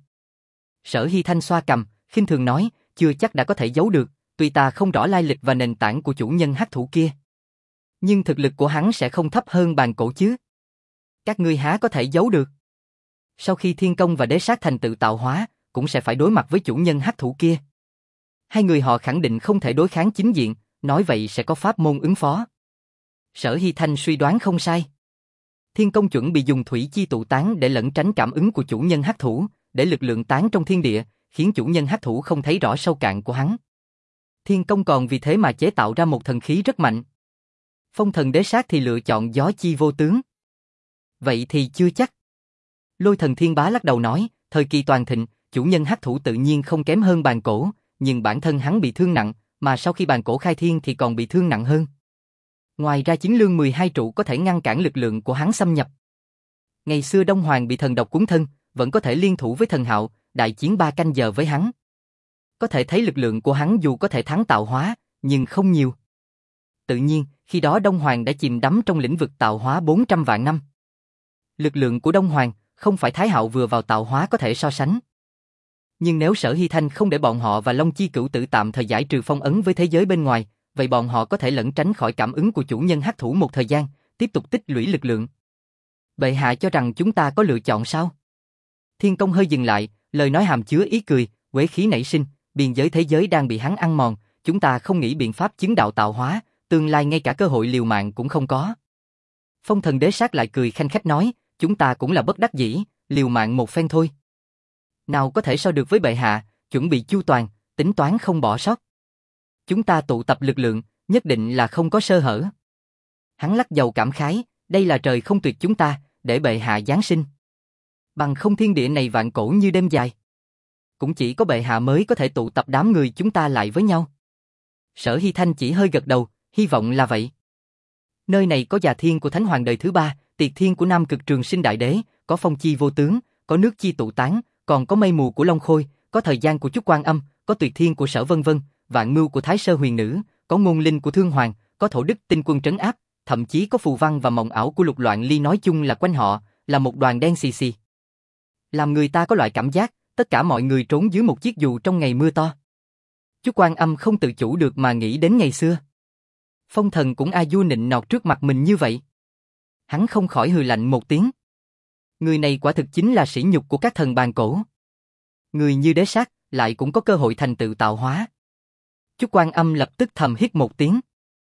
Sở Hy Thanh xoa cằm, khinh thường nói, chưa chắc đã có thể giấu được, tuy ta không rõ lai lịch và nền tảng của chủ nhân hắc thủ kia. Nhưng thực lực của hắn sẽ không thấp hơn bàn cổ chứ. Các ngươi há có thể giấu được. Sau khi thiên công và đế sát thành tựu tạo hóa, cũng sẽ phải đối mặt với chủ nhân hắc thủ kia. Hai người họ khẳng định không thể đối kháng chính diện, nói vậy sẽ có pháp môn ứng phó. Sở Hy Thanh suy đoán không sai. Thiên công chuẩn bị dùng thủy chi tụ tán để lẩn tránh cảm ứng của chủ nhân hắc thủ, để lực lượng tán trong thiên địa, khiến chủ nhân hắc thủ không thấy rõ sâu cạn của hắn. Thiên công còn vì thế mà chế tạo ra một thần khí rất mạnh. Phong thần đế sát thì lựa chọn gió chi vô tướng. Vậy thì chưa chắc. Lôi thần thiên bá lắc đầu nói, thời kỳ toàn thịnh, chủ nhân hắc thủ tự nhiên không kém hơn bàn cổ, nhưng bản thân hắn bị thương nặng, mà sau khi bàn cổ khai thiên thì còn bị thương nặng hơn. Ngoài ra chiến lương mười hai trụ có thể ngăn cản lực lượng của hắn xâm nhập. Ngày xưa Đông Hoàng bị thần độc cuốn thân, vẫn có thể liên thủ với thần Hạo, đại chiến ba canh giờ với hắn. Có thể thấy lực lượng của hắn dù có thể thắng tạo hóa, nhưng không nhiều. Tự nhiên, khi đó Đông Hoàng đã chìm đắm trong lĩnh vực tạo hóa bốn trăm vạn năm. Lực lượng của Đông Hoàng, không phải Thái Hạo vừa vào tạo hóa có thể so sánh. Nhưng nếu Sở Hy Thanh không để bọn họ và Long Chi Cửu Tử tạm thời giải trừ phong ấn với thế giới bên ngoài, vậy bọn họ có thể lẩn tránh khỏi cảm ứng của chủ nhân hắc thủ một thời gian, tiếp tục tích lũy lực lượng. Bệ hạ cho rằng chúng ta có lựa chọn sao? Thiên công hơi dừng lại, lời nói hàm chứa ý cười, quế khí nảy sinh, biên giới thế giới đang bị hắn ăn mòn, chúng ta không nghĩ biện pháp chứng đạo tạo hóa, tương lai ngay cả cơ hội liều mạng cũng không có. Phong thần đế sát lại cười khanh khách nói, chúng ta cũng là bất đắc dĩ, liều mạng một phen thôi. Nào có thể so được với bệ hạ, chuẩn bị chu toàn, tính toán không bỏ sót. Chúng ta tụ tập lực lượng, nhất định là không có sơ hở. Hắn lắc đầu cảm khái, đây là trời không tuyệt chúng ta, để bệ hạ giáng sinh. Bằng không thiên địa này vạn cổ như đêm dài. Cũng chỉ có bệ hạ mới có thể tụ tập đám người chúng ta lại với nhau. Sở Hy Thanh chỉ hơi gật đầu, hy vọng là vậy. Nơi này có già thiên của Thánh Hoàng đời thứ ba, tiệt thiên của Nam Cực Trường Sinh Đại Đế, có phong chi vô tướng, có nước chi tụ tán, còn có mây mù của Long Khôi, có thời gian của Chúc Quan Âm, có tuyệt thiên của Sở Vân Vân, vạn mưu của Thái Sơ Huyền Nữ, có ngôn linh của Thương Hoàng, có thổ đức tinh quân trấn áp, thậm chí có phù văn và mộng ảo của Lục Loạn Ly nói chung là quanh họ, là một đoàn đen xì xì. Làm người ta có loại cảm giác, tất cả mọi người trốn dưới một chiếc dù trong ngày mưa to. Chú Quan Âm không tự chủ được mà nghĩ đến ngày xưa. Phong Thần cũng a du nịnh nọt trước mặt mình như vậy. Hắn không khỏi hừ lạnh một tiếng. Người này quả thực chính là sỉ nhục của các thần bàn cổ. Người như Đế Sát lại cũng có cơ hội thành tựu tạo hóa. Chú Quan Âm lập tức thầm hít một tiếng.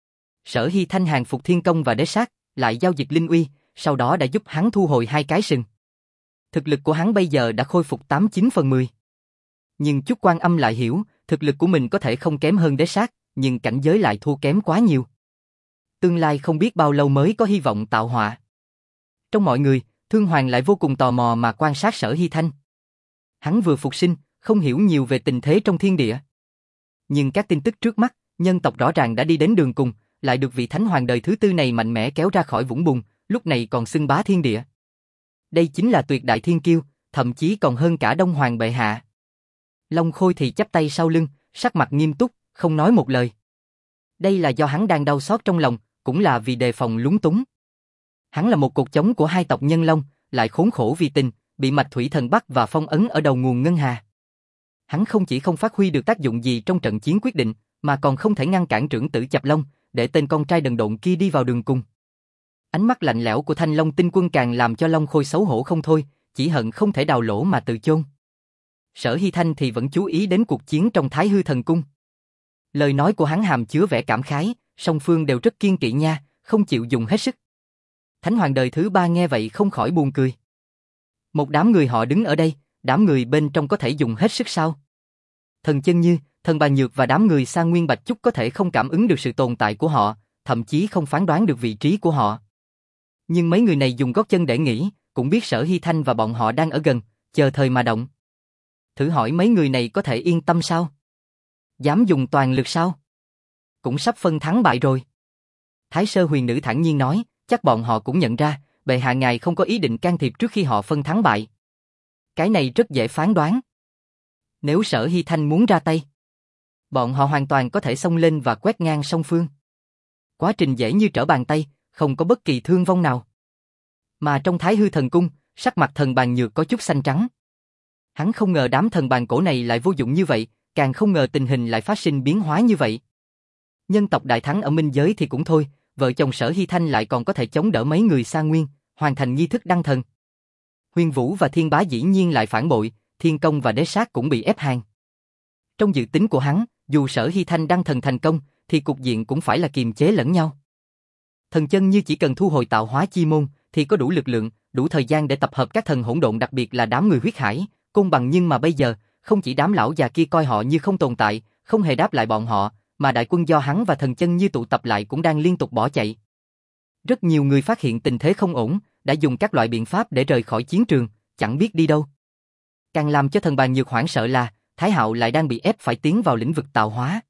Sở Hy Thanh hàng phục Thiên Công và Đế Sát, lại giao dịch linh uy, sau đó đã giúp hắn thu hồi hai cái sừng. Thực lực của hắn bây giờ đã khôi phục tám chín phần mười. Nhưng Chú Quan Âm lại hiểu, thực lực của mình có thể không kém hơn Đế Sát, nhưng cảnh giới lại thua kém quá nhiều. Tương lai không biết bao lâu mới có hy vọng tạo họa. Trong mọi người, Thương Hoàng lại vô cùng tò mò mà quan sát Sở Hy Thanh. Hắn vừa phục sinh, không hiểu nhiều về tình thế trong thiên địa. Nhưng các tin tức trước mắt, nhân tộc rõ ràng đã đi đến đường cùng, lại được vị Thánh Hoàng đời thứ tư này mạnh mẽ kéo ra khỏi vũng bùn, lúc này còn xưng bá thiên địa. Đây chính là tuyệt đại thiên kiêu, thậm chí còn hơn cả Đông Hoàng bệ hạ. Long Khôi thì chắp tay sau lưng, sắc mặt nghiêm túc, không nói một lời. Đây là do hắn đang đau xót trong lòng, cũng là vì đề phòng lúng túng. Hắn là một cột chống của hai tộc Nhân Long, lại khốn khổ vì tình, bị Mạch Thủy Thần bắt và phong ấn ở đầu nguồn Ngân Hà. Hắn không chỉ không phát huy được tác dụng gì trong trận chiến quyết định, mà còn không thể ngăn cản trưởng tử Chập Long, để tên con trai đần độn kia đi vào đường cùng. Ánh mắt lạnh lẽo của Thanh Long Tinh Quân càng làm cho Long Khôi xấu hổ không thôi, chỉ hận không thể đào lỗ mà tự chôn. Sở Hy Thanh thì vẫn chú ý đến cuộc chiến trong Thái Hư Thần Cung. Lời nói của hắn hàm chứa vẻ cảm khái, song phương đều rất kiên kỵ nha, không chịu dùng hết sức. Thánh Hoàng đời thứ ba nghe vậy không khỏi buồn cười. Một đám người họ đứng ở đây, đám người bên trong có thể dùng hết sức sao? Thần Chân Như, Thần Bàn Nhược và đám người Sa Nguyên Bạch Chúc có thể không cảm ứng được sự tồn tại của họ, thậm chí không phán đoán được vị trí của họ. Nhưng mấy người này dùng gót chân để nghĩ, cũng biết Sở Hy Thanh và bọn họ đang ở gần, chờ thời mà động. Thử hỏi mấy người này có thể yên tâm sao? Dám dùng toàn lực sao? Cũng sắp phân thắng bại rồi. Thái Sơ Huyền Nữ thản nhiên nói, chắc bọn họ cũng nhận ra, bệ hạ ngài không có ý định can thiệp trước khi họ phân thắng bại. Cái này rất dễ phán đoán. Nếu Sở Hy Thanh muốn ra tay, bọn họ hoàn toàn có thể xông lên và quét ngang song phương. Quá trình dễ như trở bàn tay, không có bất kỳ thương vong nào. Mà trong Thái Hư Thần Cung, sắc mặt Thần Bàn Nhược có chút xanh trắng. Hắn không ngờ đám thần bàn cổ này lại vô dụng như vậy, càng không ngờ tình hình lại phát sinh biến hóa như vậy. Nhân tộc đại thắng ở minh giới thì cũng thôi, vợ chồng Sở Hy Thanh lại còn có thể chống đỡ mấy người Sa Nguyên, hoàn thành nghi thức đăng thần. Huyền Vũ và Thiên Bá dĩ nhiên lại phản bội, Thiên Công và Đế Sát cũng bị ép hàng. Trong dự tính của hắn, dù Sở Hy Thanh đăng thần thành công, thì cục diện cũng phải là kiềm chế lẫn nhau. Thần Chân Như chỉ cần thu hồi tạo hóa chi môn, thì có đủ lực lượng, đủ thời gian để tập hợp các thần hỗn độn, đặc biệt là đám người huyết hải, Côn Bằng. Nhưng mà bây giờ, không chỉ đám lão già kia coi họ như không tồn tại, không hề đáp lại bọn họ, mà đại quân do hắn và Thần Chân Như tụ tập lại cũng đang liên tục bỏ chạy. Rất nhiều người phát hiện tình thế không ổn, đã dùng các loại biện pháp để rời khỏi chiến trường, chẳng biết đi đâu. Càng làm cho Thần Bàn Nhược hoảng sợ là, Thái Hạo lại đang bị ép phải tiến vào lĩnh vực tạo hóa.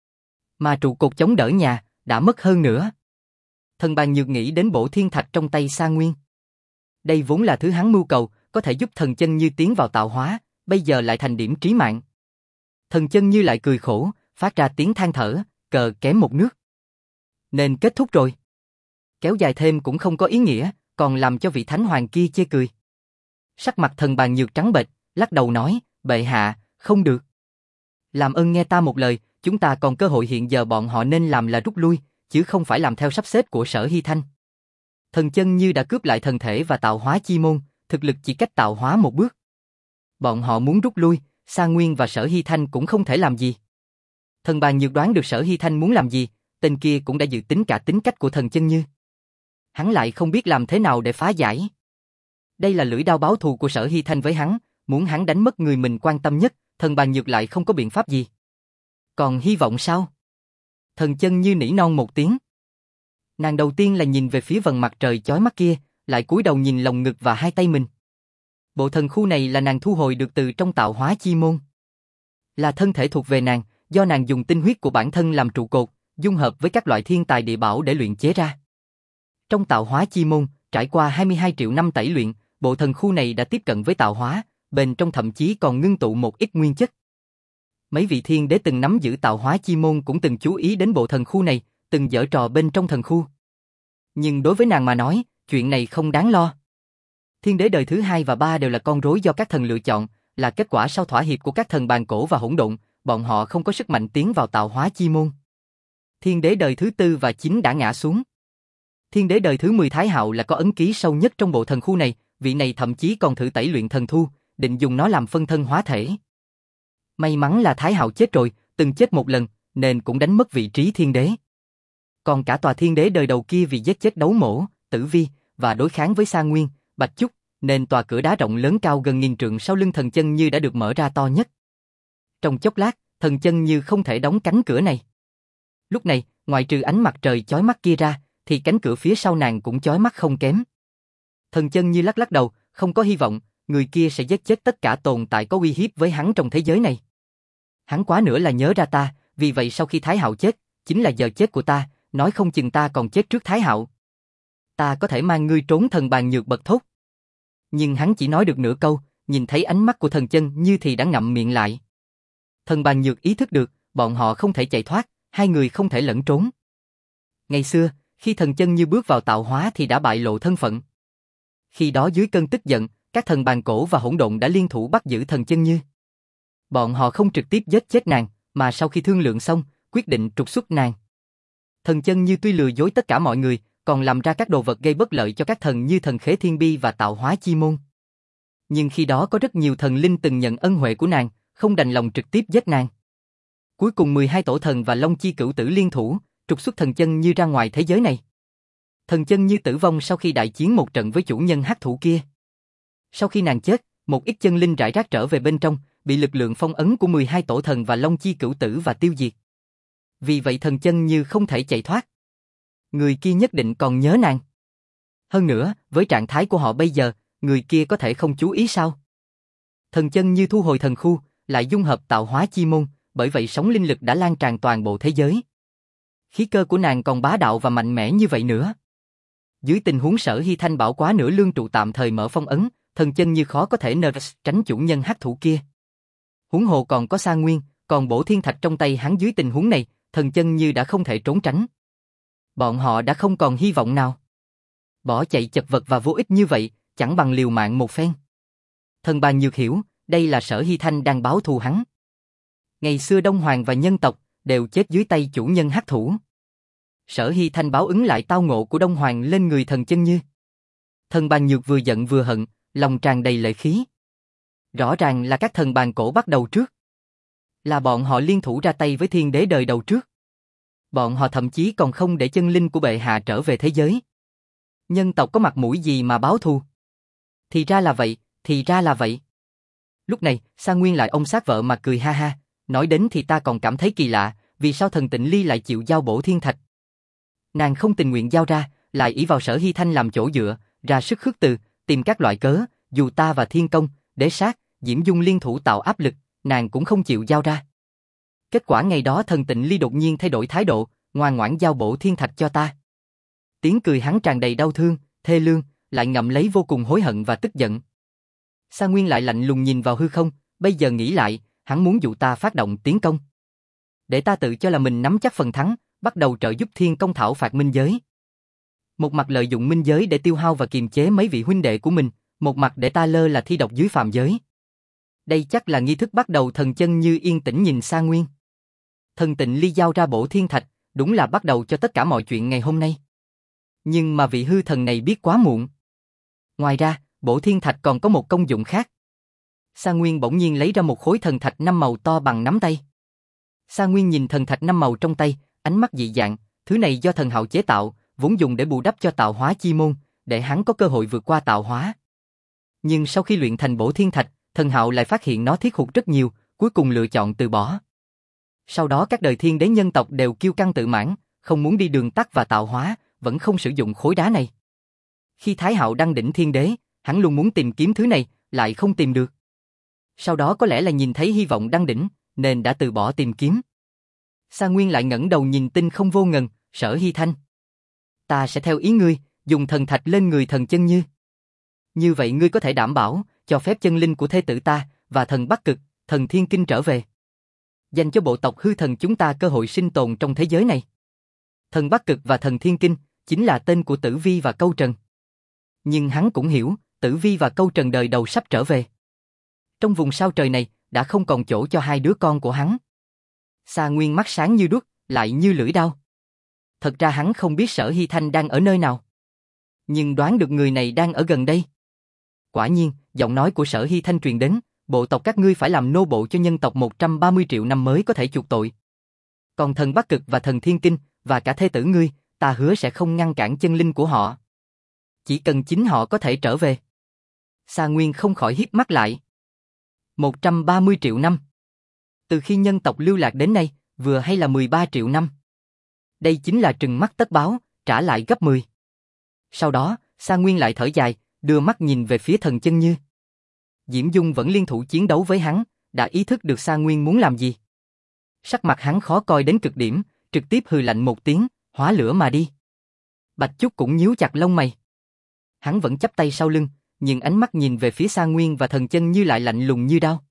Mà trụ cột chống đỡ nhà, đã mất hơn nữa. Thần Bàn Nhược nghĩ đến Bổ Thiên Thạch trong tay Sa Nguyên. Đây vốn là thứ hắn mưu cầu, có thể giúp Thần Chân Như tiến vào tạo hóa, bây giờ lại thành điểm trí mạng. Thần Chân Như lại cười khổ, phát ra tiếng than thở, cờ kém một nước. Nên kết thúc rồi. Kéo dài thêm cũng không có ý nghĩa, còn làm cho vị Thánh Hoàng kia chê cười. Sắc mặt Thần Bàn Nhược trắng bệch, lắc đầu nói, bệ hạ, không được. Làm ơn nghe ta một lời, chúng ta còn cơ hội, hiện giờ bọn họ nên làm là rút lui, chứ không phải làm theo sắp xếp của Sở Hy Thanh. Thần Chân Như đã cướp lại thần thể và tạo hóa chi môn, thực lực chỉ cách tạo hóa một bước. Bọn họ muốn rút lui, Sa Nguyên và Sở Hy Thanh cũng không thể làm gì. Thần Bàn Nhược đoán được Sở Hy Thanh muốn làm gì, tên kia cũng đã dự tính cả tính cách của Thần Chân Như. Hắn lại không biết làm thế nào để phá giải. Đây là lưỡi đao báo thù của Sở Hy Thanh với hắn, muốn hắn đánh mất người mình quan tâm nhất, Thần Bàn Nhược lại không có biện pháp gì. Còn hy vọng sao? Thần Chân Như nỉ non một tiếng. Nàng đầu tiên là nhìn về phía vầng mặt trời chói mắt kia, lại cúi đầu nhìn lồng ngực và hai tay mình. Bộ thần khu này là nàng thu hồi được từ trong tạo hóa chi môn. Là thân thể thuộc về nàng, do nàng dùng tinh huyết của bản thân làm trụ cột, dung hợp với các loại thiên tài địa bảo để luyện chế ra. Trong tạo hóa chi môn, trải qua hai mươi hai triệu năm tẩy luyện, bộ thần khu này đã tiếp cận với tạo hóa, bên trong thậm chí còn ngưng tụ một ít nguyên chất. Mấy vị thiên đế từng nắm giữ tạo hóa chi môn cũng từng chú ý đến bộ thần khu này, từng giở trò bên trong thần khu. Nhưng đối với nàng mà nói, chuyện này không đáng lo. Thiên đế đời thứ hai và ba đều là con rối do các thần lựa chọn, là kết quả sau thỏa hiệp của các thần bàn cổ và hỗn độn, bọn họ không có sức mạnh tiến vào tạo hóa chi môn. Thiên đế đời thứ tư và chín đã ngã xuống. Thiên đế đời thứ mười Thái Hạo là có ấn ký sâu nhất trong bộ thần khu này, vị này thậm chí còn thử tẩy luyện thần thu, định dùng nó làm phân thân hóa thể. May mắn là Thái Hạo chết rồi, từng chết một lần, nên cũng đánh mất vị trí thiên đế. Còn cả tòa thiên đế đời đầu kia vì giết chết Đấu Mổ, Tử Vi và đối kháng với Sa Nguyên, Bạch Chúc, nên tòa cửa đá rộng lớn cao gần nghìn trượng sau lưng Thần Chân Như đã được mở ra to nhất. Trong chốc lát, Thần Chân Như không thể đóng cánh cửa này. Lúc này, ngoại trừ ánh mặt trời chói mắt kia ra, thì cánh cửa phía sau nàng cũng chói mắt không kém. Thần Chân Như lắc lắc đầu, không có hy vọng, người kia sẽ giết chết tất cả tồn tại có uy hiếp với hắn trong thế giới này. Hắn quá nữa là nhớ ra ta, vì vậy sau khi Thái Hạo chết, chính là giờ chết của ta, nói không chừng ta còn chết trước Thái Hạo. Ta có thể mang ngươi trốn, Thần Bàn Nhược bật thốt. Nhưng hắn chỉ nói được nửa câu, nhìn thấy ánh mắt của Thần Chân Như thì đã ngậm miệng lại. Thần Bàn Nhược ý thức được, bọn họ không thể chạy thoát, hai người không thể lẫn trốn. Ngày xưa, khi Thần Chân Như bước vào tạo hóa thì đã bại lộ thân phận. Khi đó dưới cơn tức giận, các thần bàn cổ và hỗn độn đã liên thủ bắt giữ Thần Chân Như. Bọn họ không trực tiếp giết chết nàng, mà sau khi thương lượng xong, quyết định trục xuất nàng. Thần Chân Như tuy lừa dối tất cả mọi người, còn làm ra các đồ vật gây bất lợi cho các thần như thần Khế Thiên Bi và tạo hóa chi môn. Nhưng khi đó có rất nhiều thần linh từng nhận ân huệ của nàng, không đành lòng trực tiếp giết nàng. Cuối cùng mười hai tổ thần và Long Chi Cửu Tử liên thủ, trục xuất Thần Chân Như ra ngoài thế giới này. Thần Chân Như tử vong sau khi đại chiến một trận với chủ nhân hắc thủ kia. Sau khi nàng chết, một ít chân linh rải rác trở về bên trong, bị lực lượng phong ấn của mười hai tổ thần và Long Chi Cửu Tử và tiêu diệt. Vì vậy Thần Chân Như không thể chạy thoát. Người kia nhất định còn nhớ nàng. Hơn nữa, với trạng thái của họ bây giờ, người kia có thể không chú ý sao? Thần Chân Như thu hồi thần khu, lại dung hợp tạo hóa chi môn, bởi vậy sóng linh lực đã lan tràn toàn bộ thế giới. Khí cơ của nàng còn bá đạo và mạnh mẽ như vậy nữa. Dưới tình huống Sở Hy Thanh bảo quá nửa lương trụ tạm thời mở phong ấn, Thần Chân Như khó có thể nờ tránh chủ nhân hắc thủ kia. Huống hồ còn có Sa Nguyên, còn bổ thiên thạch trong tay hắn, dưới tình huống này, Thần Chân Như đã không thể trốn tránh. Bọn họ đã không còn hy vọng nào. Bỏ chạy chật vật và vô ích như vậy, chẳng bằng liều mạng một phen. Thần Bàn Nhược hiểu, đây là Sở Hy Thanh đang báo thù hắn. Ngày xưa Đông Hoàng và nhân tộc đều chết dưới tay chủ nhân hắc thủ. Sở Hy Thanh báo ứng lại tao ngộ của Đông Hoàng lên người Thần Chân Như. Thần Bàn Nhược vừa giận vừa hận, lòng tràn đầy lệ khí. Rõ ràng là các thần bàn cổ bắt đầu trước. Là bọn họ liên thủ ra tay với thiên đế đời đầu trước. Bọn họ thậm chí còn không để chân linh của bệ hạ trở về thế giới. Nhân tộc có mặt mũi gì mà báo thù? Thì ra là vậy, thì ra là vậy. Lúc này, Sa Nguyên lại ôm sát vợ mà cười ha ha, nói đến thì ta còn cảm thấy kỳ lạ, vì sao thần Tịnh Ly lại chịu giao bổ thiên thạch? Nàng không tình nguyện giao ra, lại ỷ vào Sở Hy Thanh làm chỗ dựa, ra sức khước từ, tìm các loại cớ, dù ta và Thiên Công, Đế Sát, Diễm Dung liên thủ tạo áp lực, nàng cũng không chịu giao ra. Kết quả ngày đó thần Tịnh Ly đột nhiên thay đổi thái độ, ngoan ngoãn giao bổ thiên thạch cho ta. Tiếng cười hắn tràn đầy đau thương, thê lương, lại ngậm lấy vô cùng hối hận và tức giận. Sa Nguyên lại lạnh lùng nhìn vào hư không, bây giờ nghĩ lại, hắn muốn dụ ta phát động tiến công. Để ta tự cho là mình nắm chắc phần thắng, bắt đầu trợ giúp Thiên Công thảo phạt minh giới. Một mặt lợi dụng minh giới để tiêu hao và kiềm chế mấy vị huynh đệ của mình, một mặt để ta lơ là thi độc dưới phàm giới. Đây chắc là nghi thức bắt đầu. Thần Chân Như yên tĩnh nhìn Sa Nguyên. Thần Tịnh Ly giao ra bổ thiên thạch, đúng là bắt đầu cho tất cả mọi chuyện ngày hôm nay. Nhưng mà vị hư thần này biết quá muộn. Ngoài ra, bổ thiên thạch còn có một công dụng khác. Sa Nguyên bỗng nhiên lấy ra một khối thần thạch năm màu to bằng nắm tay. Sa Nguyên nhìn thần thạch năm màu trong tay, ánh mắt dị dạng, thứ này do thần Hạo chế tạo, vốn dùng để bù đắp cho tạo hóa chi môn, để hắn có cơ hội vượt qua tạo hóa. Nhưng sau khi luyện thành bổ thiên thạch, thần Hạo lại phát hiện nó thiết hụt rất nhiều, cuối cùng lựa chọn từ bỏ. Sau đó các đời thiên đế nhân tộc đều kiêu căng tự mãn, không muốn đi đường tắt và tạo hóa, vẫn không sử dụng khối đá này. Khi Thái Hạo đăng đỉnh thiên đế, hắn luôn muốn tìm kiếm thứ này, lại không tìm được. Sau đó có lẽ là nhìn thấy hy vọng đăng đỉnh, nên đã từ bỏ tìm kiếm. Sa Nguyên lại ngẩng đầu nhìn tinh không vô ngần, Sở Hy Thanh. Ta sẽ theo ý ngươi, dùng thần thạch lên người Thần Chân Như. Như vậy ngươi có thể đảm bảo, cho phép chân linh của thê tử ta, và thần Bắc Cực, thần Thiên Kinh trở về. Dành cho bộ tộc hư thần chúng ta cơ hội sinh tồn trong thế giới này. Thần Bắc Cực và thần Thiên Kinh, chính là tên của Tử Vi và Câu Trần. Nhưng hắn cũng hiểu, Tử Vi và Câu Trần đời đầu sắp trở về. Trong vùng sao trời này, đã không còn chỗ cho hai đứa con của hắn. Sa Nguyên mắt sáng như đuốc, lại như lưỡi dao. Thật ra hắn không biết Sở Hy Thanh đang ở nơi nào. Nhưng đoán được người này đang ở gần đây. Quả nhiên, giọng nói của Sở Hy Thanh truyền đến, bộ tộc các ngươi phải làm nô bộ cho nhân tộc một trăm ba mươi triệu năm mới có thể chuộc tội. Còn thần Bắc Cực và thần Thiên Kinh, và cả thê tử ngươi, ta hứa sẽ không ngăn cản chân linh của họ. Chỉ cần chính họ có thể trở về. Sa Nguyên không khỏi híp mắt lại. một trăm ba mươi triệu năm. Từ khi nhân tộc lưu lạc đến nay, vừa hay là mười ba triệu năm. Đây chính là trừng mắt tất báo, trả lại gấp mười. Sau đó, Sa Nguyên lại thở dài, đưa mắt nhìn về phía thần Chân Như. Diễm Dung vẫn liên thủ chiến đấu với hắn, đã ý thức được Sa Nguyên muốn làm gì. Sắc mặt hắn khó coi đến cực điểm, trực tiếp hừ lạnh một tiếng, hóa lửa mà đi. Bạch Chúc cũng nhíu chặt lông mày. Hắn vẫn chắp tay sau lưng, nhưng ánh mắt nhìn về phía Sa Nguyên và thần Chân Như lại lạnh lùng như đao.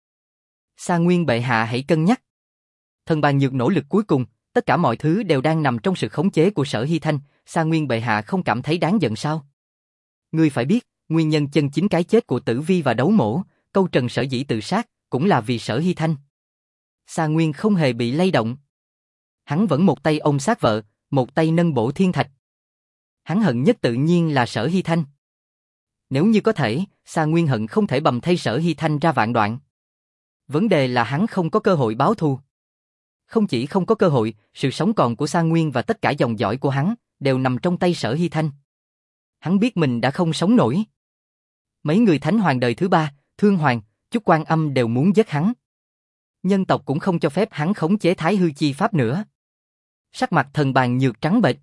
Sa Nguyên bệ hạ hãy cân nhắc. Thần Bàn Nhược nỗ lực cuối cùng, tất cả mọi thứ đều đang nằm trong sự khống chế của Sở Hy Thanh, Sa Nguyên bệ hạ không cảm thấy đáng giận sao? Ngươi phải biết, nguyên nhân chân chính cái chết của Tử Vi và Đấu Mổ, Câu Trần sở dĩ tự sát, cũng là vì Sở Hy Thanh. Sa Nguyên không hề bị lay động. Hắn vẫn một tay ôm sát vợ, một tay nâng bổ thiên thạch. Hắn hận nhất tự nhiên là Sở Hy Thanh. Nếu như có thể, Sa Nguyên hận không thể bầm thay Sở Hy Thanh ra vạn đoạn. Vấn đề là hắn không có cơ hội báo thù. Không chỉ không có cơ hội, sự sống còn của Sa Nguyên và tất cả dòng dõi của hắn đều nằm trong tay Sở Hy Thanh. Hắn biết mình đã không sống nổi. Mấy người thánh hoàng đời thứ ba, Thương Hoàng, Chúc Quan Âm đều muốn giết hắn. Nhân tộc cũng không cho phép hắn khống chế Thái Hư chi pháp nữa. Sắc mặt Thần Bàn Nhược trắng bệch.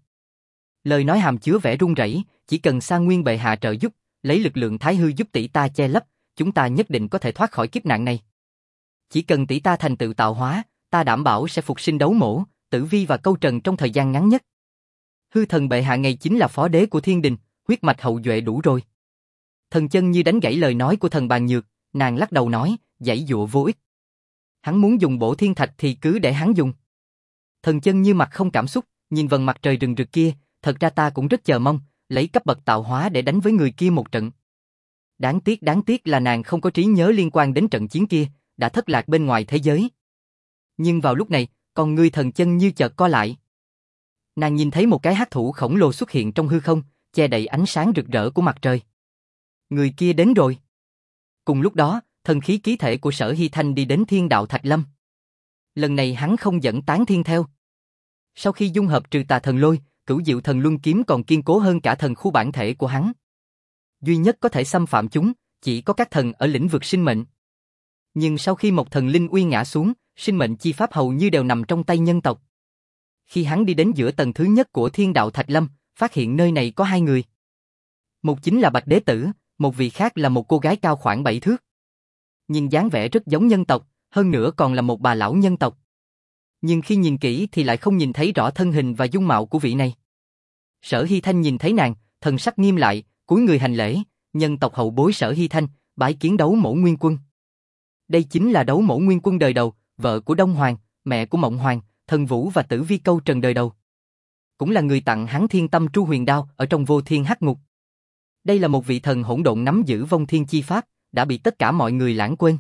Lời nói hàm chứa vẻ run rẩy, chỉ cần Sa Nguyên bệ hạ trợ giúp, lấy lực lượng Thái Hư giúp tỷ ta che lấp, chúng ta nhất định có thể thoát khỏi kiếp nạn này. Chỉ cần tỷ ta thành tựu tạo hóa, ta đảm bảo sẽ phục sinh Đấu Mổ, Tử Vi và Câu Trần trong thời gian ngắn nhất. Hư thần bệ hạ ngày chính là phó đế của thiên đình, huyết mạch hậu duệ đủ rồi. Thần Chân Như đánh gãy lời nói của Thần Bàn Nhược, nàng lắc đầu nói, giãy dụa vô ích. Hắn muốn dùng bổ thiên thạch thì cứ để hắn dùng. Thần Chân Như mặt không cảm xúc, nhìn vầng mặt trời rừng rực kia, thật ra ta cũng rất chờ mong, lấy cấp bậc tạo hóa để đánh với người kia một trận. Đáng tiếc đáng tiếc là nàng không có trí nhớ liên quan đến trận chiến kia, đã thất lạc bên ngoài thế giới. Nhưng vào lúc này, con ngươi Thần Chân Như chợt co lại. Nàng nhìn thấy một cái hắc thủ khổng lồ xuất hiện trong hư không, che đậy ánh sáng rực rỡ của mặt trời. Người kia đến rồi. Cùng lúc đó, thần khí ký thể của Sở Hy Thanh đi đến Thiên Đạo Thạch Lâm. Lần này hắn không dẫn Tán Thiên theo. Sau khi dung hợp Trừ Tà Thần Lôi, Cửu Diệu Thần Luân Kiếm còn kiên cố hơn cả thần khu bản thể của hắn. Duy nhất có thể xâm phạm chúng, chỉ có các thần ở lĩnh vực sinh mệnh. Nhưng sau khi một thần linh uy ngã xuống, sinh mệnh chi pháp hầu như đều nằm trong tay nhân tộc. Khi hắn đi đến giữa tầng thứ nhất của Thiên Đạo Thạch Lâm, phát hiện nơi này có hai người. Một chính là Bạch Đế Tử, một vị khác là một cô gái cao khoảng bảy thước. Nhìn dáng vẻ rất giống nhân tộc, hơn nữa còn là một bà lão nhân tộc. Nhưng khi nhìn kỹ thì lại không nhìn thấy rõ thân hình và dung mạo của vị này. Sở Hy Thanh nhìn thấy nàng, thần sắc nghiêm lại, cúi người hành lễ, nhân tộc hậu bối Sở Hy Thanh, bái kiến Đấu Mổ Nguyên Quân. Đây chính là Đấu Mổ Nguyên Quân đời đầu, vợ của Đông Hoàng, mẹ của Mộng Hoàng, Thần Vũ và Tử Vi Câu Trần đời đầu. Cũng là người tặng hắn Thiên Tâm Tru Huyền Đao ở trong Vô Thiên Hắc Ngục. Đây là một vị thần hỗn độn nắm giữ vong thiên chi pháp, đã bị tất cả mọi người lãng quên.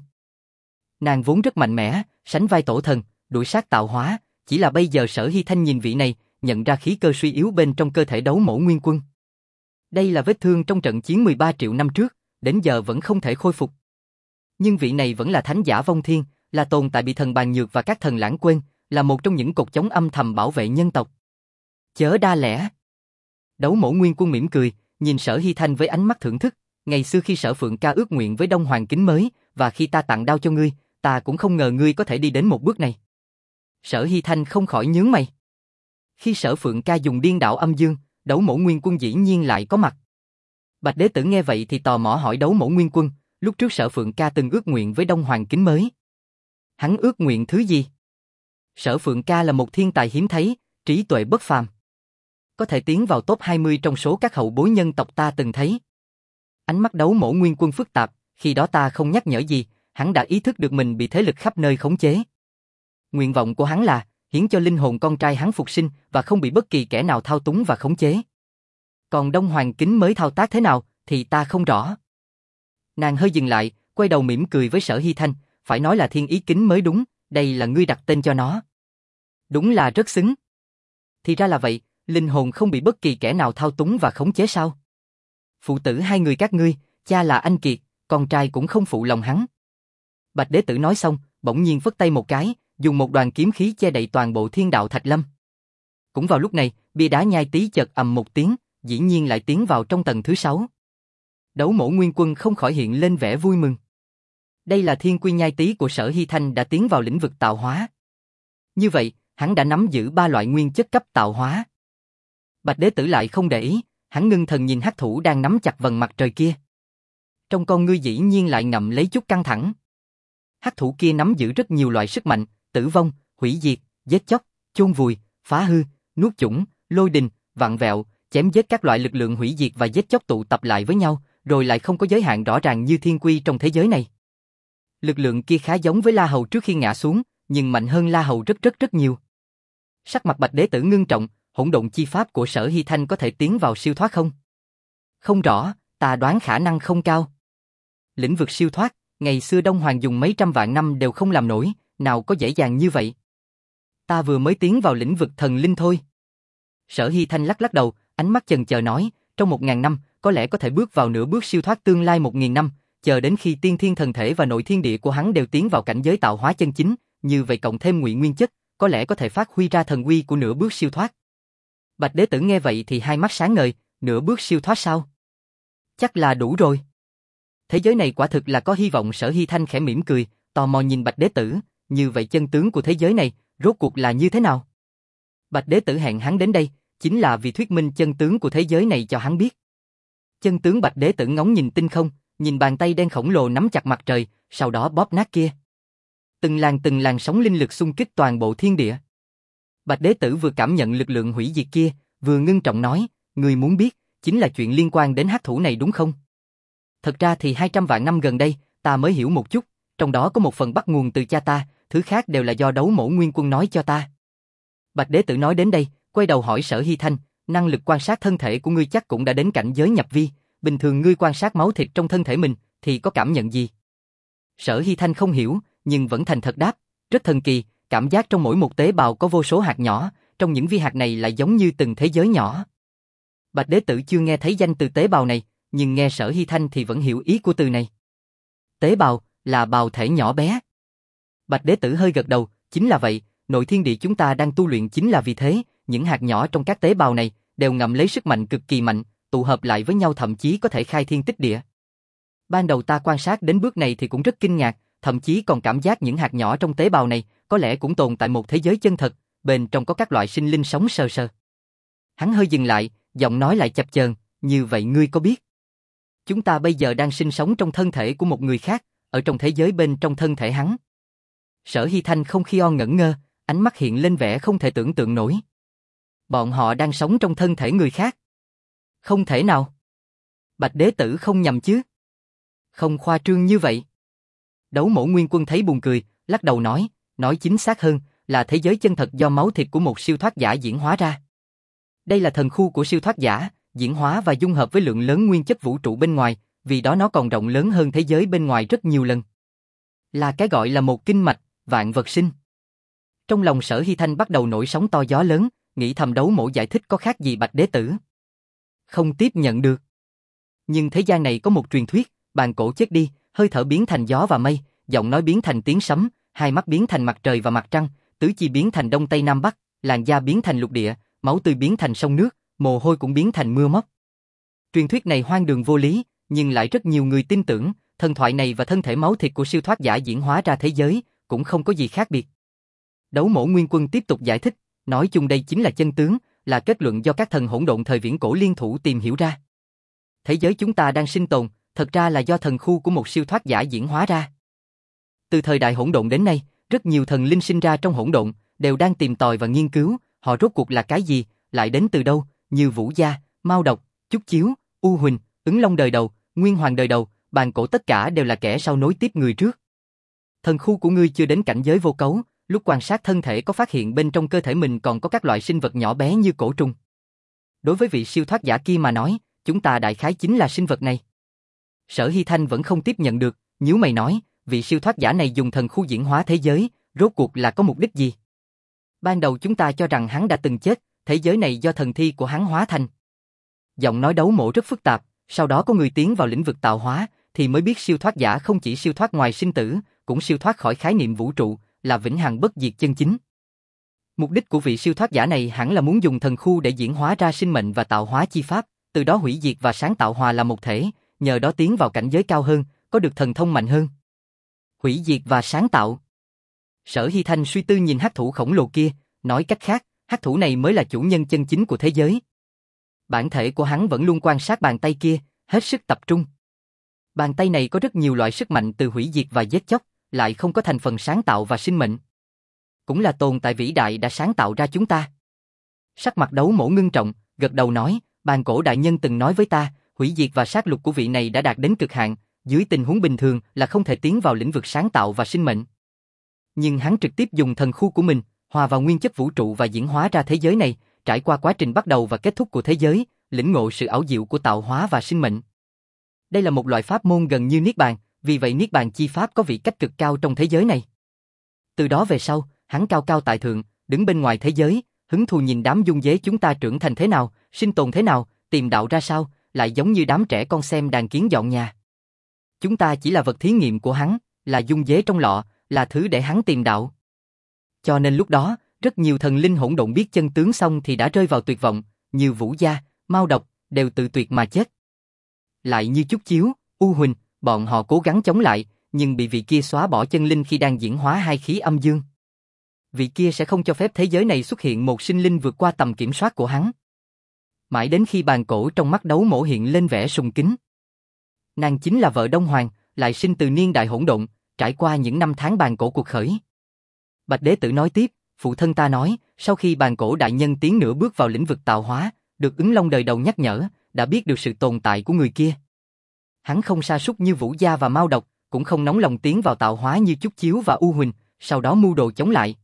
Nàng vốn rất mạnh mẽ, sánh vai tổ thần, đuổi sát tạo hóa, chỉ là bây giờ Sở Hy Thanh nhìn vị này, nhận ra khí cơ suy yếu bên trong cơ thể Đấu Mổ Nguyên Quân. Đây là vết thương trong trận chiến mười ba triệu năm trước, đến giờ vẫn không thể khôi phục. Nhưng vị này vẫn là thánh giả vong thiên, là tồn tại bị Thần Bàn Nhược và các thần lãng quên, là một trong những cột chống âm thầm bảo vệ nhân tộc. Chớ đa lẽ. Đấu Mổ Nguyên Quân mỉm cười, nhìn Sở Hy Thanh với ánh mắt thưởng thức. Ngày xưa khi Sở Phượng Ca ước nguyện với Đông Hoàng kính mới, và khi ta tặng đao cho ngươi, ta cũng không ngờ ngươi có thể đi đến một bước này. Sở Hy Thanh không khỏi nhướng mày. Khi Sở Phượng Ca dùng điên đạo âm dương, Đấu Mổ Nguyên Quân dĩ nhiên lại có mặt. Bạch Đế Tử nghe vậy thì tò mò hỏi Đấu Mổ Nguyên Quân, lúc trước Sở Phượng Ca từng ước nguyện với Đông Hoàng kính mới. Hắn ước nguyện thứ gì? Sở Phượng Ca là một thiên tài hiếm thấy, trí tuệ bất phàm. Có thể tiến vào top hai mươi trong số các hậu bối nhân tộc ta từng thấy. Ánh mắt Đấu Mổ Nguyên Quân phức tạp, khi đó ta không nhắc nhở gì, hắn đã ý thức được mình bị thế lực khắp nơi khống chế. Nguyện vọng của hắn là hiến cho linh hồn con trai hắn phục sinh và không bị bất kỳ kẻ nào thao túng và khống chế. Còn Đông Hoàng kính mới thao tác thế nào, thì ta không rõ. Nàng hơi dừng lại, quay đầu mỉm cười với Sở Hy Thanh, phải nói là thiên ý kính mới đúng, đây là ngươi đặt tên cho nó. Đúng là rất xứng. Thì ra là vậy, linh hồn không bị bất kỳ kẻ nào thao túng và khống chế sao? Phụ tử hai người các ngươi, cha là anh Kiệt, con trai cũng không phụ lòng hắn. Bạch Đế Tử nói xong, bỗng nhiên vất tay một cái, dùng một đoàn kiếm khí che đậy toàn bộ Thiên Đạo Thạch Lâm. Cũng vào lúc này, bia đá nhai tí chợt ầm một tiếng, dĩ nhiên lại tiến vào trong tầng thứ sáu. Đấu Mẫu Nguyên Quân không khỏi hiện lên vẻ vui mừng. Đây là thiên quy nhai tí của Sở Hy Thanh đã tiến vào lĩnh vực tạo hóa. Như vậy, hắn đã nắm giữ ba loại nguyên chất cấp tạo hóa. Bạch Đế Tử lại không để ý, hắn ngưng thần nhìn hắc thủ đang nắm chặt vầng mặt trời kia. Trong con ngươi dĩ nhiên lại ngậm lấy chút căng thẳng. Hắc thủ kia nắm giữ rất nhiều loại sức mạnh, tử vong, hủy diệt, giết chóc, chôn vùi, phá hư, nuốt chửng, lôi đình, vặn vẹo, chém giết các loại lực lượng hủy diệt và giết chóc tụ tập lại với nhau, rồi lại không có giới hạn rõ ràng như thiên quy trong thế giới này. Lực lượng kia khá giống với La Hầu trước khi ngã xuống, nhưng mạnh hơn La Hầu rất rất rất nhiều. Sắc mặt Bạch Đế Tử ngưng trọng, hỗn độn chi pháp của Sở Hy Thanh có thể tiến vào siêu thoát không? Không rõ, ta đoán khả năng không cao. Lĩnh vực siêu thoát, ngày xưa Đông Hoàng dùng mấy trăm vạn năm đều không làm nổi, nào có dễ dàng như vậy. Ta vừa mới tiến vào lĩnh vực thần linh thôi. Sở Hy Thanh lắc lắc đầu, ánh mắt chần chờ nói, trong một ngàn năm, có lẽ có thể bước vào nửa bước siêu thoát tương lai một nghìn năm, chờ đến khi tiên thiên thần thể và nội thiên địa của hắn đều tiến vào cảnh giới tạo hóa chân chính, như vậy cộng thêm ngụy nguyên chất, có lẽ có thể phát huy ra thần uy của nửa bước siêu thoát. Bạch Đế Tử nghe vậy thì hai mắt sáng ngời, nửa bước siêu thoát sao? Chắc là đủ rồi. Thế giới này quả thực là có hy vọng. Sở Hy Thanh khẽ mỉm cười, tò mò nhìn Bạch Đế Tử, như vậy chân tướng của thế giới này, rốt cuộc là như thế nào? Bạch Đế Tử hẹn hắn đến đây, chính là vì thuyết minh chân tướng của thế giới này cho hắn biết. Chân tướng Bạch Đế Tử ngóng nhìn tinh không, nhìn bàn tay đen khổng lồ nắm chặt mặt trời, sau đó bóp nát kia. Từng làn từng làn sóng linh lực xung kích toàn bộ thiên địa. Bạch Đế Tử vừa cảm nhận lực lượng hủy diệt kia, vừa ngưng trọng nói, người muốn biết, chính là chuyện liên quan đến hắc thủ này đúng không? Thật ra thì hai trăm vạn năm gần đây, ta mới hiểu một chút, trong đó có một phần bắt nguồn từ cha ta, thứ khác đều là do Đấu Mẫu Nguyên Quân nói cho ta. Bạch Đế Tử nói đến đây, quay đầu hỏi Sở Hy Thanh, năng lực quan sát thân thể của ngươi chắc cũng đã đến cảnh giới nhập vi, bình thường ngươi quan sát máu thịt trong thân thể mình, thì có cảm nhận gì? Sở Hy Thanh không hiểu, nhưng vẫn thành thật đáp, rất thần kỳ, cảm giác trong mỗi một tế bào có vô số hạt nhỏ, trong những viên hạt này lại giống như từng thế giới nhỏ. Bạch Đế Tử chưa nghe thấy danh từ tế bào này, nhưng nghe Sở Hy Thanh thì vẫn hiểu ý của từ này. Tế bào là bào thể nhỏ bé. Bạch Đế Tử hơi gật đầu, chính là vậy, nội thiên địa chúng ta đang tu luyện chính là vì thế, những hạt nhỏ trong các tế bào này đều ngậm lấy sức mạnh cực kỳ mạnh, tụ hợp lại với nhau thậm chí có thể khai thiên tích địa. Ban đầu ta quan sát đến bước này thì cũng rất kinh ngạc, thậm chí còn cảm giác những hạt nhỏ trong tế bào này có lẽ cũng tồn tại một thế giới chân thật, bên trong có các loại sinh linh sống sờ sờ. Hắn hơi dừng lại, giọng nói lại chập chờn, như vậy ngươi có biết? Chúng ta bây giờ đang sinh sống trong thân thể của một người khác, ở trong thế giới bên trong thân thể hắn. Sở Hy Thanh không khi on ngẩn ngơ, ánh mắt hiện lên vẻ không thể tưởng tượng nổi. Bọn họ đang sống trong thân thể người khác. Không thể nào. Bạch Đế Tử không nhầm chứ? Không khoa trương như vậy. Đấu Mẫu Nguyên Quân thấy buồn cười, lắc đầu nói, nói chính xác hơn, là thế giới chân thật do máu thịt của một siêu thoát giả diễn hóa ra. Đây là thần khu của siêu thoát giả, diễn hóa và dung hợp với lượng lớn nguyên chất vũ trụ bên ngoài, vì đó nó còn rộng lớn hơn thế giới bên ngoài rất nhiều lần. Là cái gọi là một kinh mạch, vạn vật sinh. Trong lòng Sở Hy Thanh bắt đầu nổi sóng to gió lớn, nghĩ thầm Đấu Mẫu giải thích có khác gì Bạch Đế Tử. Không tiếp nhận được. Nhưng thế gian này có một truyền thuyết, bàn cổ chết đi, hơi thở biến thành gió và mây, giọng nói biến thành tiếng sấm, hai mắt biến thành mặt trời và mặt trăng, tứ chi biến thành đông tây nam bắc, làn da biến thành lục địa, máu tươi biến thành sông nước, mồ hôi cũng biến thành mưa móc. Truyền thuyết này hoang đường vô lý, nhưng lại rất nhiều người tin tưởng, thần thoại này và thân thể máu thịt của siêu thoát giả diễn hóa ra thế giới, cũng không có gì khác biệt. Đấu Mẫu Nguyên Quân tiếp tục giải thích, nói chung đây chính là chân tướng, là kết luận do các thần hỗn độn thời viễn cổ liên thủ tìm hiểu ra. Thế giới chúng ta đang sinh tồn, thật ra là do thần khu của một siêu thoát giả diễn hóa ra. Từ thời đại hỗn độn đến nay, rất nhiều thần linh sinh ra trong hỗn độn, đều đang tìm tòi và nghiên cứu, họ rốt cuộc là cái gì, lại đến từ đâu, như Vũ Gia, Mao Độc, Chúc Chiếu, U Huỳnh, Ứng Long đời đầu, Nguyên Hoàng đời đầu, bàn cổ tất cả đều là kẻ sau nối tiếp người trước. Thần khu của ngươi chưa đến cảnh giới vô cấu, lúc quan sát thân thể có phát hiện bên trong cơ thể mình còn có các loại sinh vật nhỏ bé như cổ trùng. đối với vị siêu thoát giả kia mà nói, chúng ta đại khái chính là sinh vật này. Sở Hy Thanh vẫn không tiếp nhận được, nhíu mày nói, vị siêu thoát giả này dùng thần khu diễn hóa thế giới, rốt cuộc là có mục đích gì? Ban đầu chúng ta cho rằng hắn đã từng chết, thế giới này do thần thi của hắn hóa thành. Giọng nói đấu mộ rất phức tạp, sau đó có người tiến vào lĩnh vực tạo hóa, thì mới biết siêu thoát giả không chỉ siêu thoát ngoài sinh tử, cũng siêu thoát khỏi khái niệm vũ trụ, là vĩnh hằng bất diệt chân chính. Mục đích của vị siêu thoát giả này hẳn là muốn dùng thần khu để diễn hóa ra sinh mệnh và tạo hóa chi pháp, từ đó hủy diệt và sáng tạo hòa là một thể, nhờ đó tiến vào cảnh giới cao hơn, có được thần thông mạnh hơn. Hủy diệt và sáng tạo. Sở Hy Thanh suy tư nhìn hắc thủ khổng lồ kia, nói cách khác, hắc thủ này mới là chủ nhân chân chính của thế giới. Bản thể của hắn vẫn luôn quan sát bàn tay kia, hết sức tập trung. Bàn tay này có rất nhiều loại sức mạnh từ hủy diệt và giết chóc, lại không có thành phần sáng tạo và sinh mệnh. Cũng là tồn tại vĩ đại đã sáng tạo ra chúng ta. Sắc mặt đấu mổ ngưng trọng, gật đầu nói, bàn cổ đại nhân từng nói với ta, hủy diệt và sát lục của vị này đã đạt đến cực hạn, dưới tình huống bình thường là không thể tiến vào lĩnh vực sáng tạo và sinh mệnh. Nhưng hắn trực tiếp dùng thần khu của mình, hòa vào nguyên chất vũ trụ và diễn hóa ra thế giới này, trải qua quá trình bắt đầu và kết thúc của thế giới, lĩnh ngộ sự ảo diệu của tạo hóa và sinh mệnh. Đây là một loại pháp môn gần như niết bàn, vì vậy niết bàn chi pháp có vị cách cực cao trong thế giới này. Từ đó về sau, hắn cao cao tại thượng, đứng bên ngoài thế giới, hứng thú nhìn đám dung dế chúng ta trưởng thành thế nào, sinh tồn thế nào, tìm đạo ra sao, lại giống như đám trẻ con xem đàn kiến dọn nhà. Chúng ta chỉ là vật thí nghiệm của hắn, là dung dế trong lọ, là thứ để hắn tìm đạo. Cho nên lúc đó, rất nhiều thần linh hỗn độn biết chân tướng xong thì đã rơi vào tuyệt vọng, như Vũ Gia, Mao Độc, đều tự tuyệt mà chết. Lại như Chúc Chiếu, U Huỳnh, bọn họ cố gắng chống lại, nhưng bị vị kia xóa bỏ chân linh khi đang diễn hóa hai khí âm dương. Vị kia sẽ không cho phép thế giới này xuất hiện một sinh linh vượt qua tầm kiểm soát của hắn. Mãi đến khi bàn cổ trong mắt đấu mổ hiện lên vẻ sùng kính. Nàng chính là vợ Đông Hoàng, lại sinh từ niên đại hỗn độn, trải qua những năm tháng bàn cổ cuộc khởi. Bạch Đế Tử nói tiếp, phụ thân ta nói, sau khi bàn cổ đại nhân tiến nửa bước vào lĩnh vực tạo hóa, được Ứng Long đời đầu nhắc nhở, đã biết được sự tồn tại của người kia. Hắn không sa sút như Vũ Gia và Mao Độc, cũng không nóng lòng tiến vào tạo hóa như Chúc Chiếu và U Huỳnh, sau đó mưu đồ chống lại.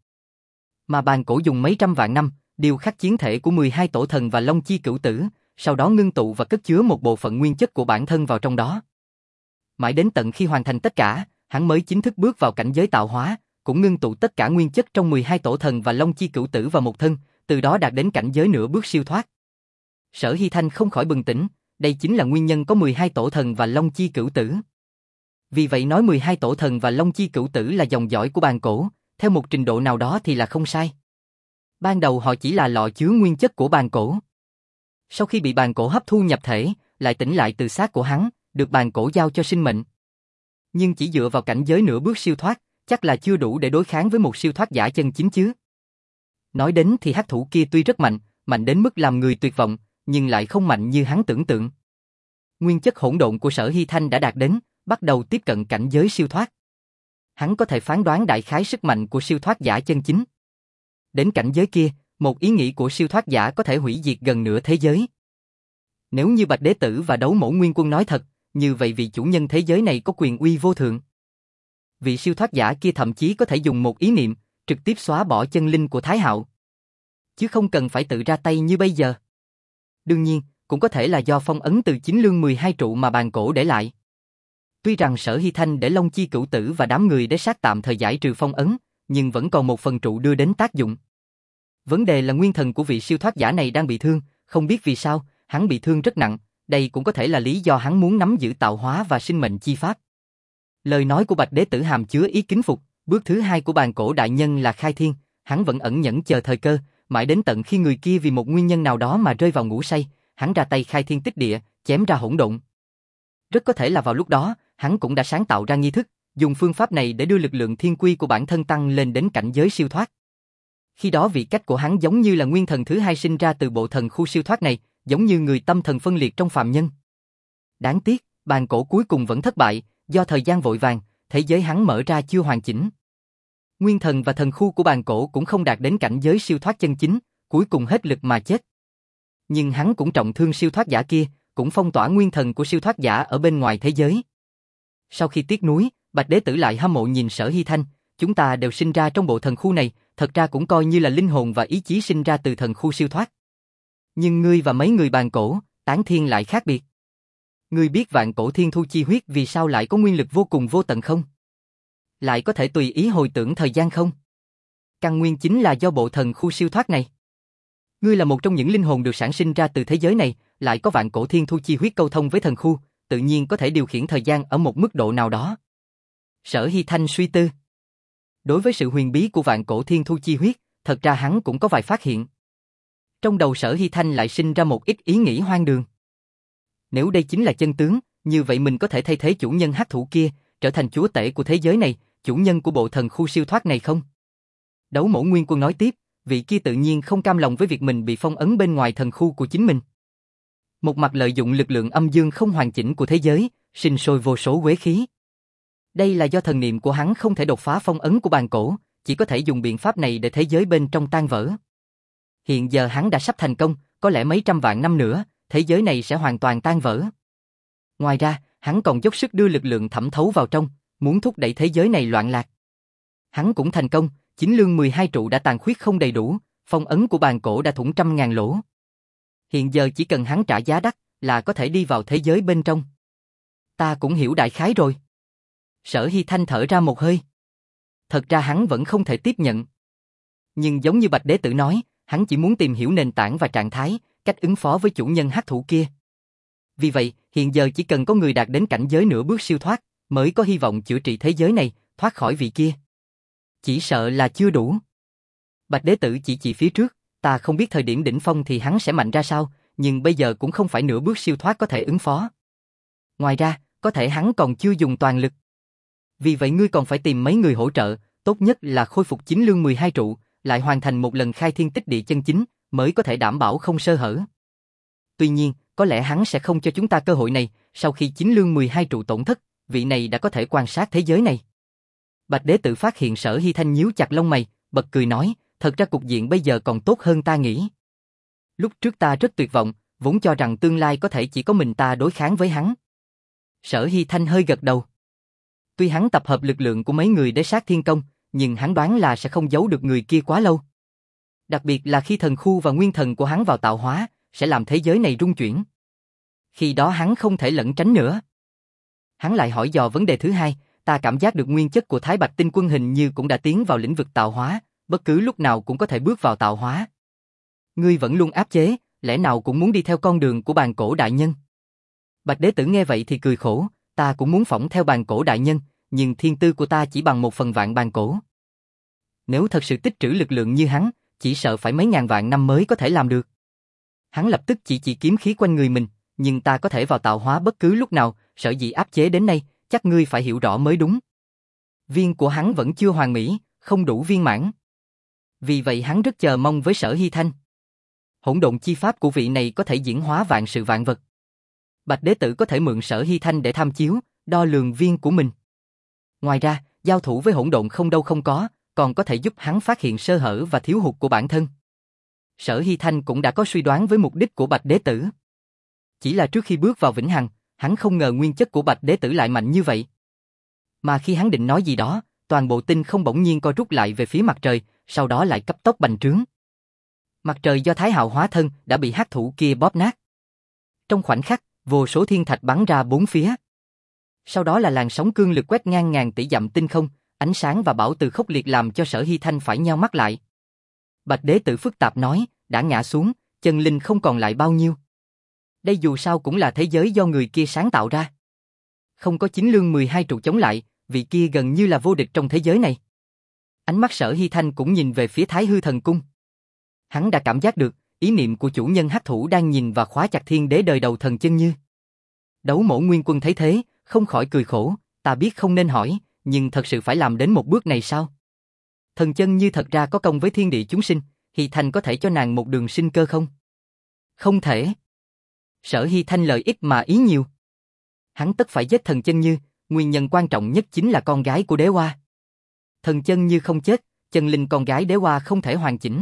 Mà bàn cổ dùng mấy trăm vạn năm, điều khắc chiến thể của mười hai tổ thần và Long Chi Cửu Tử, sau đó ngưng tụ và cất chứa một bộ phận nguyên chất của bản thân vào trong đó. Mãi đến tận khi hoàn thành tất cả, hắn mới chính thức bước vào cảnh giới tạo hóa, cũng ngưng tụ tất cả nguyên chất trong mười hai tổ thần và Long Chi Cửu Tử vào một thân, từ đó đạt đến cảnh giới nửa bước siêu thoát. Sở Hy Thanh không khỏi bừng tỉnh, đây chính là nguyên nhân có mười hai tổ thần và Long Chi Cửu Tử. Vì vậy nói mười hai tổ thần và Long Chi Cửu Tử là dòng dõi của bàn cổ, theo một trình độ nào đó thì là không sai. Ban đầu họ chỉ là lọ chứa nguyên chất của bàn cổ. Sau khi bị bàn cổ hấp thu nhập thể, lại tỉnh lại từ xác của hắn, được bàn cổ giao cho sinh mệnh. Nhưng chỉ dựa vào cảnh giới nửa bước siêu thoát, chắc là chưa đủ để đối kháng với một siêu thoát giả chân chính chứ. Nói đến thì hắc thủ kia tuy rất mạnh, mạnh đến mức làm người tuyệt vọng, nhưng lại không mạnh như hắn tưởng tượng. Nguyên chất hỗn độn của Sở Hy Thanh đã đạt đến, bắt đầu tiếp cận cảnh giới siêu thoát. Hắn có thể phán đoán đại khái sức mạnh của siêu thoát giả chân chính. Đến cảnh giới kia, một ý nghĩ của siêu thoát giả có thể hủy diệt gần nửa thế giới. Nếu như Bạch Đế Tử và Đấu Mẫu Nguyên Quân nói thật, như vậy vị chủ nhân thế giới này có quyền uy vô thượng. Vị siêu thoát giả kia thậm chí có thể dùng một ý niệm, trực tiếp xóa bỏ chân linh của Thái Hạo. Chứ không cần phải tự ra tay như bây giờ. Đương nhiên, cũng có thể là do phong ấn từ chính lương mười hai trụ mà bàn cổ để lại. Tuy rằng Sở Hy Thanh để Long Chi Cửu Tử và đám người đế sát tạm thời giải trừ phong ấn, nhưng vẫn còn một phần trụ đưa đến tác dụng. Vấn đề là nguyên thần của vị siêu thoát giả này đang bị thương, không biết vì sao, hắn bị thương rất nặng, đây cũng có thể là lý do hắn muốn nắm giữ tạo hóa và sinh mệnh chi pháp. Lời nói của Bạch Đế Tử hàm chứa ý kính phục, bước thứ hai của bàn cổ đại nhân là khai thiên, hắn vẫn ẩn nhẫn chờ thời cơ, mãi đến tận khi người kia vì một nguyên nhân nào đó mà rơi vào ngủ say, hắn ra tay khai thiên tích địa, chém ra hỗn độn. Rất có thể là vào lúc đó, hắn cũng đã sáng tạo ra nghi thức, dùng phương pháp này để đưa lực lượng thiên quy của bản thân tăng lên đến cảnh giới siêu thoát. Khi đó vị cách của hắn giống như là nguyên thần thứ hai sinh ra từ bộ thần khu siêu thoát này, giống như người tâm thần phân liệt trong phàm nhân. Đáng tiếc, bàn cổ cuối cùng vẫn thất bại, do thời gian vội vàng, thế giới hắn mở ra chưa hoàn chỉnh. Nguyên thần và thần khu của bàn cổ cũng không đạt đến cảnh giới siêu thoát chân chính, cuối cùng hết lực mà chết. Nhưng hắn cũng trọng thương siêu thoát giả kia, cũng phong tỏa nguyên thần của siêu thoát giả ở bên ngoài thế giới. Sau khi tiếc nuối, Bạch Đế Tử lại hâm mộ nhìn Sở Hy Thanh, chúng ta đều sinh ra trong bộ thần khu này, thật ra cũng coi như là linh hồn và ý chí sinh ra từ thần khu siêu thoát. Nhưng ngươi và mấy người bàn cổ, tán thiên lại khác biệt. Ngươi biết vạn cổ thiên thu chi huyết vì sao lại có nguyên lực vô cùng vô tận không? Lại có thể tùy ý hồi tưởng thời gian không? Căn nguyên chính là do bộ thần khu siêu thoát này. Ngươi là một trong những linh hồn được sản sinh ra từ thế giới này, lại có vạn cổ thiên thu chi huyết câu thông với thần khu, tự nhiên có thể điều khiển thời gian ở một mức độ nào đó. Sở Hy Thanh suy tư. Đối với sự huyền bí của vạn cổ thiên thu chi huyết, thật ra hắn cũng có vài phát hiện. Trong đầu Sở Hy Thanh lại sinh ra một ít ý nghĩ hoang đường. Nếu đây chính là chân tướng, như vậy mình có thể thay thế chủ nhân hắc thủ kia, trở thành chúa tể của thế giới này, chủ nhân của bộ thần khu siêu thoát này không? Đấu Mẫu Nguyên Quân nói tiếp, vị kia tự nhiên không cam lòng với việc mình bị phong ấn bên ngoài thần khu của chính mình. Một mặt lợi dụng lực lượng âm dương không hoàn chỉnh của thế giới, sinh sôi vô số uế khí. Đây là do thần niệm của hắn không thể đột phá phong ấn của bàn cổ, chỉ có thể dùng biện pháp này để thế giới bên trong tan vỡ. Hiện giờ hắn đã sắp thành công, có lẽ mấy trăm vạn năm nữa, thế giới này sẽ hoàn toàn tan vỡ. Ngoài ra, hắn còn dốc sức đưa lực lượng thẩm thấu vào trong, muốn thúc đẩy thế giới này loạn lạc. Hắn cũng thành công, chính lương mười hai trụ đã tàn khuyết không đầy đủ, phong ấn của bàn cổ đã thủng trăm ngàn lỗ. Hiện giờ chỉ cần hắn trả giá đắt là có thể đi vào thế giới bên trong. Ta cũng hiểu đại khái rồi. Sở Hy Thanh thở ra một hơi. Thật ra hắn vẫn không thể tiếp nhận. Nhưng giống như Bạch Đế Tử nói, hắn chỉ muốn tìm hiểu nền tảng và trạng thái, cách ứng phó với chủ nhân hắc thủ kia. Vì vậy, hiện giờ chỉ cần có người đạt đến cảnh giới nửa bước siêu thoát, mới có hy vọng chữa trị thế giới này, thoát khỏi vị kia. Chỉ sợ là chưa đủ. Bạch Đế Tử chỉ chỉ phía trước, ta không biết thời điểm đỉnh phong thì hắn sẽ mạnh ra sao, nhưng bây giờ cũng không phải nửa bước siêu thoát có thể ứng phó. Ngoài ra, có thể hắn còn chưa dùng toàn lực. Vì vậy ngươi còn phải tìm mấy người hỗ trợ, tốt nhất là khôi phục chính lương mười hai trụ, lại hoàn thành một lần khai thiên tích địa chân chính, mới có thể đảm bảo không sơ hở. Tuy nhiên, có lẽ hắn sẽ không cho chúng ta cơ hội này, sau khi chính lương mười hai trụ tổn thất, vị này đã có thể quan sát thế giới này. Bạch Đế Tử phát hiện Sở Hy Thanh nhíu chặt lông mày, bật cười nói, thật ra cục diện bây giờ còn tốt hơn ta nghĩ. Lúc trước ta rất tuyệt vọng, vốn cho rằng tương lai có thể chỉ có mình ta đối kháng với hắn. Sở Hy Thanh hơi gật đầu. Tuy hắn tập hợp lực lượng của mấy người để sát thiên công, nhưng hắn đoán là sẽ không giấu được người kia quá lâu. Đặc biệt là khi thần khu và nguyên thần của hắn vào tạo hóa, sẽ làm thế giới này rung chuyển. Khi đó hắn không thể lẩn tránh nữa. Hắn lại hỏi dò vấn đề thứ hai, ta cảm giác được nguyên chất của Thái Bạch Tinh Quân hình như cũng đã tiến vào lĩnh vực tạo hóa, bất cứ lúc nào cũng có thể bước vào tạo hóa. Ngươi vẫn luôn áp chế, lẽ nào cũng muốn đi theo con đường của bàn cổ đại nhân? Bạch Đế Tử nghe vậy thì cười khổ, ta cũng muốn phỏng theo bàn cổ đại nhân, nhưng thiên tư của ta chỉ bằng một phần vạn bàn cổ. Nếu thật sự tích trữ lực lượng như hắn, chỉ sợ phải mấy ngàn vạn năm mới có thể làm được. Hắn lập tức chỉ chỉ kiếm khí quanh người mình, nhưng ta có thể vào tạo hóa bất cứ lúc nào, sở dĩ áp chế đến nay, chắc ngươi phải hiểu rõ mới đúng. Viên của hắn vẫn chưa hoàn mỹ, không đủ viên mãn. Vì vậy hắn rất chờ mong với Sở Hy Thanh. Hỗn độn chi pháp của vị này có thể diễn hóa vạn sự vạn vật. Bạch Đế Tử có thể mượn Sở Hy Thanh để tham chiếu, đo lường viên của mình. Ngoài ra, giao thủ với hỗn độn không đâu không có, còn có thể giúp hắn phát hiện sơ hở và thiếu hụt của bản thân. Sở Hy Thanh cũng đã có suy đoán với mục đích của Bạch Đế Tử. Chỉ là trước khi bước vào Vĩnh Hằng, hắn không ngờ nguyên chất của Bạch Đế Tử lại mạnh như vậy. Mà khi hắn định nói gì đó, toàn bộ tinh không bỗng nhiên co rút lại về phía mặt trời, sau đó lại cấp tốc bành trướng. Mặt trời do Thái Hạo hóa thân đã bị hắc thủ kia bóp nát. Trong khoảnh khắc, vô số thiên thạch bắn ra bốn phía. Sau đó là làn sóng cương lực quét ngang ngàn tỷ dặm tinh không, ánh sáng và bão từ khốc liệt làm cho Sở Hy Thanh phải nheo mắt lại. Bạch Đế Tử phức tạp nói, đã ngã xuống, chân linh không còn lại bao nhiêu. Đây dù sao cũng là thế giới do người kia sáng tạo ra. Không có chính lương mười hai trụ chống lại, vị kia gần như là vô địch trong thế giới này. Ánh mắt Sở Hy Thanh cũng nhìn về phía Thái Hư Thần Cung. Hắn đã cảm giác được, ý niệm của chủ nhân hắc thủ đang nhìn và khóa chặt thiên đế đời đầu thần chân như. Đấu Mẫu Nguyên Quân thấy thế, không khỏi cười khổ, ta biết không nên hỏi, nhưng thật sự phải làm đến một bước này sao? Thần chân như thật ra có công với thiên địa chúng sinh, Hy Thanh có thể cho nàng một đường sinh cơ không? Không thể. Sở Hy Thanh lời ít mà ý nhiều. Hắn tất phải giết thần chân như, nguyên nhân quan trọng nhất chính là con gái của đế hoa. Thần chân như không chết, chân linh con gái đế hoa không thể hoàn chỉnh.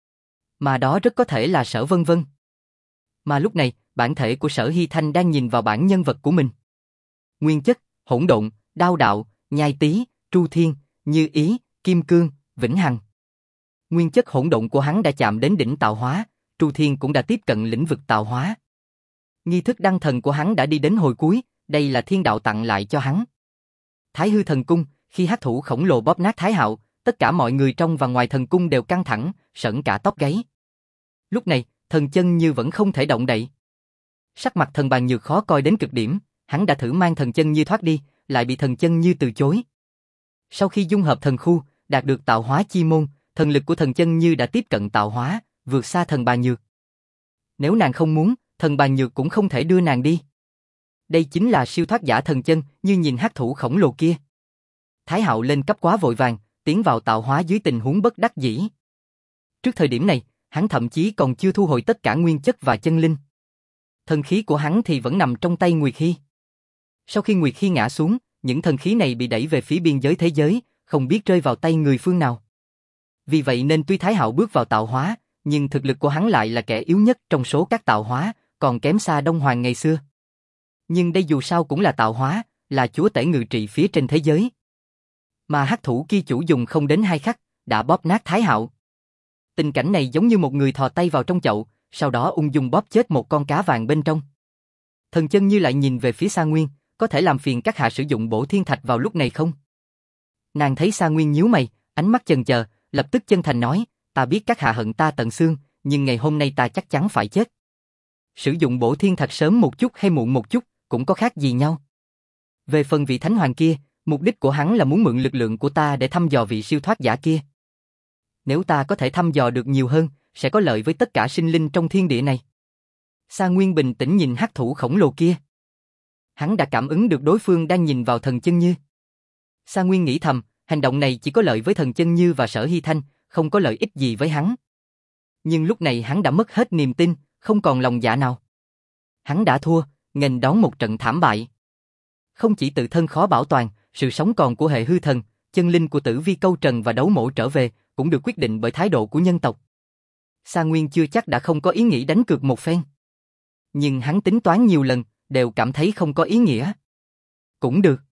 Mà đó rất có thể là Sở Vân Vân. Mà lúc này, bản thể của Sở Hy Thanh đang nhìn vào bản nhân vật của mình. Nguyên chất, hỗn độn, đao đạo, nhai tý, tru thiên, như ý, kim cương, vĩnh hằng. Nguyên chất hỗn độn của hắn đã chạm đến đỉnh tạo hóa, Tru Thiên cũng đã tiếp cận lĩnh vực tạo hóa. Nghi thức đăng thần của hắn đã đi đến hồi cuối, đây là thiên đạo tặng lại cho hắn. Thái Hư Thần Cung, khi hắc thủ khổng lồ bóp nát Thái Hạo, tất cả mọi người trong và ngoài thần cung đều căng thẳng, sởn cả tóc gáy. Lúc này, Thần Chân Như vẫn không thể động đậy. Sắc mặt Thần Bàn Nhược khó coi đến cực điểm, hắn đã thử mang Thần Chân Như thoát đi, lại bị Thần Chân Như từ chối. Sau khi dung hợp thần khu, đạt được tạo hóa chi môn, thần lực của Thần Chân Như đã tiếp cận tạo hóa, vượt xa Thần Bàn Nhược. Nếu nàng không muốn, Thần Bàn Nhược cũng không thể đưa nàng đi. Đây chính là siêu thoát giả Thần Chân Như nhìn hắc thủ khổng lồ kia. Thái Hạo lên cấp quá vội vàng, tiến vào tạo hóa dưới tình huống bất đắc dĩ. Trước thời điểm này, hắn thậm chí còn chưa thu hồi tất cả nguyên chất và chân linh. Thần khí của hắn thì vẫn nằm trong tay Nguyệt Hy. Sau khi Nguyệt Hy ngã xuống, những thần khí này bị đẩy về phía biên giới thế giới, không biết rơi vào tay người phương nào. Vì vậy nên tuy Thái Hạo bước vào tạo hóa, nhưng thực lực của hắn lại là kẻ yếu nhất trong số các tạo hóa, còn kém xa Đông Hoàng ngày xưa. Nhưng đây dù sao cũng là tạo hóa, là chúa tể ngự trị phía trên thế giới. Mà hắc thủ kia chủ dùng không đến hai khắc, đã bóp nát Thái Hạo. Tình cảnh này giống như một người thò tay vào trong chậu, sau đó ung dung bóp chết một con cá vàng bên trong. Thần Chân Như lại nhìn về phía Sa Nguyên, có thể làm phiền các hạ sử dụng bổ thiên thạch vào lúc này không? Nàng thấy Sa Nguyên nhíu mày, ánh mắt chần chờ, lập tức chân thành nói, ta biết các hạ hận ta tận xương, nhưng ngày hôm nay ta chắc chắn phải chết. Sử dụng bổ thiên thạch sớm một chút hay muộn một chút, cũng có khác gì nhau. Về phần vị thánh hoàng kia, mục đích của hắn là muốn mượn lực lượng của ta để thăm dò vị siêu thoát giả kia. Nếu ta có thể thăm dò được nhiều hơn, sẽ có lợi với tất cả sinh linh trong thiên địa này. Sa Nguyên bình tĩnh nhìn hắc thủ khổng lồ kia. Hắn đã cảm ứng được đối phương đang nhìn vào Thần Chân Như. Sa Nguyên nghĩ thầm, hành động này chỉ có lợi với Thần Chân Như và Sở Hy Thanh, không có lợi ích gì với hắn. Nhưng lúc này hắn đã mất hết niềm tin, không còn lòng dạ nào. Hắn đã thua, nghênh đón một trận thảm bại. Không chỉ tự thân khó bảo toàn, sự sống còn của hệ hư thần, chân linh của Tử Vi Câu Trần và Đấu Mộ trở về, cũng được quyết định bởi thái độ của nhân tộc. Sa Nguyên chưa chắc đã không có ý nghĩ đánh cược một phen. Nhưng hắn tính toán nhiều lần, đều cảm thấy không có ý nghĩa. Cũng được.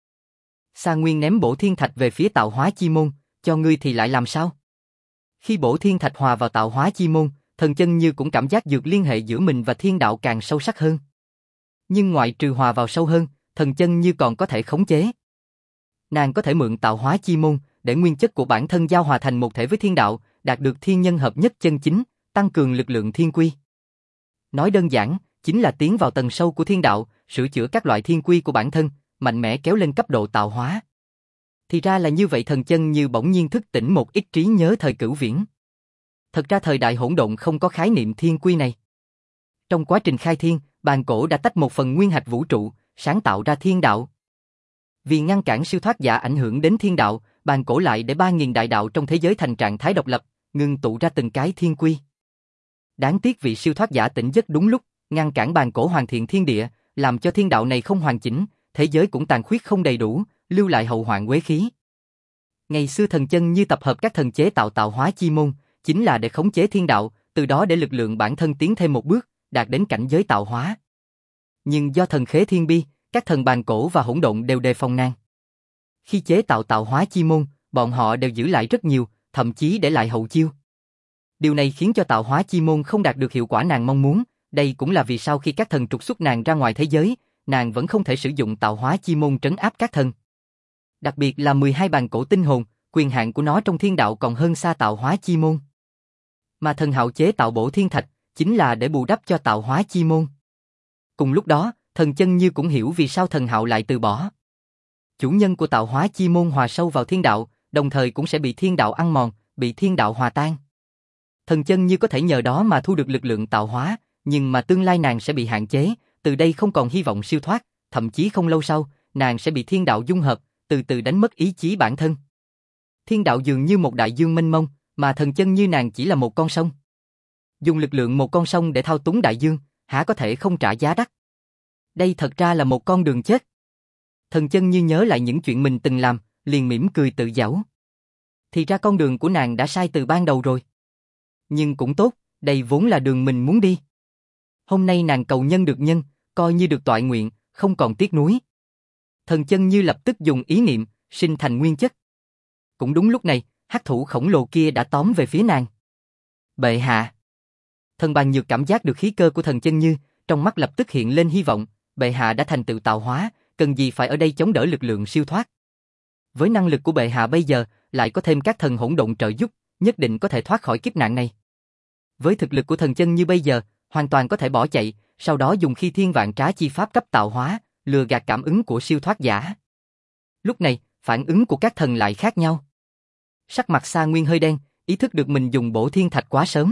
Sa Nguyên ném bổ thiên thạch về phía tạo hóa chi môn, cho ngươi thì lại làm sao? Khi bổ thiên thạch hòa vào tạo hóa chi môn, Thần Chân Như cũng cảm giác được liên hệ giữa mình và thiên đạo càng sâu sắc hơn. Nhưng ngoại trừ hòa vào sâu hơn, Thần Chân Như còn có thể khống chế. Nàng có thể mượn tạo hóa chi môn, để nguyên chất của bản thân giao hòa thành một thể với thiên đạo, đạt được thiên nhân hợp nhất chân chính, tăng cường lực lượng thiên quy. Nói đơn giản, chính là tiến vào tầng sâu của thiên đạo, sửa chữa các loại thiên quy của bản thân, mạnh mẽ kéo lên cấp độ tạo hóa. Thì ra là như vậy. Thần Chân Như bỗng nhiên thức tỉnh một ít trí nhớ thời cửu viễn. Thật ra thời đại hỗn độn không có khái niệm thiên quy này. Trong quá trình khai thiên, bàn cổ đã tách một phần nguyên hạch vũ trụ, sáng tạo ra thiên đạo. Vì ngăn cản siêu thoát giả ảnh hưởng đến thiên đạo, bàn cổ lại để ba nghìn đại đạo trong thế giới thành trạng thái độc lập, ngưng tụ ra từng cái thiên quy. Đáng tiếc vị siêu thoát giả tỉnh giấc đúng lúc, ngăn cản bàn cổ hoàn thiện thiên địa, làm cho thiên đạo này không hoàn chỉnh, thế giới cũng tàn khuyết không đầy đủ, lưu lại hậu hoạn uế khí. Ngày xưa Thần Chân Như tập hợp các thần chế tạo tạo hóa chi môn, chính là để khống chế thiên đạo, từ đó để lực lượng bản thân tiến thêm một bước, đạt đến cảnh giới tạo hóa. Nhưng do thần khế thiên bi, các thần bàn cổ và hỗn độn đều đề phòng nàng. Khi chế tạo tạo hóa chi môn, bọn họ đều giữ lại rất nhiều, thậm chí để lại hậu chiêu. Điều này khiến cho tạo hóa chi môn không đạt được hiệu quả nàng mong muốn, đây cũng là vì sao khi các thần trục xuất nàng ra ngoài thế giới, nàng vẫn không thể sử dụng tạo hóa chi môn trấn áp các thần. Đặc biệt là mười hai bàn cổ tinh hồn, quyền hạn của nó trong thiên đạo còn hơn xa tạo hóa chi môn. Mà thần hạo chế tạo bổ thiên thạch, chính là để bù đắp cho tạo hóa chi môn. Cùng lúc đó, Thần Chân Như cũng hiểu vì sao thần hạo lại từ bỏ. Chủ nhân của tạo hóa chi môn hòa sâu vào thiên đạo, đồng thời cũng sẽ bị thiên đạo ăn mòn, bị thiên đạo hòa tan. Thần Chân Như có thể nhờ đó mà thu được lực lượng tạo hóa, nhưng mà tương lai nàng sẽ bị hạn chế, từ đây không còn hy vọng siêu thoát, thậm chí không lâu sau, nàng sẽ bị thiên đạo dung hợp, từ từ đánh mất ý chí bản thân. Thiên đạo dường như một đại dương mênh mông, mà Thần Chân Như nàng chỉ là một con sông. Dùng lực lượng một con sông để thao túng đại dương, há có thể không trả giá đắt. Đây thật ra là một con đường chết. Thần Chân Như nhớ lại những chuyện mình từng làm, liền mỉm cười tự giễu. Thì ra con đường của nàng đã sai từ ban đầu rồi. Nhưng cũng tốt, đây vốn là đường mình muốn đi. Hôm nay nàng cầu nhân được nhân, coi như được toại nguyện, không còn tiếc nuối. Thần Chân Như lập tức dùng ý niệm, sinh thành nguyên chất. Cũng đúng lúc này, hắc thủ khổng lồ kia đã tóm về phía nàng. Bệ hạ. Thần Bàn Nhược cảm giác được khí cơ của Thần Chân Như, trong mắt lập tức hiện lên hy vọng, bệ hạ đã thành tựu tạo hóa, cần gì phải ở đây chống đỡ lực lượng siêu thoát. Với năng lực của bệ hạ bây giờ, lại có thêm các thần hỗn độn trợ giúp, nhất định có thể thoát khỏi kiếp nạn này. Với thực lực của Thần Chân Như bây giờ, hoàn toàn có thể bỏ chạy, sau đó dùng khi thiên vạn trá chi pháp cấp tạo hóa, lừa gạt cảm ứng của siêu thoát giả. Lúc này, phản ứng của các thần lại khác nhau. Sắc mặt Sa Nguyên hơi đen, ý thức được mình dùng bổ thiên thạch quá sớm.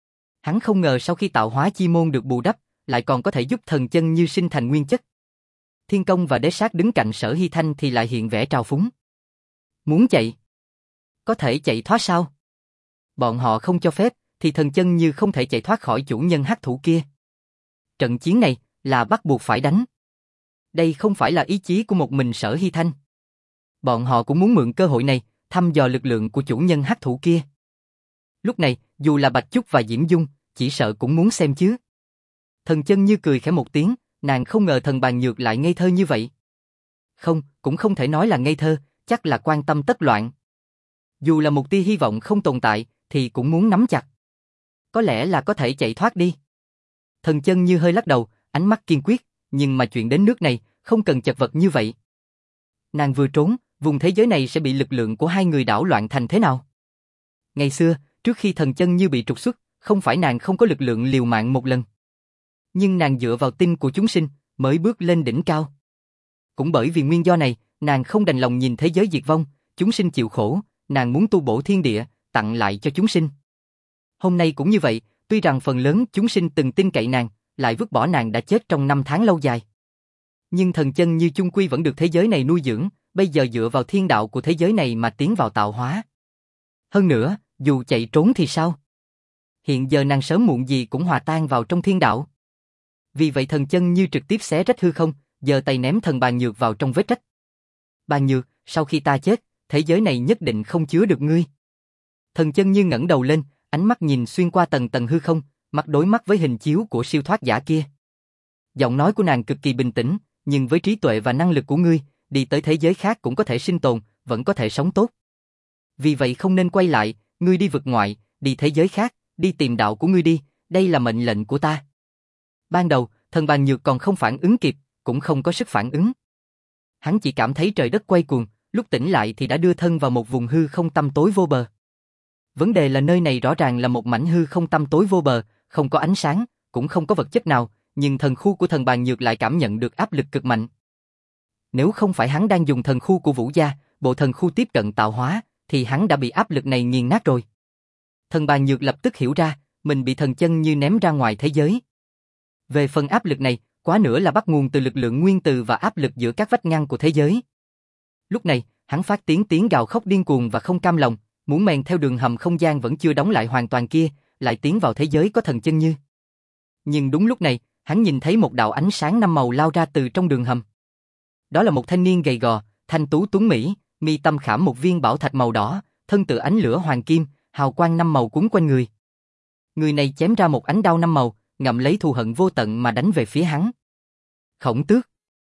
Hắn không ngờ sau khi tạo hóa chi môn được bù đắp, lại còn có thể giúp Thần Chân Như sinh thành nguyên chất. Thiên Công và Đế Sát đứng cạnh Sở Hy Thanh thì lại hiện vẻ trào phúng. Muốn chạy? Có thể chạy thoát sao? Bọn họ không cho phép, thì Thần Chân Như không thể chạy thoát khỏi chủ nhân hắc thủ kia. Trận chiến này là bắt buộc phải đánh. Đây không phải là ý chí của một mình Sở Hy Thanh. Bọn họ cũng muốn mượn cơ hội này, thăm dò lực lượng của chủ nhân hắc thủ kia. Lúc này, dù là Bạch Chúc và Diễm Dung, chỉ sợ cũng muốn xem chứ. Thần Chân Như cười khẽ một tiếng, nàng không ngờ Thần Bàn Nhược lại ngây thơ như vậy. Không, cũng không thể nói là ngây thơ, chắc là quan tâm tất loạn. Dù là một tia hy vọng không tồn tại, thì cũng muốn nắm chặt. Có lẽ là có thể chạy thoát đi. Thần Chân Như hơi lắc đầu, ánh mắt kiên quyết, nhưng mà chuyện đến nước này, không cần chật vật như vậy. Nàng vừa trốn, vùng thế giới này sẽ bị lực lượng của hai người đảo loạn thành thế nào? Ngày xưa, trước khi Thần Chân Như bị trục xuất, không phải nàng không có lực lượng liều mạng một lần. Nhưng nàng dựa vào tin của chúng sinh, mới bước lên đỉnh cao. Cũng bởi vì nguyên do này, nàng không đành lòng nhìn thế giới diệt vong, chúng sinh chịu khổ, nàng muốn tu bổ thiên địa, tặng lại cho chúng sinh. Hôm nay cũng như vậy, tuy rằng phần lớn chúng sinh từng tin cậy nàng, lại vứt bỏ nàng đã chết trong năm tháng lâu dài. Nhưng Thần Chân Như chung quy vẫn được thế giới này nuôi dưỡng, bây giờ dựa vào thiên đạo của thế giới này mà tiến vào tạo hóa. Hơn nữa, dù chạy trốn thì sao? Hiện giờ nàng sớm muộn gì cũng hòa tan vào trong thiên đạo. Vì vậy Thần Chân Như trực tiếp xé rách hư không, giơ tay ném Thần Bàn Nhược vào trong vết rách. Bàn Nhược, sau khi ta chết, thế giới này nhất định không chứa được ngươi. Thần Chân Như ngẩng đầu lên, ánh mắt nhìn xuyên qua tầng tầng hư không, mặt đối mắt với hình chiếu của siêu thoát giả kia. Giọng nói của nàng cực kỳ bình tĩnh, nhưng với trí tuệ và năng lực của ngươi, đi tới thế giới khác cũng có thể sinh tồn, vẫn có thể sống tốt. Vì vậy không nên quay lại, ngươi đi vực ngoại, đi thế giới khác, đi tìm đạo của ngươi đi, đây là mệnh lệnh của ta. Ban đầu, Thần Bàn Nhược còn không phản ứng kịp, cũng không có sức phản ứng. Hắn chỉ cảm thấy trời đất quay cuồng, lúc tỉnh lại thì đã đưa thân vào một vùng hư không tăm tối vô bờ. Vấn đề là nơi này rõ ràng là một mảnh hư không tăm tối vô bờ, không có ánh sáng, cũng không có vật chất nào, nhưng thần khu của Thần Bàn Nhược lại cảm nhận được áp lực cực mạnh. Nếu không phải hắn đang dùng thần khu của Vũ Gia, bộ thần khu tiếp cận tạo hóa, thì hắn đã bị áp lực này nghiền nát rồi. Thần Bàn Nhược lập tức hiểu ra, mình bị Thần Chân Như ném ra ngoài thế giới. Về phần áp lực này, quá nữa là bắt nguồn từ lực lượng nguyên tử và áp lực giữa các vách ngăn của thế giới. Lúc này, hắn phát tiếng tiếng gào khóc điên cuồng và không cam lòng, muốn men theo đường hầm không gian vẫn chưa đóng lại hoàn toàn kia, lại tiến vào thế giới có Thần Chân Như. Nhưng đúng lúc này, hắn nhìn thấy một đạo ánh sáng năm màu lao ra từ trong đường hầm. Đó là một thanh niên gầy gò, thanh tú tuấn mỹ, mi tâm khảm một viên bảo thạch màu đỏ, thân tự ánh lửa hoàng kim, hào quang năm màu cuốn quanh người. Người này chém ra một ánh đao năm màu, ngậm lấy thù hận vô tận mà đánh về phía hắn. Khổng Tước.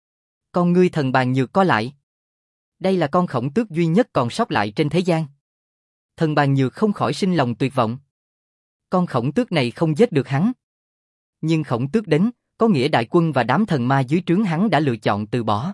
Con ngươi Thần Bàn Nhược co lại. Đây là con khổng tước duy nhất còn sót lại trên thế gian. Thần Bàn Nhược không khỏi sinh lòng tuyệt vọng. Con khổng tước này không giết được hắn. Nhưng khổng tước đến, có nghĩa đại quân và đám thần ma dưới trướng hắn đã lựa chọn từ bỏ.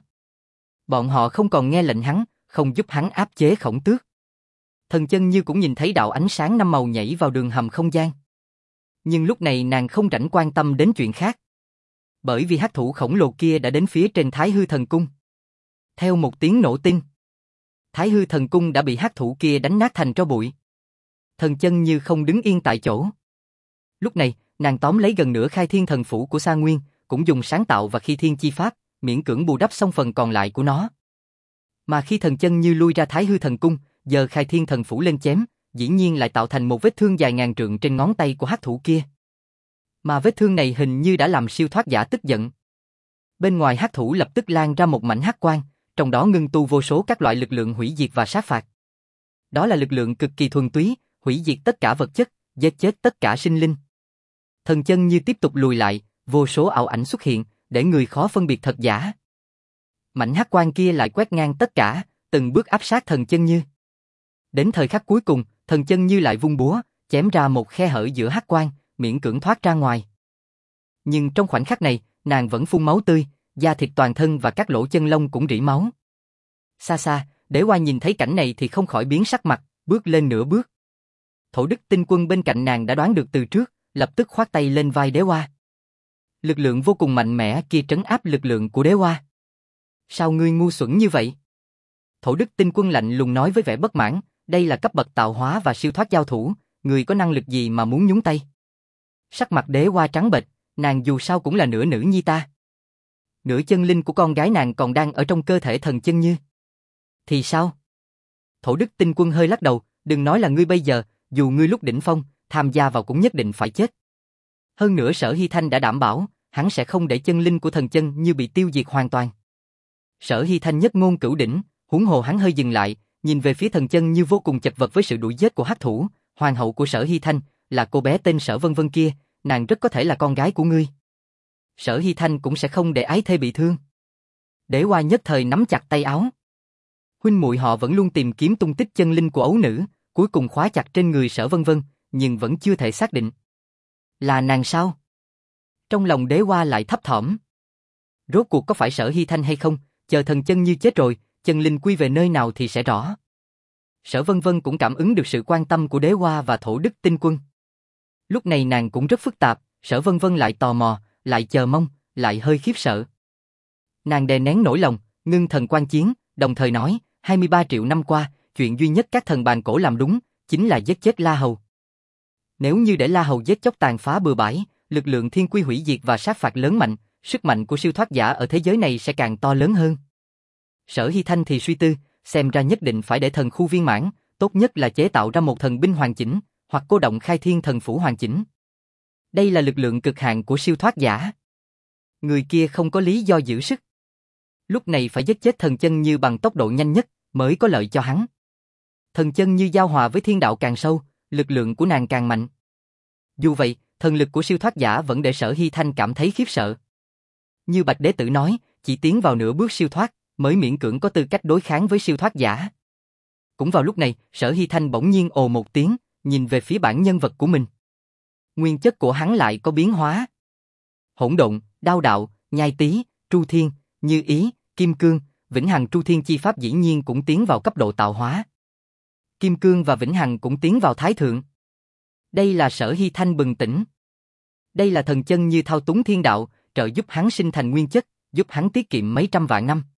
Bọn họ không còn nghe lệnh hắn, không giúp hắn áp chế khổng tước. Thần Chân Như cũng nhìn thấy đạo ánh sáng năm màu nhảy vào đường hầm không gian. Nhưng lúc này nàng không rảnh quan tâm đến chuyện khác. Bởi vì hắc thủ khổng lồ kia đã đến phía trên Thái Hư Thần Cung. Theo một tiếng nổ tinh, Thái Hư Thần Cung đã bị hắc thủ kia đánh nát thành tro bụi. Thần Chân Như không đứng yên tại chỗ. Lúc này, nàng tóm lấy gần nửa khai thiên thần phủ của Sa Nguyên, cũng dùng sáng tạo và khi thiên chi pháp, miễn cưỡng bù đắp xong phần còn lại của nó. Mà khi Thần Chân Như lui ra Thái Hư Thần Cung, giờ khai thiên thần phủ lên chém, dĩ nhiên lại tạo thành một vết thương dài ngàn trượng trên ngón tay của hắc thủ kia. Mà vết thương này hình như đã làm siêu thoát giả tức giận. Bên ngoài hắc thủ lập tức lan ra một mảnh hắc quang, trong đó ngưng tu vô số các loại lực lượng hủy diệt và sát phạt. Đó là lực lượng cực kỳ thuần túy, hủy diệt tất cả vật chất, giết chết tất cả sinh linh. Thần Chân Như tiếp tục lùi lại, vô số ảo ảnh xuất hiện, để người khó phân biệt thật giả. Mảnh hắc quang kia lại quét ngang tất cả, từng bước áp sát Thần Chân Như. Đến thời khắc cuối cùng, Thần Chân Như lại vung búa, chém ra một khe hở giữa hắc quang, miễn cưỡng thoát ra ngoài. Nhưng trong khoảnh khắc này, nàng vẫn phun máu tươi, da thịt toàn thân và các lỗ chân lông cũng rỉ máu. Xa xa, Đế Hoa nhìn thấy cảnh này thì không khỏi biến sắc mặt, bước lên nửa bước. Thổ Đức Tinh Quân bên cạnh nàng đã đoán được từ trước, lập tức khoát tay lên vai Đế Hoa. Lực lượng vô cùng mạnh mẽ kia trấn áp lực lượng của Đế Hoa. Sao ngươi ngu xuẩn như vậy? Thổ Đức Tinh Quân lạnh lùng nói với vẻ bất mãn, đây là cấp bậc tạo hóa và siêu thoát giao thủ, ngươi có năng lực gì mà muốn nhúng tay? Sắc mặt Đế Hoa trắng bệch, nàng dù sao cũng là nửa nữ nhi ta. Nửa chân linh của con gái nàng còn đang ở trong cơ thể thần chân như. Thì sao? Thổ Đức Tinh Quân hơi lắc đầu, đừng nói là ngươi bây giờ, dù ngươi lúc đỉnh phong, tham gia vào cũng nhất định phải chết. Hơn nữa Sở Hy Thanh đã đảm bảo, hắn sẽ không để chân linh của thần chân như bị tiêu diệt hoàn toàn. Sở Hy Thanh nhất ngôn cửu đỉnh, huống hồ hắn hơi dừng lại, nhìn về phía thần chân như vô cùng chật vật với sự đuổi giết của hắc thủ, hoàng hậu của Sở Hy Thanh, là cô bé tên Sở Vân Vân kia, nàng rất có thể là con gái của ngươi. Sở Hy Thanh cũng sẽ không để ái thê bị thương. Đế Hoa nhất thời nắm chặt tay áo. Huynh muội họ vẫn luôn tìm kiếm tung tích chân linh của ấu nữ, cuối cùng khóa chặt trên người Sở Vân Vân, nhưng vẫn chưa thể xác định. Là nàng sao? Trong lòng Đế Hoa lại thấp thỏm. Rốt cuộc có phải Sở Hy Thanh hay không, chờ thần chân như chết rồi, chân linh quy về nơi nào thì sẽ rõ. Sở Vân Vân cũng cảm ứng được sự quan tâm của Đế Hoa và Thổ Đức Tinh Quân. Lúc này nàng cũng rất phức tạp, Sở Vân Vân lại tò mò, lại chờ mong, lại hơi khiếp sợ. Nàng đè nén nỗi lòng, ngưng thần quan chiến, đồng thời nói, hai mươi ba triệu năm qua, chuyện duy nhất các thần bàn cổ làm đúng, chính là giết chết La Hầu. Nếu như để La Hầu giết chóc tàn phá bừa bãi, lực lượng thiên quy hủy diệt và sát phạt lớn mạnh, sức mạnh của siêu thoát giả ở thế giới này sẽ càng to lớn hơn. Sở Hy Thanh thì suy tư, xem ra nhất định phải để thần khu viên mãn, tốt nhất là chế tạo ra một thần binh hoàn chỉnh, hoặc cô động khai thiên thần phủ hoàn chỉnh. Đây là lực lượng cực hạn của siêu thoát giả. Người kia không có lý do giữ sức. Lúc này phải giết chết thần chân như bằng tốc độ nhanh nhất, mới có lợi cho hắn. Thần chân như giao hòa với thiên đạo càng sâu, lực lượng của nàng càng mạnh. Dù vậy, thần lực của siêu thoát giả vẫn để Sở Hy Thanh cảm thấy khiếp sợ. Như Bạch Đế Tử nói, chỉ tiến vào nửa bước siêu thoát, mới miễn cưỡng có tư cách đối kháng với siêu thoát giả. Cũng vào lúc này, Sở Hy Thanh bỗng nhiên ồ một tiếng, nhìn về phía bản nhân vật của mình. Nguyên chất của hắn lại có biến hóa. Hỗn độn, đao đạo, nhai tý, tru thiên, như ý, kim cương, vĩnh hằng tru thiên chi pháp dĩ nhiên cũng tiến vào cấp độ tạo hóa. Kim cương và vĩnh hằng cũng tiến vào thái thượng. Đây là Sở Hy Thanh bừng tỉnh. Đây là thần chân như thao túng thiên đạo, trợ giúp hắn sinh thành nguyên chất, giúp hắn tiết kiệm mấy trăm vạn năm.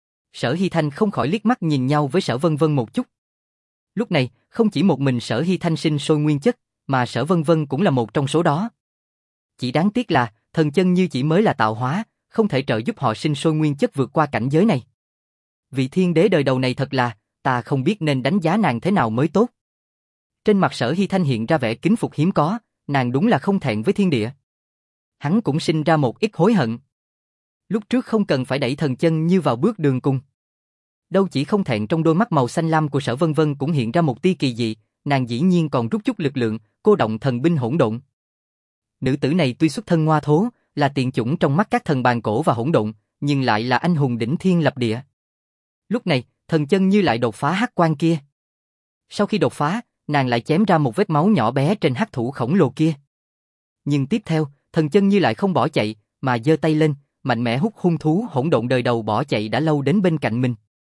Sở Hy Thanh không khỏi liếc mắt nhìn nhau với Sở Vân Vân một chút. Lúc này, không chỉ một mình Sở Hy Thanh sinh sôi nguyên chất, mà Sở Vân Vân cũng là một trong số đó. Chỉ đáng tiếc là, thần chân như chỉ mới là tạo hóa, không thể trợ giúp họ sinh sôi nguyên chất vượt qua cảnh giới này. Vị thiên đế đời đầu này thật là, ta không biết nên đánh giá nàng thế nào mới tốt. Trên mặt Sở Hy Thanh hiện ra vẻ kính phục hiếm có, nàng đúng là không thẹn với thiên địa. Hắn cũng sinh ra một ít hối hận. Lúc trước không cần phải đẩy thần chân như vào bước đường cùng. Đâu chỉ không thẹn, trong đôi mắt màu xanh lam của Sở Vân Vân cũng hiện ra một tia kỳ dị, nàng dĩ nhiên còn rút chút lực lượng, cô động thần binh hỗn độn. Nữ tử này tuy xuất thân ngoa thố, là tiện chủng trong mắt các thần bàn cổ và hỗn độn, nhưng lại là anh hùng đỉnh thiên lập địa. Lúc này, thần chân như lại đột phá hắc quan kia. Sau khi đột phá, nàng lại chém ra một vết máu nhỏ bé trên hắc thủ khổng lồ kia. Nhưng tiếp theo, thần chân như lại không bỏ chạy, mà giơ tay lên, mạnh mẽ hút hung thú hỗn độn đời đầu bỏ chạy đã lâu đến bên cạnh mình.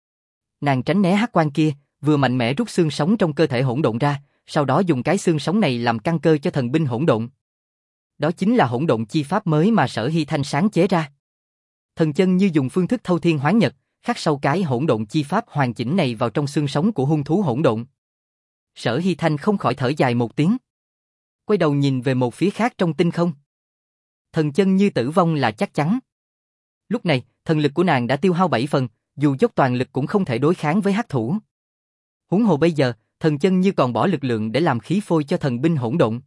Nàng tránh né hắc quan kia, vừa mạnh mẽ rút xương sống trong cơ thể hỗn độn ra, sau đó dùng cái xương sống này làm căn cơ cho thần binh hỗn độn. Đó chính là hỗn độn chi pháp mới mà Sở Hy Thanh sáng chế ra. Thần chân như dùng phương thức thâu thiên hoán nhật, khắc sâu cái hỗn độn chi pháp hoàn chỉnh này vào trong xương sống của hung thú hỗn độn. Sở Hy Thanh không khỏi thở dài một tiếng. Quay đầu nhìn về một phía khác trong tinh không. Thần chân như tử vong là chắc chắn. Lúc này, thần lực của nàng đã tiêu hao bảy phần, dù dốc toàn lực cũng không thể đối kháng với hắc thủ. Huống hồ bây giờ, thần chân như còn bỏ lực lượng để làm khí phôi cho thần binh hỗn độn.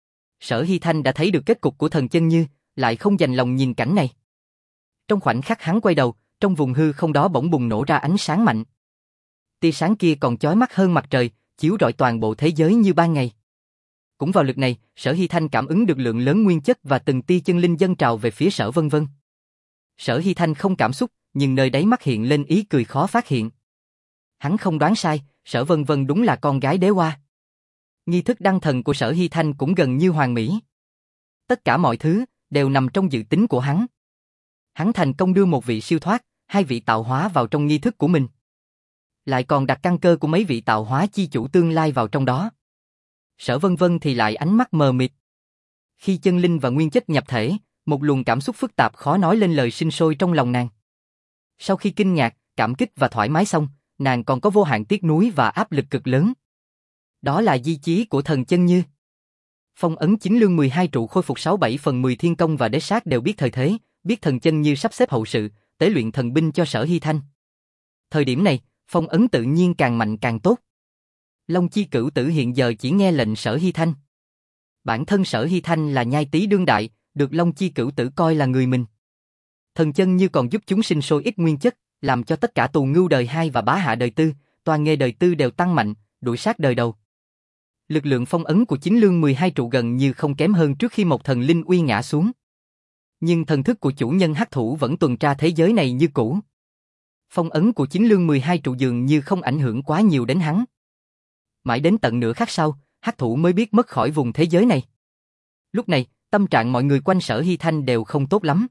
Sở Hy Thanh đã thấy được kết cục của thần chân như, lại không dành lòng nhìn cảnh này. Trong khoảnh khắc hắn quay đầu, trong vùng hư không đó bỗng bùng nổ ra ánh sáng mạnh. Tia sáng kia còn chói mắt hơn mặt trời, chiếu rọi toàn bộ thế giới như ban ngày. Cũng vào lực này, Sở Hy Thanh cảm ứng được lượng lớn nguyên chất và từng tia chân linh dâng trào về phía Sở Vân Vân. Sở Hy Thanh không cảm xúc, nhưng nơi đáy mắt hiện lên ý cười khó phát hiện. Hắn không đoán sai, Sở Vân Vân đúng là con gái Đế Hoa. Nghi thức đăng thần của Sở Hy Thanh cũng gần như hoàn mỹ. Tất cả mọi thứ đều nằm trong dự tính của hắn. Hắn thành công đưa một vị siêu thoát, hai vị tạo hóa vào trong nghi thức của mình. Lại còn đặt căn cơ của mấy vị tạo hóa chi chủ tương lai vào trong đó. Sở Vân Vân thì lại ánh mắt mờ mịt. Khi chân linh và nguyên chất nhập thể, một luồng cảm xúc phức tạp khó nói lên lời sinh sôi trong lòng nàng. Sau khi kinh ngạc, cảm kích và thoải mái xong, nàng còn có vô hạn tiếc nuối và áp lực cực lớn. Đó là di chí của thần chân như. Phong ấn chính lương mười hai trụ khôi phục sáu bảy phần mười thiên công và đế sát đều biết thời thế, biết thần chân như sắp xếp hậu sự, tế luyện thần binh cho Sở Hy Thanh. Thời điểm này, phong ấn tự nhiên càng mạnh càng tốt. Long Chi Cửu Tử hiện giờ chỉ nghe lệnh Sở Hy Thanh. Bản thân Sở Hy Thanh là nhai tý đương đại, được Long Chi Cửu Tử coi là người mình. Thần chân như còn giúp chúng sinh sôi ít nguyên chất, làm cho tất cả tù ngưu đời hai và bá hạ đời tư, toàn nghề đời tư đều tăng mạnh, đuổi sát đời đầu. Lực lượng phong ấn của chính lương mười hai trụ gần như không kém hơn trước khi một thần linh uy ngã xuống. Nhưng thần thức của chủ nhân hắc thủ vẫn tuần tra thế giới này như cũ. Phong ấn của chính lương mười hai trụ dường như không ảnh hưởng quá nhiều đến hắn. Mãi đến tận nửa khắc sau, hắc thủ mới biết mất khỏi vùng thế giới này. Lúc này, tâm trạng mọi người quanh Sở Hy Thanh đều không tốt lắm.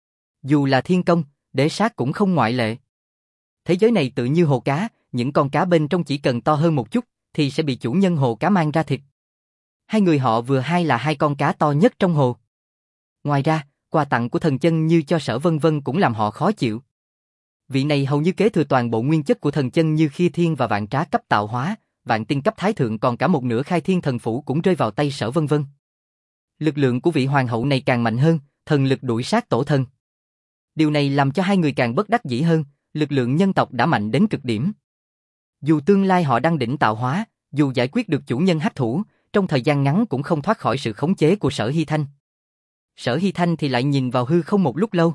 Dù là thiên công, đế sát cũng không ngoại lệ. Thế giới này tự như hồ cá, những con cá bên trong chỉ cần to hơn một chút, thì sẽ bị chủ nhân hồ cá mang ra thịt. Hai người họ vừa hay là hai con cá to nhất trong hồ. Ngoài ra, quà tặng của thần chân như cho Sở Vân Vân cũng làm họ khó chịu. Vị này hầu như kế thừa toàn bộ nguyên chất của thần chân như Khia Thiên và Vạn Trá cấp tạo hóa, Vạn Tiên cấp thái thượng, còn cả một nửa Khai Thiên thần phủ cũng rơi vào tay Sở Vân Vân. Lực lượng của vị hoàng hậu này càng mạnh hơn, thần lực đuổi sát tổ thần. Điều này làm cho hai người càng bất đắc dĩ hơn, lực lượng nhân tộc đã mạnh đến cực điểm. Dù tương lai họ đăng đỉnh tạo hóa, dù giải quyết được chủ nhân hắc thủ, trong thời gian ngắn cũng không thoát khỏi sự khống chế của Sở Hy Thanh. Sở Hy Thanh thì lại nhìn vào hư không một lúc lâu.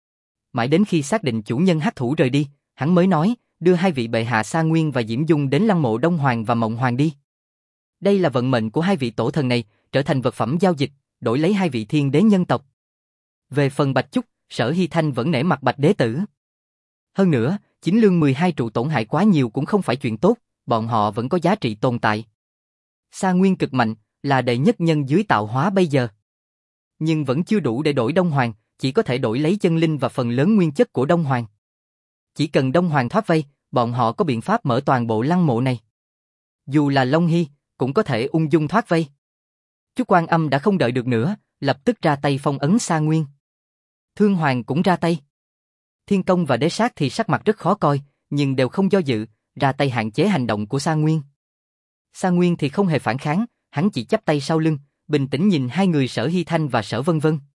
Mãi đến khi xác định chủ nhân hắc thủ rời đi, hắn mới nói, đưa hai vị bệ hạ Sa Nguyên và Diễm Dung đến lăng mộ Đông Hoàng và Mộng Hoàng đi. Đây là vận mệnh của hai vị tổ thần này, trở thành vật phẩm giao dịch, đổi lấy hai vị thiên đế nhân tộc. Về phần Bạch Chúc, Sở Hy Thanh vẫn nể mặt Bạch đế tử. Hơn nữa, chính lương mười hai trụ tổn hại quá nhiều cũng không phải chuyện tốt, bọn họ vẫn có giá trị tồn tại. Sa Nguyên cực mạnh, là đệ nhất nhân dưới tạo hóa bây giờ. Nhưng vẫn chưa đủ để đổi Đông Hoàng, chỉ có thể đổi lấy chân linh và phần lớn nguyên chất của Đông Hoàng. Chỉ cần Đông Hoàng thoát vây, bọn họ có biện pháp mở toàn bộ lăng mộ này. Dù là Long Hy, cũng có thể ung dung thoát vây. Chú Quan Âm đã không đợi được nữa, lập tức ra tay phong ấn Sa Nguyên. Thương Hoàng cũng ra tay. Thiên Công và Đế Sát thì sắc mặt rất khó coi, nhưng đều không do dự, ra tay hạn chế hành động của Sa Nguyên. Sa Nguyên thì không hề phản kháng, hắn chỉ chắp tay sau lưng, bình tĩnh nhìn hai người Sở Hy Thanh và Sở Vân Vân.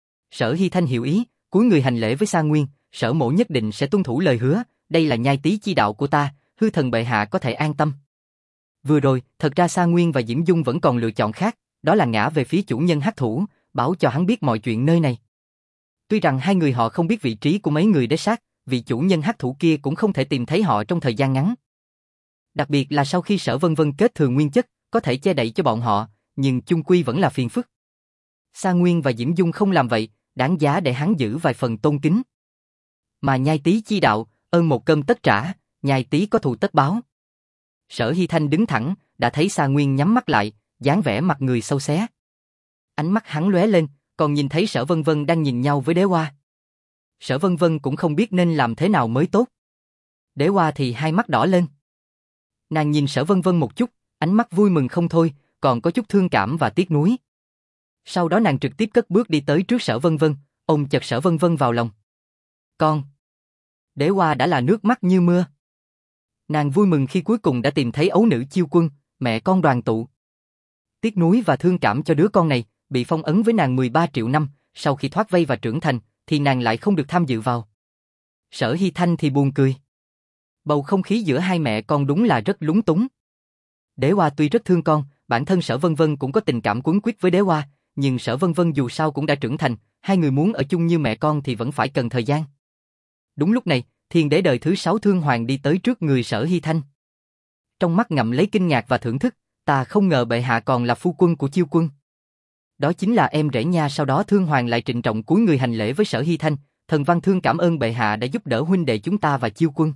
Sở Hy Thanh hiểu ý, cúi người hành lễ với Sa Nguyên, Sở mỗ nhất định sẽ tuân thủ lời hứa, đây là nhai tý chi đạo của ta, hư thần bệ hạ có thể an tâm. Vừa rồi, thật ra Sa Nguyên và Diễm Dung vẫn còn lựa chọn khác, đó là ngã về phía chủ nhân hắc thủ, bảo cho hắn biết mọi chuyện nơi này. Tuy rằng hai người họ không biết vị trí của mấy người Đế Sát, vị chủ nhân hắc thủ kia cũng không thể tìm thấy họ trong thời gian ngắn. Đặc biệt là sau khi Sở Vân Vân kết thừa nguyên chất, có thể che đậy cho bọn họ, nhưng chung quy vẫn là phiền phức. Sa Nguyên và Diễm Dung không làm vậy, đáng giá để hắn giữ vài phần tôn kính. Mà nhai tý chi đạo, ơn một cơm tất trả, nhai tý có thù tất báo. Sở Hy Thanh đứng thẳng, đã thấy Sa Nguyên nhắm mắt lại, dáng vẻ mặt người sâu xé. Ánh mắt hắn lóe lên, còn nhìn thấy Sở Vân Vân đang nhìn nhau với Đế Hoa. Sở Vân Vân cũng không biết nên làm thế nào mới tốt. Đế Hoa thì hai mắt đỏ lên. Nàng nhìn Sở Vân Vân một chút, ánh mắt vui mừng không thôi, còn có chút thương cảm và tiếc nuối. Sau đó nàng trực tiếp cất bước đi tới trước Sở Vân Vân, ôm chặt Sở Vân Vân vào lòng. Con. Đế Hoa đã là nước mắt như mưa. Nàng vui mừng khi cuối cùng đã tìm thấy ấu nữ Chiêu Quân, mẹ con đoàn tụ. Tiếc nuối và thương cảm cho đứa con này, bị phong ấn với nàng mười ba triệu năm, sau khi thoát vây và trưởng thành, thì nàng lại không được tham dự vào. Sở Hy Thanh thì buồn cười. Bầu không khí giữa hai mẹ con đúng là rất lúng túng. Đế Hoa tuy rất thương con, bản thân Sở Vân Vân cũng có tình cảm cuốn quýt với Đế Hoa, nhưng Sở Vân Vân dù sao cũng đã trưởng thành, hai người muốn ở chung như mẹ con thì vẫn phải cần thời gian. Đúng lúc này, Thiên Đế đời thứ sáu Thương Hoàng đi tới trước người Sở Hy Thanh. Trong mắt ngậm lấy kinh ngạc và thưởng thức, ta không ngờ bệ hạ còn là phu quân của Chiêu Quân. Đó chính là em rể nha. Sau đó Thương Hoàng lại trịnh trọng cúi người hành lễ với Sở Hy Thanh, thần văn thương cảm ơn bệ hạ đã giúp đỡ huynh đệ chúng ta và Chiêu Quân.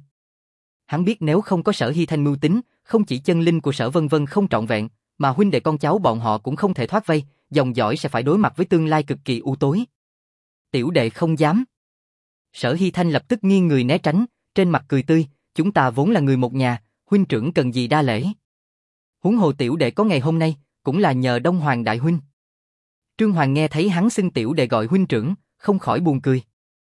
Hắn biết nếu không có Sở Hy Thanh mưu tính, không chỉ chân linh của Sở Vân Vân không trọn vẹn, mà huynh đệ con cháu bọn họ cũng không thể thoát vây, dòng dõi sẽ phải đối mặt với tương lai cực kỳ u tối. Tiểu đệ không dám. Sở Hy Thanh lập tức nghiêng người né tránh, trên mặt cười tươi, chúng ta vốn là người một nhà, huynh trưởng cần gì đa lễ. Huống hồ tiểu đệ có ngày hôm nay, cũng là nhờ Đông Hoàng đại huynh. Trương Hoàng nghe thấy hắn xưng tiểu đệ gọi huynh trưởng, không khỏi buồn cười.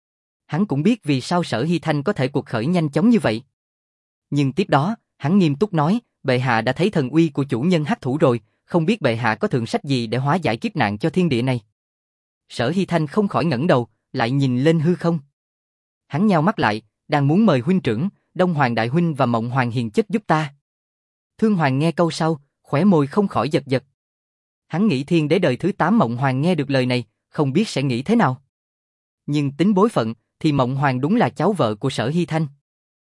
Hắn cũng biết vì sao Sở Hy Thanh có thể cuộc khởi nhanh chóng như vậy. Nhưng tiếp đó, hắn nghiêm túc nói, bệ hạ đã thấy thần uy của chủ nhân hắc thủ rồi, không biết bệ hạ có thượng sách gì để hóa giải kiếp nạn cho thiên địa này. Sở Hy Thanh không khỏi ngẩng đầu, lại nhìn lên hư không. Hắn nheo mắt lại, đang muốn mời huynh trưởng, Đông Hoàng đại huynh và Mộng Hoàng hiền chất giúp ta. Thương Hoàng nghe câu sau, khóe môi không khỏi giật giật. Hắn nghĩ thiên đế đời thứ tám Mộng Hoàng nghe được lời này, không biết sẽ nghĩ thế nào. Nhưng tính bối phận, thì Mộng Hoàng đúng là cháu vợ của Sở Hy Thanh.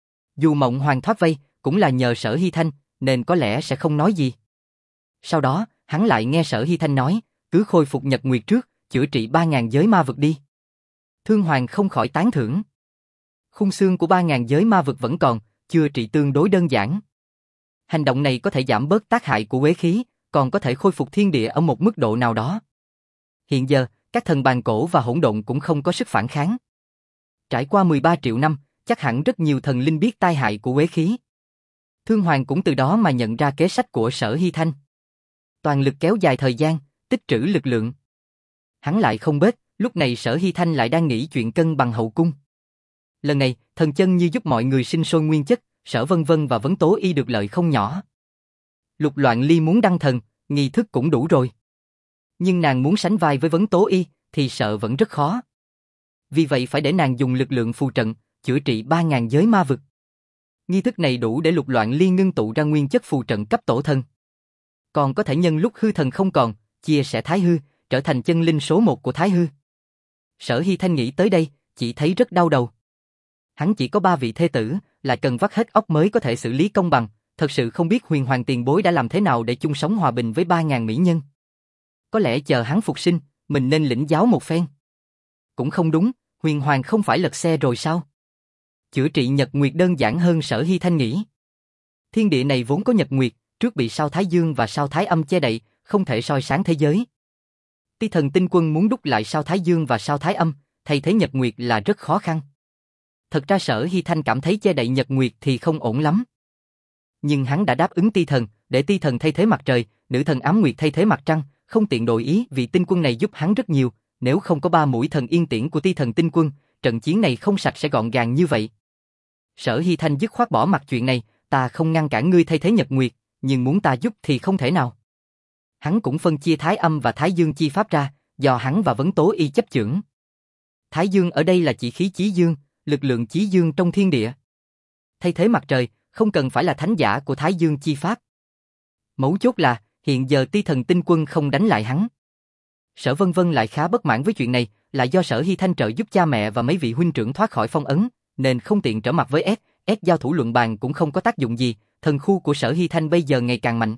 Dù Mộng Hoàng thoát vây, cũng là nhờ Sở Hy Thanh, nên có lẽ sẽ không nói gì. Sau đó, hắn lại nghe Sở Hy Thanh nói, cứ khôi phục nhật nguyệt trước, chữa trị ba ngàn giới ma vực đi. Thương Hoàng không khỏi tán thưởng. Khung xương của ba ngàn giới ma vực vẫn còn, chữa trị tương đối đơn giản. Hành động này có thể giảm bớt tác hại của uế khí, còn có thể khôi phục thiên địa ở một mức độ nào đó. Hiện giờ, các thần bàn cổ và hỗn độn cũng không có sức phản kháng. Trải qua mười ba triệu năm, chắc hẳn rất nhiều thần linh biết tai hại của uế khí. Thương Hoàng cũng từ đó mà nhận ra kế sách của Sở Hy Thanh. Toàn lực kéo dài thời gian, tích trữ lực lượng. Hắn lại không bết, lúc này Sở Hy Thanh lại đang nghĩ chuyện cân bằng hậu cung. Lần này, thần chân như giúp mọi người sinh sôi nguyên chất, Sở Vân Vân và Vấn Tố Y được lợi không nhỏ. Lục Loạn Ly muốn đăng thần, nghi thức cũng đủ rồi. Nhưng nàng muốn sánh vai với Vấn Tố Y, thì sợ vẫn rất khó. Vì vậy phải để nàng dùng lực lượng phù trận, chữa trị ba ngàn giới ma vực. Nghi thức này đủ để Lục Loạn Ly ngưng tụ ra nguyên chất phù trận cấp tổ thần. Còn có thể nhân lúc hư thần không còn, chia sẻ Thái Hư, trở thành chân linh số một của Thái Hư. Sở Hy Thanh nghĩ tới đây, chỉ thấy rất đau đầu. Hắn chỉ có ba vị thê tử, lại cần vắt hết óc mới có thể xử lý công bằng, thật sự không biết Huyền Hoàng tiền bối đã làm thế nào để chung sống hòa bình với ba ngàn mỹ nhân. Có lẽ chờ hắn phục sinh, mình nên lĩnh giáo một phen. Cũng không đúng, Huyền Hoàng không phải lật xe rồi sao? Chữa trị nhật nguyệt đơn giản hơn Sở Hy Thanh nghĩ. Thiên địa này vốn có nhật nguyệt, trước bị sao Thái Dương và sao Thái Âm che đậy, không thể soi sáng thế giới. Ti thần tinh quân muốn đúc lại sao Thái Dương và sao Thái Âm, thay thế nhật nguyệt là rất khó khăn. Thật ra Sở Hy Thanh cảm thấy che đậy nhật nguyệt thì không ổn lắm. Nhưng hắn đã đáp ứng Ti thần, để Ti thần thay thế mặt trời, nữ thần ám nguyệt thay thế mặt trăng, không tiện đổi ý vì tinh quân này giúp hắn rất nhiều, nếu không có ba mũi thần yên tiễn của Ti thần tinh quân, trận chiến này không sạch sẽ gọn gàng như vậy. Sở Hy Thanh dứt khoát bỏ mặt chuyện này, ta không ngăn cản ngươi thay thế nhật nguyệt, nhưng muốn ta giúp thì không thể nào. Hắn cũng phân chia Thái Âm và Thái Dương chi pháp ra, do hắn và Vấn Tố Y chấp chưởng. Thái Dương ở đây là chỉ khí chí dương, lực lượng chí dương trong thiên địa. Thay thế mặt trời, không cần phải là thánh giả của Thái Dương chi pháp. Mấu chốt là, hiện giờ Ti thần tinh quân không đánh lại hắn. Sở Vân Vân lại khá bất mãn với chuyện này, là do Sở Hy Thanh trợ giúp cha mẹ và mấy vị huynh trưởng thoát khỏi phong ấn, nên không tiện trở mặt với S, S giao thủ luận bàn cũng không có tác dụng gì, thần khu của Sở Hy Thanh bây giờ ngày càng mạnh.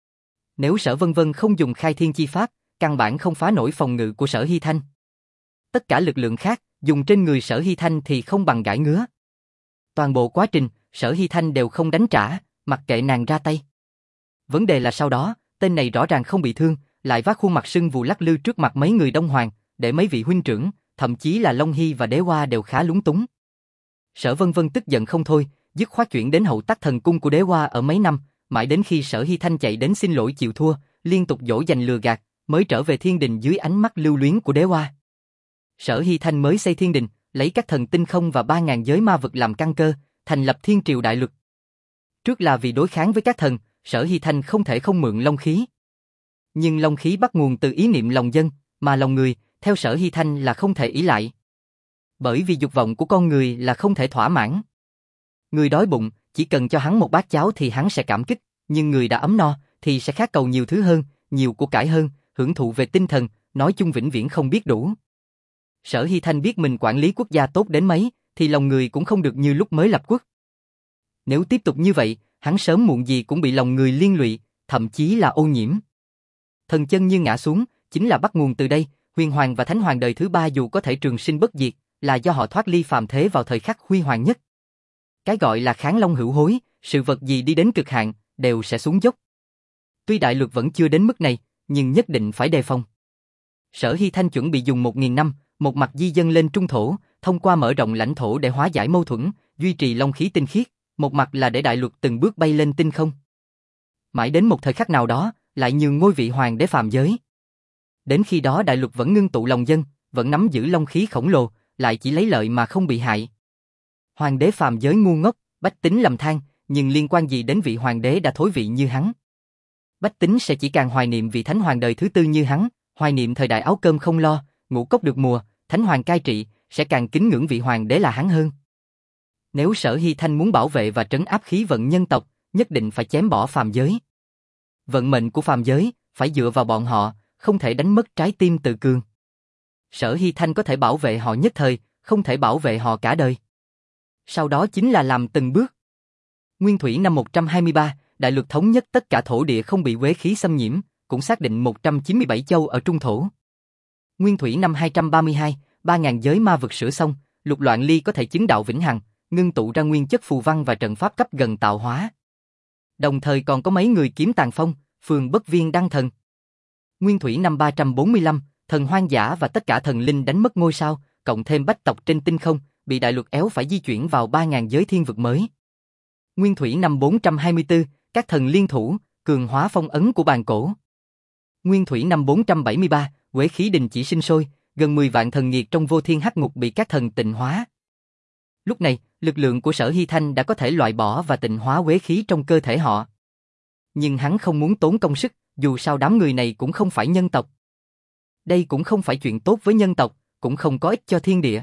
Nếu Sở Vân Vân không dùng khai thiên chi pháp, căn bản không phá nổi phòng ngự của Sở Hy Thanh. Tất cả lực lượng khác, dùng trên người Sở Hy Thanh thì không bằng gãi ngứa. Toàn bộ quá trình, Sở Hy Thanh đều không đánh trả, mặc kệ nàng ra tay. Vấn đề là sau đó, tên này rõ ràng không bị thương, lại vác khuôn mặt sưng vù lắc lư trước mặt mấy người Đông Hoàng, để mấy vị huynh trưởng, thậm chí là Long Hy và Đế Hoa đều khá lúng túng. Sở Vân Vân tức giận không thôi, dứt khoát chuyển đến hậu tắc thần cung của Đế Hoa ở mấy năm, mãi đến khi Sở Hy Thanh chạy đến xin lỗi chịu thua, liên tục dỗ dành lừa gạt, mới trở về thiên đình dưới ánh mắt lưu luyến của Đế Hoa. Sở Hy Thanh mới xây thiên đình, lấy các thần tinh không và ba ngàn giới ma vực làm căn cơ, thành lập thiên triều đại luật. Trước là vì đối kháng với các thần, Sở Hy Thanh không thể không mượn long khí. Nhưng long khí bắt nguồn từ ý niệm lòng dân, mà lòng người, theo Sở Hy Thanh là không thể ỷ lại. Bởi vì dục vọng của con người là không thể thỏa mãn. Người đói bụng, chỉ cần cho hắn một bát cháo thì hắn sẽ cảm kích, nhưng người đã ấm no, thì sẽ khát cầu nhiều thứ hơn, nhiều của cải hơn, hưởng thụ về tinh thần, nói chung vĩnh viễn không biết đủ. Sở Hy Thanh biết mình quản lý quốc gia tốt đến mấy, thì lòng người cũng không được như lúc mới lập quốc. Nếu tiếp tục như vậy, hắn sớm muộn gì cũng bị lòng người liên lụy, thậm chí là ô nhiễm. Thần chân như ngã xuống, chính là bắt nguồn từ đây, Huyền Hoàng và Thánh Hoàng đời thứ ba dù có thể trường sinh bất diệt, là do họ thoát ly phàm thế vào thời khắc huy hoàng nhất. Cái gọi là kháng long hữu hối, sự vật gì đi đến cực hạn, đều sẽ xuống dốc. Tuy đại luật vẫn chưa đến mức này, nhưng nhất định phải đề phòng. Sở Hy Thanh chuẩn bị dùng một nghìn năm, một mặt di dân lên trung thổ, thông qua mở rộng lãnh thổ để hóa giải mâu thuẫn, duy trì long khí tinh khiết, một mặt là để đại luật từng bước bay lên tinh không. Mãi đến một thời khắc nào đó, lại nhường ngôi vị hoàng đế phàm giới. Đến khi đó đại luật vẫn ngưng tụ lòng dân, vẫn nắm giữ long khí khổng lồ, lại chỉ lấy lợi mà không bị hại. Hoàng đế phàm giới ngu ngốc, bách tính lầm than, nhưng liên quan gì đến vị hoàng đế đã thối vị như hắn. Bách tính sẽ chỉ càng hoài niệm vị thánh hoàng đời thứ tư như hắn, hoài niệm thời đại áo cơm không lo, ngũ cốc được mùa, thánh hoàng cai trị, sẽ càng kính ngưỡng vị hoàng đế là hắn hơn. Nếu Sở Hy Thanh muốn bảo vệ và trấn áp khí vận nhân tộc, nhất định phải chém bỏ phàm giới. Vận mệnh của phàm giới, phải dựa vào bọn họ, không thể đánh mất trái tim tự cường. Sở Hy Thanh có thể bảo vệ họ nhất thời, không thể bảo vệ họ cả đời. Sau đó chính là làm từng bước. Nguyên Thủy năm một trăm hai mươi ba, đại luật thống nhất tất cả thổ địa không bị uế khí xâm nhiễm, cũng xác định một trăm chín mươi bảy châu ở trung thổ. Nguyên Thủy năm hai trăm ba mươi hai, ba nghìn giới ma vực sửa xong, Lục Loạn Ly có thể chứng đạo vĩnh hằng, ngưng tụ ra nguyên chất phù văn và trận pháp cấp gần tạo hóa. Đồng thời còn có mấy người kiếm tàn phong, phường bất viên đăng thần. Nguyên Thủy năm ba trăm bốn mươi lăm, thần hoang dã và tất cả thần linh đánh mất ngôi sao, cộng thêm bách tộc trên tinh không, bị đại luật éo phải di chuyển vào ba nghìn giới thiên vực mới. Nguyên Thủy năm bốn trăm hai mươi tư, các thần liên thủ, cường hóa phong ấn của bàn cổ. Nguyên Thủy năm bốn trăm bảy mươi ba, uế khí đình chỉ sinh sôi, gần mười vạn thần nghiệt trong vô thiên hắc ngục bị các thần tịnh hóa. Lúc này, lực lượng của Sở Hy Thanh đã có thể loại bỏ và tịnh hóa uế khí trong cơ thể họ. Nhưng hắn không muốn tốn công sức, dù sao đám người này cũng không phải nhân tộc. Đây cũng không phải chuyện tốt với nhân tộc, cũng không có ích cho thiên địa.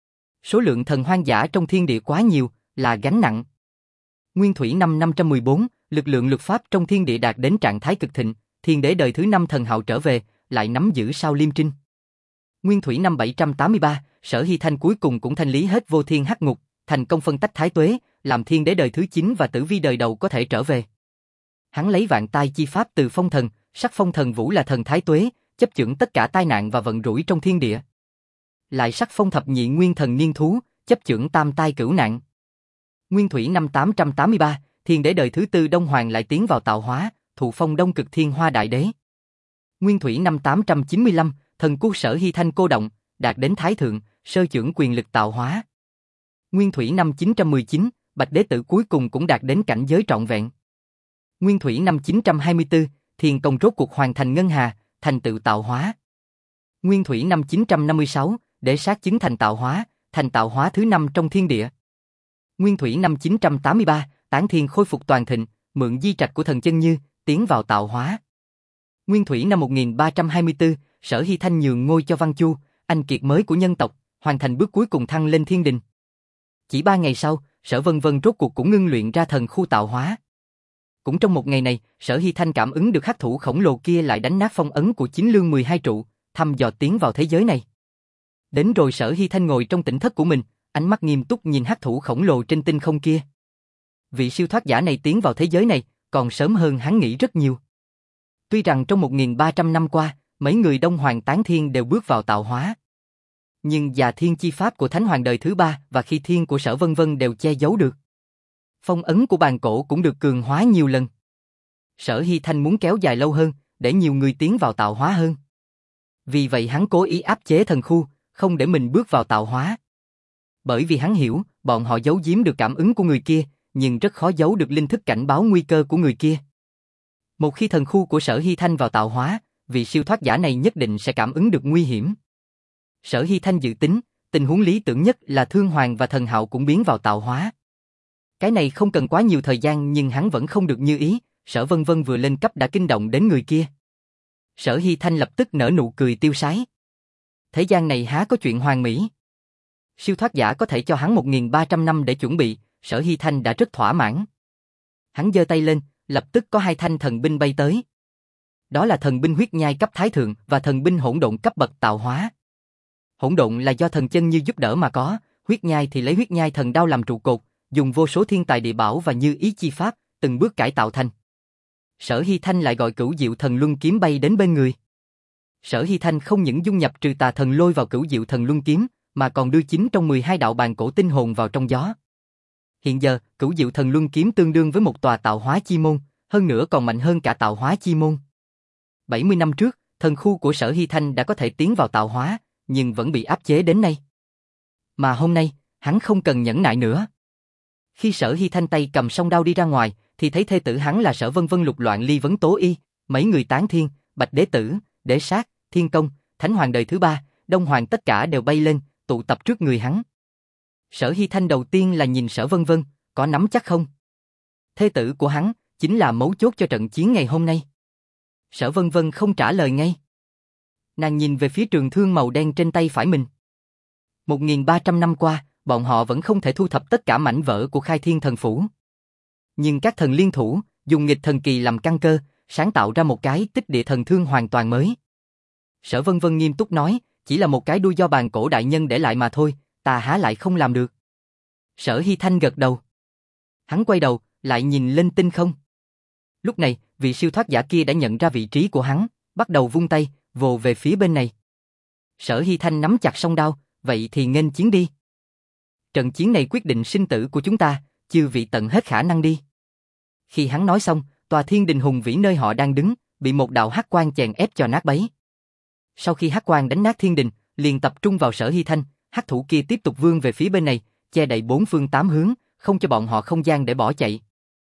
Số lượng thần hoang dã trong thiên địa quá nhiều, là gánh nặng. Nguyên Thủy năm năm trăm mười bốn, lực lượng luật pháp trong thiên địa đạt đến trạng thái cực thịnh, thiên đế đời thứ năm thần hạo trở về, lại nắm giữ sao liêm trinh. Nguyên Thủy năm bảy trăm tám mươi ba, Sở Hy Thanh cuối cùng cũng thanh lý hết vô thiên hắc ngục, thành công phân tách thái tuế, làm thiên đế đời thứ chín và tử vi đời đầu có thể trở về. Hắn lấy vạn tai chi pháp từ phong thần, sắc phong thần vũ là thần thái tuế, chấp chưởng tất cả tai nạn và vận rủi trong thiên địa. Lại sắc phong thập nhị nguyên thần niên thú, chấp chưởng tam tai cửu nạn. Nguyên Thủy năm tám trăm tám mươi ba, thiên đế đời thứ tư Đông Hoàng lại tiến vào tạo hóa, thụ phong Đông Cực Thiên Hoa Đại Đế. Nguyên Thủy năm tám trăm chín mươi lăm, thần cu Sở Hy Thanh cô động, đạt đến thái thượng, sơ chưởng quyền lực tạo hóa. Nguyên Thủy năm chín trăm mười chín, Bạch Đế Tử cuối cùng cũng đạt đến cảnh giới trọn vẹn. Nguyên Thủy năm chín trăm hai mươi tư, Thiên Công rốt cuộc hoàn thành ngân hà, thành tựu tạo hóa. Nguyên Thủy năm chín trăm năm mươi sáu, Đế Sát chứng thành tạo hóa, thành tạo hóa thứ năm trong thiên địa. Nguyên Thủy năm chín trăm tám mươi ba, Tán Thiên khôi phục toàn thịnh, mượn di trạch của thần chân như, tiến vào tạo hóa. Nguyên Thủy năm một nghìn ba trăm hai mươi tư, Sở Hy Thanh nhường ngôi cho Văn Chu, anh kiệt mới của nhân tộc, hoàn thành bước cuối cùng thăng lên thiên đình. Chỉ ba ngày sau, Sở Vân Vân rốt cuộc cũng ngưng luyện ra thần khu tạo hóa. Cũng trong một ngày này, Sở Hy Thanh cảm ứng được hắc thủ khổng lồ kia lại đánh nát phong ấn của Chính Lương mười hai trụ, thăm dò tiến vào thế giới này. Đến rồi Sở Hy Thanh ngồi trong tỉnh thất của mình, ánh mắt nghiêm túc nhìn hắc thủ khổng lồ trên tinh không kia. Vị siêu thoát giả này tiến vào thế giới này, còn sớm hơn hắn nghĩ rất nhiều. Tuy rằng trong một nghìn ba trăm năm qua, mấy người Đông Hoàng Tán Thiên đều bước vào tạo hóa. Nhưng già thiên chi pháp của Thánh Hoàng đời thứ ba và khi thiên của Sở Vân Vân đều che giấu được. Phong ấn của bàn cổ cũng được cường hóa nhiều lần. Sở Hy Thanh muốn kéo dài lâu hơn, để nhiều người tiến vào tạo hóa hơn. Vì vậy hắn cố ý áp chế thần khu, không để mình bước vào tạo hóa. Bởi vì hắn hiểu, bọn họ giấu giếm được cảm ứng của người kia, nhưng rất khó giấu được linh thức cảnh báo nguy cơ của người kia. Một khi thần khu của Sở Hy Thanh vào tạo hóa, vị siêu thoát giả này nhất định sẽ cảm ứng được nguy hiểm. Sở Hy Thanh dự tính, tình huống lý tưởng nhất là Thương Hoàng và Thần Hạo cũng biến vào tạo hóa. Cái này không cần quá nhiều thời gian nhưng hắn vẫn không được như ý, Sở Vân Vân vừa lên cấp đã kinh động đến người kia. Sở Hy Thanh lập tức nở nụ cười tiêu sái. Thế gian này há có chuyện hoàn mỹ. Siêu thoát giả có thể cho hắn một nghìn ba trăm năm để chuẩn bị, Sở Hy Thanh đã rất thỏa mãn. Hắn giơ tay lên, lập tức có hai thanh thần binh bay tới. Đó là thần binh huyết nhai cấp thái thượng và thần binh hỗn độn cấp bậc tạo hóa. Hỗn độn là do thần chân như giúp đỡ mà có, huyết nhai thì lấy huyết nhai thần đao làm trụ cột, dùng vô số thiên tài địa bảo và như ý chi pháp, từng bước cải tạo thành. Sở Hy Thanh lại gọi Cửu Diệu Thần Luân kiếm bay đến bên người. Sở Hy Thanh không những dung nhập trừ tà thần lôi vào Cửu Diệu Thần Luân kiếm, mà còn đưa chín trong mười hai đạo bàn cổ tinh hồn vào trong gió. Hiện giờ, Cửu Diệu Thần Luân kiếm tương đương với một tòa tạo hóa chi môn, hơn nữa còn mạnh hơn cả tạo hóa chi môn. bảy mươi năm trước, thần khu của Sở Hy Thanh đã có thể tiến vào tạo hóa, nhưng vẫn bị áp chế đến nay. Mà hôm nay, hắn không cần nhẫn nại nữa. Khi Sở Hy Thanh tay cầm song đao đi ra ngoài, thì thấy thê tử hắn là Sở Vân Vân lục loạn ly vấn tố y, mấy người Tán Thiên, Bạch Đế Tử, Đế Sát, Thiên Công, Thánh Hoàng đời thứ ba, Đông Hoàng tất cả đều bay lên, tụ tập trước người hắn. Sở Hy Thanh đầu tiên là nhìn Sở Vân Vân, có nắm chắc không? Thê tử của hắn chính là mấu chốt cho trận chiến ngày hôm nay. Sở Vân Vân không trả lời ngay. Nàng nhìn về phía trường thương màu đen trên tay phải mình. một nghìn ba trăm năm qua, bọn họ vẫn không thể thu thập tất cả mảnh vỡ của Khai Thiên Thần Phủ. Nhưng các thần liên thủ, dùng nghịch thần kỳ làm căn cơ, sáng tạo ra một cái tích địa thần thương hoàn toàn mới. Sở Vân Vân nghiêm túc nói, chỉ là một cái đuôi do bàn cổ đại nhân để lại mà thôi, ta há lại không làm được. Sở Hy Thanh gật đầu. Hắn quay đầu, lại nhìn lên tinh không. Lúc này, vị siêu thoát giả kia đã nhận ra vị trí của hắn, bắt đầu vung tay, vồ về phía bên này. Sở Hy Thanh nắm chặt song đao, vậy thì nghênh chiến đi. Trận chiến này quyết định sinh tử của chúng ta, chư vị tận hết khả năng đi. Khi hắn nói xong, tòa thiên đình hùng vĩ nơi họ đang đứng, bị một đạo hắc quang chèn ép cho nát bấy. Sau khi hắc quang đánh nát thiên đình, liền tập trung vào Sở Hy Thanh, hắc thủ kia tiếp tục vươn về phía bên này, che đậy bốn phương tám hướng, không cho bọn họ không gian để bỏ chạy.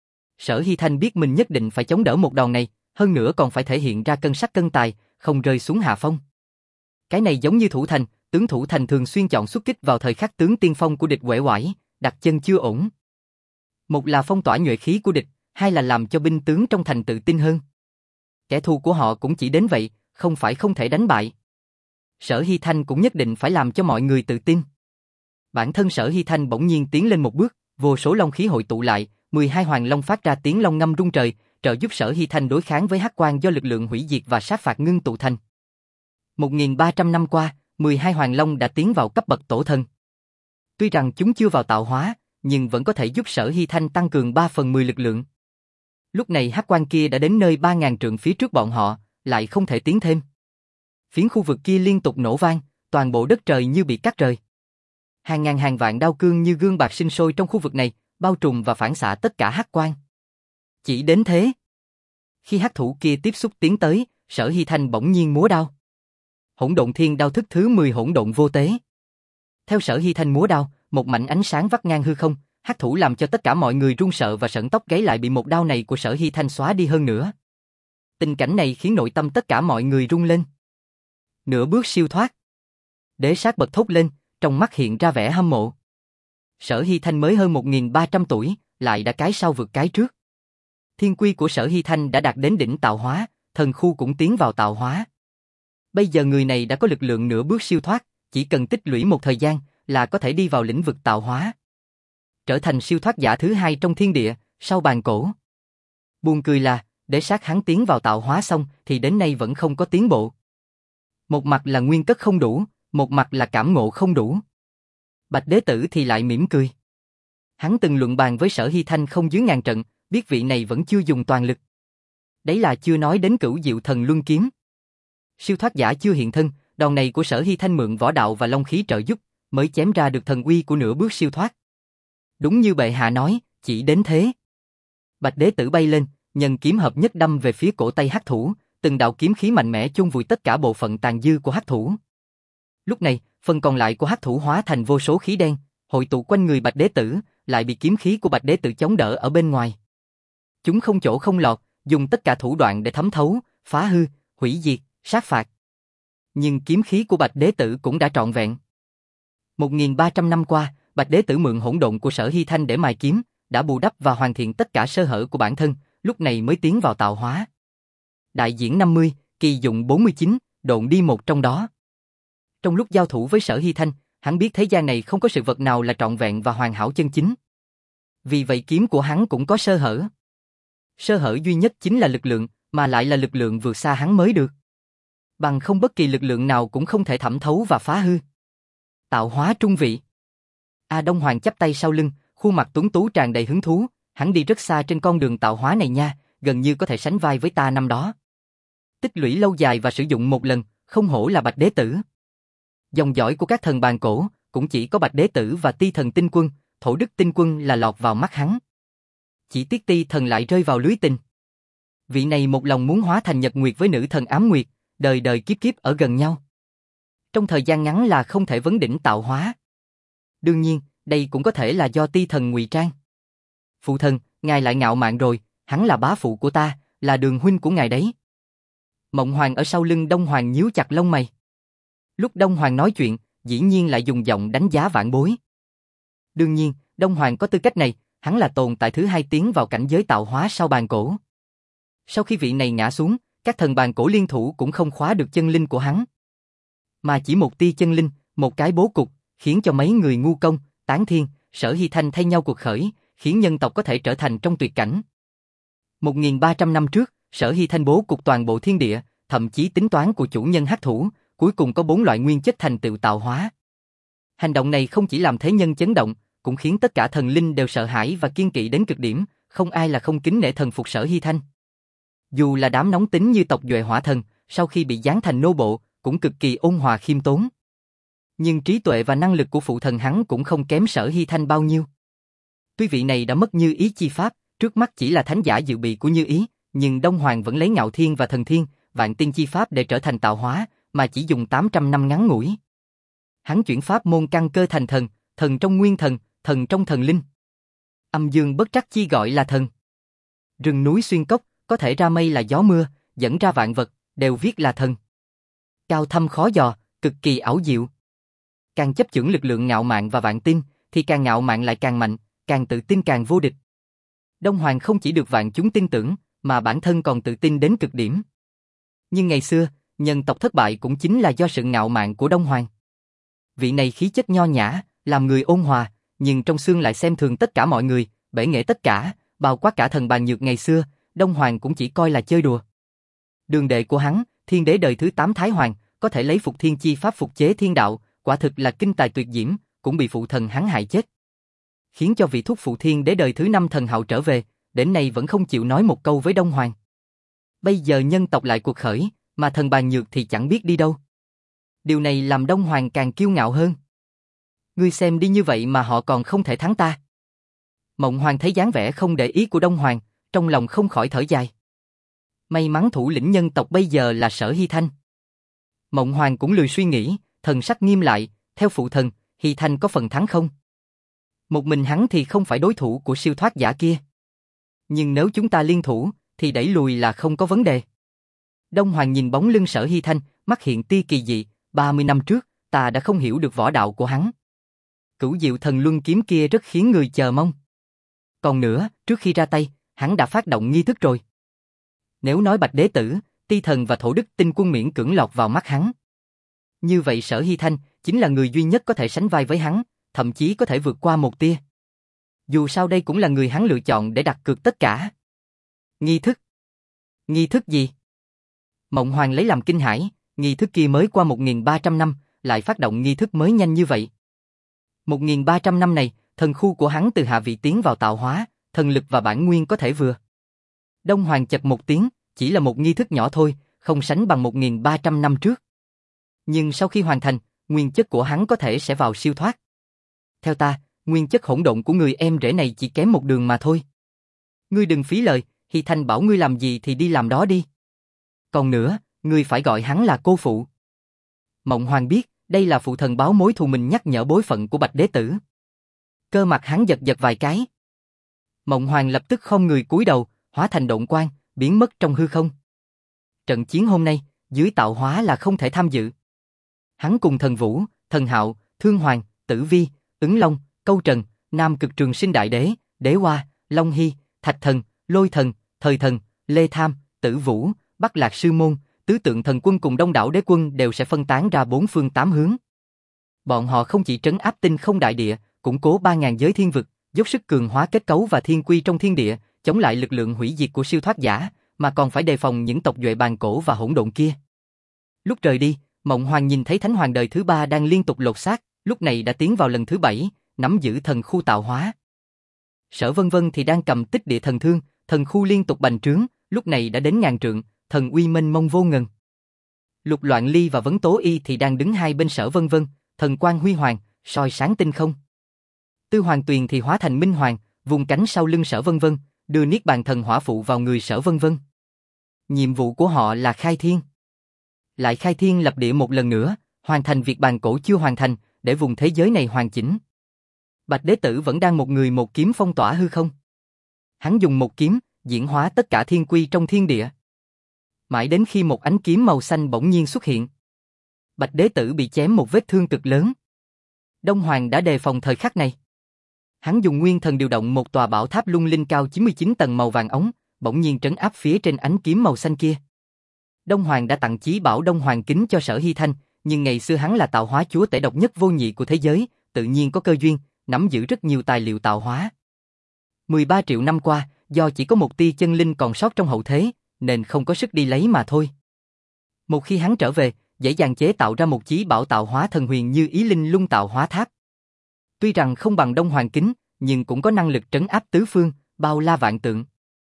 Sở Hy Thanh biết mình nhất định phải chống đỡ một đòn này, hơn nữa còn phải thể hiện ra cân sắc cân tài, không rơi xuống hạ phong. Cái này giống như thủ thành, tướng thủ thành thường xuyên chọn xuất kích vào thời khắc tướng tiên phong của địch uể oải, đặt chân chưa ổn. Một là phong tỏa nhuệ khí của địch, hai là làm cho binh tướng trong thành tự tin hơn. Kẻ thù của họ cũng chỉ đến vậy, không phải không thể đánh bại. Sở Hy Thanh cũng nhất định phải làm cho mọi người tự tin. Bản thân Sở Hy Thanh bỗng nhiên tiến lên một bước, vô số long khí hội tụ lại, mười hai hoàng long phát ra tiếng long ngâm rung trời, trợ giúp Sở Hy Thanh đối kháng với hắc quang do lực lượng hủy diệt và sát phạt ngưng tụ thành. một nghìn ba trăm năm qua, mười hai hoàng long đã tiến vào cấp bậc tổ thần. Tuy rằng chúng chưa vào tạo hóa, nhưng vẫn có thể giúp Sở Hy Thanh tăng cường ba phần mười lực lượng. Lúc này hắc quang kia đã đến nơi ba ngàn trượng phía trước bọn họ, lại không thể tiến thêm. Phiến khu vực kia liên tục nổ vang, toàn bộ đất trời như bị cắt rời. Hàng ngàn hàng vạn đao cương như gương bạc sinh sôi trong khu vực này, bao trùm và phản xạ tất cả hắc quang. Chỉ đến thế. Khi hắc thủ kia tiếp xúc tiến tới, Sở Hy Thanh bỗng nhiên múa đao. Hỗn độn thiên đao thức thứ mười hỗn độn vô tế. Theo Sở Hy Thanh múa đao, một mảnh ánh sáng vắt ngang hư không, hắc thủ làm cho tất cả mọi người run sợ và sởn tóc gáy lại bị một đao này của Sở Hy Thanh xóa đi hơn nữa. Tình cảnh này khiến nội tâm tất cả mọi người rung lên. Nửa bước siêu thoát. Đế Sát bật thốt lên, trong mắt hiện ra vẻ hâm mộ. Sở Hy Thanh mới hơn một nghìn ba trăm tuổi, lại đã cái sau vượt cái trước. Thiên quy của Sở Hy Thanh đã đạt đến đỉnh tạo hóa, thần khu cũng tiến vào tạo hóa. Bây giờ người này đã có lực lượng nửa bước siêu thoát, chỉ cần tích lũy một thời gian là có thể đi vào lĩnh vực tạo hóa. Trở thành siêu thoát giả thứ hai trong thiên địa, sau bàn cổ. Buồn cười là, Đế Sát hắn tiến vào tạo hóa xong thì đến nay vẫn không có tiến bộ. Một mặt là nguyên cất không đủ, một mặt là cảm ngộ không đủ. Bạch Đế Tử thì lại mỉm cười. Hắn từng luận bàn với Sở Hy Thanh không dưới ngàn trận, biết vị này vẫn chưa dùng toàn lực. Đấy là chưa nói đến cửu diệu thần luân kiếm. Siêu thoát giả chưa hiện thân, đòn này của Sở Hy Thanh mượn võ đạo và long khí trợ giúp, mới chém ra được thần uy của nửa bước siêu thoát. Đúng như bệ hạ nói, chỉ đến thế. Bạch Đế Tử bay lên, nhân kiếm hợp nhất đâm về phía cổ tay hắc thủ, từng đạo kiếm khí mạnh mẽ chôn vùi tất cả bộ phận tàn dư của hắc thủ. Lúc này, phần còn lại của hắc thủ hóa thành vô số khí đen, hội tụ quanh người Bạch Đế Tử, lại bị kiếm khí của Bạch Đế Tử chống đỡ ở bên ngoài. Chúng không chỗ không lọt, dùng tất cả thủ đoạn để thấm thấu, phá hư, hủy diệt, sát phạt. Nhưng kiếm khí của Bạch Đế Tử cũng đã trọn vẹn. một nghìn ba trăm năm qua, Bạch Đế Tử mượn hỗn độn của Sở Hy Thanh để mài kiếm, đã bù đắp và hoàn thiện tất cả sơ hở của bản thân, lúc này mới tiến vào tạo hóa. Đại diễn năm mươi, kỳ dụng bốn mươi chín, độn đi một trong đó. Trong lúc giao thủ với Sở Hy Thanh, hắn biết thế gian này không có sự vật nào là trọn vẹn và hoàn hảo chân chính. Vì vậy kiếm của hắn cũng có sơ hở. Sơ hở duy nhất chính là lực lượng, mà lại là lực lượng vượt xa hắn mới được. Bằng không bất kỳ lực lượng nào cũng không thể thẩm thấu và phá hư. Tạo hóa trung vị. A Đông Hoàng chắp tay sau lưng, khuôn mặt tuấn tú tràn đầy hứng thú, hắn đi rất xa trên con đường tạo hóa này nha, gần như có thể sánh vai với ta năm đó. Tích lũy lâu dài và sử dụng một lần, không hổ là Bạch Đế Tử. Dòng dõi của các thần bàn cổ, cũng chỉ có Bạch Đế Tử và Ti Thần Tinh Quân, Thổ Đức Tinh Quân là lọt vào mắt hắn. Chỉ tiếc Ti Thần lại rơi vào lưới tình. Vị này một lòng muốn hóa thành Nhật Nguyệt với nữ thần Ám Nguyệt, đời đời kiếp kiếp ở gần nhau. Trong thời gian ngắn là không thể vấn đỉnh tạo hóa. Đương nhiên, đây cũng có thể là do ti thần ngụy trang. Phụ thần, ngài lại ngạo mạn rồi, hắn là bá phụ của ta, là đường huynh của ngài đấy. Mộng Hoàng ở sau lưng Đông Hoàng nhíu chặt lông mày. Lúc Đông Hoàng nói chuyện, dĩ nhiên lại dùng giọng đánh giá Vãn Bối. Đương nhiên, Đông Hoàng có tư cách này, hắn là tồn tại thứ hai tiến vào cảnh giới tạo hóa sau bàn cổ. Sau khi vị này ngã xuống, các thần bàn cổ liên thủ cũng không khóa được chân linh của hắn. Mà chỉ một tia chân linh, một cái bố cục, khiến cho mấy người ngu công, Tán Thiên, Sở Hy Thanh thay nhau cuộc khởi, khiến nhân tộc có thể trở thành trong tuyệt cảnh. một nghìn ba trăm năm trước, Sở Hy Thanh bố cục toàn bộ thiên địa, thậm chí tính toán của chủ nhân hắc thủ, cuối cùng có bốn loại nguyên chất thành tựu tạo hóa. Hành động này không chỉ làm thế nhân chấn động, cũng khiến tất cả thần linh đều sợ hãi và kiên kỵ đến cực điểm, không ai là không kính nể thần phục Sở Hy Thanh. Dù là đám nóng tính như tộc Duệ Hỏa Thần, sau khi bị giáng thành nô bộ, cũng cực kỳ ôn hòa khiêm tốn. Nhưng trí tuệ và năng lực của phụ thần hắn cũng không kém Sở Hy Thanh bao nhiêu. Tuy vị này đã mất Như Ý chi pháp, trước mắt chỉ là thánh giả dự bị của Như Ý, nhưng Đông Hoàng vẫn lấy Ngạo Thiên và Thần Thiên, Vạn Tiên chi pháp để trở thành tạo hóa, mà chỉ dùng tám trăm năm ngắn ngủi. Hắn chuyển pháp môn căn cơ thành thần, thần trong nguyên thần, thần trong thần linh. Âm dương bất trắc chi gọi là thần. Rừng núi xuyên cốc, có thể ra mây là gió mưa, dẫn ra vạn vật, đều viết là thần. Cao thâm khó dò, cực kỳ ảo diệu. Càng chấp chưởng lực lượng ngạo mạn và vạn tin, thì càng ngạo mạn lại càng mạnh, càng tự tin càng vô địch. Đông Hoàng không chỉ được vạn chúng tin tưởng, mà bản thân còn tự tin đến cực điểm. Nhưng ngày xưa, nhân tộc thất bại cũng chính là do sự ngạo mạn của Đông Hoàng. Vị này khí chất nho nhã, làm người ôn hòa, nhưng trong xương lại xem thường tất cả mọi người, bể nghệ tất cả, bao quát cả thần bàn nhược ngày xưa, Đông Hoàng cũng chỉ coi là chơi đùa. Đường đệ của hắn, thiên đế đời thứ tám Thái Hoàng, có thể lấy phục thiên chi pháp phục chế thiên đạo, quả thực là kinh tài tuyệt diễm, cũng bị phụ thần hắn hại chết. Khiến cho vị thúc phụ thiên đế đời thứ năm Thần Hạo trở về, đến nay vẫn không chịu nói một câu với Đông Hoàng. Bây giờ nhân tộc lại cuộc khởi, mà thần bàn nhược thì chẳng biết đi đâu. Điều này làm Đông Hoàng càng kiêu ngạo hơn. Ngươi xem đi, như vậy mà họ còn không thể thắng ta. Mộng Hoàng thấy dáng vẻ không để ý của Đông Hoàng, trong lòng không khỏi thở dài. May mắn thủ lĩnh nhân tộc bây giờ là Sở Hy Thanh. Mộng Hoàng cũng lười suy nghĩ, thần sắc nghiêm lại, theo phụ thần, Hy Thanh có phần thắng không? Một mình hắn thì không phải đối thủ của siêu thoát giả kia. Nhưng nếu chúng ta liên thủ, thì đẩy lùi là không có vấn đề. Đông Hoàng nhìn bóng lưng Sở Hy Thanh, mắt hiện tia kỳ dị, ba mươi năm trước, ta đã không hiểu được võ đạo của hắn. Cửu diệu thần luân kiếm kia rất khiến người chờ mong. Còn nữa, trước khi ra tay, hắn đã phát động nghi thức rồi. Nếu nói Bạch Đế Tử, Ti Thần và Thổ Đức Tinh Quân miễn cưỡng lọt vào mắt hắn. Như vậy Sở Hy Thanh chính là người duy nhất có thể sánh vai với hắn, thậm chí có thể vượt qua một tia. Dù sao đây cũng là người hắn lựa chọn để đặt cược tất cả. Nghi thức? Nghi thức gì? Mộng Hoàng lấy làm kinh hãi, nghi thức kia mới qua một nghìn ba trăm năm, lại phát động nghi thức mới nhanh như vậy. một nghìn ba trăm năm này, thần khu của hắn từ hạ vị tiến vào tạo hóa, thần lực và bản nguyên có thể vừa. Đông Hoàng chật một tiếng, chỉ là một nghi thức nhỏ thôi, không sánh bằng một nghìn ba trăm năm trước. Nhưng sau khi hoàn thành, nguyên chất của hắn có thể sẽ vào siêu thoát. Theo ta, nguyên chất hỗn độn của người em rể này chỉ kém một đường mà thôi. Ngươi đừng phí lời, Hy Thanh bảo ngươi làm gì thì đi làm đó đi. Còn nữa, ngươi phải gọi hắn là cô phụ. Mộng Hoàng biết, đây là phụ thần báo mối thù mình nhắc nhở bối phận của Bạch Đế Tử. Cơ mặt hắn giật giật vài cái. Mộng Hoàng lập tức khom người cúi đầu, hóa thành độn quang, biến mất trong hư không. Trận chiến hôm nay, dưới tạo hóa là không thể tham dự. Hắn cùng Thần Vũ, Thần Hạo, Thương Hoàng, Tử Vi, Ứng Long, Câu Trần, Nam Cực Trường Sinh Đại Đế, Đế Hoa, Long Hy, Thạch Thần, Lôi Thần, Thời Thần, Lê Tham, Tử Vũ, Bắc Lạc Sư Môn, Tứ Tượng Thần Quân cùng đông đảo đế quân đều sẽ phân tán ra bốn phương tám hướng. Bọn họ không chỉ trấn áp tinh không đại địa, củng cố ba ngàn giới thiên vực, dốc sức cường hóa kết cấu và thiên quy trong thiên địa, chống lại lực lượng hủy diệt của siêu thoát giả, mà còn phải đề phòng những tộc duệ bàn cổ và hỗn độn kia. Lúc rời đi, Mộng Hoàng nhìn thấy Thánh Hoàng đời thứ ba đang liên tục lột xác, lúc này đã tiến vào lần thứ bảy, nắm giữ thần khu tạo hóa. Sở Vân Vân thì đang cầm tích địa thần thương, thần khu liên tục bành trướng, lúc này đã đến ngàn trượng, thần uy mênh mông vô ngần. Lục Loạn Ly và Vấn Tố Y thì đang đứng hai bên Sở Vân Vân, thần quang huy hoàng, soi sáng tinh không. Tư Hoàng Tuyền thì hóa thành Minh Hoàng, vùng cánh sau lưng Sở Vân Vân, đưa niết bàn thần hỏa phụ vào người Sở Vân Vân. Nhiệm vụ của họ là khai thiên. lại khai thiên lập địa một lần nữa, hoàn thành việc bàn cổ chưa hoàn thành, để vùng thế giới này hoàn chỉnh. Bạch Đế Tử vẫn đang một người một kiếm phong tỏa hư không. Hắn dùng một kiếm, diễn hóa tất cả thiên quy trong thiên địa. Mãi đến khi một ánh kiếm màu xanh bỗng nhiên xuất hiện. Bạch Đế Tử bị chém một vết thương cực lớn. Đông Hoàng đã đề phòng thời khắc này. Hắn dùng nguyên thần điều động một tòa bảo tháp lung linh cao chín mươi chín tầng màu vàng ống, bỗng nhiên trấn áp phía trên ánh kiếm màu xanh kia. Đông Hoàng đã tặng chí bảo Đông Hoàng kính cho Sở Hy Thanh, nhưng ngày xưa hắn là tạo hóa chúa tể độc nhất vô nhị của thế giới, tự nhiên có cơ duyên, nắm giữ rất nhiều tài liệu tạo hóa. mười ba triệu năm qua, do chỉ có một tia chân linh còn sót trong hậu thế, nên không có sức đi lấy mà thôi. Một khi hắn trở về, dễ dàng chế tạo ra một chí bảo tạo hóa thần huyền như Ý Linh Lung tạo hóa tháp. Tuy rằng không bằng Đông Hoàng kính, nhưng cũng có năng lực trấn áp tứ phương, bao la vạn tượng.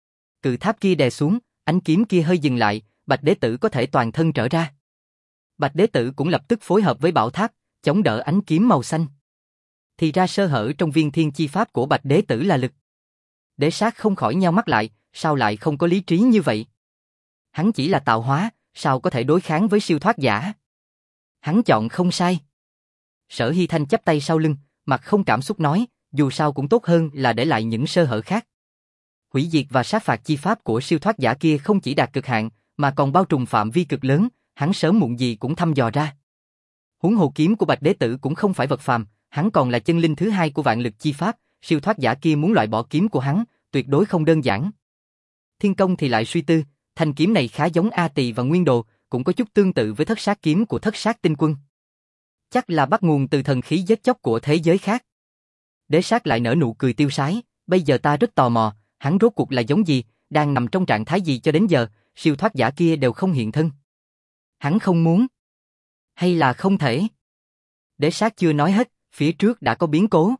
Cự tháp kia đè xuống, ánh kiếm kia hơi dừng lại, Bạch Đế Tử có thể toàn thân trở ra. Bạch Đế Tử cũng lập tức phối hợp với bảo tháp, chống đỡ ánh kiếm màu xanh. Thì ra sơ hở trong viên thiên chi pháp của Bạch Đế Tử là lực. Đế Sát không khỏi nheo mắt lại, sao lại không có lý trí như vậy? Hắn chỉ là tạo hóa, sao có thể đối kháng với siêu thoát giả? Hắn chọn không sai. Sở Hy Thanh chắp tay sau lưng, mặt không cảm xúc nói, dù sao cũng tốt hơn là để lại những sơ hở khác. Hủy diệt và sát phạt chi pháp của siêu thoát giả kia không chỉ đạt cực hạn, mà còn bao trùm phạm vi cực lớn, hắn sớm muộn gì cũng thăm dò ra. Huống hồ kiếm của Bạch Đế Tử cũng không phải vật phàm, hắn còn là chân linh thứ hai của vạn lực chi pháp, siêu thoát giả kia muốn loại bỏ kiếm của hắn, tuyệt đối không đơn giản. Thiên Công thì lại suy tư, thanh kiếm này khá giống A Tỳ và Nguyên Đồ, cũng có chút tương tự với thất sát kiếm của thất sát tinh quân. Chắc là bắt nguồn từ thần khí giết chóc của thế giới khác. Đế Sát lại nở nụ cười tiêu sái, bây giờ ta rất tò mò, hắn rốt cuộc là giống gì, đang nằm trong trạng thái gì cho đến giờ, siêu thoát giả kia đều không hiện thân. Hắn không muốn, hay là không thể? Đế Sát chưa nói hết, phía trước đã có biến cố.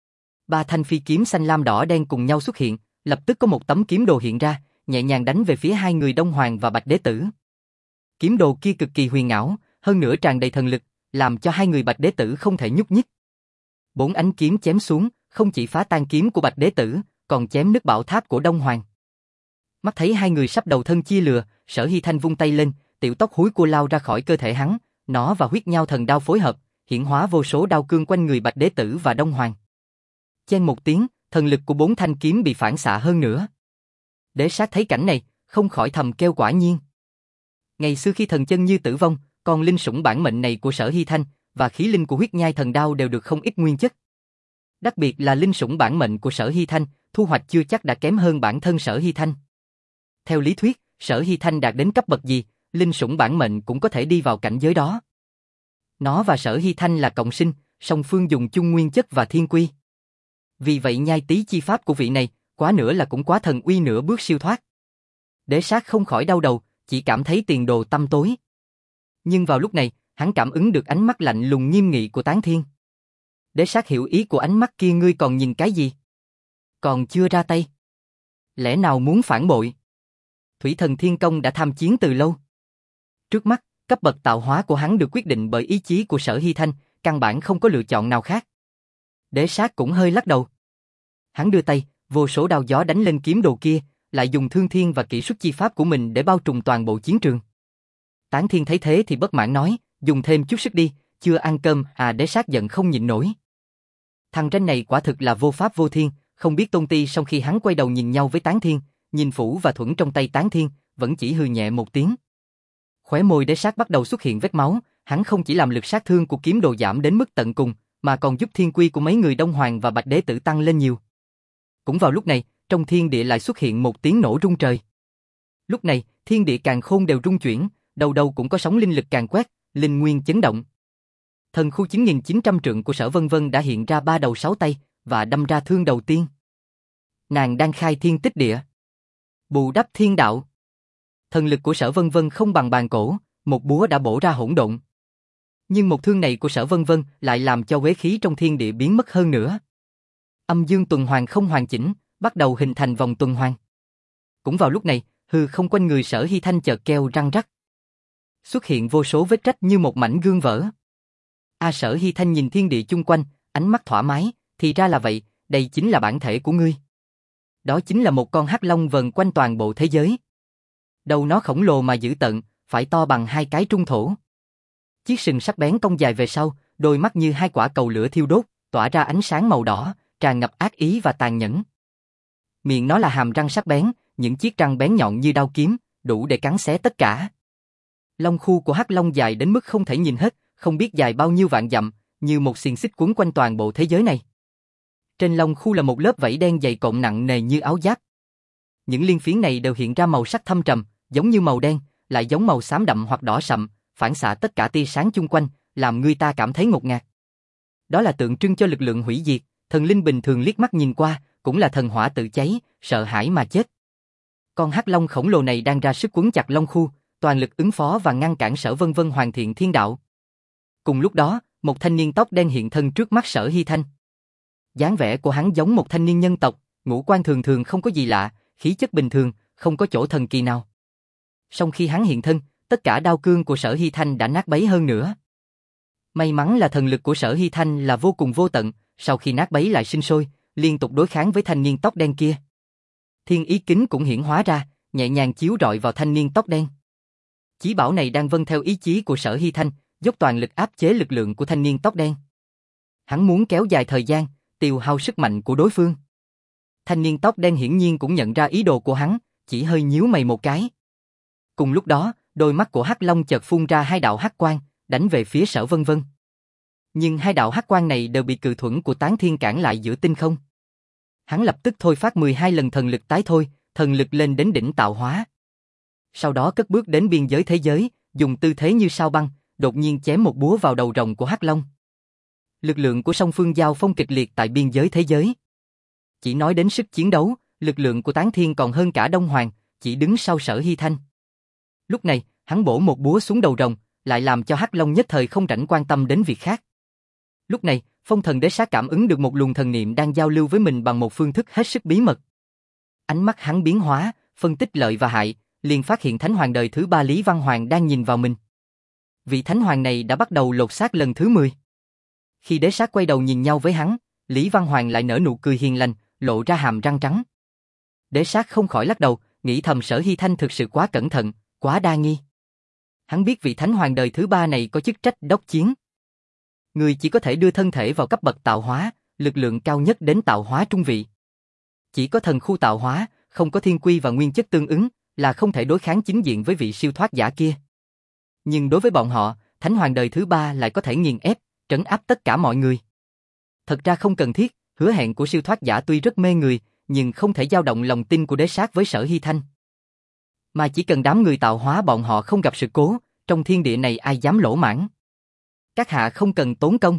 Ba thanh phi kiếm xanh lam đỏ đen cùng nhau xuất hiện, lập tức có một tấm kiếm đồ hiện ra, nhẹ nhàng đánh về phía hai người Đông Hoàng và Bạch Đế Tử. Kiếm đồ kia cực kỳ huyền ảo, hơn nữa tràn đầy thần lực, làm cho hai người Bạch Đế Tử không thể nhúc nhích. Bốn ánh kiếm chém xuống, không chỉ phá tan kiếm của Bạch Đế Tử, còn chém nứt bảo tháp của Đông Hoàng. Mắt thấy hai người sắp đầu thân chia lìa, Sở Hy Thanh vung tay lên, tiểu tóc húi cua lao ra khỏi cơ thể hắn, nó và huyết nhau thần đao phối hợp, hiển hóa vô số đao cương quanh người Bạch Đế Tử và Đông Hoàng. Chen một tiếng, thần lực của bốn thanh kiếm bị phản xạ hơn nữa. Đế Sát thấy cảnh này, không khỏi thầm kêu quả nhiên. Ngày xưa khi thần chân như tử vong, còn linh sủng bản mệnh này của Sở Hy Thanh và khí linh của huyết nhai thần đao đều được không ít nguyên chất. Đặc biệt là linh sủng bản mệnh của Sở Hy Thanh, thu hoạch chưa chắc đã kém hơn bản thân Sở Hy Thanh. Theo lý thuyết, Sở Hy Thanh đạt đến cấp bậc gì, linh sủng bản mệnh cũng có thể đi vào cảnh giới đó. Nó và Sở Hy Thanh là cộng sinh, song phương dùng chung nguyên chất và thiên quy. Vì vậy nhai tí chi pháp của vị này, quá nữa là cũng quá thần uy nửa bước siêu thoát. Đế Sát không khỏi đau đầu, chỉ cảm thấy tiền đồ tăm tối. Nhưng vào lúc này, hắn cảm ứng được ánh mắt lạnh lùng nghiêm nghị của Tán Thiên. Đế Sát hiểu ý của ánh mắt kia, ngươi còn nhìn cái gì? Còn chưa ra tay? Lẽ nào muốn phản bội? Thủy Thần Thiên Công đã tham chiến từ lâu. Trước mắt, cấp bậc tạo hóa của hắn được quyết định bởi ý chí của Sở Hy Thanh, căn bản không có lựa chọn nào khác. Đế Sát cũng hơi lắc đầu. Hắn đưa tay, vô số đao gió đánh lên kiếm đồ kia, lại dùng thương thiên và kỹ xuất chi pháp của mình để bao trùm toàn bộ chiến trường. Tán Thiên thấy thế thì bất mãn nói, dùng thêm chút sức đi, chưa ăn cơm à? Đế Sát giận không nhịn nổi. Thằng ranh này quả thực là vô pháp vô thiên, không biết tôn ti. Sau khi hắn quay đầu nhìn nhau với Tán Thiên, nhìn phủ và thuẫn trong tay Tán Thiên, vẫn chỉ hừ nhẹ một tiếng. Khóe môi Đế Sát bắt đầu xuất hiện vết máu, hắn không chỉ làm lực sát thương của kiếm đồ giảm đến mức tận cùng, mà còn giúp thiên quy của mấy người Đông Hoàng và Bạch Đế Tử tăng lên nhiều. Cũng vào lúc này, trong thiên địa lại xuất hiện một tiếng nổ rung trời. Lúc này, thiên địa càn khôn đều rung chuyển, đầu đầu cũng có sóng linh lực càn quét, linh nguyên chấn động. Thần khu chín nghìn chín trăm trượng của Sở Vân Vân đã hiện ra ba đầu sáu tay và đâm ra thương đầu tiên. Nàng đang khai thiên tích địa, bù đắp thiên đạo. Thần lực của Sở Vân Vân không bằng bàn cổ, một búa đã bổ ra hỗn độn. Nhưng một thương này của Sở Vân Vân lại làm cho uế khí trong thiên địa biến mất hơn nữa. Âm dương tuần hoàn không hoàn chỉnh, bắt đầu hình thành vòng tuần hoàn. Cũng vào lúc này, hư không quanh người Sở Hy Thanh chợt kêu răng rắc. Xuất hiện vô số vết rách như một mảnh gương vỡ. A Sở Hy Thanh nhìn thiên địa chung quanh, ánh mắt thoải mái, thì ra là vậy, đây chính là bản thể của ngươi. Đó chính là một con hắc long vờn quanh toàn bộ thế giới. Đầu nó khổng lồ mà dữ tợn, phải to bằng hai cái trung thổ. Chiếc sừng sắc bén cong dài về sau, đôi mắt như hai quả cầu lửa thiêu đốt, tỏa ra ánh sáng màu đỏ, tràn ngập ác ý và tàn nhẫn. Miệng nó là hàm răng sắc bén, những chiếc răng bén nhọn như đao kiếm, đủ để cắn xé tất cả. Lông khu của hắc long dài đến mức không thể nhìn hết, không biết dài bao nhiêu vạn dặm, như một xiềng xích quấn quanh toàn bộ thế giới này. Trên lông khu là một lớp vảy đen dày cộm nặng nề như áo giáp. Những liên phiến này đều hiện ra màu sắc thâm trầm, giống như màu đen, lại giống màu xám đậm hoặc đỏ sậm, phản xạ tất cả tia sáng chung quanh, làm người ta cảm thấy ngột ngạt. Đó là tượng trưng cho lực lượng hủy diệt, thần linh bình thường liếc mắt nhìn qua, cũng là thần hỏa tự cháy, sợ hãi mà chết. Con hắc long khổng lồ này đang ra sức quấn chặt lông khu, toàn lực ứng phó và ngăn cản Sở Vân Vân hoàn thiện thiên đạo. Cùng lúc đó, một thanh niên tóc đen hiện thân trước mắt Sở Hy Thanh. Dáng vẻ của hắn giống một thanh niên nhân tộc, ngũ quan thường thường không có gì lạ, khí chất bình thường, không có chỗ thần kỳ nào. Song khi hắn hiện thân, tất cả đao cương của Sở Hy Thanh đã nát bấy hơn nữa. May mắn là thần lực của Sở Hy Thanh là vô cùng vô tận, sau khi nát bấy lại sinh sôi, liên tục đối kháng với thanh niên tóc đen kia. Thiên ý kính cũng hiển hóa ra, nhẹ nhàng chiếu rọi vào thanh niên tóc đen. Chí bảo này đang vâng theo ý chí của Sở Hy Thanh, dốc toàn lực áp chế lực lượng của thanh niên tóc đen. Hắn muốn kéo dài thời gian, tiêu hao sức mạnh của đối phương. Thanh niên tóc đen hiển nhiên cũng nhận ra ý đồ của hắn, chỉ hơi nhíu mày một cái. Cùng lúc đó, đôi mắt của hắc long chợt phun ra hai đạo hắc quang, đánh về phía Sở Vân Vân. Nhưng hai đạo hắc quang này đều bị cự thuẫn của Tán Thiên cản lại giữa tinh không. Hắn lập tức thôi phát mười hai lần thần lực tái thôi, thần lực lên đến đỉnh tạo hóa. Sau đó cất bước đến biên giới thế giới, dùng tư thế như sao băng, đột nhiên chém một búa vào đầu rồng của hắc long. Lực lượng của song phương giao phong kịch liệt tại biên giới thế giới. Chỉ nói đến sức chiến đấu, lực lượng của Tán Thiên còn hơn cả Đông Hoàng, chỉ đứng sau Sở Hy Thanh. Lúc này, hắn bổ một búa xuống đầu rồng, lại làm cho hắc long nhất thời không rảnh quan tâm đến việc khác. Lúc này, Phong Thần Đế Sát cảm ứng được một luồng thần niệm đang giao lưu với mình bằng một phương thức hết sức bí mật. Ánh mắt hắn biến hóa, phân tích lợi và hại, liền phát hiện Thánh Hoàng đời thứ ba Lý Văn Hoàng đang nhìn vào mình. Vị Thánh Hoàng này đã bắt đầu lột xác lần thứ mười. Khi Đế Sát quay đầu nhìn nhau với hắn, Lý Văn Hoàng lại nở nụ cười hiền lành, lộ ra hàm răng trắng. Đế Sát không khỏi lắc đầu, nghĩ thầm Sở Hy Thanh thực sự quá cẩn thận, quá đa nghi. Hắn biết vị Thánh Hoàng đời thứ ba này có chức trách đốc chiến. Người chỉ có thể đưa thân thể vào cấp bậc tạo hóa, lực lượng cao nhất đến tạo hóa trung vị. Chỉ có thần khu tạo hóa, không có thiên quy và nguyên chất tương ứng, là không thể đối kháng chính diện với vị siêu thoát giả kia. Nhưng đối với bọn họ, Thánh Hoàng đời thứ ba lại có thể nghiền ép, trấn áp tất cả mọi người. Thật ra không cần thiết, hứa hẹn của siêu thoát giả tuy rất mê người, nhưng không thể dao động lòng tin của Đế Sát với Sở Hy Thanh. Mà chỉ cần đám người tạo hóa bọn họ không gặp sự cố, trong thiên địa này ai dám lỗ mãng. Các hạ không cần tốn công.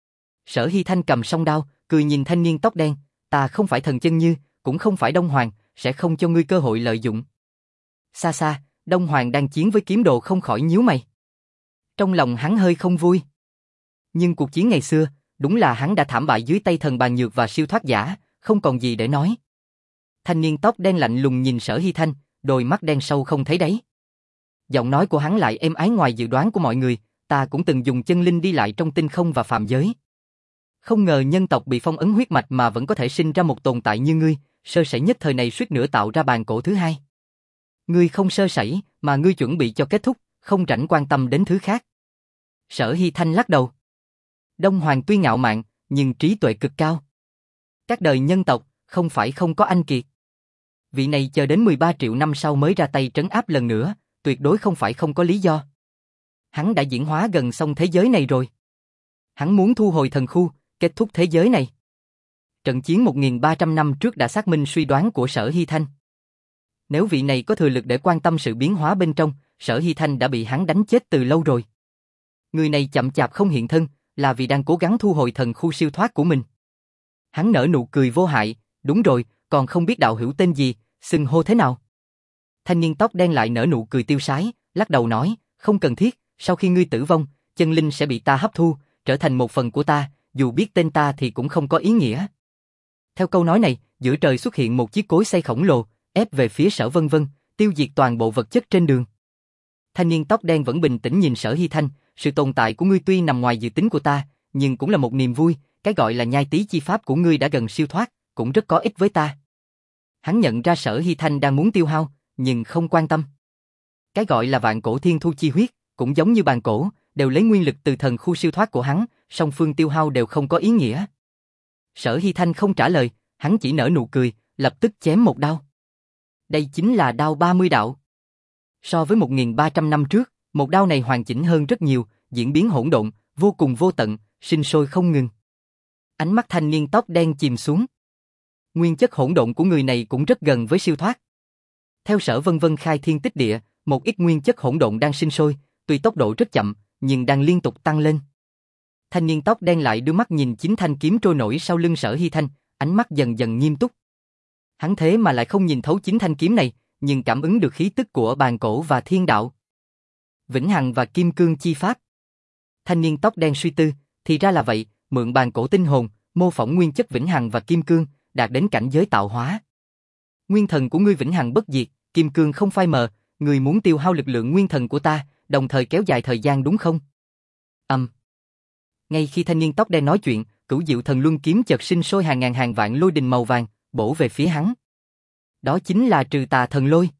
Sở Hy Thanh cầm song đao, cười nhìn thanh niên tóc đen, ta không phải thần chân như, cũng không phải Đông Hoàng, sẽ không cho ngươi cơ hội lợi dụng. Xa xa, Đông Hoàng đang chiến với kiếm đồ không khỏi nhíu mày. Trong lòng hắn hơi không vui. Nhưng cuộc chiến ngày xưa, đúng là hắn đã thảm bại dưới tay thần bàn nhược và siêu thoát giả, không còn gì để nói. Thanh niên tóc đen lạnh lùng nhìn Sở Hy Thanh, đôi mắt đen sâu không thấy đáy. Giọng nói của hắn lại êm ái ngoài dự đoán của mọi người, ta cũng từng dùng chân linh đi lại trong tinh không và phàm giới. Không ngờ nhân tộc bị phong ấn huyết mạch mà vẫn có thể sinh ra một tồn tại như ngươi, sơ sẩy nhất thời này suýt nữa tạo ra bàn cổ thứ hai. Ngươi không sơ sẩy, mà ngươi chuẩn bị cho kết thúc, không rảnh quan tâm đến thứ khác. Sở Hy Thanh lắc đầu. Đông Hoàng tuy ngạo mạn, nhưng trí tuệ cực cao. Các đời nhân tộc, không phải không có anh kiệt. Vị này chờ đến mười ba triệu năm sau mới ra tay trấn áp lần nữa, tuyệt đối không phải không có lý do. Hắn đã diễn hóa gần xong thế giới này rồi. Hắn muốn thu hồi thần khu, kết thúc thế giới này. Trận chiến một nghìn ba trăm năm trước đã xác minh suy đoán của Sở Hy Thanh. Nếu vị này có thừa lực để quan tâm sự biến hóa bên trong, Sở Hy Thanh đã bị hắn đánh chết từ lâu rồi. Người này chậm chạp không hiện thân, là vì đang cố gắng thu hồi thần khu siêu thoát của mình. Hắn nở nụ cười vô hại, đúng rồi, còn không biết đạo hữu tên gì, xưng hô thế nào. Thanh niên tóc đen lại nở nụ cười tiêu sái, lắc đầu nói, không cần thiết, sau khi ngươi tử vong, chân linh sẽ bị ta hấp thu, trở thành một phần của ta, dù biết tên ta thì cũng không có ý nghĩa. Theo câu nói này, giữa trời xuất hiện một chiếc cối xay khổng lồ, ép về phía Sở Vân Vân, tiêu diệt toàn bộ vật chất trên đường. Thanh niên tóc đen vẫn bình tĩnh nhìn Sở Hy Thanh, sự tồn tại của ngươi tuy nằm ngoài dự tính của ta, nhưng cũng là một niềm vui, cái gọi là nhai tí chi pháp của ngươi đã gần siêu thoát, cũng rất có ích với ta. Hắn nhận ra Sở Hy Thanh đang muốn tiêu hao, nhưng không quan tâm. Cái gọi là vạn cổ thiên thu chi huyết, cũng giống như bàn cổ, đều lấy nguyên lực từ thần khu siêu thoát của hắn, song phương tiêu hao đều không có ý nghĩa. Sở Hy Thanh không trả lời, hắn chỉ nở nụ cười, lập tức chém một đao. Đây chính là đao ba mươi đạo. So với một nghìn ba trăm năm trước, một đao này hoàn chỉnh hơn rất nhiều, diễn biến hỗn độn, vô cùng vô tận, sinh sôi không ngừng. Ánh mắt thanh niên tóc đen chìm xuống. Nguyên chất hỗn độn của người này cũng rất gần với siêu thoát. Theo Sở Vân Vân khai thiên tích địa, một ít nguyên chất hỗn độn đang sinh sôi, tuy tốc độ rất chậm, nhưng đang liên tục tăng lên. Thanh niên tóc đen lại đưa mắt nhìn chính thanh kiếm trôi nổi sau lưng Sở Hy Thanh, ánh mắt dần dần nghiêm túc. Hắn thế mà lại không nhìn thấu chính thanh kiếm này, nhưng cảm ứng được khí tức của bàn cổ và thiên đạo. Vĩnh hằng và kim cương chi pháp. Thanh niên tóc đen suy tư, thì ra là vậy, mượn bàn cổ tinh hồn, mô phỏng nguyên chất vĩnh hằng và kim cương, đạt đến cảnh giới tạo hóa. Nguyên thần của ngươi vĩnh hằng bất diệt, kim cương không phai mờ, ngươi muốn tiêu hao lực lượng nguyên thần của ta, đồng thời kéo dài thời gian đúng không? Âm. Um. Ngay khi thanh niên tóc đen nói chuyện, Cửu Diệu Thần Luân kiếm chợt sinh sôi hàng ngàn hàng vạn lôi đình màu vàng, bổ về phía hắn. Đó chính là Trừ Tà Thần Lôi.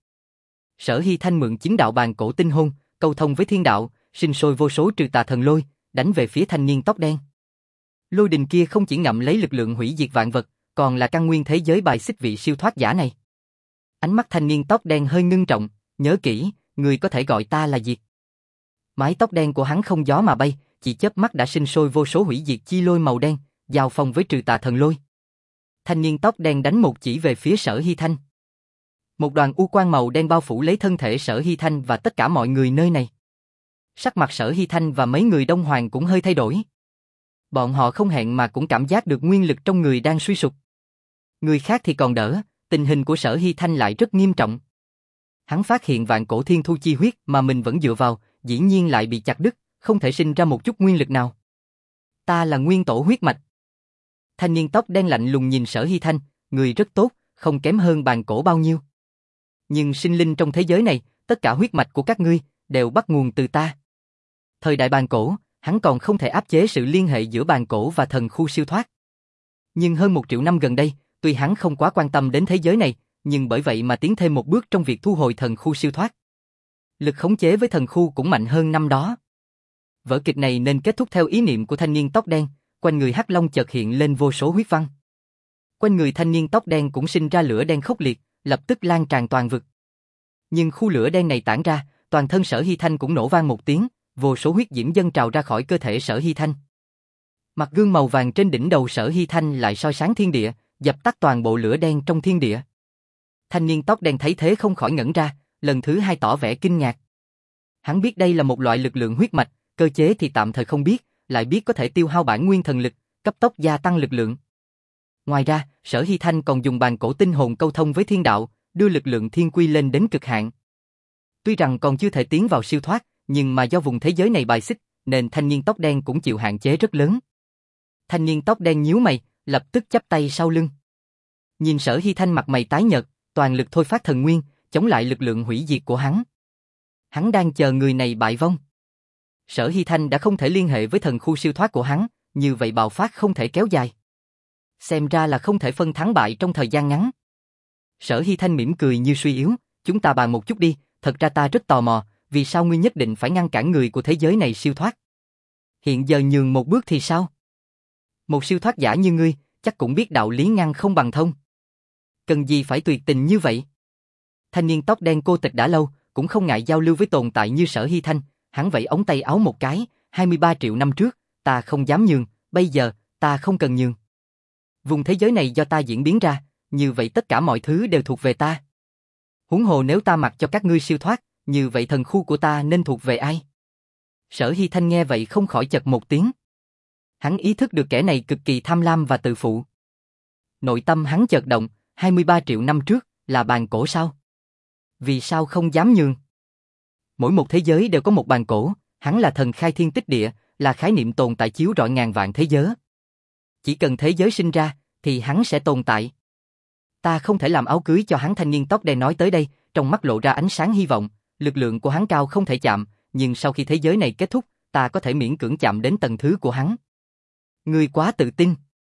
Sở Hy Thanh mượn chính đạo bàn cổ tinh hồn, câu thông với thiên đạo, sinh sôi vô số Trừ Tà Thần Lôi, đánh về phía thanh niên tóc đen. Lôi đình kia không chỉ ngậm lấy lực lượng hủy diệt vạn vật, còn là căn nguyên thế giới bài xích vị siêu thoát giả này. Ánh mắt thanh niên tóc đen hơi ngưng trọng, nhớ kỹ, người có thể gọi ta là Diệt. Mái tóc đen của hắn không gió mà bay, chỉ chớp mắt đã sinh sôi vô số hủy diệt chi lôi màu đen, giao phong với Trừ Tà Thần Lôi. Thanh niên tóc đen đánh một chỉ về phía Sở Hy Thanh. Một đoàn u quang màu đen bao phủ lấy thân thể Sở Hy Thanh và tất cả mọi người nơi này. Sắc mặt Sở Hy Thanh và mấy người Đông Hoàng cũng hơi thay đổi. Bọn họ không hẹn mà cũng cảm giác được nguyên lực trong người đang suy sụp. Người khác thì còn đỡ, tình hình của Sở Hy Thanh lại rất nghiêm trọng. Hắn phát hiện vạn cổ thiên thu chi huyết mà mình vẫn dựa vào, dĩ nhiên lại bị chặt đứt, không thể sinh ra một chút nguyên lực nào. Ta là nguyên tổ huyết mạch. Thanh niên tóc đen lạnh lùng nhìn Sở Hy Thanh, người rất tốt, không kém hơn bàn cổ bao nhiêu. Nhưng sinh linh trong thế giới này, tất cả huyết mạch của các ngươi đều bắt nguồn từ ta. Thời đại bàn cổ, hắn còn không thể áp chế sự liên hệ giữa bàn cổ và thần khu siêu thoát. Nhưng hơn một triệu năm gần đây, tuy hắn không quá quan tâm đến thế giới này, nhưng bởi vậy mà tiến thêm một bước trong việc thu hồi thần khu siêu thoát. Lực khống chế với thần khu cũng mạnh hơn năm đó. Vở kịch này nên kết thúc theo ý niệm của thanh niên tóc đen, quanh người Hắc Long chợt hiện lên vô số huyết văn. Quanh người thanh niên tóc đen cũng sinh ra lửa đen khốc liệt, lập tức lan tràn toàn vực. Nhưng khu lửa đen này tản ra, toàn thân Sở Hy Thanh cũng nổ vang một tiếng, vô số huyết diễm dâng trào ra khỏi cơ thể Sở Hy Thanh. Mặt gương màu vàng trên đỉnh đầu Sở Hy Thanh lại soi sáng thiên địa, dập tắt toàn bộ lửa đen trong thiên địa. Thanh niên tóc đen thấy thế không khỏi ngẩn ra, lần thứ hai tỏ vẻ kinh ngạc. Hắn biết đây là một loại lực lượng huyết mạch, cơ chế thì tạm thời không biết, lại biết có thể tiêu hao bản nguyên thần lực, cấp tốc gia tăng lực lượng. Ngoài ra, Sở Hy Thanh còn dùng bàn cổ tinh hồn câu thông với thiên đạo, đưa lực lượng thiên quy lên đến cực hạn. Tuy rằng còn chưa thể tiến vào siêu thoát, nhưng mà do vùng thế giới này bài xích, nên thanh niên tóc đen cũng chịu hạn chế rất lớn. Thanh niên tóc đen nhíu mày, lập tức chắp tay sau lưng. Nhìn Sở Hy Thanh mặt mày tái nhợt, toàn lực thôi phát thần nguyên, chống lại lực lượng hủy diệt của hắn. Hắn đang chờ người này bại vong. Sở Hy Thanh đã không thể liên hệ với thần khu siêu thoát của hắn, như vậy bạo phát không thể kéo dài. Xem ra là không thể phân thắng bại trong thời gian ngắn. Sở Hy Thanh mỉm cười như suy yếu, chúng ta bàn một chút đi, thật ra ta rất tò mò, vì sao ngươi nhất định phải ngăn cản người của thế giới này siêu thoát? Hiện giờ nhường một bước thì sao? Một siêu thoát giả như ngươi, chắc cũng biết đạo lý ngăn không bằng thông. Cần gì phải tuyệt tình như vậy? Thanh niên tóc đen cô tịch đã lâu, cũng không ngại giao lưu với tồn tại như Sở Hy Thanh, hắn vẫy ống tay áo một cái, hai mươi ba triệu năm trước, ta không dám nhường, bây giờ, ta không cần nhường. Vùng thế giới này do ta diễn biến ra, như vậy tất cả mọi thứ đều thuộc về ta. Huống hồ nếu ta mặc cho các ngươi siêu thoát, như vậy thần khu của ta nên thuộc về ai? Sở Hy Thanh nghe vậy không khỏi chật một tiếng. Hắn ý thức được kẻ này cực kỳ tham lam và tự phụ. Nội tâm hắn chợt động, hai mươi ba triệu năm trước, là bàn cổ sao? Vì sao không dám nhường? Mỗi một thế giới đều có một bàn cổ, hắn là thần khai thiên tích địa, là khái niệm tồn tại chiếu rọi ngàn vạn thế giới. Chỉ cần thế giới sinh ra, thì hắn sẽ tồn tại. Ta không thể làm áo cưới cho hắn. Thanh niên tóc đen nói tới đây, trong mắt lộ ra ánh sáng hy vọng, lực lượng của hắn cao không thể chạm, nhưng sau khi thế giới này kết thúc, ta có thể miễn cưỡng chạm đến tầng thứ của hắn. Ngươi quá tự tin.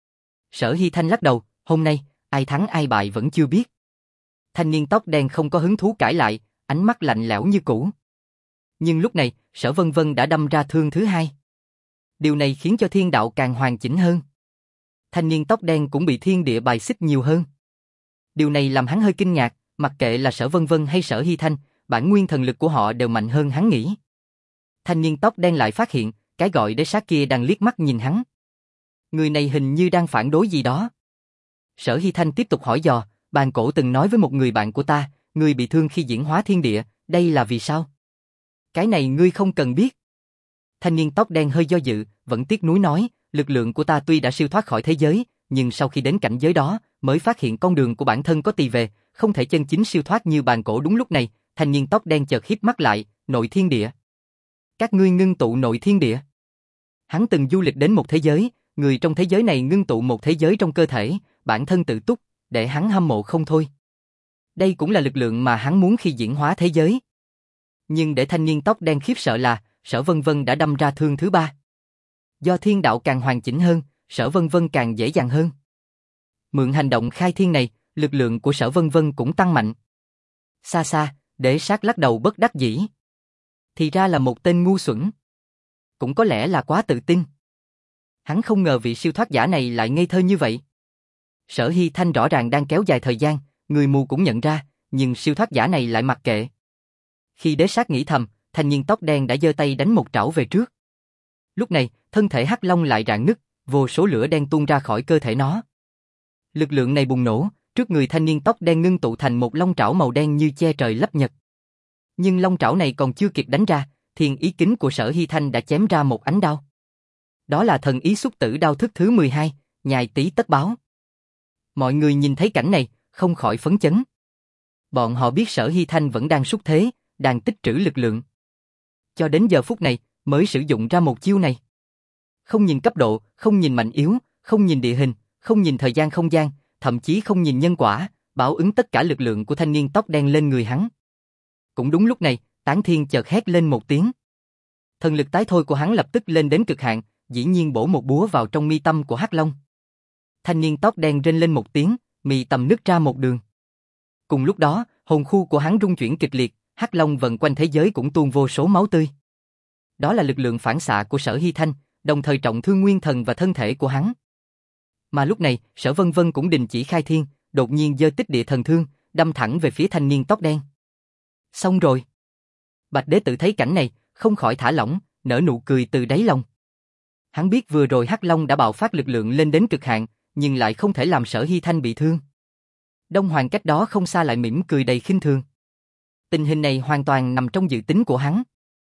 Sở Hy Thanh lắc đầu, hôm nay, ai thắng ai bại vẫn chưa biết. Thanh niên tóc đen không có hứng thú cãi lại, ánh mắt lạnh lẽo như cũ. Nhưng lúc này, Sở Vân Vân đã đâm ra thương thứ hai. Điều này khiến cho thiên đạo càng hoàn chỉnh hơn. Thanh niên tóc đen cũng bị thiên địa bài xích nhiều hơn. Điều này làm hắn hơi kinh ngạc, mặc kệ là Sở Vân Vân hay Sở Hy Thanh, bản nguyên thần lực của họ đều mạnh hơn hắn nghĩ. Thanh niên tóc đen lại phát hiện, cái gọi đế sát kia đang liếc mắt nhìn hắn. Người này hình như đang phản đối gì đó. Sở Hy Thanh tiếp tục hỏi dò, bàn cổ từng nói với một người bạn của ta, ngươi bị thương khi diễn hóa thiên địa, đây là vì sao? Cái này ngươi không cần biết. Thanh niên tóc đen hơi do dự, vẫn tiếc nuối nói, lực lượng của ta tuy đã siêu thoát khỏi thế giới, nhưng sau khi đến cảnh giới đó, mới phát hiện con đường của bản thân có tì về, không thể chân chính siêu thoát như bàn cổ. Đúng lúc này, thanh niên tóc đen chợt híp mắt lại, nội thiên địa. Các ngươi ngưng tụ nội thiên địa. Hắn từng du lịch đến một thế giới, người trong thế giới này ngưng tụ một thế giới trong cơ thể, bản thân tự túc, để hắn hâm mộ không thôi. Đây cũng là lực lượng mà hắn muốn khi diễn hóa thế giới. Nhưng để thanh niên tóc đen khiếp sợ là, Sở Vân Vân đã đâm ra thương thứ ba. Do thiên đạo càng hoàn chỉnh hơn, Sở Vân Vân càng dễ dàng hơn. Mượn hành động khai thiên này, lực lượng của Sở Vân Vân cũng tăng mạnh. Xa xa, Đế Sát lắc đầu bất đắc dĩ. Thì ra là một tên ngu xuẩn. Cũng có lẽ là quá tự tin. Hắn không ngờ vị siêu thoát giả này lại ngây thơ như vậy. Sở Hy Thanh rõ ràng đang kéo dài thời gian, người mù cũng nhận ra, nhưng siêu thoát giả này lại mặc kệ. Khi Đế Sát nghĩ thầm, thanh niên tóc đen đã giơ tay đánh một trảo về trước. Lúc này, thân thể Hắc Long lại rạn nứt, vô số lửa đen tuôn ra khỏi cơ thể nó. Lực lượng này bùng nổ, trước người thanh niên tóc đen ngưng tụ thành một long trảo màu đen như che trời lấp nhật. Nhưng long trảo này còn chưa kịp đánh ra, thiên ý kính của Sở Hy Thanh đã chém ra một ánh đao. Đó là thần ý xúc tử đao thức thứ mười hai, nhài tí tất báo. Mọi người nhìn thấy cảnh này, không khỏi phấn chấn. Bọn họ biết Sở Hy Thanh vẫn đang xúc thế, đang tích trữ lực lượng. Cho đến giờ phút này, mới sử dụng ra một chiêu này. Không nhìn cấp độ, không nhìn mạnh yếu, không nhìn địa hình, không nhìn thời gian không gian, thậm chí không nhìn nhân quả, báo ứng tất cả lực lượng của thanh niên tóc đen lên người hắn. Cũng đúng lúc này, Tán Thiên chợt hét lên một tiếng. Thần lực tái thôi của hắn lập tức lên đến cực hạn, dĩ nhiên bổ một búa vào trong mi tâm của Hắc Long. Thanh niên tóc đen rên lên một tiếng, mi tâm nứt ra một đường. Cùng lúc đó, hồn khu của hắn rung chuyển kịch liệt, Hắc Long vần quanh thế giới cũng tuôn vô số máu tươi. Đó là lực lượng phản xạ của Sở Hy Thanh, đồng thời trọng thương nguyên thần và thân thể của hắn. Mà lúc này, Sở Vân Vân cũng đình chỉ khai thiên, đột nhiên giơ tích địa thần thương, đâm thẳng về phía thanh niên tóc đen. Xong rồi. Bạch Đế tự thấy cảnh này, không khỏi thả lỏng, nở nụ cười từ đáy lòng. Hắn biết vừa rồi Hắc Long đã bạo phát lực lượng lên đến cực hạn, nhưng lại không thể làm Sở Hy Thanh bị thương. Đông Hoàng cách đó không xa lại mỉm cười đầy khinh thường. Tình hình này hoàn toàn nằm trong dự tính của hắn.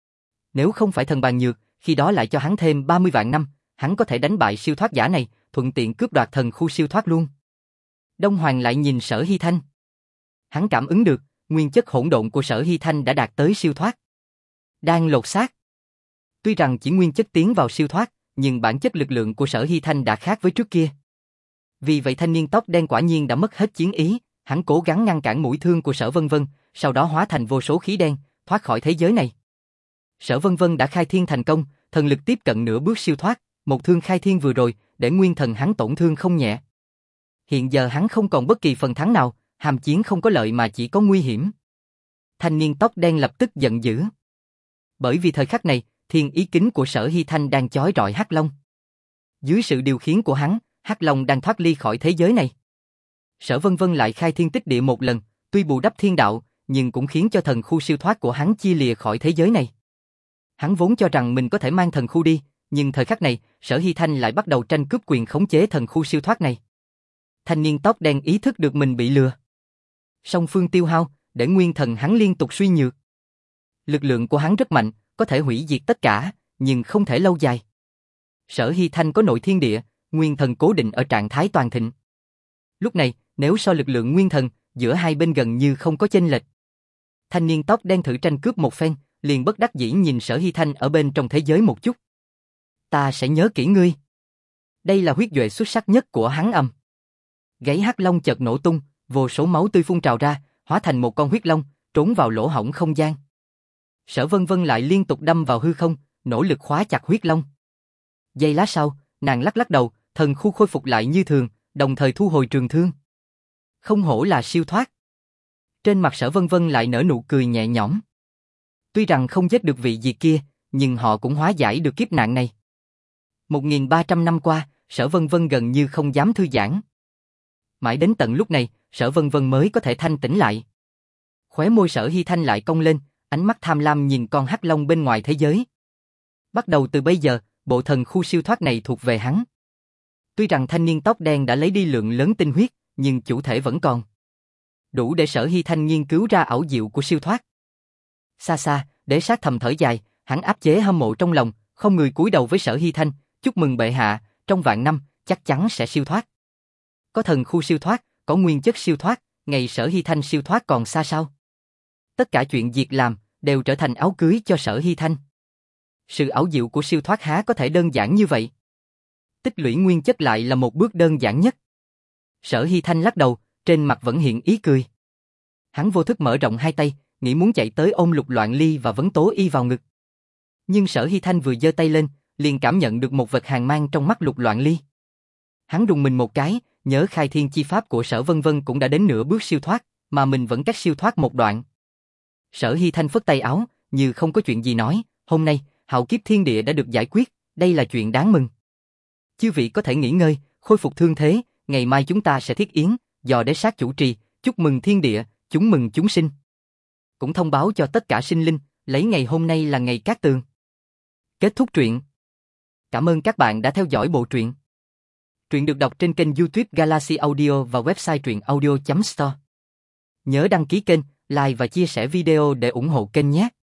Nếu không phải thần bàn nhược, khi đó lại cho hắn thêm ba mươi vạn năm, hắn có thể đánh bại siêu thoát giả này, thuận tiện cướp đoạt thần khu siêu thoát luôn. Đông Hoàng lại nhìn Sở Hy Thanh. Hắn cảm ứng được, nguyên chất hỗn độn của Sở Hy Thanh đã đạt tới siêu thoát. Đang lột xác. Tuy rằng chỉ nguyên chất tiến vào siêu thoát, nhưng bản chất lực lượng của Sở Hy Thanh đã khác với trước kia. Vì vậy thanh niên tóc đen quả nhiên đã mất hết chiến ý, hắn cố gắng ngăn cản mũi thương của Sở Vân Vân, sau đó hóa thành vô số khí đen, thoát khỏi thế giới này. Sở Vân Vân đã khai thiên thành công, thần lực tiếp cận nửa bước siêu thoát, một thương khai thiên vừa rồi, để nguyên thần hắn tổn thương không nhẹ. Hiện giờ hắn không còn bất kỳ phần thắng nào, hàm chiến không có lợi mà chỉ có nguy hiểm. Thanh niên tóc đen lập tức giận dữ. Bởi vì thời khắc này, thiên ý kính của Sở Hy Thanh đang chói rọi Hắc Long. Dưới sự điều khiển của hắn, Hắc Long đang thoát ly khỏi thế giới này. Sở Vân Vân lại khai thiên tích địa một lần, tuy bù đắp thiên đạo, nhưng cũng khiến cho thần khu siêu thoát của hắn chia lìa khỏi thế giới này. Hắn vốn cho rằng mình có thể mang thần khu đi, nhưng thời khắc này, Sở Hy Thanh lại bắt đầu tranh cướp quyền khống chế thần khu siêu thoát này. Thanh niên tóc đen ý thức được mình bị lừa. Song phương tiêu hao, để nguyên thần hắn liên tục suy nhược. Lực lượng của hắn rất mạnh, có thể hủy diệt tất cả, nhưng không thể lâu dài. Sở Hy Thanh có nội thiên địa, nguyên thần cố định ở trạng thái toàn thịnh. Lúc này, nếu so lực lượng nguyên thần, giữa hai bên gần như không có chênh lệch. Thanh niên tóc đen thử tranh cướp một phen, liền bất đắc dĩ nhìn Sở Hy Thanh ở bên trong thế giới một chút. Ta sẽ nhớ kỹ ngươi. Đây là huyết duệ xuất sắc nhất của hắn ầm. Gáy Hắc Long chợt nổ tung, vô số máu tươi phun trào ra, hóa thành một con huyết long, trốn vào lỗ hổng không gian. Sở Vân Vân lại liên tục đâm vào hư không, nỗ lực khóa chặt huyết long. Giây lát sau, nàng lắc lắc đầu, thần khu khôi phục lại như thường, đồng thời thu hồi trường thương. Không hổ là siêu thoát. Trên mặt Sở Vân Vân lại nở nụ cười nhẹ nhõm. Tuy rằng không giết được vị diệt kia, nhưng họ cũng hóa giải được kiếp nạn này. một nghìn ba trăm năm qua, Sở Vân Vân gần như không dám thư giãn. Mãi đến tận lúc này, Sở Vân Vân mới có thể thanh tĩnh lại. Khóe môi Sở Hy Thanh lại cong lên, ánh mắt tham lam nhìn con hắc long bên ngoài thế giới. Bắt đầu từ bây giờ, bộ thần khu siêu thoát này thuộc về hắn. Tuy rằng thanh niên tóc đen đã lấy đi lượng lớn tinh huyết, nhưng chủ thể vẫn còn. Đủ để Sở Hy Thanh nghiên cứu ra ảo diệu của siêu thoát. Xa xa, Đế Sát thầm thở dài, hắn áp chế hâm mộ trong lòng, không người cúi đầu với Sở Hy Thanh, chúc mừng bệ hạ, trong vạn năm, chắc chắn sẽ siêu thoát. Có thần khu siêu thoát, có nguyên chất siêu thoát, ngày Sở Hy Thanh siêu thoát còn xa sao? Tất cả chuyện việc làm, đều trở thành áo cưới cho Sở Hy Thanh. Sự ảo diệu của siêu thoát há có thể đơn giản như vậy? Tích lũy nguyên chất lại là một bước đơn giản nhất. Sở Hy Thanh lắc đầu, trên mặt vẫn hiện ý cười. Hắn vô thức mở rộng hai tay, nghĩ muốn chạy tới ôm Lục Loạn Ly và Vấn Tố Y vào ngực. Nhưng Sở Hy Thanh vừa giơ tay lên, liền cảm nhận được một vật hàn mang trong mắt Lục Loạn Ly. Hắn rùng mình một cái, nhớ khai thiên chi pháp của Sở Vân Vân cũng đã đến nửa bước siêu thoát, mà mình vẫn cách siêu thoát một đoạn. Sở Hy Thanh phất tay áo, như không có chuyện gì nói, hôm nay, hạo kiếp thiên địa đã được giải quyết, đây là chuyện đáng mừng. Chư vị có thể nghỉ ngơi, khôi phục thương thế, ngày mai chúng ta sẽ thiết yến, do Đế Sát chủ trì, chúc mừng thiên địa, chúng mừng chúng sinh. Cũng thông báo cho tất cả sinh linh, lấy ngày hôm nay là ngày cát tường. Kết thúc truyện. Cảm ơn các bạn đã theo dõi bộ truyện. Truyện được đọc trên kênh YouTube Galaxy Audio và website truyện audio chấm store. Nhớ đăng ký kênh, like và chia sẻ video để ủng hộ kênh nhé.